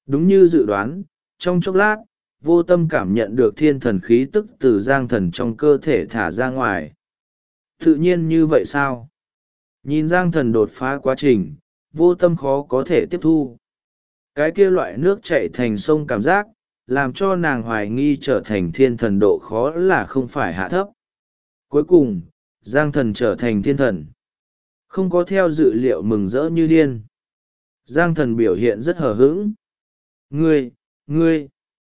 Đúng như dự đoán, trong chốc lát, vô tâm cảm nhận được thiên thần khí tức từ giang thần trong cơ thể thả ra ngoài. Tự nhiên như vậy sao? Nhìn giang thần đột phá quá trình, vô tâm khó có thể tiếp thu. Cái kia loại nước chảy thành sông cảm giác, làm cho nàng hoài nghi trở thành thiên thần độ khó là không phải hạ thấp. Cuối cùng, giang thần trở thành thiên thần. Không có theo dự liệu mừng rỡ như điên. Giang thần biểu hiện rất hờ hững. Ngươi!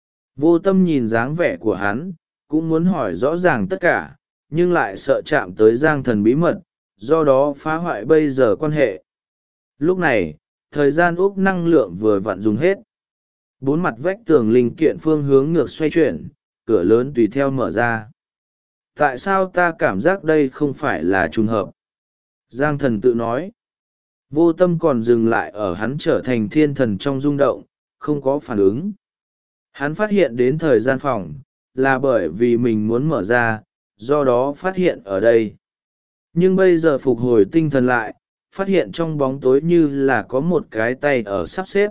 Vô tâm nhìn dáng vẻ của hắn, cũng muốn hỏi rõ ràng tất cả, nhưng lại sợ chạm tới giang thần bí mật, do đó phá hoại bây giờ quan hệ. Lúc này, thời gian úc năng lượng vừa vặn dùng hết. Bốn mặt vách tường linh kiện phương hướng ngược xoay chuyển, cửa lớn tùy theo mở ra. Tại sao ta cảm giác đây không phải là trùng hợp? Giang thần tự nói. Vô tâm còn dừng lại ở hắn trở thành thiên thần trong rung động, không có phản ứng. Hắn phát hiện đến thời gian phòng, là bởi vì mình muốn mở ra, do đó phát hiện ở đây. Nhưng bây giờ phục hồi tinh thần lại, phát hiện trong bóng tối như là có một cái tay ở sắp xếp.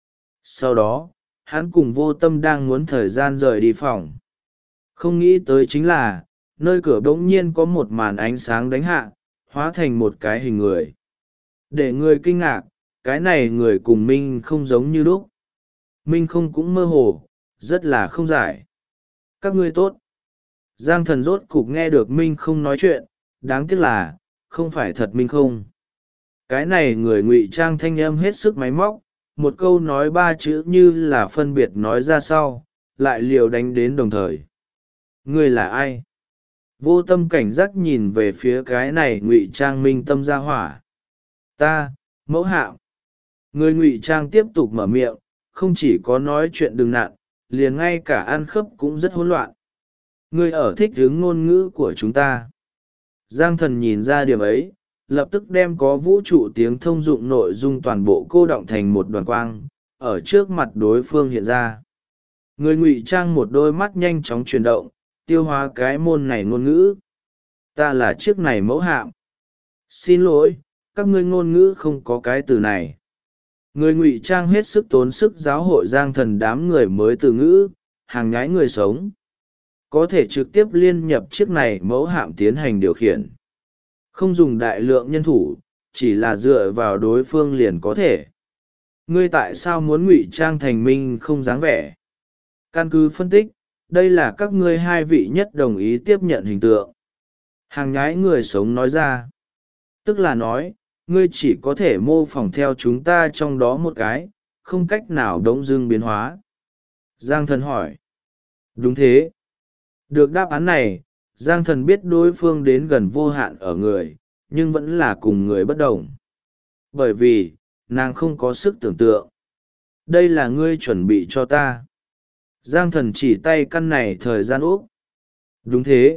Sau đó, hắn cùng vô tâm đang muốn thời gian rời đi phòng. Không nghĩ tới chính là, nơi cửa bỗng nhiên có một màn ánh sáng đánh hạ, hóa thành một cái hình người. Để người kinh ngạc, cái này người cùng Minh không giống như lúc. Minh không cũng mơ hồ, rất là không giải. Các ngươi tốt. Giang thần rốt cục nghe được Minh không nói chuyện, đáng tiếc là, không phải thật Minh không. Cái này người ngụy trang thanh âm hết sức máy móc, một câu nói ba chữ như là phân biệt nói ra sau, lại liều đánh đến đồng thời. Ngươi là ai? Vô tâm cảnh giác nhìn về phía cái này ngụy trang minh tâm ra hỏa. Ta, mẫu hạo. Người ngụy trang tiếp tục mở miệng, không chỉ có nói chuyện đừng nặn, liền ngay cả ăn khớp cũng rất hỗn loạn. Ngươi ở thích hướng ngôn ngữ của chúng ta. Giang thần nhìn ra điểm ấy, lập tức đem có vũ trụ tiếng thông dụng nội dung toàn bộ cô đọng thành một đoàn quang, ở trước mặt đối phương hiện ra. Người ngụy trang một đôi mắt nhanh chóng chuyển động, tiêu hóa cái môn này ngôn ngữ. Ta là chiếc này mẫu hạm. Xin lỗi, các ngươi ngôn ngữ không có cái từ này. Người ngụy trang hết sức tốn sức giáo hội giang thần đám người mới từ ngữ, hàng nhái người sống. Có thể trực tiếp liên nhập chiếc này mẫu hạm tiến hành điều khiển. Không dùng đại lượng nhân thủ, chỉ là dựa vào đối phương liền có thể. Ngươi tại sao muốn ngụy trang thành minh không dáng vẻ? Căn cứ phân tích, đây là các ngươi hai vị nhất đồng ý tiếp nhận hình tượng. Hàng nhái người sống nói ra. Tức là nói, ngươi chỉ có thể mô phỏng theo chúng ta trong đó một cái, không cách nào đống dưng biến hóa. Giang thần hỏi. Đúng thế. Được đáp án này, Giang thần biết đối phương đến gần vô hạn ở người, nhưng vẫn là cùng người bất đồng. Bởi vì, nàng không có sức tưởng tượng. Đây là ngươi chuẩn bị cho ta. Giang thần chỉ tay căn này thời gian úc. Đúng thế.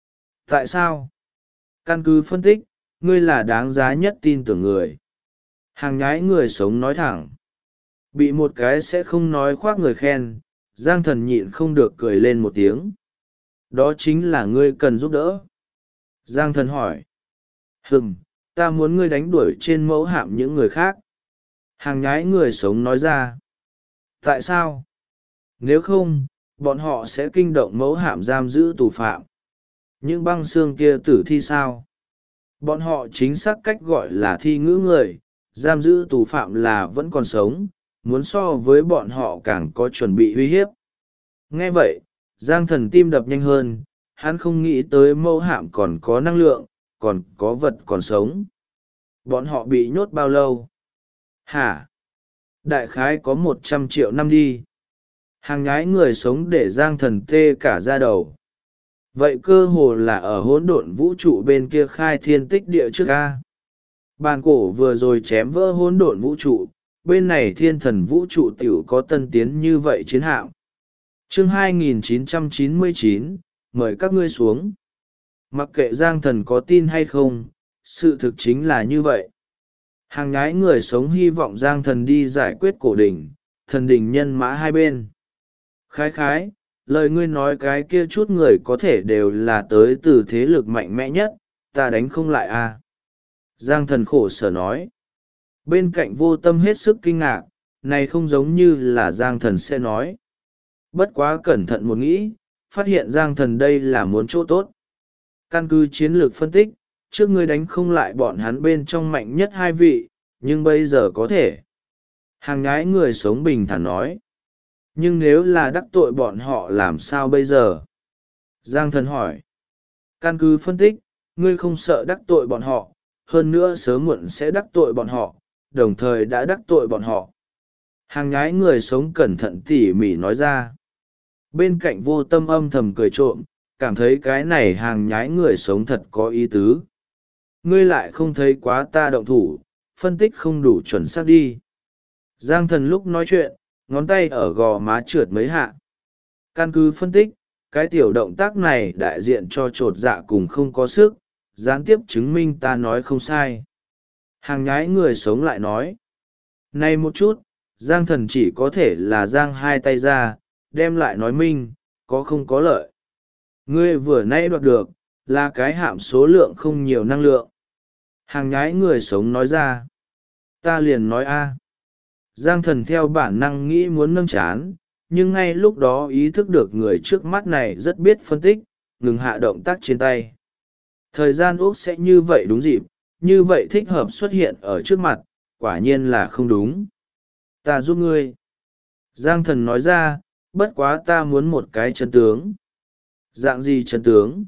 Tại sao? Căn cứ phân tích, ngươi là đáng giá nhất tin tưởng người. Hàng nhái người sống nói thẳng. Bị một cái sẽ không nói khoác người khen, Giang thần nhịn không được cười lên một tiếng. Đó chính là ngươi cần giúp đỡ. Giang thần hỏi. Ta muốn ngươi đánh đuổi trên mẫu hạm những người khác. Hàng nhái người sống nói ra. Tại sao? Nếu không, bọn họ sẽ kinh động mẫu hạm giam giữ tù phạm. Những băng xương kia tử thi sao? Bọn họ chính xác cách gọi là thi ngữ người, giam giữ tù phạm là vẫn còn sống, muốn so với bọn họ càng có chuẩn bị uy hiếp. Nghe vậy, Giang thần tim đập nhanh hơn, hắn không nghĩ tới mẫu hạm còn có năng lượng, còn có vật còn sống. Bọn họ bị nhốt bao lâu? Hả? Đại khái có 100 triệu năm đi. Hàng nhái người sống để Giang thần tê cả da đầu. Vậy cơ hồ là ở hỗn độn vũ trụ bên kia khai thiên tích địa trước ca. Bàn cổ vừa rồi chém vỡ hỗn độn vũ trụ, bên này thiên thần vũ trụ tiểu có tân tiến như vậy chiến hạm. Chương 2999, mời các ngươi xuống. Mặc kệ Giang thần có tin hay không, sự thực chính là như vậy. Hàng nhái người sống hy vọng Giang thần đi giải quyết cổ đỉnh, thần đỉnh nhân mã hai bên. Khái, lời ngươi nói cái kia chút người có thể đều là tới từ thế lực mạnh mẽ nhất, ta đánh không lại à. Giang thần khổ sở nói. Bên cạnh vô tâm hết sức kinh ngạc, này không giống như là Giang Thần sẽ nói. Bất quá cẩn thận một nghĩ, phát hiện Giang Thần đây là muốn chỗ tốt. Căn cứ chiến lược phân tích, trước ngươi đánh không lại bọn hắn bên trong mạnh nhất hai vị, nhưng bây giờ có thể. Hàng nhái người sống bình thản nói. Nhưng nếu là đắc tội bọn họ làm sao bây giờ? Giang Thần hỏi. Căn cứ phân tích, ngươi không sợ đắc tội bọn họ, hơn nữa sớm muộn sẽ đắc tội bọn họ, đồng thời đã đắc tội bọn họ. Hàng nhái người sống cẩn thận tỉ mỉ nói ra. Bên cạnh Vô Tâm âm thầm cười trộm, cảm thấy cái này hàng nhái người sống thật có ý tứ. Ngươi lại không thấy quá ta động thủ, phân tích không đủ chuẩn xác đi. Giang Thần lúc nói chuyện, ngón tay ở gò má trượt mấy hạ. Căn cứ phân tích, cái tiểu động tác này đại diện cho trột dạ cùng không có sức, gián tiếp chứng minh ta nói không sai. Hàng nhái người sống lại nói. Này một chút, Giang Thần chỉ có thể là giang hai tay ra, đem lại nói minh, có không có lợi. Ngươi vừa nãy đoạt được, là cái hạm số lượng không nhiều năng lượng. Hàng nhái người sống nói ra. Ta liền nói a. Giang Thần theo bản năng nghĩ muốn nâng chán, nhưng ngay lúc đó ý thức được người trước mắt này rất biết phân tích, ngừng hạ động tác trên tay. Thời gian úc sẽ như vậy đúng dịp, như vậy thích hợp xuất hiện ở trước mặt, quả nhiên là không đúng. Ta giúp ngươi. Giang Thần nói ra, bất quá ta muốn một cái chân tướng. Dạng gì chân tướng?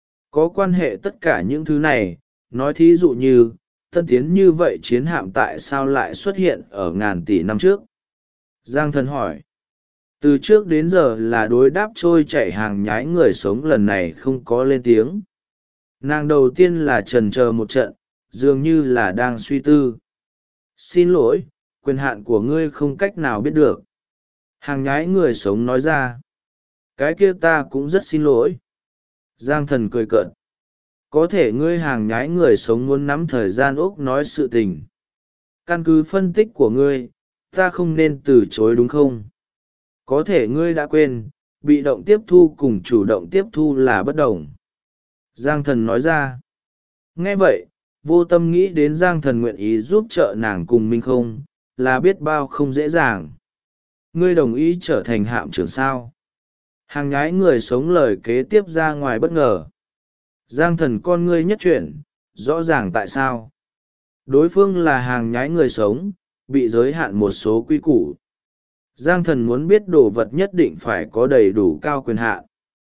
Có quan hệ tất cả những thứ này, nói thí dụ như, tân tiến như vậy chiến hạm tại sao lại xuất hiện ở ngàn tỷ năm trước? Giang Thần hỏi. Từ trước đến giờ là đối đáp trôi chảy hàng nhái người sống lần này không có lên tiếng. Nàng đầu tiên là chần chờ một trận, dường như là đang suy tư. Xin lỗi, quyền hạn của ngươi không cách nào biết được. Hàng nhái người sống nói ra. Cái kia ta cũng rất xin lỗi. Giang Thần cười cợt. Có thể ngươi hàng nhái người sống muốn nắm thời gian úc nói sự tình. Căn cứ phân tích của ngươi, ta không nên từ chối đúng không? Có thể ngươi đã quên, bị động tiếp thu cùng chủ động tiếp thu là bất đồng. Giang Thần nói ra. Nghe vậy, Vô Tâm nghĩ đến Giang Thần nguyện ý giúp trợ nàng cùng Minh Không, là biết bao không dễ dàng. Ngươi đồng ý trở thành hạm trưởng sao? Hàng nhái người sống lời kế tiếp ra ngoài bất ngờ. Giang Thần con ngươi nhất chuyển, rõ ràng tại sao. Đối phương là hàng nhái người sống, bị giới hạn một số quy củ. Giang Thần muốn biết đồ vật nhất định phải có đầy đủ cao quyền hạn.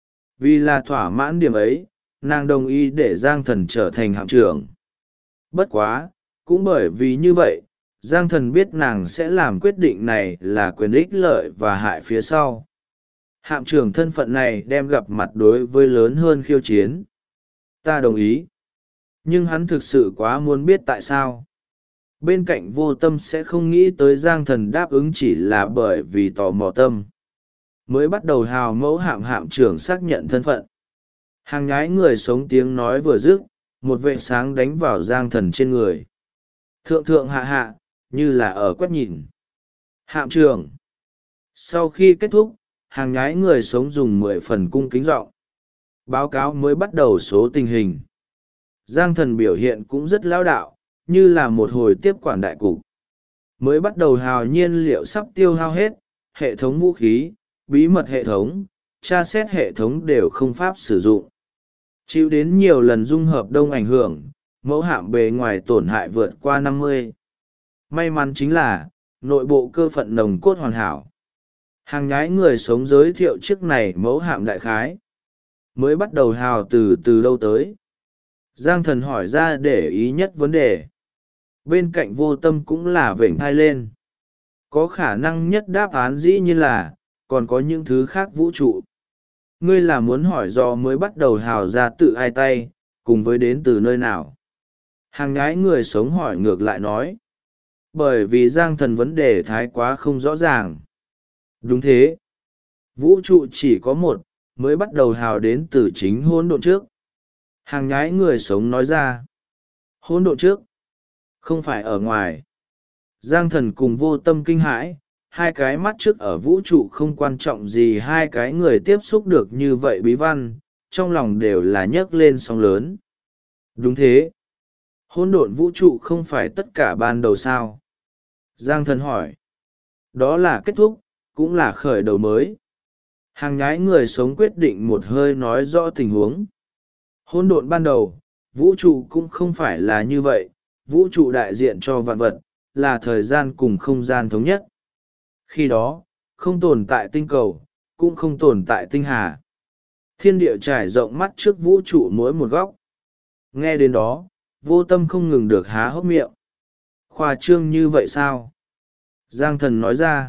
Vì là thỏa mãn điểm ấy, nàng đồng ý để Giang Thần trở thành hạm trưởng. Bất quá, cũng bởi vì như vậy, Giang Thần biết nàng sẽ làm quyết định này là quyền ích lợi và hại phía sau. Hạm trưởng thân phận này đem gặp mặt đối với lớn hơn khiêu chiến. Ta đồng ý. Nhưng hắn thực sự quá muốn biết tại sao. Bên cạnh Vô Tâm sẽ không nghĩ tới Giang Thần đáp ứng chỉ là bởi vì tò mò tâm. Mới bắt đầu hào mẫu hạm trưởng xác nhận thân phận. Hàng nhái người sống tiếng nói vừa dứt, một vệt sáng đánh vào Giang Thần trên người. Thượng thượng hạ hạ, như là ở quét nhìn. Hạm trưởng. Sau khi kết thúc, hàng nhái người sống dùng 10 phần cung kính giọng báo cáo mới bắt đầu số tình hình. Giang Thần biểu hiện cũng rất lão đạo, như là một hồi tiếp quản đại cục. Mới bắt đầu hào nhiên liệu sắp tiêu hao hết, hệ thống vũ khí, bí mật hệ thống, tra xét hệ thống đều không pháp sử dụng. Chịu đến nhiều lần dung hợp đông ảnh hưởng, mẫu hạm bề ngoài tổn hại vượt qua 50. May mắn chính là, nội bộ cơ phận nồng cốt hoàn hảo. Hàng nhái người sống giới thiệu chiếc này mẫu hạm đại khái. Mới bắt đầu hào từ đâu tới. Giang Thần hỏi ra để ý nhất vấn đề. Bên cạnh Vô Tâm cũng là vểnh thai lên. Có khả năng nhất đáp án dĩ nhiên là, còn có những thứ khác vũ trụ. Ngươi là muốn hỏi do mới bắt đầu hào ra tự ai tay, cùng với đến từ nơi nào. Hàng nhái người sống hỏi ngược lại nói. Bởi vì Giang Thần vấn đề thái quá không rõ ràng. Đúng thế. Vũ trụ chỉ có một, mới bắt đầu hào đến từ chính hỗn độn trước. Hàng nhái người sống nói ra. Hỗn độn trước. Không phải ở ngoài. Giang Thần cùng Vô Tâm kinh hãi, hai cái mắt trước ở vũ trụ không quan trọng gì, hai cái người tiếp xúc được như vậy bí văn, trong lòng đều là nhấc lên sóng lớn. Đúng thế. Hỗn độn vũ trụ không phải tất cả ban đầu sao? Giang Thần hỏi. Đó là kết thúc, cũng là khởi đầu mới. Hàng nhái người sống quyết định một hơi nói rõ tình huống. Hỗn độn ban đầu, vũ trụ cũng không phải là như vậy, vũ trụ đại diện cho vạn vật, là thời gian cùng không gian thống nhất. Khi đó, không tồn tại tinh cầu, cũng không tồn tại tinh hà. Thiên địa trải rộng mắt trước vũ trụ mỗi một góc. Nghe đến đó, vô tâm không ngừng được há hốc miệng. Khoa trương như vậy sao? Giang thần nói ra.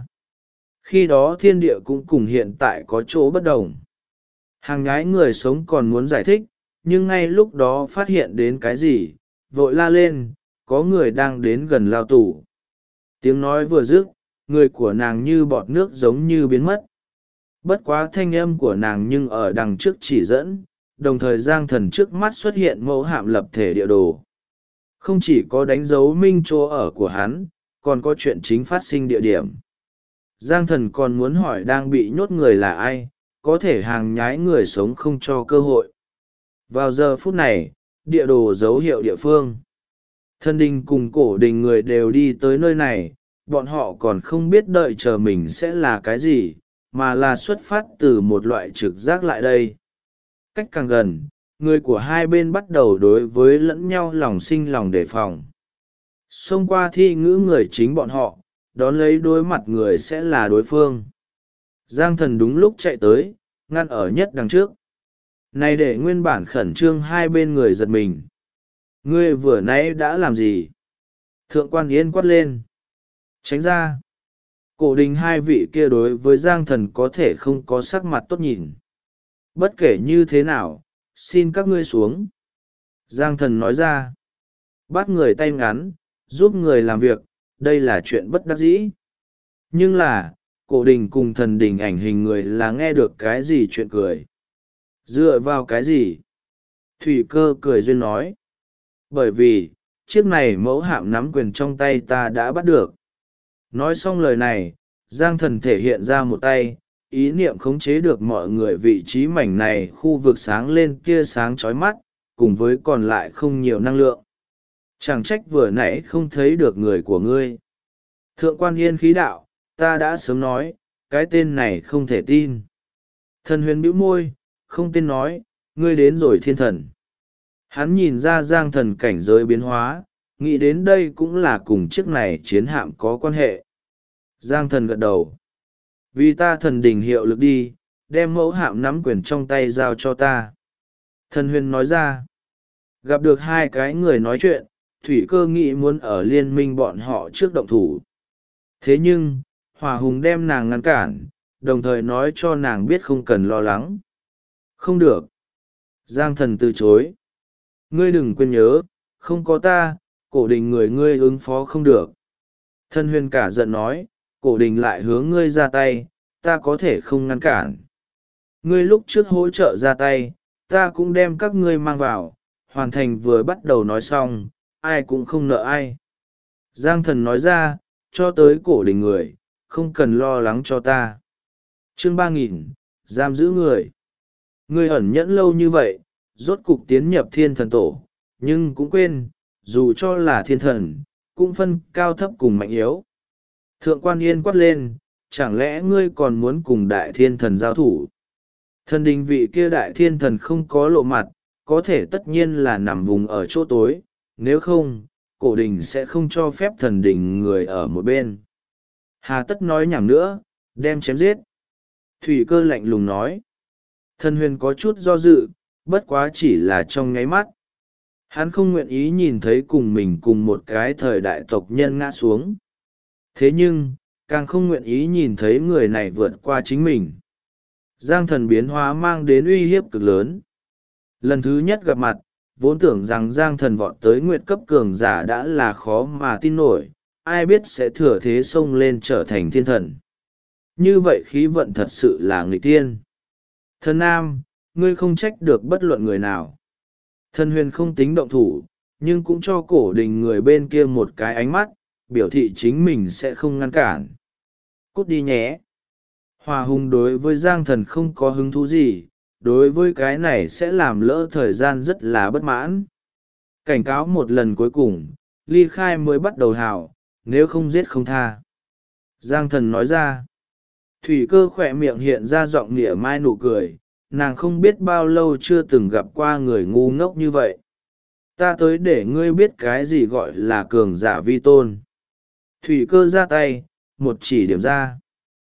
Khi đó thiên địa cũng cùng hiện tại có chỗ bất đồng. Hàng nhái người sống còn muốn giải thích, nhưng ngay lúc đó phát hiện đến cái gì, vội la lên, có người đang đến gần lao tù. Tiếng nói vừa dứt, người của nàng như bọt nước giống như biến mất. Bất quá thanh âm của nàng nhưng ở đằng trước chỉ dẫn, đồng thời giang thần trước mắt xuất hiện mẫu hạm lập thể địa đồ. Không chỉ có đánh dấu minh chỗ ở của hắn, còn có chuyện chính phát sinh địa điểm. Giang thần còn muốn hỏi đang bị nhốt người là ai, có thể hàng nhái người sống không cho cơ hội. Vào giờ phút này, địa đồ dấu hiệu địa phương. Thần đình cùng cổ đình người đều đi tới nơi này, bọn họ còn không biết đợi chờ mình sẽ là cái gì, mà là xuất phát từ một loại trực giác lại đây. Cách càng gần, người của hai bên bắt đầu đối với lẫn nhau lòng sinh lòng đề phòng. Xông qua thi ngữ người chính bọn họ, đón lấy đối mặt người sẽ là đối phương. Giang thần đúng lúc chạy tới, ngăn ở nhất đằng trước. Này để nguyên bản khẩn trương hai bên người giật mình. Ngươi vừa nãy đã làm gì? Thượng quan Yên quát lên. Tránh ra. Cổ đình hai vị kia đối với Giang thần có thể không có sắc mặt tốt nhìn. Bất kể như thế nào, xin các ngươi xuống. Giang thần nói ra. Bắt người tay ngắn, giúp người làm việc, đây là chuyện bất đắc dĩ. Nhưng là, cổ đình cùng thần đình ảnh hình người là nghe được cái gì chuyện cười. Dựa vào cái gì? Thủy Cơ cười duyên nói. Bởi vì, chiếc này mẫu hạm nắm quyền trong tay ta đã bắt được. Nói xong lời này, Giang thần thể hiện ra một tay, ý niệm khống chế được mọi người vị trí mảnh này khu vực sáng lên tia sáng chói mắt, cùng với còn lại không nhiều năng lượng. Chẳng trách vừa nãy không thấy được người của ngươi. Thượng quan Yên khí đạo, ta đã sớm nói, cái tên này không thể tin. Thần huyền bĩu môi, không tên nói, ngươi đến rồi thiên thần. Hắn nhìn ra Giang thần cảnh giới biến hóa, nghĩ đến đây cũng là cùng chiếc này chiến hạm có quan hệ. Giang thần gật đầu. Vì ta thần đình hiệu lực đi, đem mẫu hạm nắm quyền trong tay giao cho ta. Thần huyền nói ra. Gặp được hai cái người nói chuyện, Thủy Cơ nghĩ muốn ở liên minh bọn họ trước động thủ. Thế nhưng, Hỏa Hùng đem nàng ngăn cản, đồng thời nói cho nàng biết không cần lo lắng. Không được. Giang thần từ chối. Ngươi đừng quên nhớ, không có ta, cổ đình người ngươi ứng phó không được. Thần huyền cả giận nói, cổ đình lại hướng ngươi ra tay, ta có thể không ngăn cản. Ngươi lúc trước hỗ trợ ra tay, ta cũng đem các ngươi mang vào, hoàn thành vừa bắt đầu nói xong, ai cũng không nợ ai. Giang thần nói ra, cho tới cổ đình người, không cần lo lắng cho ta. Chương 3000, giam giữ người. Ngươi ẩn nhẫn lâu như vậy, rốt cục tiến nhập thiên thần tổ, nhưng cũng quên, dù cho là thiên thần, cũng phân cao thấp cùng mạnh yếu. Thượng quan Yên quát lên, chẳng lẽ ngươi còn muốn cùng đại thiên thần giao thủ? Thần đình vị kia đại thiên thần không có lộ mặt, có thể tất nhiên là nằm vùng ở chỗ tối, nếu không, cổ đình sẽ không cho phép thần đình người ở một bên. Hà tất nói nhảm nữa, đem chém giết. Thủy Cơ lạnh lùng nói. Thần huyền có chút do dự, bất quá chỉ là trong nháy mắt. Hắn không nguyện ý nhìn thấy cùng mình cùng một cái thời đại tộc nhân ngã xuống. Thế nhưng, càng không nguyện ý nhìn thấy người này vượt qua chính mình. Giang thần biến hóa mang đến uy hiếp cực lớn. Lần thứ nhất gặp mặt, vốn tưởng rằng Giang thần vọt tới nguyệt cấp cường giả đã là khó mà tin nổi, ai biết sẽ thừa thế xông lên trở thành thiên thần. Như vậy khí vận thật sự là nghịch tiên. Thần Nam, ngươi không trách được bất luận người nào. Thần huyền không tính động thủ, nhưng cũng cho cổ đình người bên kia một cái ánh mắt, biểu thị chính mình sẽ không ngăn cản. Cút đi nhé. Hòa hùng đối với Giang thần không có hứng thú gì, đối với cái này sẽ làm lỡ thời gian rất là bất mãn. Cảnh cáo một lần cuối cùng, ly khai mới bắt đầu hào, nếu không giết không tha. Giang thần nói ra. Thủy cơ khỏe miệng hiện ra giọng nịa mai nụ cười, nàng không biết bao lâu chưa từng gặp qua người ngu ngốc như vậy. Ta tới để ngươi biết cái gì gọi là cường giả vi tôn. Thủy cơ ra tay, một chỉ điểm ra.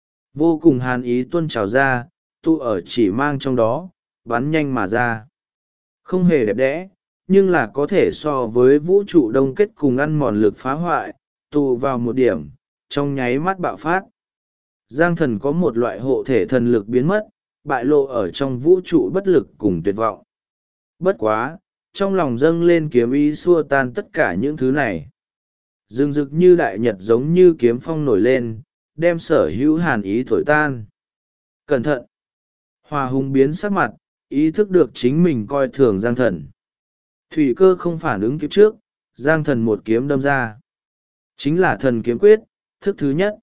Vô cùng hàn ý tuôn trào ra, tụ ở chỉ mang trong đó, bắn nhanh mà ra. Không hề đẹp đẽ, nhưng là có thể so với vũ trụ đông kết cùng ăn mòn lực phá hoại, tụ vào một điểm, trong nháy mắt bạo phát. Giang thần có một loại hộ thể thần lực biến mất, bại lộ ở trong vũ trụ bất lực cùng tuyệt vọng. Bất quá, trong lòng dâng lên kiếm ý xua tan tất cả những thứ này. Rừng rực như đại nhật giống như kiếm phong nổi lên, đem sở hữu hàn ý thổi tan. Cẩn thận! Hòa hùng biến sắc mặt, ý thức được chính mình coi thường Giang thần. Thủy cơ không phản ứng kịp trước, Giang thần một kiếm đâm ra. Chính là thần kiếm quyết, thức thứ nhất.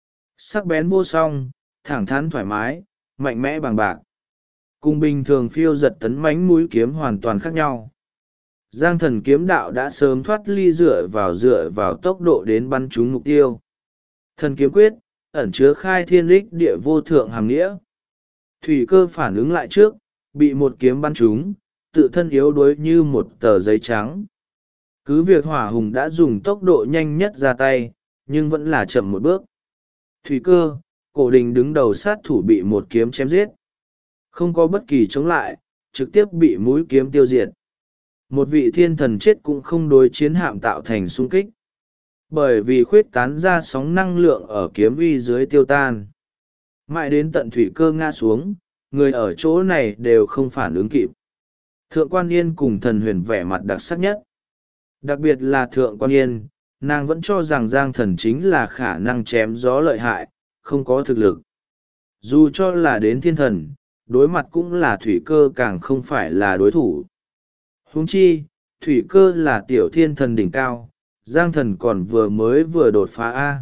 Sắc bén vô song, thẳng thắn thoải mái, mạnh mẽ bằng bạc. Cùng bình thường phiêu giật tấn mãnh mũi kiếm hoàn toàn khác nhau. Giang thần kiếm đạo đã sớm thoát ly dựa vào tốc độ đến bắn trúng mục tiêu. Thần kiếm quyết, ẩn chứa khai thiên đích địa vô thượng hàm nghĩa. Thủy cơ phản ứng lại trước, bị một kiếm bắn trúng, tự thân yếu đuối như một tờ giấy trắng. Cứ việc hỏa hùng đã dùng tốc độ nhanh nhất ra tay, nhưng vẫn là chậm một bước. Thủy cơ, cổ đình đứng đầu sát thủ bị một kiếm chém giết. Không có bất kỳ chống lại, trực tiếp bị mũi kiếm tiêu diệt. Một vị thiên thần chết cũng không đối chiến hạm tạo thành xung kích. Bởi vì khuyết tán ra sóng năng lượng ở kiếm uy dưới tiêu tan. Mãi đến tận thủy cơ ngã xuống, người ở chỗ này đều không phản ứng kịp. Thượng quan Yên cùng thần huyền vẻ mặt đặc sắc nhất. Đặc biệt là thượng quan Yên, nàng vẫn cho rằng Giang thần chính là khả năng chém gió lợi hại, không có thực lực. Dù cho là đến thiên thần, đối mặt cũng là thủy cơ càng không phải là đối thủ. Huống chi, thủy cơ là tiểu thiên thần đỉnh cao, Giang thần còn vừa đột phá A.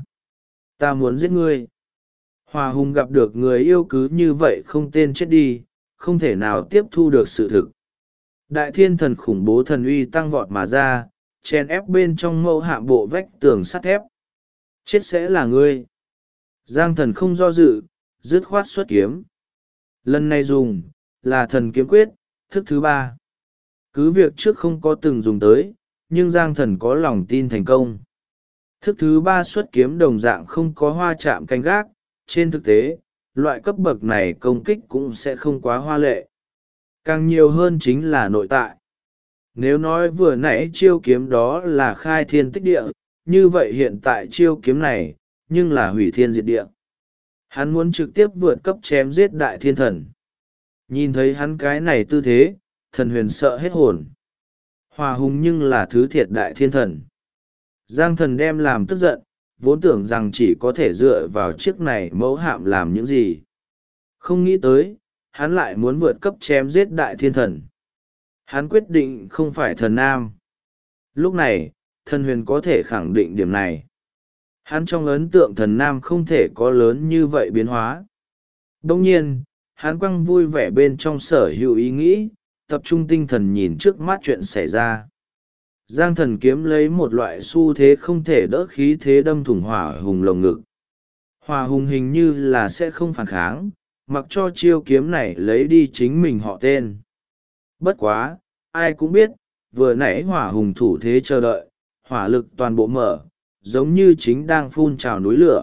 Ta muốn giết ngươi. Hòa hùng gặp được người yêu cứ như vậy không tên chết đi, không thể nào tiếp thu được sự thực. Đại thiên thần khủng bố thần uy tăng vọt mà ra, chèn ép bên trong mâu hạm bộ vách tường sắt thép. Chết sẽ là ngươi. Giang thần không do dự, dứt khoát xuất kiếm. Lần này dùng, là thần kiếm quyết, thức thứ ba. Cứ việc trước không có từng dùng tới, nhưng Giang thần có lòng tin thành công. Thức thứ ba xuất kiếm đồng dạng không có hoa chạm canh gác, trên thực tế, loại cấp bậc này công kích cũng sẽ không quá hoa lệ. Càng nhiều hơn chính là nội tại. Nếu nói vừa nãy chiêu kiếm đó là khai thiên tích địa, như vậy hiện tại chiêu kiếm này, nhưng là hủy thiên diệt địa. Hắn muốn trực tiếp vượt cấp chém giết đại thiên thần. Nhìn thấy hắn cái này tư thế, thần huyền sợ hết hồn. Hòa hùng nhưng là thứ thiệt đại thiên thần. Giang thần đem làm tức giận, vốn tưởng rằng chỉ có thể dựa vào chiếc này mẫu hạm làm những gì. Không nghĩ tới, hắn lại muốn vượt cấp chém giết đại thiên thần. Hắn quyết định không phải thần nam. Lúc này, thần huyền có thể khẳng định điểm này. Hắn trong ấn tượng thần nam không thể có lớn như vậy biến hóa. Đồng nhiên, hắn quăng vui vẻ bên trong sở hữu ý nghĩ, tập trung tinh thần nhìn trước mắt chuyện xảy ra. Giang thần kiếm lấy một loại xu thế không thể đỡ khí thế đâm thủng hỏa hùng lồng ngực. Hỏa hùng hình như là sẽ không phản kháng, mặc cho chiêu kiếm này lấy đi chính mình họ tên. Bất quá, ai cũng biết, vừa nãy hỏa hùng thủ thế chờ đợi, hỏa lực toàn bộ mở, giống như chính đang phun trào núi lửa.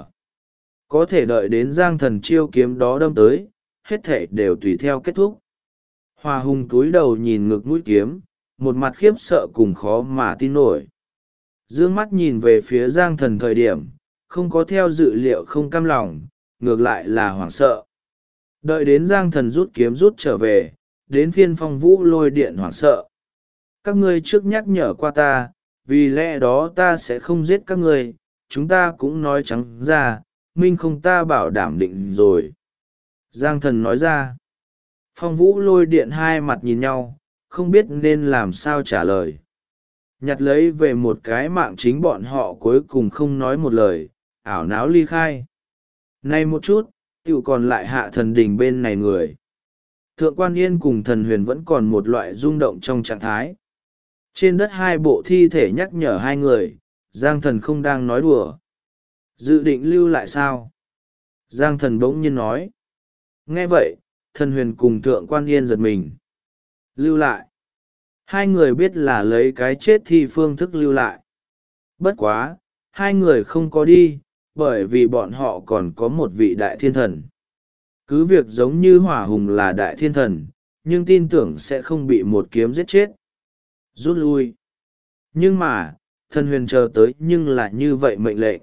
Có thể đợi đến Giang thần chiêu kiếm đó đâm tới, hết thể đều tùy theo kết thúc. Hỏa hùng cúi đầu nhìn ngực mũi kiếm, một mặt khiếp sợ cùng khó mà tin nổi. Dương mắt nhìn về phía Giang thần thời điểm, không có theo dự liệu không cam lòng, ngược lại là hoảng sợ. Đợi đến Giang thần rút kiếm rút trở về, đến phiên Phong Vũ Lôi Điện hoảng sợ. Các ngươi trước nhắc nhở qua ta, vì lẽ đó ta sẽ không giết các ngươi, chúng ta cũng nói trắng ra, minh không ta bảo đảm định rồi. Giang thần nói ra. Phong Vũ Lôi Điện hai mặt nhìn nhau, không biết nên làm sao trả lời. Nhặt lấy về một cái mạng chính bọn họ cuối cùng không nói một lời, ảo náo ly khai. Nay một chút, tiểu còn lại Hạ Thần Đình bên này người. Thượng quan Yên cùng thần huyền vẫn còn một loại rung động trong trạng thái. Trên đất hai bộ thi thể nhắc nhở hai người, Giang thần không đang nói đùa. Dự định lưu lại sao? Giang thần bỗng nhiên nói. Nghe vậy, thần huyền cùng thượng quan yên giật mình. Lưu lại. Hai người biết là lấy cái chết thi phương thức lưu lại. Bất quá, hai người không có đi, bởi vì bọn họ còn có một vị đại thiên thần. Cứ việc giống như hỏa hùng là đại thiên thần, nhưng tin tưởng sẽ không bị một kiếm giết chết. Rút lui. Nhưng mà, thần huyền chờ tới nhưng lại như vậy mệnh lệnh.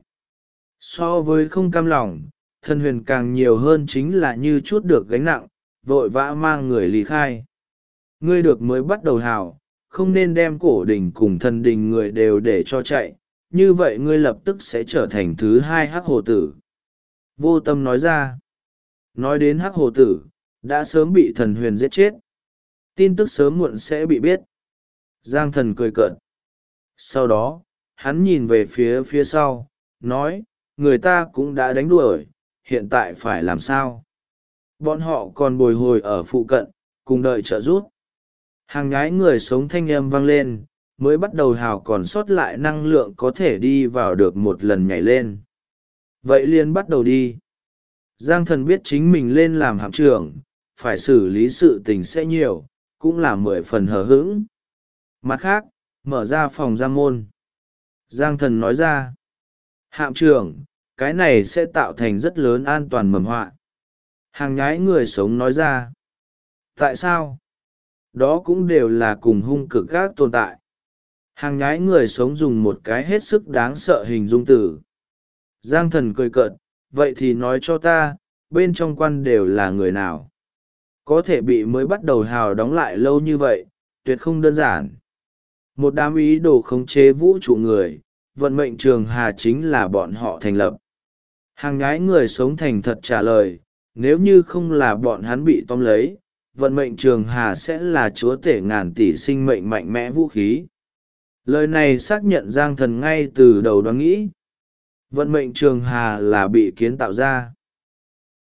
So với không cam lòng, thần huyền càng nhiều hơn chính là như chút được gánh nặng, vội vã mang người lý khai. Ngươi được mới bắt đầu hào, không nên đem cổ đình cùng thần đình người đều để cho chạy, như vậy ngươi lập tức sẽ trở thành thứ hai hắc hồ tử. Vô tâm nói ra. Nói đến hắc hồ tử, đã sớm bị thần huyền giết chết. Tin tức sớm muộn sẽ bị biết. Giang thần cười cợt. Sau đó, hắn nhìn về phía sau, nói, người ta cũng đã đánh đuổi, hiện tại phải làm sao? Bọn họ còn bồi hồi ở phụ cận, cùng đợi trợ giúp. Hàng nhái người sống thanh âm vang lên, mới bắt đầu hào còn sót lại năng lượng có thể đi vào được một lần nhảy lên. Vậy liền bắt đầu đi. Giang thần biết chính mình lên làm hạm trưởng, phải xử lý sự tình sẽ nhiều, cũng là 10 phần hờ hững. Mặt khác, mở ra phòng giam môn. Giang thần nói ra. Hạm trưởng, cái này sẽ tạo thành rất lớn an toàn mầm họa. Hàng nhái người sống nói ra. Tại sao? Đó cũng đều là cùng hung cực các tồn tại. Hàng nhái người sống dùng một cái hết sức đáng sợ hình dung từ. Giang thần cười cợt, vậy thì nói cho ta, bên trong quan đều là người nào? Có thể bị mới bắt đầu hào đóng lại lâu như vậy, tuyệt không đơn giản. Một đám ý đồ khống chế vũ trụ người, vận mệnh trường hà chính là bọn họ thành lập. Hàng nhái người sống thành thật trả lời, nếu như không là bọn hắn bị tóm lấy, vận mệnh trường hà sẽ là chúa tể ngàn tỷ sinh mệnh mạnh mẽ vũ khí. Lời này xác nhận Giang thần ngay từ đầu đoán nghĩ. Vận mệnh trường hà là bị kiến tạo ra.